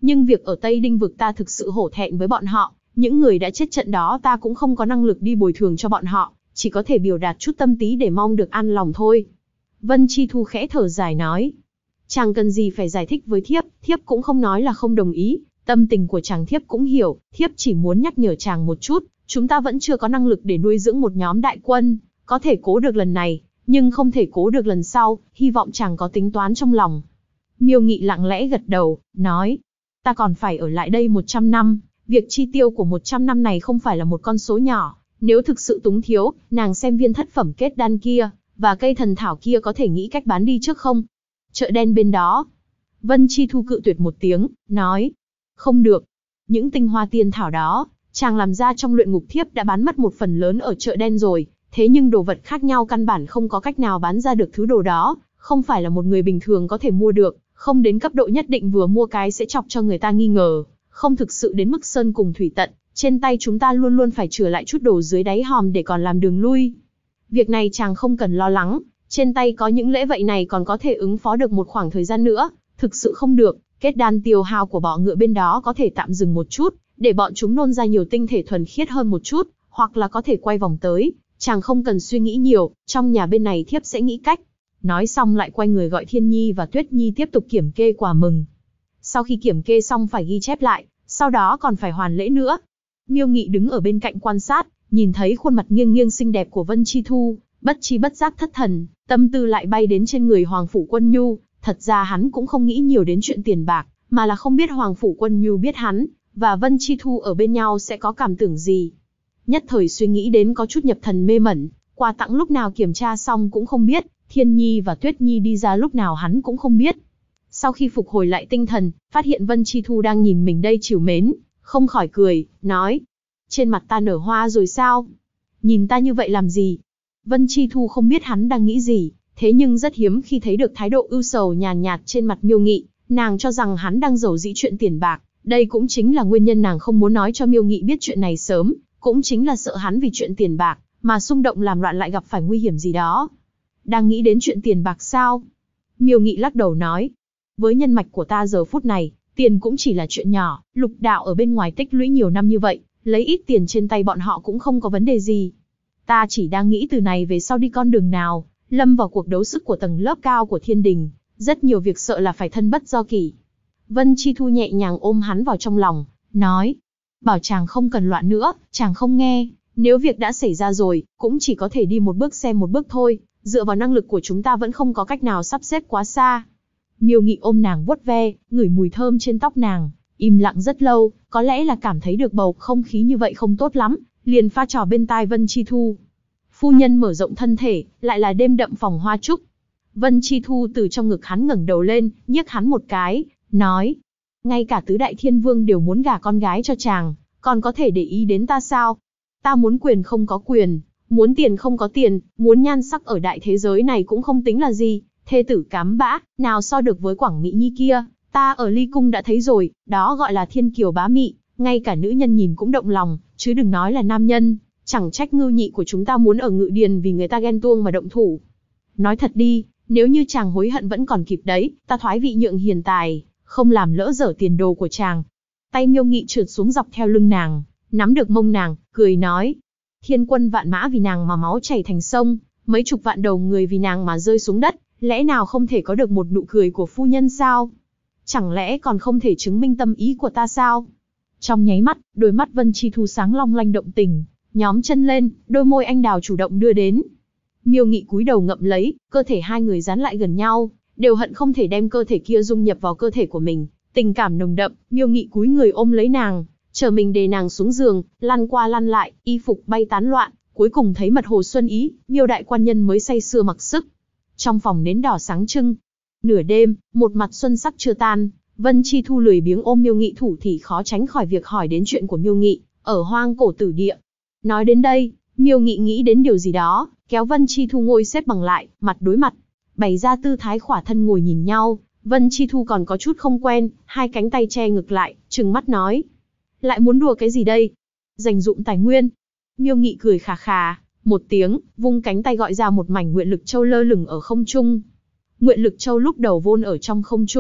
S1: Nhưng việc ở Tây Đinh vực ta thực sự hổ thẹn với bọn họ, những người đã chết trận đó ta cũng không có năng lực đi bồi thường cho bọn họ, chỉ có thể biểu đạt chút tâm tí để mong được an lòng thôi. Vân Chi Thu khẽ thở dài nói. Chàng cần gì phải giải thích với thiếp, thiếp cũng không nói là không đồng ý, tâm tình của chàng thiếp cũng hiểu, thiếp chỉ muốn nhắc nhở chàng một chút, chúng ta vẫn chưa có năng lực để nuôi dưỡng một nhóm đại quân, có thể cố được lần này, nhưng không thể cố được lần sau, hy vọng chàng có tính toán trong lòng. Miêu Nghị lặng lẽ gật đầu, nói, ta còn phải ở lại đây 100 năm, việc chi tiêu của 100 năm này không phải là một con số nhỏ, nếu thực sự túng thiếu, nàng xem viên thất phẩm kết đan kia, và cây thần thảo kia có thể nghĩ cách bán đi trước không? Chợ đen bên đó. Vân Chi Thu cự tuyệt một tiếng, nói, không được. Những tinh hoa tiên thảo đó, chàng làm ra trong luyện ngục thiếp đã bán mất một phần lớn ở chợ đen rồi, thế nhưng đồ vật khác nhau căn bản không có cách nào bán ra được thứ đồ đó, không phải là một người bình thường có thể mua được, không đến cấp độ nhất định vừa mua cái sẽ chọc cho người ta nghi ngờ, không thực sự đến mức sơn cùng thủy tận, trên tay chúng ta luôn luôn phải chừa lại chút đồ dưới đáy hòm để còn làm đường lui. Việc này chàng không cần lo lắng, trên tay có những lễ vậy này còn có thể ứng phó được một khoảng thời gian nữa, thực sự không được, kết đan tiêu hao của bọ ngựa bên đó có thể tạm dừng một chút, để bọn chúng nôn ra nhiều tinh thể thuần khiết hơn một chút, hoặc là có thể quay vòng tới, chàng không cần suy nghĩ nhiều, trong nhà bên này thiếp sẽ nghĩ cách. Nói xong lại quay người gọi Thiên Nhi và Tuyết Nhi tiếp tục kiểm kê quà mừng. Sau khi kiểm kê xong phải ghi chép lại, sau đó còn phải hoàn lễ nữa. Miêu Nghị đứng ở bên cạnh quan sát, nhìn thấy khuôn mặt nghiêng nghiêng xinh đẹp của Vân Chi Thu, bất chi bất giác thất thần, tâm tư lại bay đến trên người Hoàng Phủ Quân Nhu. Thật ra hắn cũng không nghĩ nhiều đến chuyện tiền bạc, mà là không biết Hoàng Phủ Quân Nhu biết hắn và Vân Chi Thu ở bên nhau sẽ có cảm tưởng gì. Nhất thời suy nghĩ đến có chút nhập thần mê mẩn, quà tặng lúc nào kiểm tra xong cũng không biết, Thiên Nhi và Tuyết Nhi đi ra lúc nào hắn cũng không biết. Sau khi phục hồi lại tinh thần, phát hiện Vân Chi Thu đang nhìn mình đây trìu mến, không khỏi cười, nói, trên mặt ta nở hoa rồi sao? Nhìn ta như vậy làm gì? Vân Chi Thu không biết hắn đang nghĩ gì, thế nhưng rất hiếm khi thấy được thái độ ưu sầu nhàn nhạt trên mặt Miêu Nghị, nàng cho rằng hắn đang giàu dĩ chuyện tiền bạc, đây cũng chính là nguyên nhân nàng không muốn nói cho Miêu Nghị biết chuyện này sớm, cũng chính là sợ hắn vì chuyện tiền bạc mà xung động làm loạn lại gặp phải nguy hiểm gì đó. Đang nghĩ đến chuyện tiền bạc sao? Miêu Nghị lắc đầu nói, với nhân mạch của ta giờ phút này, tiền cũng chỉ là chuyện nhỏ, Lục đạo ở bên ngoài tích lũy nhiều năm như vậy, lấy ít tiền trên tay bọn họ cũng không có vấn đề gì. Ta chỉ đang nghĩ từ này về sau đi con đường nào, lâm vào cuộc đấu sức của tầng lớp cao của thiên đình, rất nhiều việc sợ là phải thân bất do kỷ. Vân Chi Thu nhẹ nhàng ôm hắn vào trong lòng, nói, bảo chàng không cần loạn nữa, chàng không nghe, nếu việc đã xảy ra rồi, cũng chỉ có thể đi một bước xem một bước thôi, dựa vào năng lực của chúng ta vẫn không có cách nào sắp xếp quá xa. Miêu Nghị ôm nàng vuốt ve, ngửi mùi thơm trên tóc nàng, im lặng rất lâu, có lẽ là cảm thấy được bầu không khí như vậy không tốt lắm, liền pha trò bên tai Vân Chi Thu. Phu nhân mở rộng thân thể, lại là đêm đậm phòng hoa trúc. Vân Chi Thu từ trong ngực hắn ngẩng đầu lên, nhiếc hắn một cái, nói, ngay cả tứ đại thiên vương đều muốn gả con gái cho chàng, còn có thể để ý đến ta sao? Ta muốn quyền không có quyền, muốn tiền không có tiền, muốn nhan sắc ở đại thế giới này cũng không tính là gì, thê tử cám bã, nào so được với Quảng Mỹ Nhi kia, ta ở Ly Cung đã thấy rồi, đó gọi là thiên kiều bá mị, ngay cả nữ nhân nhìn cũng động lòng, chứ đừng nói là nam nhân, chẳng trách Ngưu Nhị của chúng ta muốn ở Ngự Điền vì người ta ghen tuông mà động thủ. Nói thật đi, nếu như chàng hối hận vẫn còn kịp đấy, ta thoái vị nhượng hiền tài, không làm lỡ dở tiền đồ của chàng. Tay Miêu Nghị trượt xuống dọc theo lưng nàng, nắm được mông nàng, cười nói, thiên quân vạn mã vì nàng mà máu chảy thành sông, mấy chục vạn đầu người vì nàng mà rơi xuống đất, lẽ nào không thể có được một nụ cười của phu nhân sao? Chẳng lẽ còn không thể chứng minh tâm ý của ta sao? Trong nháy mắt, đôi mắt Vân Chi Thu sáng long lanh động tình, nhóm chân lên, đôi môi anh đào chủ động đưa đến. Miêu Nghị cúi đầu ngậm lấy, cơ thể hai người dán lại gần nhau, đều hận không thể đem cơ thể kia dung nhập vào cơ thể của mình, tình cảm nồng đậm. Miêu Nghị cúi người ôm lấy nàng, chờ mình đè nàng xuống giường, lăn qua lăn lại, y phục bay tán loạn, cuối cùng thấy mật hồ xuân ý, Miêu đại quan nhân mới say sưa mặc sức. Trong phòng nến đỏ sáng trưng, nửa đêm, một mặt xuân sắc chưa tan, Vân Chi Thu lười biếng ôm Miêu Nghị thủ thì khó tránh khỏi việc hỏi đến chuyện của Miêu Nghị ở hoang cổ tử địa. Nói đến đây, Miêu Nghị nghĩ đến điều gì đó, kéo Vân Chi Thu ngồi xếp bằng lại, mặt đối mặt, bày ra tư thái khỏa thân ngồi nhìn nhau. Vân Chi Thu còn có chút không quen, hai cánh tay che ngực lại, trừng mắt nói, lại muốn đùa cái gì đây? Dành dụm tài nguyên. Miêu Nghị cười khà khà một tiếng, vung cánh tay gọi ra một mảnh nguyện lực châu lơ lửng ở không trung. Nguyện lực châu lúc đầu vôn ở trong không trung,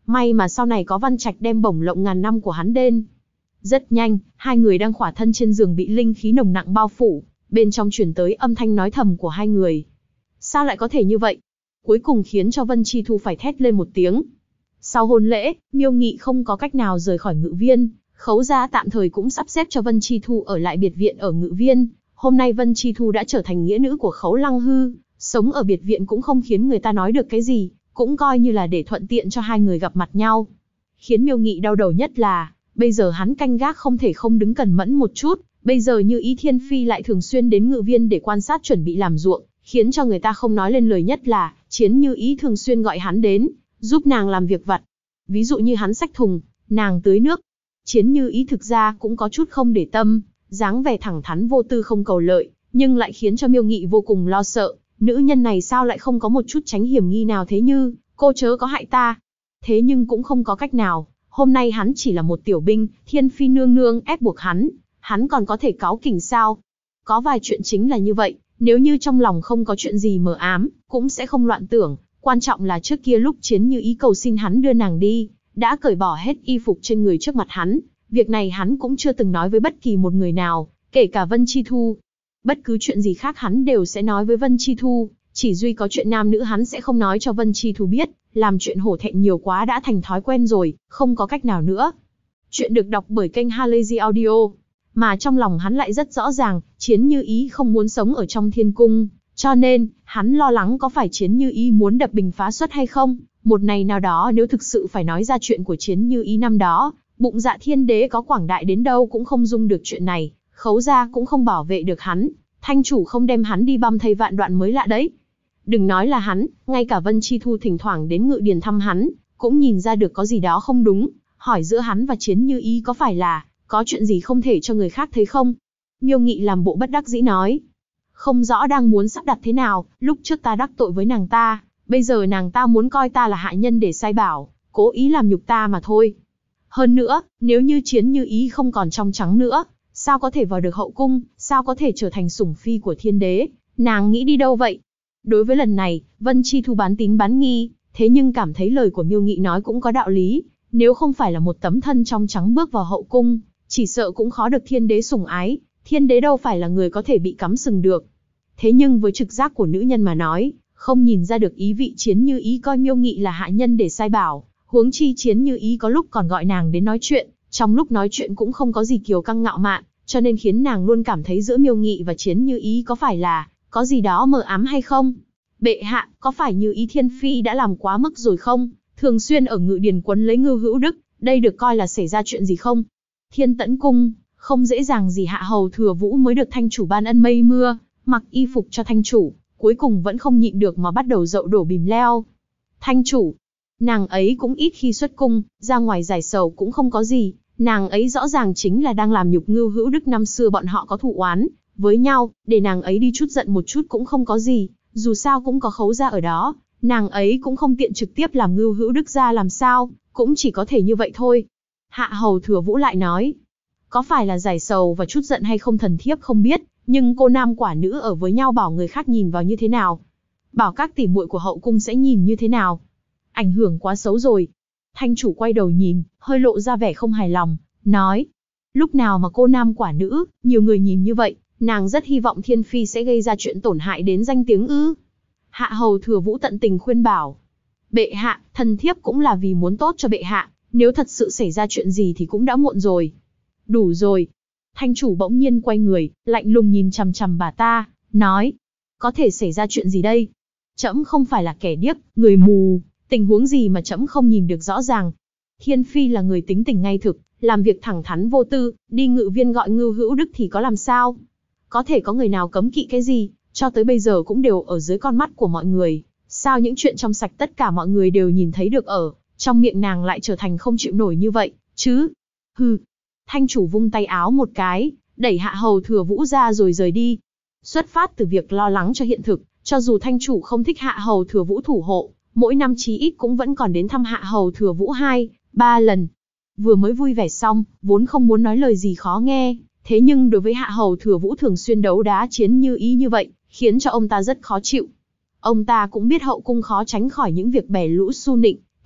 S1: May mà sau này có Văn Trạch đem bổng lộc ngàn năm của hắn đến. Rất nhanh, hai người đang khỏa thân trên giường bị linh khí nồng nặng bao phủ, bên trong truyền tới âm thanh nói thầm của hai người. Sao lại có thể như vậy? Cuối cùng khiến cho Vân Chi Thu phải thét lên một tiếng. Sau hôn lễ, Miêu Nghị không có cách nào rời khỏi Ngự Viên, Khấu gia tạm thời cũng sắp xếp cho Vân Chi Thu ở lại biệt viện ở Ngự Viên. Hôm nay Vân Chi Thu đã trở thành nghĩa nữ của Khấu Lăng Hư, sống ở biệt viện cũng không khiến người ta nói được cái gì, cũng coi như là để thuận tiện cho hai người gặp mặt nhau. Khiến Miêu Nghị đau đầu nhất là, bây giờ hắn canh gác không thể không đứng cẩn mẫn một chút, bây giờ Như Ý Thiên Phi lại thường xuyên đến Ngự Viên để quan sát chuẩn bị làm ruộng, khiến cho người ta không nói lên lời nhất là, Chiến Như Ý thường xuyên gọi hắn đến, giúp nàng làm việc vặt. Ví dụ như hắn xách thùng, nàng tưới nước. Chiến Như Ý thực ra cũng có chút không để tâm, dáng vẻ thẳng thắn vô tư không cầu lợi, nhưng lại khiến cho Miêu Nghị vô cùng lo sợ, nữ nhân này sao lại không có một chút tránh hiểm nghi nào thế như, cô chớ có hại ta. Thế nhưng cũng không có cách nào, hôm nay hắn chỉ là một tiểu binh, Thiên Phi nương nương ép buộc hắn còn có thể cáu kỉnh sao? Có vài chuyện chính là như vậy, nếu như trong lòng không có chuyện gì mờ ám, cũng sẽ không loạn tưởng, quan trọng là trước kia lúc Chiến Như Ý cầu xin hắn đưa nàng đi, đã cởi bỏ hết y phục trên người trước mặt hắn, việc này hắn cũng chưa từng nói với bất kỳ một người nào, kể cả Vân Chi Thu. Bất cứ chuyện gì khác hắn đều sẽ nói với Vân Chi Thu, chỉ duy có chuyện nam nữ hắn sẽ không nói cho Vân Chi Thu biết, làm chuyện hổ thẹn nhiều quá đã thành thói quen rồi, không có cách nào nữa. Chuyện được đọc bởi kênh Halazy Audio, mà trong lòng hắn lại rất rõ ràng, Chiến Như Ý không muốn sống ở trong thiên cung, cho nên, hắn lo lắng có phải Chiến Như Ý muốn đập bình phá xuất hay không. Một ngày nào đó nếu thực sự phải nói ra chuyện của Chiến Như Ý năm đó, bụng dạ thiên đế có quảng đại đến đâu cũng không dung được chuyện này, Khấu gia cũng không bảo vệ được hắn, thanh chủ không đem hắn đi băm thây vạn đoạn mới lạ đấy. Đừng nói là hắn, ngay cả Vân Chi Thu thỉnh thoảng đến Ngự Điền thăm hắn, cũng nhìn ra được có gì đó không đúng, hỏi giữa hắn và Chiến Như Ý có phải là, có chuyện gì không thể cho người khác thấy không? Miêu Nghị làm bộ bất đắc dĩ nói. Không rõ đang muốn sắp đặt thế nào, lúc trước ta đắc tội với nàng ta, bây giờ nàng ta muốn coi ta là hạ nhân để sai bảo, cố ý làm nhục ta mà thôi. Hơn nữa, nếu như Chiến Như Ý không còn trong trắng nữa, sao có thể vào được hậu cung, sao có thể trở thành sủng phi của thiên đế, nàng nghĩ đi đâu vậy? Đối với lần này, Vân Chi Thu bán tín bán nghi, thế nhưng cảm thấy lời của Miêu Nghị nói cũng có đạo lý, nếu không phải là một tấm thân trong trắng bước vào hậu cung, chỉ sợ cũng khó được thiên đế sủng ái, thiên đế đâu phải là người có thể bị cắm sừng được. Thế nhưng với trực giác của nữ nhân mà nói, không nhìn ra được ý vị Chiến Như Ý coi Miêu Nghị là hạ nhân để sai bảo, huống chi Chiến Như Ý có lúc còn gọi nàng đến nói chuyện, trong lúc nói chuyện cũng không có gì kiêu căng ngạo mạn, cho nên khiến nàng luôn cảm thấy giữa Miêu Nghị và Chiến Như Ý có phải là có gì đó mờ ám hay không? Bệ hạ, có phải Như Ý Thiên Phi đã làm quá mức rồi không? Thường xuyên ở Ngự Điền quấn lấy Ngưu Hữu Đức, đây được coi là xảy ra chuyện gì không? Thiên Tẫn Cung, không dễ dàng gì Hạ Hầu Thừa Vũ mới được thanh chủ ban ân mây mưa, mặc y phục cho thanh chủ, cuối cùng vẫn không nhịn được mà bắt đầu dậu đổ bìm leo. Thanh chủ, nàng ấy cũng ít khi xuất cung, ra ngoài giải sầu cũng không có gì, nàng ấy rõ ràng chính là đang làm nhục Ngưu Hữu Đức, năm xưa bọn họ có thù oán với nhau, để nàng ấy đi chút giận một chút cũng không có gì, dù sao cũng có Khấu gia ở đó, nàng ấy cũng không tiện trực tiếp làm Ngưu Hữu Đức ra làm sao, cũng chỉ có thể như vậy thôi. Hạ Hầu Thừa Vũ lại nói, có phải là giải sầu và chút giận hay không thần thiếp không biết, nhưng cô nam quả nữ ở với nhau bảo người khác nhìn vào như thế nào? Bảo các tỷ muội của hậu cung sẽ nhìn như thế nào? Ảnh hưởng quá xấu rồi. Thanh chủ quay đầu nhìn, hơi lộ ra vẻ không hài lòng, nói, lúc nào mà cô nam quả nữ, nhiều người nhìn như vậy, nàng rất hy vọng Thiên Phi sẽ gây ra chuyện tổn hại đến danh tiếng ư? Hạ Hầu Thừa Vũ tận tình khuyên bảo, bệ hạ, thần thiếp cũng là vì muốn tốt cho bệ hạ, nếu thật sự xảy ra chuyện gì thì cũng đã muộn rồi. Đủ rồi. Thanh chủ bỗng nhiên quay người, lạnh lùng nhìn chằm chằm bà ta, nói, có thể xảy ra chuyện gì đây? Trẫm không phải là kẻ điếc, người mù, tình huống gì mà trẫm không nhìn được rõ ràng. Thiên Phi là người tính tình ngay thực, làm việc thẳng thắn vô tư, đi Ngự Viên gọi Ngưu Hữu Đức thì có làm sao? Có thể có người nào cấm kỵ cái gì, cho tới bây giờ cũng đều ở dưới con mắt của mọi người. Sao những chuyện trong sạch tất cả mọi người đều nhìn thấy được ở trong miệng nàng lại trở thành không chịu nổi như vậy, chứ? Hừ. Thanh chủ vung tay áo một cái, đẩy Hạ Hầu Thừa Vũ ra rồi rời đi. Xuất phát từ việc lo lắng cho hiện thực, cho dù thanh chủ không thích Hạ Hầu Thừa Vũ thủ hộ, mỗi năm chí ít cũng vẫn còn đến thăm Hạ Hầu Thừa Vũ 2-3 lần. Vừa mới vui vẻ xong, vốn không muốn nói lời gì khó nghe, thế nhưng đối với Hạ Hầu Thừa Vũ thường xuyên đấu đá Chiến Như Ý như vậy, khiến cho ông ta rất khó chịu. Ông ta cũng biết hậu cung khó tránh khỏi những việc bè lũ su nịnh,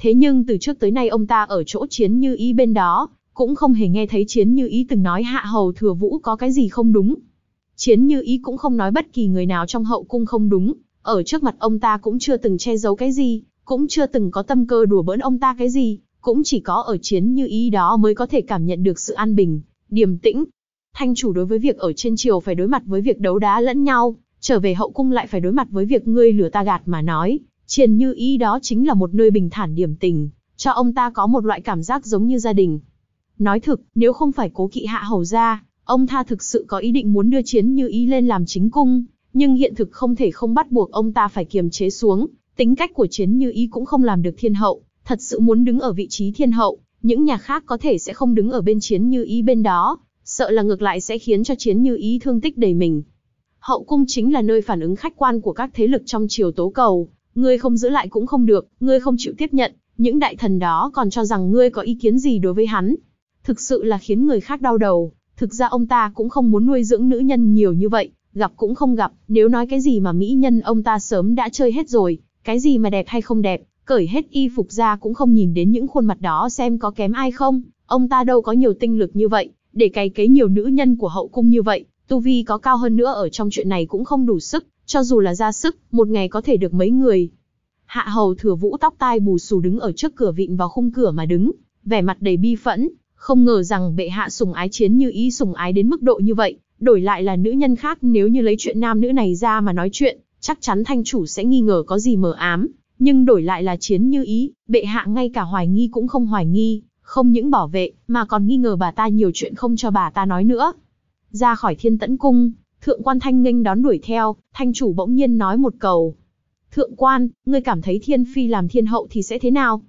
S1: Thế nhưng từ trước tới nay ông ta ở chỗ Chiến Như Ý bên đó, cũng không hề nghe thấy Chiến Như Ý từng nói Hạ Hầu Thừa Vũ có cái gì không đúng. Chiến Như Ý cũng không nói bất kỳ người nào trong hậu cung không đúng, ở trước mặt ông ta cũng chưa từng che giấu cái gì, cũng chưa từng có tâm cơ đùa bỡn ông ta cái gì, cũng chỉ có ở Chiến Như Ý đó mới có thể cảm nhận được sự an bình, điềm tĩnh. Thanh chủ đối với việc ở trên triều phải đối mặt với việc đấu đá lẫn nhau, trở về hậu cung lại phải đối mặt với việc ngươi lừa ta gạt mà nói, Chiến Như Ý đó chính là một nơi bình thản điềm tĩnh, cho ông ta có một loại cảm giác giống như gia đình. Nói thực, nếu không phải cố kỵ Hạ Hầu gia, ông ta thực sự có ý định muốn đưa Chiến Như Ý lên làm chính cung, nhưng hiện thực không thể không bắt buộc ông ta phải kiềm chế xuống. Tính cách của Chiến Như Ý cũng không làm được thiên hậu, thật sự muốn đứng ở vị trí thiên hậu, những nhà khác có thể sẽ không đứng ở bên Chiến Như Ý bên đó, sợ là ngược lại sẽ khiến cho Chiến Như Ý thương tích đầy mình. Hậu cung chính là nơi phản ứng khách quan của các thế lực trong triều tố cầu, ngươi không giữ lại cũng không được, ngươi không chịu tiếp nhận, những đại thần đó còn cho rằng ngươi có ý kiến gì đối với hắn. Thực sự là khiến người khác đau đầu, thực ra ông ta cũng không muốn nuôi dưỡng nữ nhân nhiều như vậy, gặp cũng không gặp, nếu nói cái gì mà mỹ nhân ông ta sớm đã chơi hết rồi, cái gì mà đẹp hay không đẹp, cởi hết y phục ra cũng không nhìn đến những khuôn mặt đó xem có kém ai không, ông ta đâu có nhiều tinh lực như vậy, để cày cấy nhiều nữ nhân của hậu cung như vậy, tu vi có cao hơn nữa ở trong chuyện này cũng không đủ sức, cho dù là ra sức, một ngày có thể được mấy người. Hạ Hầu Thừa Vũ tóc tai bù xù đứng ở trước cửa vịn vào khung cửa mà đứng, vẻ mặt đầy bi phẫn, không ngờ rằng bệ hạ sủng ái Chiến Như Ý sủng ái đến mức độ như vậy, đổi lại là nữ nhân khác nếu như lấy chuyện nam nữ này ra mà nói chuyện, chắc chắn thanh chủ sẽ nghi ngờ có gì mờ ám, nhưng đổi lại là Chiến Như Ý, bệ hạ ngay cả hoài nghi cũng không hoài nghi, không những bảo vệ, mà còn nghi ngờ bà ta nhiều chuyện không cho bà ta nói nữa. Ra khỏi Thiên Tẫn Cung, Thượng Quan Thanh nghênh đón đuổi theo, thanh chủ bỗng nhiên nói một câu. Thượng Quan, ngươi cảm thấy Thiên Phi làm thiên hậu thì sẽ thế nào?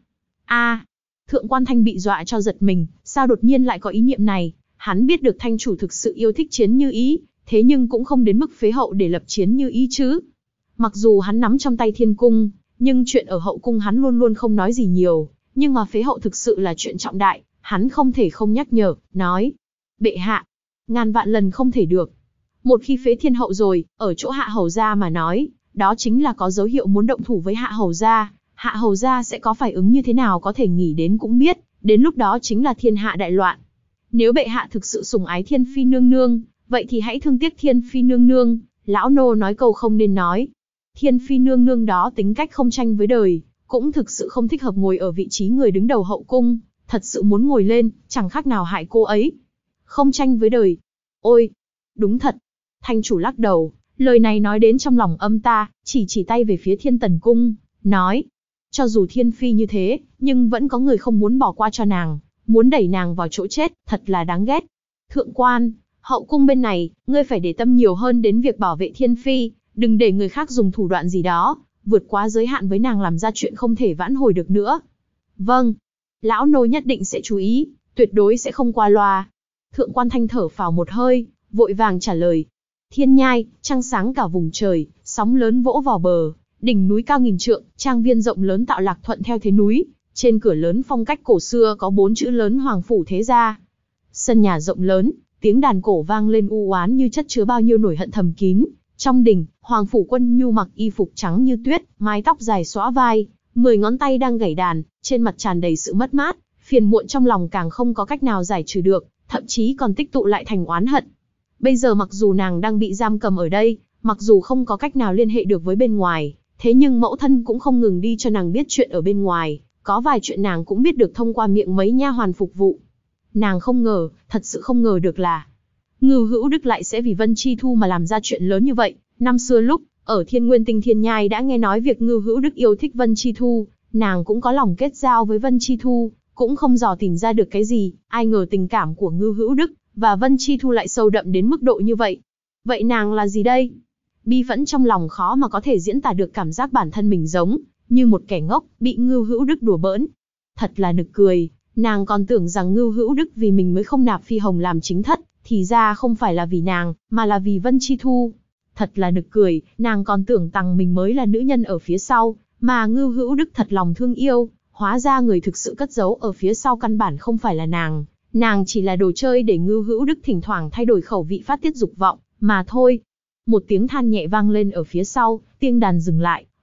S1: Thượng Quan Thanh bị dọa cho giật mình, sao đột nhiên lại có ý niệm này? Hắn biết được thanh chủ thực sự yêu thích Chiến Như Ý, thế nhưng cũng không đến mức phế hậu để lập Chiến Như Ý chứ. Mặc dù hắn nắm trong tay thiên cung, nhưng chuyện ở hậu cung hắn luôn luôn không nói gì nhiều, nhưng mà phế hậu thực sự là chuyện trọng đại, hắn không thể không nhắc nhở, nói. Bệ hạ, ngàn vạn lần không thể được. Một khi phế thiên hậu rồi, ở chỗ Hạ Hầu gia mà nói, đó chính là có dấu hiệu muốn động thủ với Hạ Hầu gia. Hạ Hầu gia sẽ có phản ứng như thế nào có thể nghĩ đến cũng biết, đến lúc đó chính là thiên hạ đại loạn. Nếu bệ hạ thực sự sủng ái Thiên Phi nương nương, vậy thì hãy thương tiếc Thiên Phi nương nương, lão nô nói câu không nên nói. Thiên Phi nương nương đó tính cách không tranh với đời, cũng thực sự không thích hợp ngồi ở vị trí người đứng đầu hậu cung, thật sự muốn ngồi lên, chẳng khác nào hại cô ấy. Không tranh với đời. Ôi, đúng thật. Thanh chủ lắc đầu, lời này nói đến trong lòng âm ta, chỉ tay về phía Thiên Tần Cung, nói. Cho dù Thiên Phi như thế, nhưng vẫn có người không muốn bỏ qua cho nàng, muốn đẩy nàng vào chỗ chết, thật là đáng ghét. Thượng Quan, hậu cung bên này, ngươi phải để tâm nhiều hơn đến việc bảo vệ Thiên Phi, đừng để người khác dùng thủ đoạn gì đó, vượt quá giới hạn với nàng làm ra chuyện không thể vãn hồi được nữa. Vâng, lão nô nhất định sẽ chú ý, tuyệt đối sẽ không qua loa. Thượng Quan Thanh thở phào một hơi, vội vàng trả lời. Thiên nhai, trăng sáng cả vùng trời, sóng lớn vỗ vào bờ, đỉnh núi cao nghìn trượng, trang viên rộng lớn tạo lạc thuận theo thế núi, trên cửa lớn phong cách cổ xưa có 4 chữ lớn Hoàng Phủ Thế Gia. Sân nhà rộng lớn, tiếng đàn cổ vang lên u oán như chất chứa bao nhiêu nỗi hận thầm kín. Trong đình, Hoàng Phủ Quân Nhu mặc y phục trắng như tuyết, mái tóc dài xõa vai, 10 ngón tay đang gảy đàn, trên mặt tràn đầy sự mất mát, phiền muộn trong lòng càng không có cách nào giải trừ được, thậm chí còn tích tụ lại thành oán hận. Bây giờ mặc dù nàng đang bị giam cầm ở đây, mặc dù không có cách nào liên hệ được với bên ngoài, thế nhưng mẫu thân cũng không ngừng đi cho nàng biết chuyện ở bên ngoài, có vài chuyện nàng cũng biết được thông qua miệng mấy nha hoàn phục vụ. Nàng không ngờ, thật sự không ngờ được là Ngưu Hữu Đức lại sẽ vì Vân Chi Thu mà làm ra chuyện lớn như vậy. Năm xưa lúc ở Thiên Nguyên Tinh Thiên Nhai đã nghe nói việc Ngưu Hữu Đức yêu thích Vân Chi Thu, nàng cũng có lòng kết giao với Vân Chi Thu, cũng không dò tìm ra được cái gì, ai ngờ tình cảm của Ngưu Hữu Đức và Vân Chi Thu lại sâu đậm đến mức độ như vậy. Vậy nàng là gì đây? Bi phẫn trong lòng khó mà có thể diễn tả được cảm giác bản thân mình giống như một kẻ ngốc, bị Ngưu Hữu Đức đùa bỡn. Thật là nực cười, nàng còn tưởng rằng Ngưu Hữu Đức vì mình mới không nạp Phi Hồng làm chính thất, thì ra không phải là vì nàng, mà là vì Vân Chi Thu. Thật là nực cười, nàng còn tưởng rằng mình mới là nữ nhân ở phía sau, mà Ngưu Hữu Đức thật lòng thương yêu, hóa ra người thực sự cất giấu ở phía sau căn bản không phải là nàng chỉ là đồ chơi để Ngưu Hữu Đức thỉnh thoảng thay đổi khẩu vị phát tiết dục vọng, mà thôi. Một tiếng than nhẹ vang lên ở phía sau, tiếng đàn dừng lại,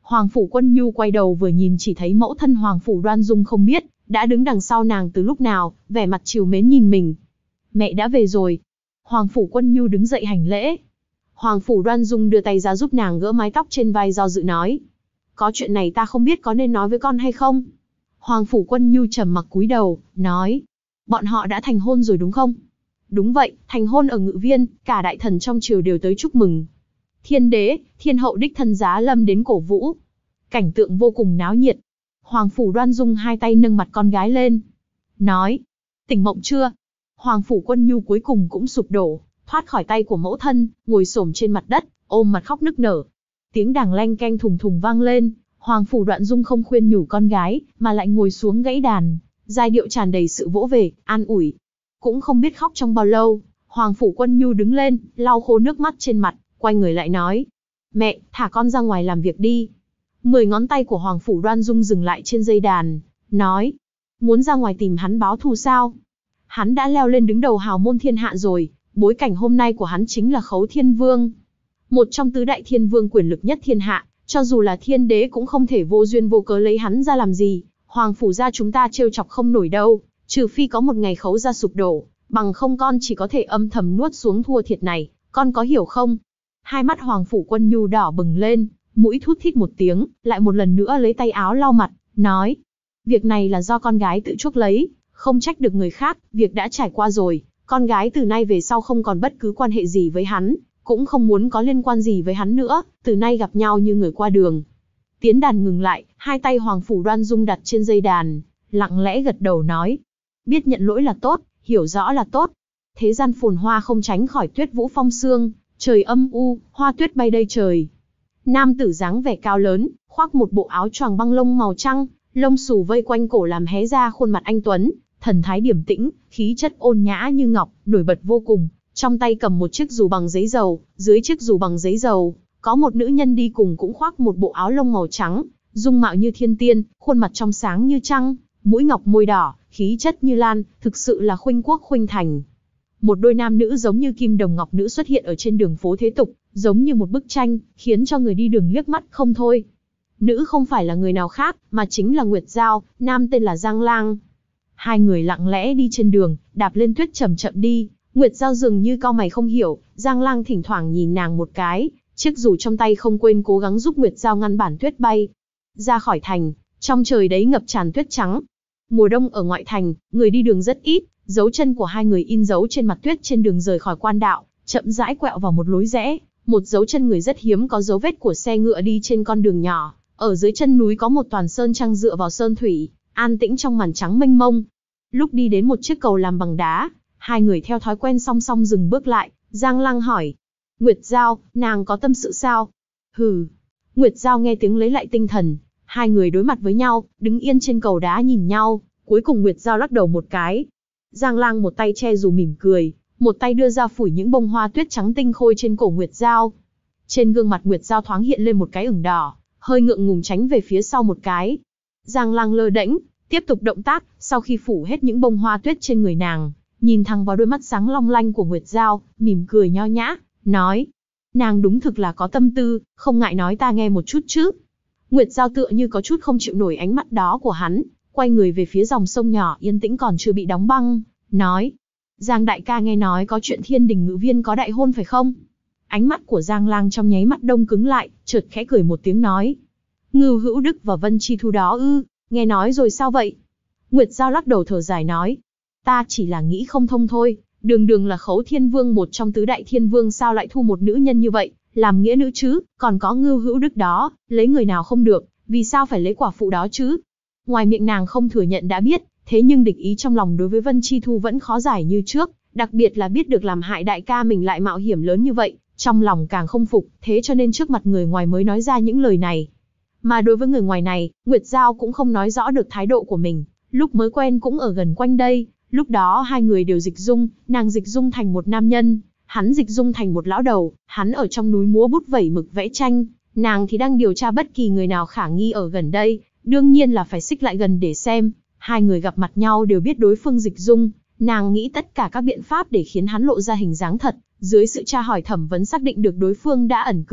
S1: Hoàng Phủ Quân Nhu quay đầu vừa nhìn chỉ thấy mẫu thân Hoàng Phủ Đoan Dung không biết, đã đứng đằng sau nàng từ lúc nào, vẻ mặt trìu mến nhìn mình. Mẹ đã về rồi. Hoàng Phủ Quân Nhu đứng dậy hành lễ. Hoàng Phủ Đoan Dung đưa tay ra giúp nàng gỡ mái tóc trên vai do dự nói. Có chuyện này ta không biết có nên nói với con hay không? Hoàng Phủ Quân Nhu trầm mặc cúi đầu, nói. Bọn họ đã thành hôn rồi đúng không? Đúng vậy, thành hôn ở Ngự Viên, cả đại thần trong triều đều tới chúc mừng. Thiên đế, thiên hậu đích thân giá lâm đến cổ vũ. Cảnh tượng vô cùng náo nhiệt. Hoàng Phủ Đoan Dung hai tay nâng mặt con gái lên. Nói, tỉnh mộng chưa? Hoàng Phủ Quân Nhu cuối cùng cũng sụp đổ, thoát khỏi tay của mẫu thân, ngồi xổm trên mặt đất, ôm mặt khóc nức nở. Tiếng đàn leng keng thùng thùng vang lên, Hoàng Phủ Đoan Dung không khuyên nhủ con gái, mà lại ngồi xuống gãy đàn, giai điệu tràn đầy sự vỗ về, an ủi. Cũng không biết khóc trong bao lâu, Hoàng Phủ Quân Nhu đứng lên, lau khô nước mắt trên mặt, quay người lại nói. Mẹ, thả con ra ngoài làm việc đi. 10 ngón tay của Hoàng Phủ Đoan Dung dừng lại trên dây đàn, nói. Muốn ra ngoài tìm hắn báo thù sao? Hắn đã leo lên đứng đầu hào môn thiên hạ rồi, bối cảnh hôm nay của hắn chính là Khấu Thiên Vương. Một trong tứ đại thiên vương quyền lực nhất thiên hạ, cho dù là thiên đế cũng không thể vô duyên vô cớ lấy hắn ra làm gì. Hoàng Phủ gia chúng ta trêu chọc không nổi đâu, trừ phi có một ngày Khấu gia sụp đổ, bằng không con chỉ có thể âm thầm nuốt xuống thua thiệt này, con có hiểu không? Hai mắt Hoàng Phủ Quân Nhu đỏ bừng lên, mũi thút thít một tiếng, lại một lần nữa lấy tay áo lau mặt, nói. Việc này là do con gái tự chuốc lấy, không trách được người khác, việc đã trải qua rồi, con gái từ nay về sau không còn bất cứ quan hệ gì với hắn, cũng không muốn có liên quan gì với hắn nữa, từ nay gặp nhau như người qua đường. Tiếng đàn ngừng lại, hai tay Hoàng Phủ Đoan Dung đặt trên dây đàn, lặng lẽ gật đầu nói. Biết nhận lỗi là tốt, hiểu rõ là tốt. Thế gian phồn hoa không tránh khỏi tuyết vũ phong sương, trời âm u, hoa tuyết bay đầy trời. Nam tử dáng vẻ cao lớn, khoác một bộ áo choàng băng lông màu trắng, lông xù vây quanh cổ làm hé ra khuôn mặt anh tuấn, thần thái điềm tĩnh, khí chất ôn nhã như ngọc, nổi bật vô cùng. Trong tay cầm một chiếc dù bằng giấy dầu, dưới chiếc dù bằng giấy dầu, có một nữ nhân đi cùng cũng khoác một bộ áo lông màu trắng, dung mạo như thiên tiên, khuôn mặt trong sáng như trăng, mũi ngọc môi đỏ, khí chất như lan, thực sự là khuynh quốc khuynh thành. Một đôi nam nữ giống như kim đồng ngọc nữ xuất hiện ở trên đường phố thế tục, giống như một bức tranh, khiến cho người đi đường liếc mắt không thôi. Nữ không phải là người nào khác, mà chính là Nguyệt Giao, nam tên là Giang Lang. Hai người lặng lẽ đi trên đường, đạp lên tuyết chậm chậm đi. Nguyệt Giao dường như cau mày không hiểu, Giang Lang thỉnh thoảng nhìn nàng một cái, chiếc dù trong tay không quên cố gắng giúp Nguyệt Giao ngăn bản tuyết bay. Ra khỏi thành, trong trời đấy ngập tràn tuyết trắng. Mùa đông ở ngoại thành, người đi đường rất ít, dấu chân của hai người in dấu trên mặt tuyết trên đường rời khỏi quan đạo, chậm rãi quẹo vào một lối rẽ. Một dấu chân người rất hiếm có dấu vết của xe ngựa đi trên con đường nhỏ. Ở dưới chân núi có một toàn sơn trăng dựa vào sơn thủy, an tĩnh trong màn trắng mênh mông. Lúc đi đến một chiếc cầu làm bằng đá, hai người theo thói quen song song dừng bước lại. Giang Lang hỏi, Nguyệt Giao, nàng có tâm sự sao? Hừ. Nguyệt Giao nghe tiếng lấy lại tinh thần. Hai người đối mặt với nhau, đứng yên trên cầu đá nhìn nhau. Cuối cùng Nguyệt Giao lắc đầu một cái. Giang Lang một tay che dù mỉm cười, một tay đưa ra phủi những bông hoa tuyết trắng tinh khôi trên cổ Nguyệt Giao. Trên gương mặt Nguyệt Giao thoáng hiện lên một cái ửng đỏ, hơi ngượng ngùng tránh về phía sau một cái. Giang Lang lơ đễnh, tiếp tục động tác, sau khi phủ hết những bông hoa tuyết trên người nàng, nhìn thẳng vào đôi mắt sáng long lanh của Nguyệt Giao, mỉm cười nho nhã, nói. Nàng đúng thực là có tâm tư, không ngại nói ta nghe một chút chứ. Nguyệt Giao tựa như có chút không chịu nổi ánh mắt đó của hắn, quay người về phía dòng sông nhỏ yên tĩnh còn chưa bị đóng băng, nói. Giang đại ca nghe nói có chuyện Thiên Đình Ngự Viên có đại hôn phải không? Ánh mắt của Giang Lang trong nháy mắt đông cứng lại, chợt khẽ cười một tiếng nói. Ngưu Hữu Đức và Vân Chi Thu đó ư, nghe nói rồi sao vậy? Nguyệt Giao lắc đầu thở dài nói. Ta chỉ là nghĩ không thông thôi, đường đường là Khấu Thiên Vương một trong tứ đại thiên vương sao lại thu một nữ nhân như vậy, làm nghĩa nữ chứ, còn có Ngưu Hữu Đức đó, lấy người nào không được, vì sao phải lấy quả phụ đó chứ? Ngoài miệng nàng không thừa nhận đã biết, thế nhưng địch ý trong lòng đối với Vân Chi Thu vẫn khó giải như trước, đặc biệt là biết được làm hại đại ca mình lại mạo hiểm lớn như vậy, trong lòng càng không phục, thế cho nên trước mặt người ngoài mới nói ra những lời này. Mà đối với người ngoài này, Nguyệt Giao cũng không nói rõ được thái độ của mình, lúc mới quen cũng ở gần quanh đây, lúc đó hai người đều dịch dung, nàng dịch dung thành một nam nhân, hắn dịch dung thành một lão đầu, hắn ở trong núi múa bút vẩy mực vẽ tranh, nàng thì đang điều tra bất kỳ người nào khả nghi ở gần đây, đương nhiên là phải xích lại gần để xem. Hai người gặp mặt nhau đều biết đối phương dịch dung, nàng nghĩ tất cả các biện pháp để khiến hắn lộ ra hình dáng thật, dưới sự tra hỏi thẩm vấn xác định được đối phương đã ẩn cư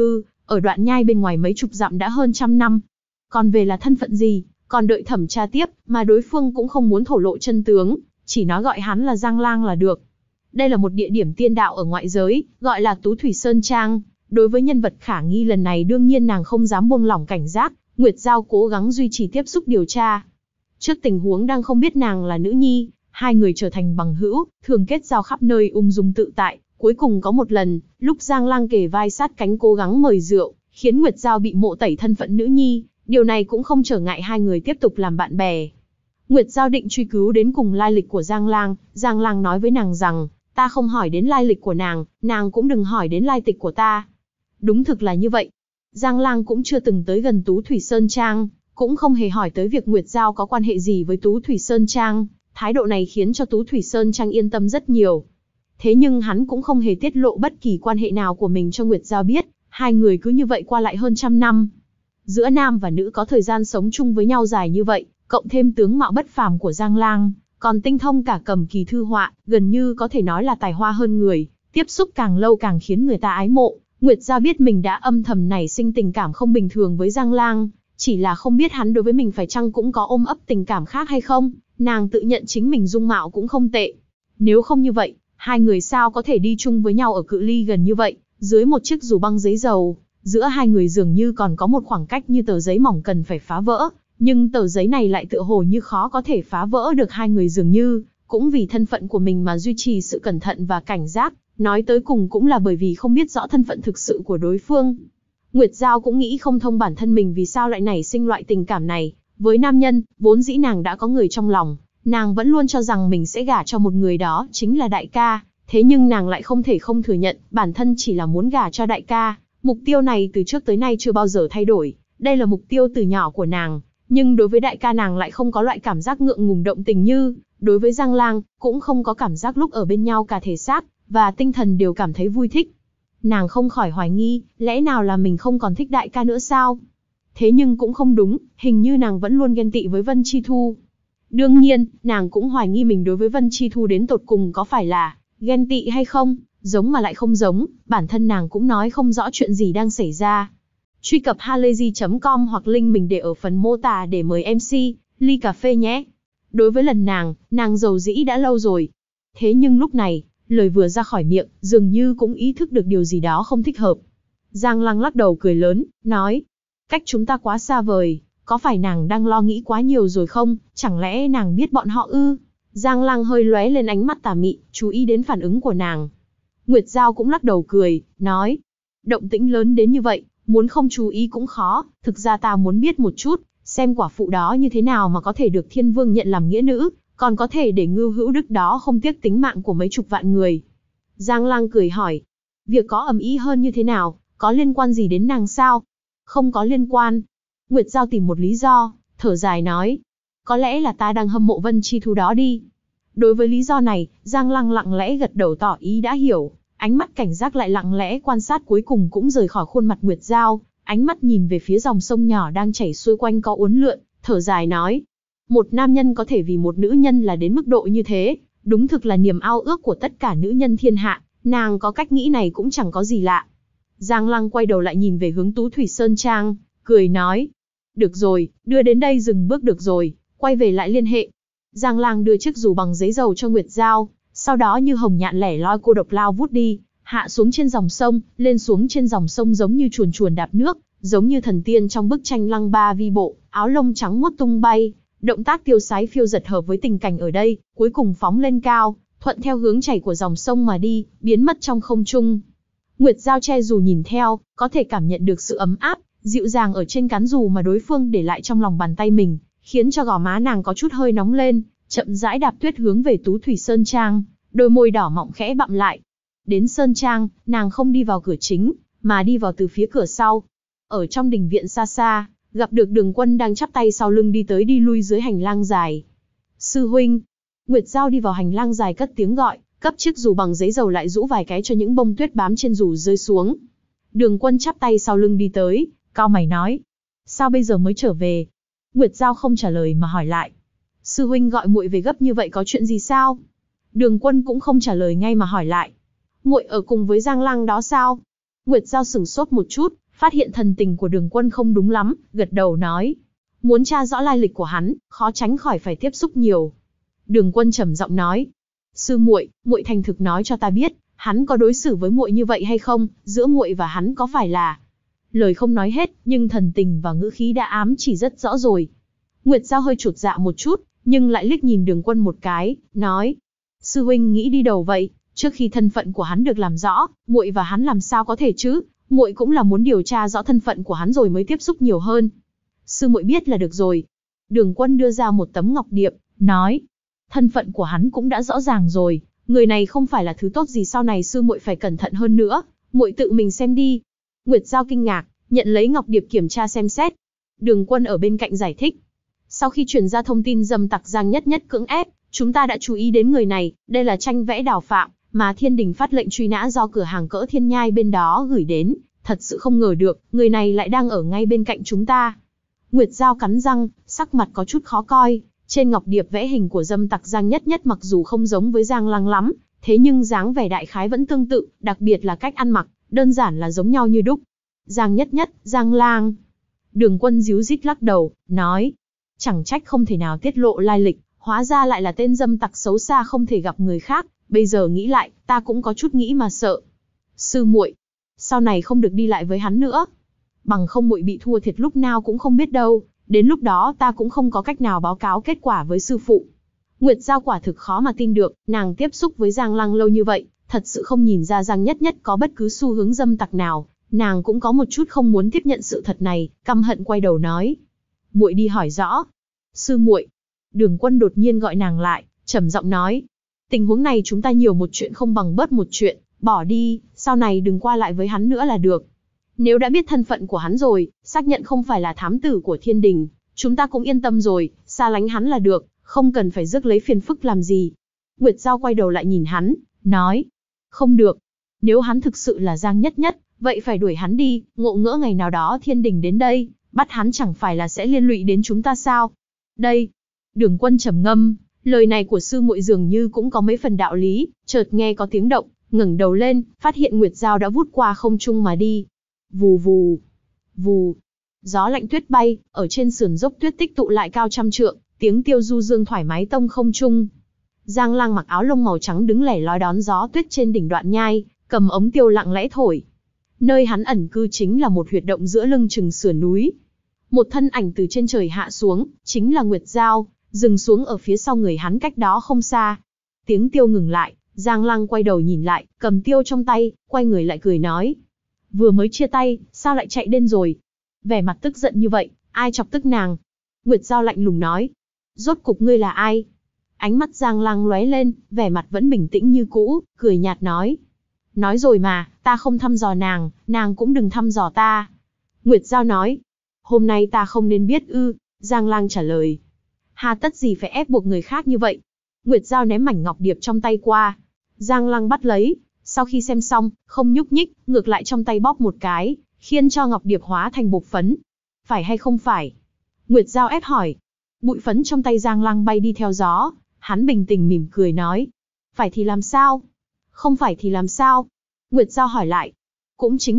S1: ở đoạn nhai bên ngoài mấy chục dặm đã hơn 100 năm. Còn về là thân phận gì, còn đợi thẩm tra tiếp, mà đối phương cũng không muốn thổ lộ chân tướng, chỉ nói gọi hắn là Giang Lang là được. Đây là một địa điểm tiên đạo ở ngoại giới, gọi là Tú Thủy Sơn Trang. Đối với nhân vật khả nghi lần này đương nhiên nàng không dám buông lỏng cảnh giác, Nguyệt Giao cố gắng duy trì tiếp xúc điều tra. Trước tình huống đang không biết nàng là nữ nhi, hai người trở thành bằng hữu, thường kết giao khắp nơi ung dung tự tại. Cuối cùng có một lần, lúc Giang Lang kề vai sát cánh cố gắng mời rượu, khiến Nguyệt Giao bị mộ tẩy thân phận nữ nhi, điều này cũng không trở ngại hai người tiếp tục làm bạn bè. Nguyệt Giao định truy cứu đến cùng lai lịch của Giang Lang nói với nàng rằng, ta không hỏi đến lai lịch của nàng cũng đừng hỏi đến lai lịch của ta. Đúng thực là như vậy. Giang Lang cũng chưa từng tới gần Tú Thủy Sơn Trang, cũng không hề hỏi tới việc Nguyệt Giao có quan hệ gì với Tú Thủy Sơn Trang, thái độ này khiến cho Tú Thủy Sơn Trang yên tâm rất nhiều. Thế nhưng hắn cũng không hề tiết lộ bất kỳ quan hệ nào của mình cho Nguyệt Giao biết, hai người cứ như vậy qua lại hơn 100 năm. Giữa nam và nữ có thời gian sống chung với nhau dài như vậy, cộng thêm tướng mạo bất phàm của Giang Lang, còn tinh thông cả cầm kỳ thư họa, gần như có thể nói là tài hoa hơn người, tiếp xúc càng lâu càng khiến người ta ái mộ. Nguyệt Giao biết mình đã âm thầm nảy sinh tình cảm không bình thường với Giang Lang, chỉ là không biết hắn đối với mình phải chăng cũng có ôm ấp tình cảm khác hay không. Nàng tự nhận chính mình dung mạo cũng không tệ. Nếu không như vậy, hai người sao có thể đi chung với nhau ở cự ly gần như vậy, dưới một chiếc dù băng giấy dầu, giữa hai người dường như còn có một khoảng cách như tờ giấy mỏng cần phải phá vỡ, nhưng tờ giấy này lại tựa hồ như khó có thể phá vỡ được. Hai người dường như cũng vì thân phận của mình mà duy trì sự cẩn thận và cảnh giác, nói tới cùng cũng là bởi vì không biết rõ thân phận thực sự của đối phương. Nguyệt Giao cũng nghĩ không thông bản thân mình vì sao lại nảy sinh loại tình cảm này. Với nam nhân, vốn dĩ nàng đã có người trong lòng, nàng vẫn luôn cho rằng mình sẽ gả cho một người đó chính là đại ca, thế nhưng nàng lại không thể không thừa nhận, bản thân chỉ là muốn gả cho đại ca. Mục tiêu này từ trước tới nay chưa bao giờ thay đổi, đây là mục tiêu từ nhỏ của nàng, nhưng đối với đại ca nàng lại không có loại cảm giác ngượng ngùng động tình như đối với Giang Lang, cũng không có cảm giác lúc ở bên nhau cả thể xác và tinh thần đều cảm thấy vui thích. Nàng không khỏi hoài nghi, lẽ nào là mình không còn thích đại ca nữa sao? Thế nhưng cũng không đúng, hình như nàng vẫn luôn ghen tị với Vân Chi Thu. Đương nhiên, nàng cũng hoài nghi mình đối với Vân Chi Thu đến tột cùng có phải là ghen tị hay không, giống mà lại không giống, bản thân nàng cũng nói không rõ chuyện gì đang xảy ra. Truy cập halayzi.com hoặc link mình để ở phần mô tả để mời MC, ly cà phê nhé. Đối với lần nàng dầu dĩ đã lâu rồi. Thế nhưng lúc này, lời vừa ra khỏi miệng, dường như cũng ý thức được điều gì đó không thích hợp. Giang Lang lắc đầu cười lớn, nói, cách chúng ta quá xa vời, có phải nàng đang lo nghĩ quá nhiều rồi không, chẳng lẽ nàng biết bọn họ ư? Giang Lang hơi lóe lên ánh mắt tà mị, chú ý đến phản ứng của nàng. Nguyệt Giao cũng lắc đầu cười, nói, động tĩnh lớn đến như vậy, muốn không chú ý cũng khó, thực ra ta muốn biết một chút, xem quả phụ đó như thế nào mà có thể được Thiên Vương nhận làm nghĩa nữ, còn có thể để Ngưu Hữu Đức đó không tiếc tính mạng của mấy chục vạn người. Giang Lang cười hỏi, việc có ầm ĩ hơn như thế nào, có liên quan gì đến nàng sao? Không có liên quan. Nguyệt Giao tìm một lý do, thở dài nói, có lẽ là ta đang hâm mộ Vân Chi Thu đó đi. Đối với lý do này, Giang Lang lặng lẽ gật đầu tỏ ý đã hiểu, ánh mắt cảnh giác lại lặng lẽ quan sát cuối cùng cũng rời khỏi khuôn mặt Nguyệt Giao, ánh mắt nhìn về phía dòng sông nhỏ đang chảy xuôi quanh co uốn lượn, thở dài nói, một nam nhân có thể vì một nữ nhân là đến mức độ như thế, đúng thực là niềm ao ước của tất cả nữ nhân thiên hạ, nàng có cách nghĩ này cũng chẳng có gì lạ. Giang Lang quay đầu lại nhìn về hướng Tú Thủy Sơn Trang, cười nói, được rồi, đưa đến đây dừng bước được rồi, quay về lại liên hệ. Giang Lang đưa chiếc dù bằng giấy dầu cho Nguyệt Giao, sau đó như hồng nhạn lẻ loi cô độc lao vút đi, hạ xuống trên dòng sông, lên xuống trên dòng sông giống như chuồn chuồn đạp nước, giống như thần tiên trong bức tranh Lăng Ba Vi Bộ, áo lông trắng muốt tung bay, động tác tiêu sái phiêu dật hợp với tình cảnh ở đây, cuối cùng phóng lên cao, thuận theo hướng chảy của dòng sông mà đi, biến mất trong không trung. Nguyệt Giao che dù nhìn theo, có thể cảm nhận được sự ấm áp, dịu dàng ở trên cán dù mà đối phương để lại trong lòng bàn tay mình, khiến cho gò má nàng có chút hơi nóng lên, chậm rãi đạp tuyết hướng về Tú Thủy Sơn Trang, đôi môi đỏ mọng khẽ bặm lại. Đến Sơn Trang, nàng không đi vào cửa chính, mà đi vào từ phía cửa sau. Ở trong đình viện xa xa, gặp được Đường Quân đang chắp tay sau lưng đi tới đi lui dưới hành lang dài. Sư huynh. Nguyệt Giao đi vào hành lang dài cất tiếng gọi, cấp chiếc dù bằng giấy dầu lại rũ vài cái cho những bông tuyết bám trên dù rơi xuống. Đường Quân chắp tay sau lưng đi tới, cau mày nói, sao bây giờ mới trở về? Nguyệt Giao không trả lời mà hỏi lại, sư huynh gọi muội về gấp như vậy có chuyện gì sao? Đường Quân cũng không trả lời ngay mà hỏi lại, muội ở cùng với Giang Lang đó sao? Nguyệt Giao sửng sốt một chút, phát hiện thần tình của Đường Quân không đúng lắm, gật đầu nói. Muốn tra rõ lai lịch của hắn, khó tránh khỏi phải tiếp xúc nhiều. Đường Quân trầm giọng nói. Sư muội, muội thành thực nói cho ta biết, hắn có đối xử với muội như vậy hay không, giữa muội và hắn có phải là... Lời không nói hết, nhưng thần tình và ngữ khí đã ám chỉ rất rõ rồi. Nguyệt Giao hơi chột dạ một chút, nhưng lại liếc nhìn Đường Quân một cái, nói. Sư huynh nghĩ đi đầu vậy, trước khi thân phận của hắn được làm rõ, muội và hắn làm sao có thể chứ, muội cũng là muốn điều tra rõ thân phận của hắn rồi mới tiếp xúc nhiều hơn. Sư muội biết là được rồi. Đường Quân đưa ra một tấm ngọc điệp, nói. Thân phận của hắn cũng đã rõ ràng rồi, người này không phải là thứ tốt gì, sau này sư muội phải cẩn thận hơn nữa, muội tự mình xem đi. Nguyệt Giao kinh ngạc, nhận lấy ngọc điệp kiểm tra xem xét. Đường Quân ở bên cạnh giải thích. Sau khi truyền ra thông tin dâm tặc Giang Nhất Nhất cưỡng ép, chúng ta đã chú ý đến người này, đây là tranh vẽ đào phạm, mà Thiên Đình phát lệnh truy nã do cửa hàng cỡ Thiên Nhai bên đó gửi đến, thật sự không ngờ được, người này lại đang ở ngay bên cạnh chúng ta. Nguyệt Giao cắn răng, sắc mặt có chút khó coi, trên ngọc điệp vẽ hình của dâm tặc Giang Nhất Nhất mặc dù không giống với Giang Lang lắm, thế nhưng dáng vẻ đại khái vẫn tương tự, đặc biệt là cách ăn mặc, đơn giản là giống nhau như đúc. Giang Nhất Nhất, Giang Lang. Đường Quân díu dít lắc đầu, nói. Chẳng trách không thể nào tiết lộ lai lịch, hóa ra lại là tên dâm tặc xấu xa không thể gặp người khác, bây giờ nghĩ lại, ta cũng có chút nghĩ mà sợ. Sư muội, sau này không được đi lại với hắn nữa. Bằng không muội bị thua thiệt lúc nào cũng không biết đâu, đến lúc đó ta cũng không có cách nào báo cáo kết quả với sư phụ. Nguyệt Giao quả thực khó mà tin được, nàng tiếp xúc với Giang Lang lâu như vậy, thật sự không nhìn ra Giang Nhất Nhất có bất cứ xu hướng dâm tặc nào, nàng cũng có một chút không muốn tiếp nhận sự thật này, căm hận quay đầu nói. Muội đi hỏi rõ. Sư muội. Đường Quân đột nhiên gọi nàng lại, trầm giọng nói. Tình huống này chúng ta nhiều một chuyện không bằng bớt một chuyện, bỏ đi, sau này đừng qua lại với hắn nữa là được. Nếu đã biết thân phận của hắn rồi, xác nhận không phải là thám tử của Thiên Đình, chúng ta cũng yên tâm rồi, xa lánh hắn là được, không cần phải rước lấy phiền phức làm gì. Nguyệt Giao quay đầu lại nhìn hắn, nói. Không được. Nếu hắn thực sự là Giang Nhất Nhất, vậy phải đuổi hắn đi, ngộ ngỡ ngày nào đó Thiên Đình đến đây, bắt hắn chẳng phải là sẽ liên lụy đến chúng ta sao? Đây. Đường Quân trầm ngâm, lời này của sư muội dường như cũng có mấy phần đạo lý, chợt nghe có tiếng động, ngẩng đầu lên, phát hiện Nguyệt Giao đã vút qua không trung mà đi. Vù vù, vù. Gió lạnh tuyết bay, ở trên sườn dốc tuyết tích tụ lại cao trăm trượng, tiếng tiêu du dương thoải mái tông không trung. Giang Lang mặc áo lông màu trắng đứng lẻ loi đón gió tuyết trên đỉnh Đoạn Nhai, cầm ống tiêu lặng lẽ thổi. Nơi hắn ẩn cư chính là một huyệt động giữa lưng chừng sườn núi. Một thân ảnh từ trên trời hạ xuống, chính là Nguyệt Giao, dừng xuống ở phía sau người hắn cách đó không xa. Tiếng tiêu ngừng lại, Giang Lang quay đầu nhìn lại, cầm tiêu trong tay, quay người lại cười nói. Vừa mới chia tay, sao lại chạy đến rồi? Vẻ mặt tức giận như vậy, ai chọc tức nàng? Nguyệt Giao lạnh lùng nói. Rốt cục ngươi là ai? Ánh mắt Giang Lang lóe lên, vẻ mặt vẫn bình tĩnh như cũ, cười nhạt nói. Nói rồi mà, ta không thăm dò nàng, nàng cũng đừng thăm dò ta. Nguyệt Giao nói. Hôm nay ta không nên biết ư? Giang Lang trả lời. Hà tất gì phải ép buộc người khác như vậy? Nguyệt Giao ném mảnh ngọc điệp trong tay qua. Giang Lang bắt lấy, sau khi xem xong, không nhúc nhích, ngược lại trong tay bóp một cái, khiến cho ngọc điệp hóa thành bột phấn. Phải hay không phải? Nguyệt Giao ép hỏi. Bụi phấn trong tay Giang Lang bay đi theo gió, hắn bình tĩnh mỉm cười nói. Phải thì làm sao? Không phải thì làm sao? Nguyệt Giao hỏi lại. Cũng chính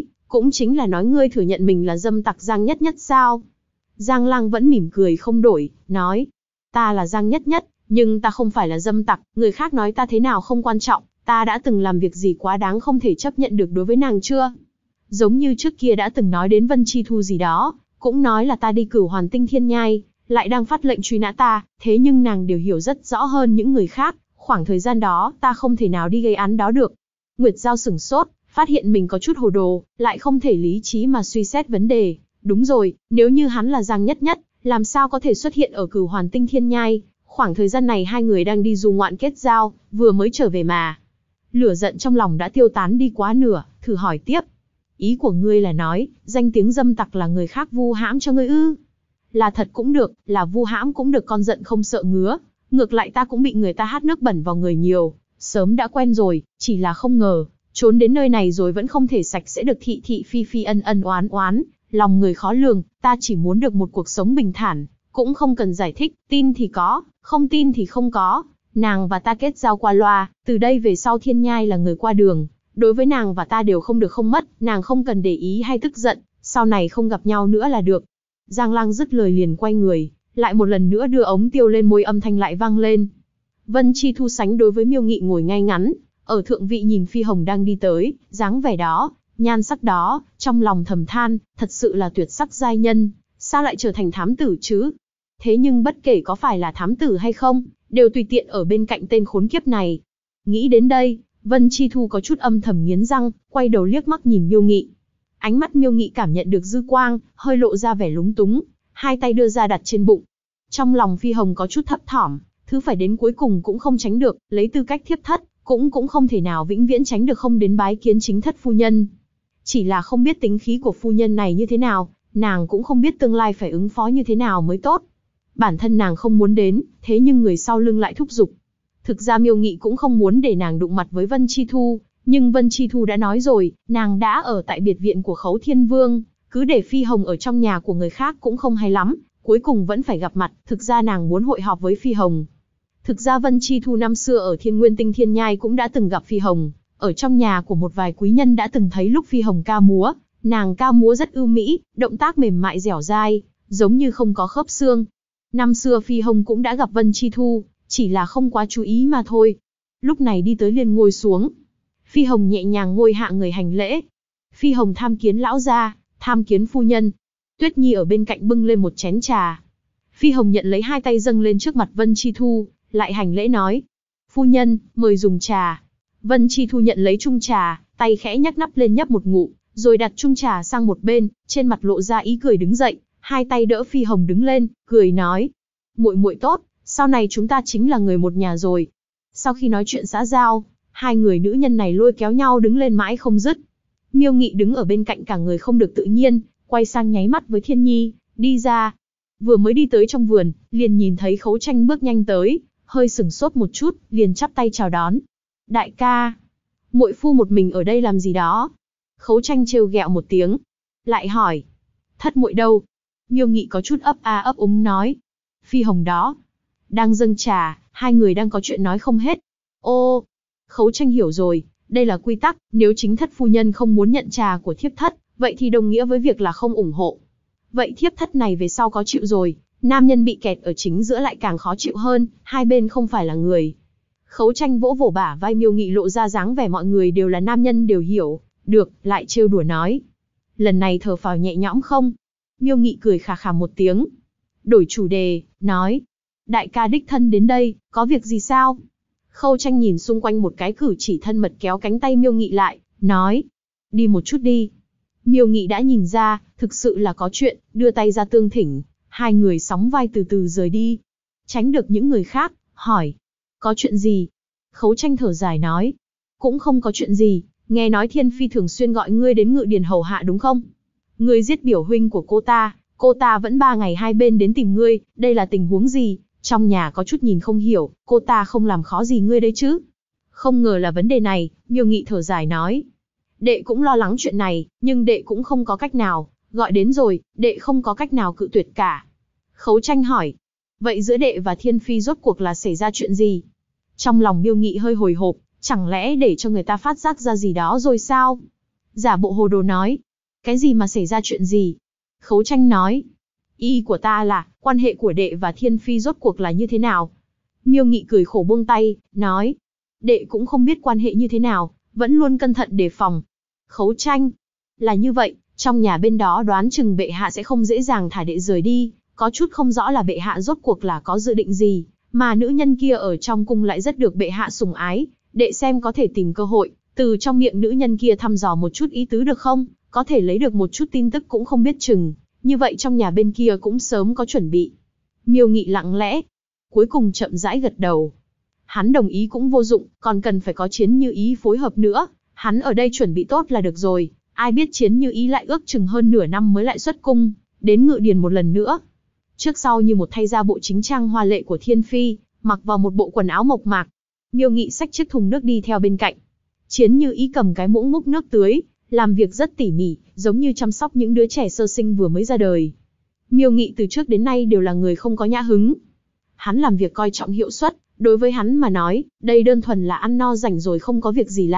S1: là nói ngươi thừa nhận mình là dâm tặc Giang Nhất Nhất sao? Giang Lang vẫn mỉm cười không đổi, nói. Ta là Giang Nhất Nhất, nhưng ta không phải là dâm tặc, người khác nói ta thế nào không quan trọng, ta đã từng làm việc gì quá đáng không thể chấp nhận được đối với nàng chưa? Giống như trước kia đã từng nói đến Vân Chi Thu gì đó, cũng nói là ta đi Cửu Hoàn Tinh Thiên Nhai, lại đang phát lệnh truy nã ta, thế nhưng nàng đều hiểu rất rõ hơn những người khác, khoảng thời gian đó ta không thể nào đi gây án đó được. Nguyệt Giao sửng sốt, phát hiện mình có chút hồ đồ, lại không thể lý trí mà suy xét vấn đề. Đúng rồi, nếu như hắn là Giang Nhất Nhất, làm sao có thể xuất hiện ở Cửu Hoàn Tinh Thiên Nhai? Khoảng thời gian này hai người đang đi du ngoạn kết giao, vừa mới trở về mà. Lửa giận trong lòng đã tiêu tán đi quá nửa, thử hỏi tiếp. Ý của ngươi là nói, danh tiếng dâm tặc là người khác vu hãm cho ngươi ư? Là thật cũng được, là vu hãm cũng được, con giận không sợ ngứa. Ngược lại ta cũng bị người ta hát nước bẩn vào người nhiều, sớm đã quen rồi, chỉ là không ngờ, trốn đến nơi này rồi vẫn không thể sạch sẽ được thị thị phi phi ân ân oán oán. Lòng người khó lường, ta chỉ muốn được một cuộc sống bình thản, cũng không cần giải thích, tin thì có, không tin thì không có. Nàng và ta kết giao qua loa, từ đây về sau Thiên Nhai là người qua đường, Đối với nàng và ta đều không được không mất, nàng không cần để ý hay tức giận, sau này không gặp nhau nữa là được. Giang Lang dứt lời liền quay người, lại một lần nữa đưa ống tiêu lên môi, âm thanh lại vang lên. Vân Chi Thu sánh đối với Miêu Nghị ngồi ngay ngắn, ở thượng vị nhìn Phi Hồng đang đi tới, dáng vẻ đó, nhan sắc đó, trong lòng thầm than, thật sự là tuyệt sắc giai nhân, sao lại trở thành thám tử chứ? Thế nhưng bất kể có phải là thám tử hay không, đều tùy tiện ở bên cạnh tên khốn kiếp này. Nghĩ đến đây, Vân Chi Thu có chút âm thầm nghiến răng, quay đầu liếc mắt nhìn Miêu Nghị. Ánh mắt Miêu Nghị cảm nhận được dư quang, hơi lộ ra vẻ lúng túng, hai tay đưa ra đặt trên bụng. Trong lòng Phi Hồng có chút thấp thỏm, thứ phải đến cuối cùng cũng không tránh được, lấy tư cách thiếp thất, cũng không thể nào vĩnh viễn tránh được không đến bái kiến chính thất phu nhân. Chỉ là không biết tính khí của phu nhân này như thế nào, nàng cũng không biết tương lai phải ứng phó như thế nào mới tốt. Bản thân nàng không muốn đến, thế nhưng người sau lưng lại thúc giục. Thực ra Miêu Nghị cũng không muốn để nàng đụng mặt với Vân Chi Thu, nhưng Vân Chi Thu đã nói rồi, nàng đã ở tại biệt viện của Khấu Thiên Vương, cứ để Phi Hồng ở trong nhà của người khác cũng không hay lắm, cuối cùng vẫn phải gặp mặt. Thực ra nàng muốn hội họp với Phi Hồng. Thực ra Vân Chi Thu năm xưa ở Thiên Nguyên Tinh Thiên Nhai cũng đã từng gặp Phi Hồng, ở trong nhà của một vài quý nhân đã từng thấy lúc Phi Hồng ca múa, nàng ca múa rất ưu mỹ, động tác mềm mại dẻo dai, giống như không có khớp xương. Năm xưa Phi Hồng cũng đã gặp Vân Chi Thu, chỉ là không quá chú ý mà thôi. Lúc này đi tới liền ngồi xuống. Phi Hồng nhẹ nhàng ngồi hạ người hành lễ. Phi Hồng tham kiến lão gia, tham kiến phu nhân. Tuyết Nhi ở bên cạnh bưng lên một chén trà. Phi Hồng nhận lấy, hai tay dâng lên trước mặt Vân Chi Thu, lại hành lễ nói: phu nhân, mời dùng trà. Vân Chi Thu nhận lấy chung trà, tay khẽ nhắc nắp lên nhấp một ngụm, rồi đặt chung trà sang một bên, trên mặt lộ ra ý cười đứng dậy, hai tay đỡ Phi Hồng đứng lên, cười nói: muội muội tốt, sau này chúng ta chính là người một nhà rồi. Sau khi nói chuyện xã giao, hai người nữ nhân này lôi kéo nhau đứng lên mãi không dứt. Miêu Nghị đứng ở bên cạnh cả người không được tự nhiên, quay sang nháy mắt với Thiên Nhi, đi ra. Vừa mới đi tới trong vườn, liền nhìn thấy Khấu Tranh bước nhanh tới, hơi sửng sốt một chút, liền chắp tay chào đón. Đại ca, muội phu một mình ở đây làm gì đó? Khấu Tranh trêu ghẹo một tiếng, lại hỏi: thất muội đâu? Miêu Nghị có chút ấp a ấp úng nói: Phi Hồng đó, đang dâng trà, hai người đang có chuyện nói không hết. Ô, Khấu Tranh hiểu rồi, đây là quy tắc, nếu chính thất phu nhân không muốn nhận trà của thiếp thất, vậy thì đồng nghĩa với việc là không ủng hộ. Vậy thiếp thất này về sau có chịu rồi, nam nhân bị kẹt ở chính giữa lại càng khó chịu hơn, hai bên không phải là người. Khấu Tranh vỗ vỗ bả vai Miêu Nghị, lộ ra dáng vẻ mọi người đều là nam nhân đều hiểu, được, lại trêu đùa nói: lần này thở phào nhẹ nhõm không? Miêu Nghị cười khà khà một tiếng, đổi chủ đề, nói: đại ca đích thân đến đây, có việc gì sao? Khấu Tranh nhìn xung quanh một cái, cử chỉ thân mật kéo cánh tay Miêu Nghị lại, nói: đi một chút đi. Miêu Nghị đã nhìn ra, thực sự là có chuyện, đưa tay ra tương thỉnh, hai người sóng vai từ từ rời đi. Tránh được những người khác, hỏi: có chuyện gì? Khấu Tranh thở dài nói: cũng không có chuyện gì, nghe nói Thiên Phi thường xuyên gọi ngươi đến Ngự Điền hầu hạ đúng không? Ngươi giết biểu huynh của cô ta vẫn 3 ngày hai bên đến tìm ngươi, đây là tình huống gì? Trong nhà có chút nhìn không hiểu, cô ta không làm khó gì ngươi đấy chứ? Không ngờ là vấn đề này, Miêu Nghị thở dài nói: đệ cũng lo lắng chuyện này, nhưng đệ cũng không có cách nào, gọi đến rồi, đệ không có cách nào cự tuyệt cả. Khấu Tranh hỏi: vậy giữa đệ và Thiên Phi rốt cuộc là xảy ra chuyện gì? Trong lòng Miêu Nghị hơi hồi hộp, chẳng lẽ để cho người ta phát giác ra gì đó rồi sao? Giả bộ hồ đồ nói: cái gì mà xảy ra chuyện gì? Khấu Tranh nói: ý của ta là, quan hệ của đệ và Thiên Phi rốt cuộc là như thế nào? Miêu Nghị cười khổ buông tay, nói: đệ cũng không biết quan hệ như thế nào, vẫn luôn cẩn thận đề phòng. Khấu Tranh: là như vậy, trong nhà bên đó đoán chừng bệ hạ sẽ không dễ dàng thả đệ rời đi, có chút không rõ là bệ hạ rốt cuộc là có dự định gì, mà nữ nhân kia ở trong cung lại rất được bệ hạ sủng ái, đệ xem có thể tìm cơ hội, từ trong miệng nữ nhân kia thăm dò một chút ý tứ được không, có thể lấy được một chút tin tức cũng không biết chừng, như vậy trong nhà bên kia cũng sớm có chuẩn bị. Miêu Nghị lặng lẽ, cuối cùng chậm rãi gật đầu. Hắn đồng ý cũng vô dụng, còn cần phải có Chiến Như Ý phối hợp nữa, hắn ở đây chuẩn bị tốt là được rồi, ai biết Chiến Như Ý lại ước chừng hơn nửa năm mới lại xuất cung, đến Ngự Điền một lần nữa. Trước sau như một thay ra bộ chính trang hoa lệ của Thiên Phi, mặc vào một bộ quần áo mộc mạc. Miêu Nghị xách chiếc thùng nước đi theo bên cạnh. Chiến Như Ý cầm cái muỗng múc nước tưới, làm việc rất tỉ mỉ, giống như chăm sóc những đứa trẻ sơ sinh vừa mới ra đời. Miêu Nghị từ trước đến nay đều là người không có nhã hứng. Hắn làm việc coi trọng hiệu suất, đối với hắn mà nói, đây đơn thuần là ăn no rảnh rồi không có việc gì làm,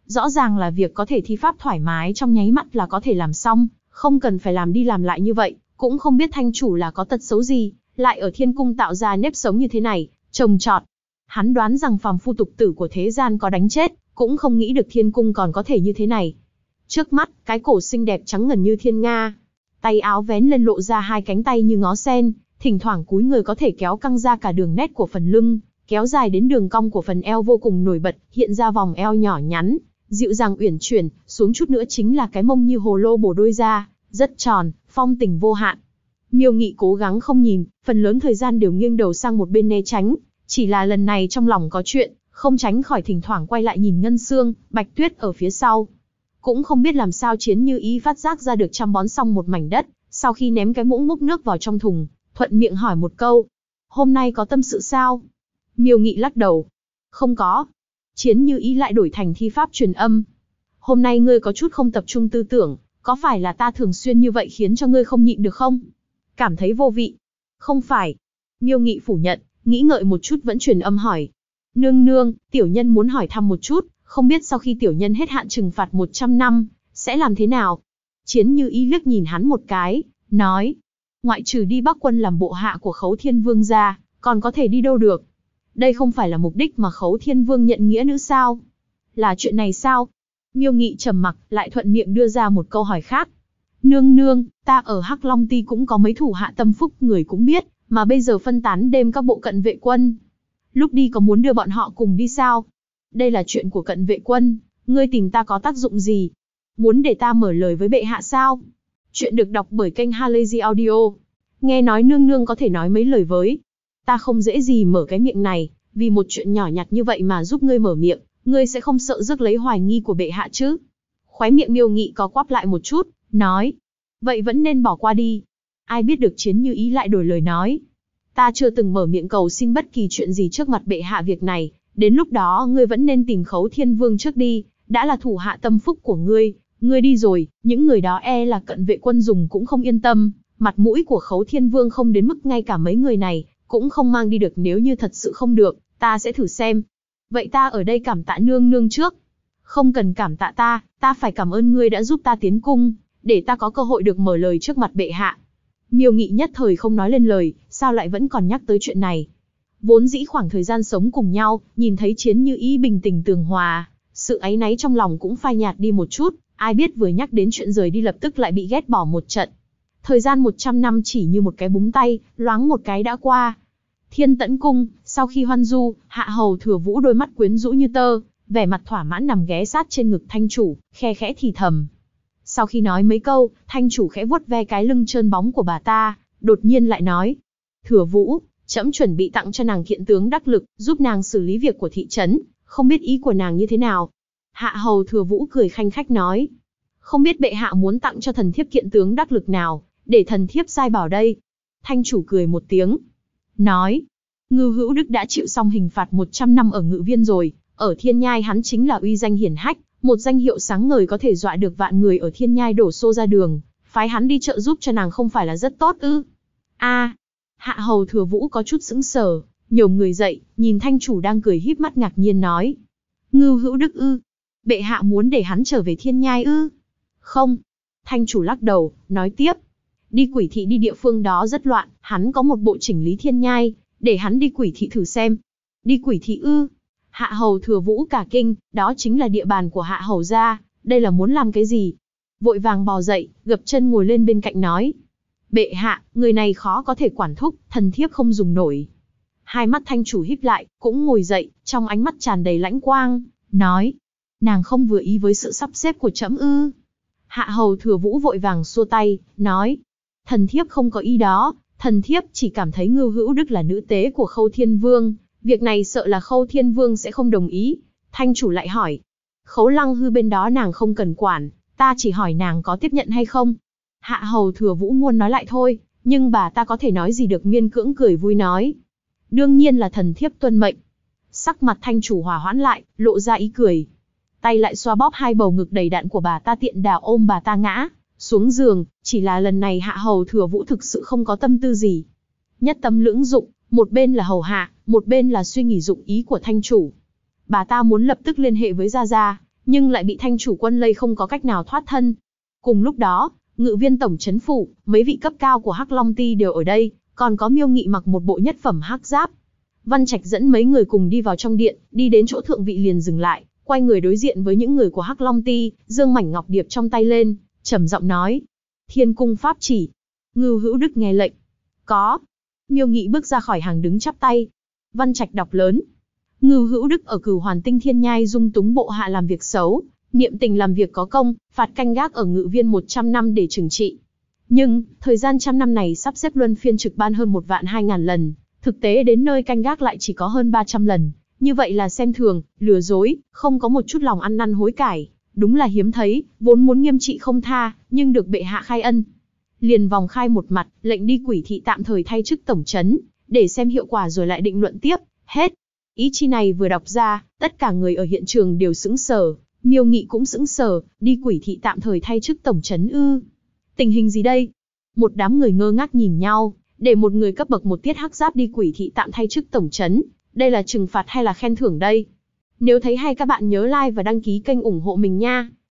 S1: Rõ ràng là việc có thể thi pháp thoải mái trong nháy mắt là có thể làm xong, không cần phải làm đi làm lại như vậy, cũng không biết thanh chủ là có tật xấu gì, lại ở thiên cung tạo ra nếp sống như thế này, trồng trọt. Hắn đoán rằng phàm phu tục tử của thế gian có đánh chết, cũng không nghĩ được thiên cung còn có thể như thế này. Trước mắt, cái cổ xinh đẹp trắng ngần như thiên nga, tay áo vén lên lộ ra hai cánh tay như ngó sen, thỉnh thoảng cúi người có thể kéo căng ra cả đường nét của phần lưng, kéo dài đến đường cong của phần eo vô cùng nổi bật, hiện ra vòng eo nhỏ nhắn, dịu dàng uyển chuyển, xuống chút nữa chính là cái mông như hồ lô bổ đôi ra, rất tròn, phong tình vô hạn. Miêu Nghị cố gắng không nhìn, phần lớn thời gian đều nghiêng đầu sang một bên né tránh, chỉ là lần này trong lòng có chuyện, không tránh khỏi thỉnh thoảng quay lại nhìn Ngân Sương, Bạch Tuyết ở phía sau. Cũng không biết làm sao Chiến Như Ý phát giác ra được chăm bón xong một mảnh đất, sau khi ném cái muỗng múc nước vào trong thùng, thuận miệng hỏi một câu: "Hôm nay có tâm sự sao?" Miêu Nghị lắc đầu: "Không có." Chiến Như Ý lại đổi thành thi pháp truyền âm: "Hôm nay ngươi có chút không tập trung tư tưởng, có phải là ta thường xuyên như vậy khiến cho ngươi không nhịn được không? Cảm thấy vô vị?" "Không phải." Miêu Nghị phủ nhận, nghĩ ngợi một chút vẫn truyền âm hỏi: "Nương nương, tiểu nhân muốn hỏi thăm một chút, không biết sau khi tiểu nhân hết hạn trừng phạt 100 năm, sẽ làm thế nào?" Chiến Như Ý liếc nhìn hắn một cái, nói: "Ngoại trừ đi Bắc Quân làm bộ hạ của Khấu Thiên Vương ra, còn có thể đi đâu được? Đây không phải là mục đích mà Khấu Thiên Vương nhận nghĩa nữ sao? Là chuyện này sao?" Miêu Nghị trầm mặc, lại thuận miệng đưa ra một câu hỏi khác: "Nương nương, ta ở Hắc Long Ti cũng có mấy thủ hạ tâm phúc, người cũng biết, mà bây giờ phân tán đêm các bộ cận vệ quân. Lúc đi có muốn đưa bọn họ cùng đi sao? Đây là chuyện của cận vệ quân, ngươi tìm ta có tác dụng gì? Muốn để ta mở lời với bệ hạ sao?" Chuyện được đọc bởi kênh Halazy Audio. Nghe nói nương nương có thể nói mấy lời với ta, không dễ gì mở cái miệng này, vì một chuyện nhỏ nhặt như vậy mà giúp ngươi mở miệng, ngươi sẽ không sợ rước lấy hoài nghi của bệ hạ chứ? Khóe miệng Miêu Nghị có quắp lại một chút, nói: "Vậy vẫn nên bỏ qua đi." Ai biết được Chiến Như Ý lại đổi lời nói: "Ta chưa từng mở miệng cầu xin bất kỳ chuyện gì trước mặt bệ hạ, việc này, đến lúc đó ngươi vẫn nên tìm Khấu Thiên Vương trước đi, đã là thủ hạ tâm phúc của ngươi. Ngươi đi rồi, những người đó e là cận vệ quân dùng cũng không yên tâm, mặt mũi của Khấu Thiên Vương không đến mức ngay cả mấy người này cũng không mang đi được, nếu như thật sự không được, ta sẽ thử xem. Vậy ta ở đây cảm tạ nương nương trước." "Không cần cảm tạ ta phải cảm ơn ngươi đã giúp ta tiến cung, để ta có cơ hội được mở lời trước mặt bệ hạ." Miêu Nghị nhất thời không nói lên lời, sao lại vẫn còn nhắc tới chuyện này. Vốn dĩ khoảng thời gian sống cùng nhau, nhìn thấy Chiến Như Ý bình tĩnh tường hòa, sự áy náy trong lòng cũng phai nhạt đi một chút, ai biết vừa nhắc đến chuyện rời đi lập tức lại bị ghét bỏ một trận. Thời gian 100 năm chỉ như một cái búng tay, loáng một cái đã qua. Thiên Tẫn Cung, sau khi hoan du, Hạ Hầu Thừa Vũ đôi mắt quyến rũ như tơ, vẻ mặt thỏa mãn nằm ghé sát trên ngực thanh chủ, khe khẽ thì thầm. Sau khi nói mấy câu, thanh chủ khẽ vuốt ve cái lưng trơn bóng của bà ta, đột nhiên lại nói: "Thừa Vũ, trẫm chuẩn bị tặng cho nàng kiện tướng đắc lực, giúp nàng xử lý việc của thị trấn, không biết ý của nàng như thế nào?" Hạ Hầu Thừa Vũ cười khanh khách nói: "Không biết bệ hạ muốn tặng cho thần thiếp kiện tướng đắc lực nào, để thần thiếp sai bảo đây." Thanh chủ cười một tiếng, nói: "Ngưu Hữu Đức đã chịu xong hình phạt 100 năm ở Ngự Viên rồi, ở Thiên Nhai hắn chính là uy danh hiển hách, một danh hiệu sáng ngời có thể dọa được vạn người ở Thiên Nhai đổ xô ra đường, phái hắn đi trợ giúp cho nàng không phải là rất tốt ư?" Hạ Hầu Thừa Vũ có chút sững sờ, nhổm người dậy, nhìn thanh chủ đang cười híp mắt ngạc nhiên nói: "Ngưu Hữu Đức ư? Bệ hạ muốn để hắn trở về Thiên Nhai ư?" "Không." Thanh chủ lắc đầu, nói tiếp: "Đi Quỷ Thị đi địa phương đó rất loạn, hắn có một bộ chỉnh lý Thiên Nhai, để hắn đi Quỷ Thị thử xem." "Đi Quỷ Thị ư?" Hạ Hầu Thừa Vũ cả kinh, đó chính là địa bàn của Hạ Hầu gia, đây là muốn làm cái gì? Vội vàng bò dậy, gập chân ngồi lên bên cạnh nói: "Bệ hạ, người này khó có thể quản thúc, thần thiếp không dùng nổi." Hai mắt thanh chủ híp lại, cũng ngồi dậy, trong ánh mắt tràn đầy lãnh quang, nói: "Nàng không vừa ý với sự sắp xếp của trẫm ư?" Hạ Hầu Thừa Vũ vội vàng xua tay, nói: "Thần thiếp không có ý đó, thần thiếp chỉ cảm thấy Ngưu Hữu Đức là nữ tế của Khâu Thiên Vương, việc này sợ là Khâu Thiên Vương sẽ không đồng ý." Thanh chủ lại hỏi: "Khấu Lăng Hư bên đó nàng không cần quản, ta chỉ hỏi nàng có tiếp nhận hay không?" Hạ Hầu Thừa Vũ muốn nói lại thôi, nhưng bà ta có thể nói gì được, miên cưỡng cười vui nói: "Đương nhiên là thần thiếp tuân mệnh." Sắc mặt thanh chủ hòa hoãn lại, lộ ra ý cười. Tay lại xoa bóp hai bầu ngực đầy đặn của bà ta, tiện đà ôm bà ta ngã xuống giường, chỉ là lần này Hạ Hầu Thừa Vũ thực sự không có tâm tư gì. Nhất tâm lưỡng dụng, một bên là hầu hạ, một bên là suy nghĩ dụng ý của thanh chủ. Bà ta muốn lập tức liên hệ với Gia Gia, nhưng lại bị thanh chủ quân lây không có cách nào thoát thân. Cùng lúc đó, ngự viên tổng trấn phủ, mấy vị cấp cao của Hắc Long Ty đều ở đây, còn có Miêu Nghị mặc một bộ nhất phẩm hắc giáp. Văn Trạch dẫn mấy người cùng đi vào trong điện, đi đến chỗ thượng vị liền dừng lại, quay người đối diện với những người của Hắc Long Ty, giương mảnh ngọc điệp trong tay lên, trầm giọng nói: Thiên cung pháp chỉ. Ngưu Hữu Đức nghe lệnh. Có. Miêu Nghị bước ra khỏi hàng đứng chắp tay. Văn Trạch đọc lớn: Ngưu Hữu Đức ở Cửu Hoàn Tinh Thiên Nhai dung túng bộ hạ làm việc xấu, niệm tình làm việc có công, phạt canh gác ở ngự viên 100 năm để trừng trị. Nhưng, thời gian trăm năm này sắp xếp luân phiên trực ban hơn 1.200.000 lần, thực tế đến nơi canh gác lại chỉ có hơn 300 lần. Như vậy là xem thường, lừa dối, không có một chút lòng ăn năn hối cải, đúng là hiếm thấy, vốn muốn nghiêm trị không tha, nhưng được bệ hạ khai ân. Liền vòng khai một mặt, lệnh đi Quỷ Thị tạm thời thay chức tổng trấn, để xem hiệu quả rồi lại định luận tiếp, hết. Ý chi này vừa đọc ra, tất cả người ở hiện trường đều sững sờ, Miêu Nghị cũng sững sờ, đi Quỷ Thị tạm thời thay chức tổng trấn ư? Tình hình gì đây? Một đám người ngơ ngác nhìn nhau, để một người cấp bậc một tiết hắc giáp đi Quỷ Thị tạm thay chức tổng trấn, đây là trừng phạt hay là khen thưởng đây? Nếu thấy hay các bạn nhớ like và đăng ký kênh ủng hộ mình nha.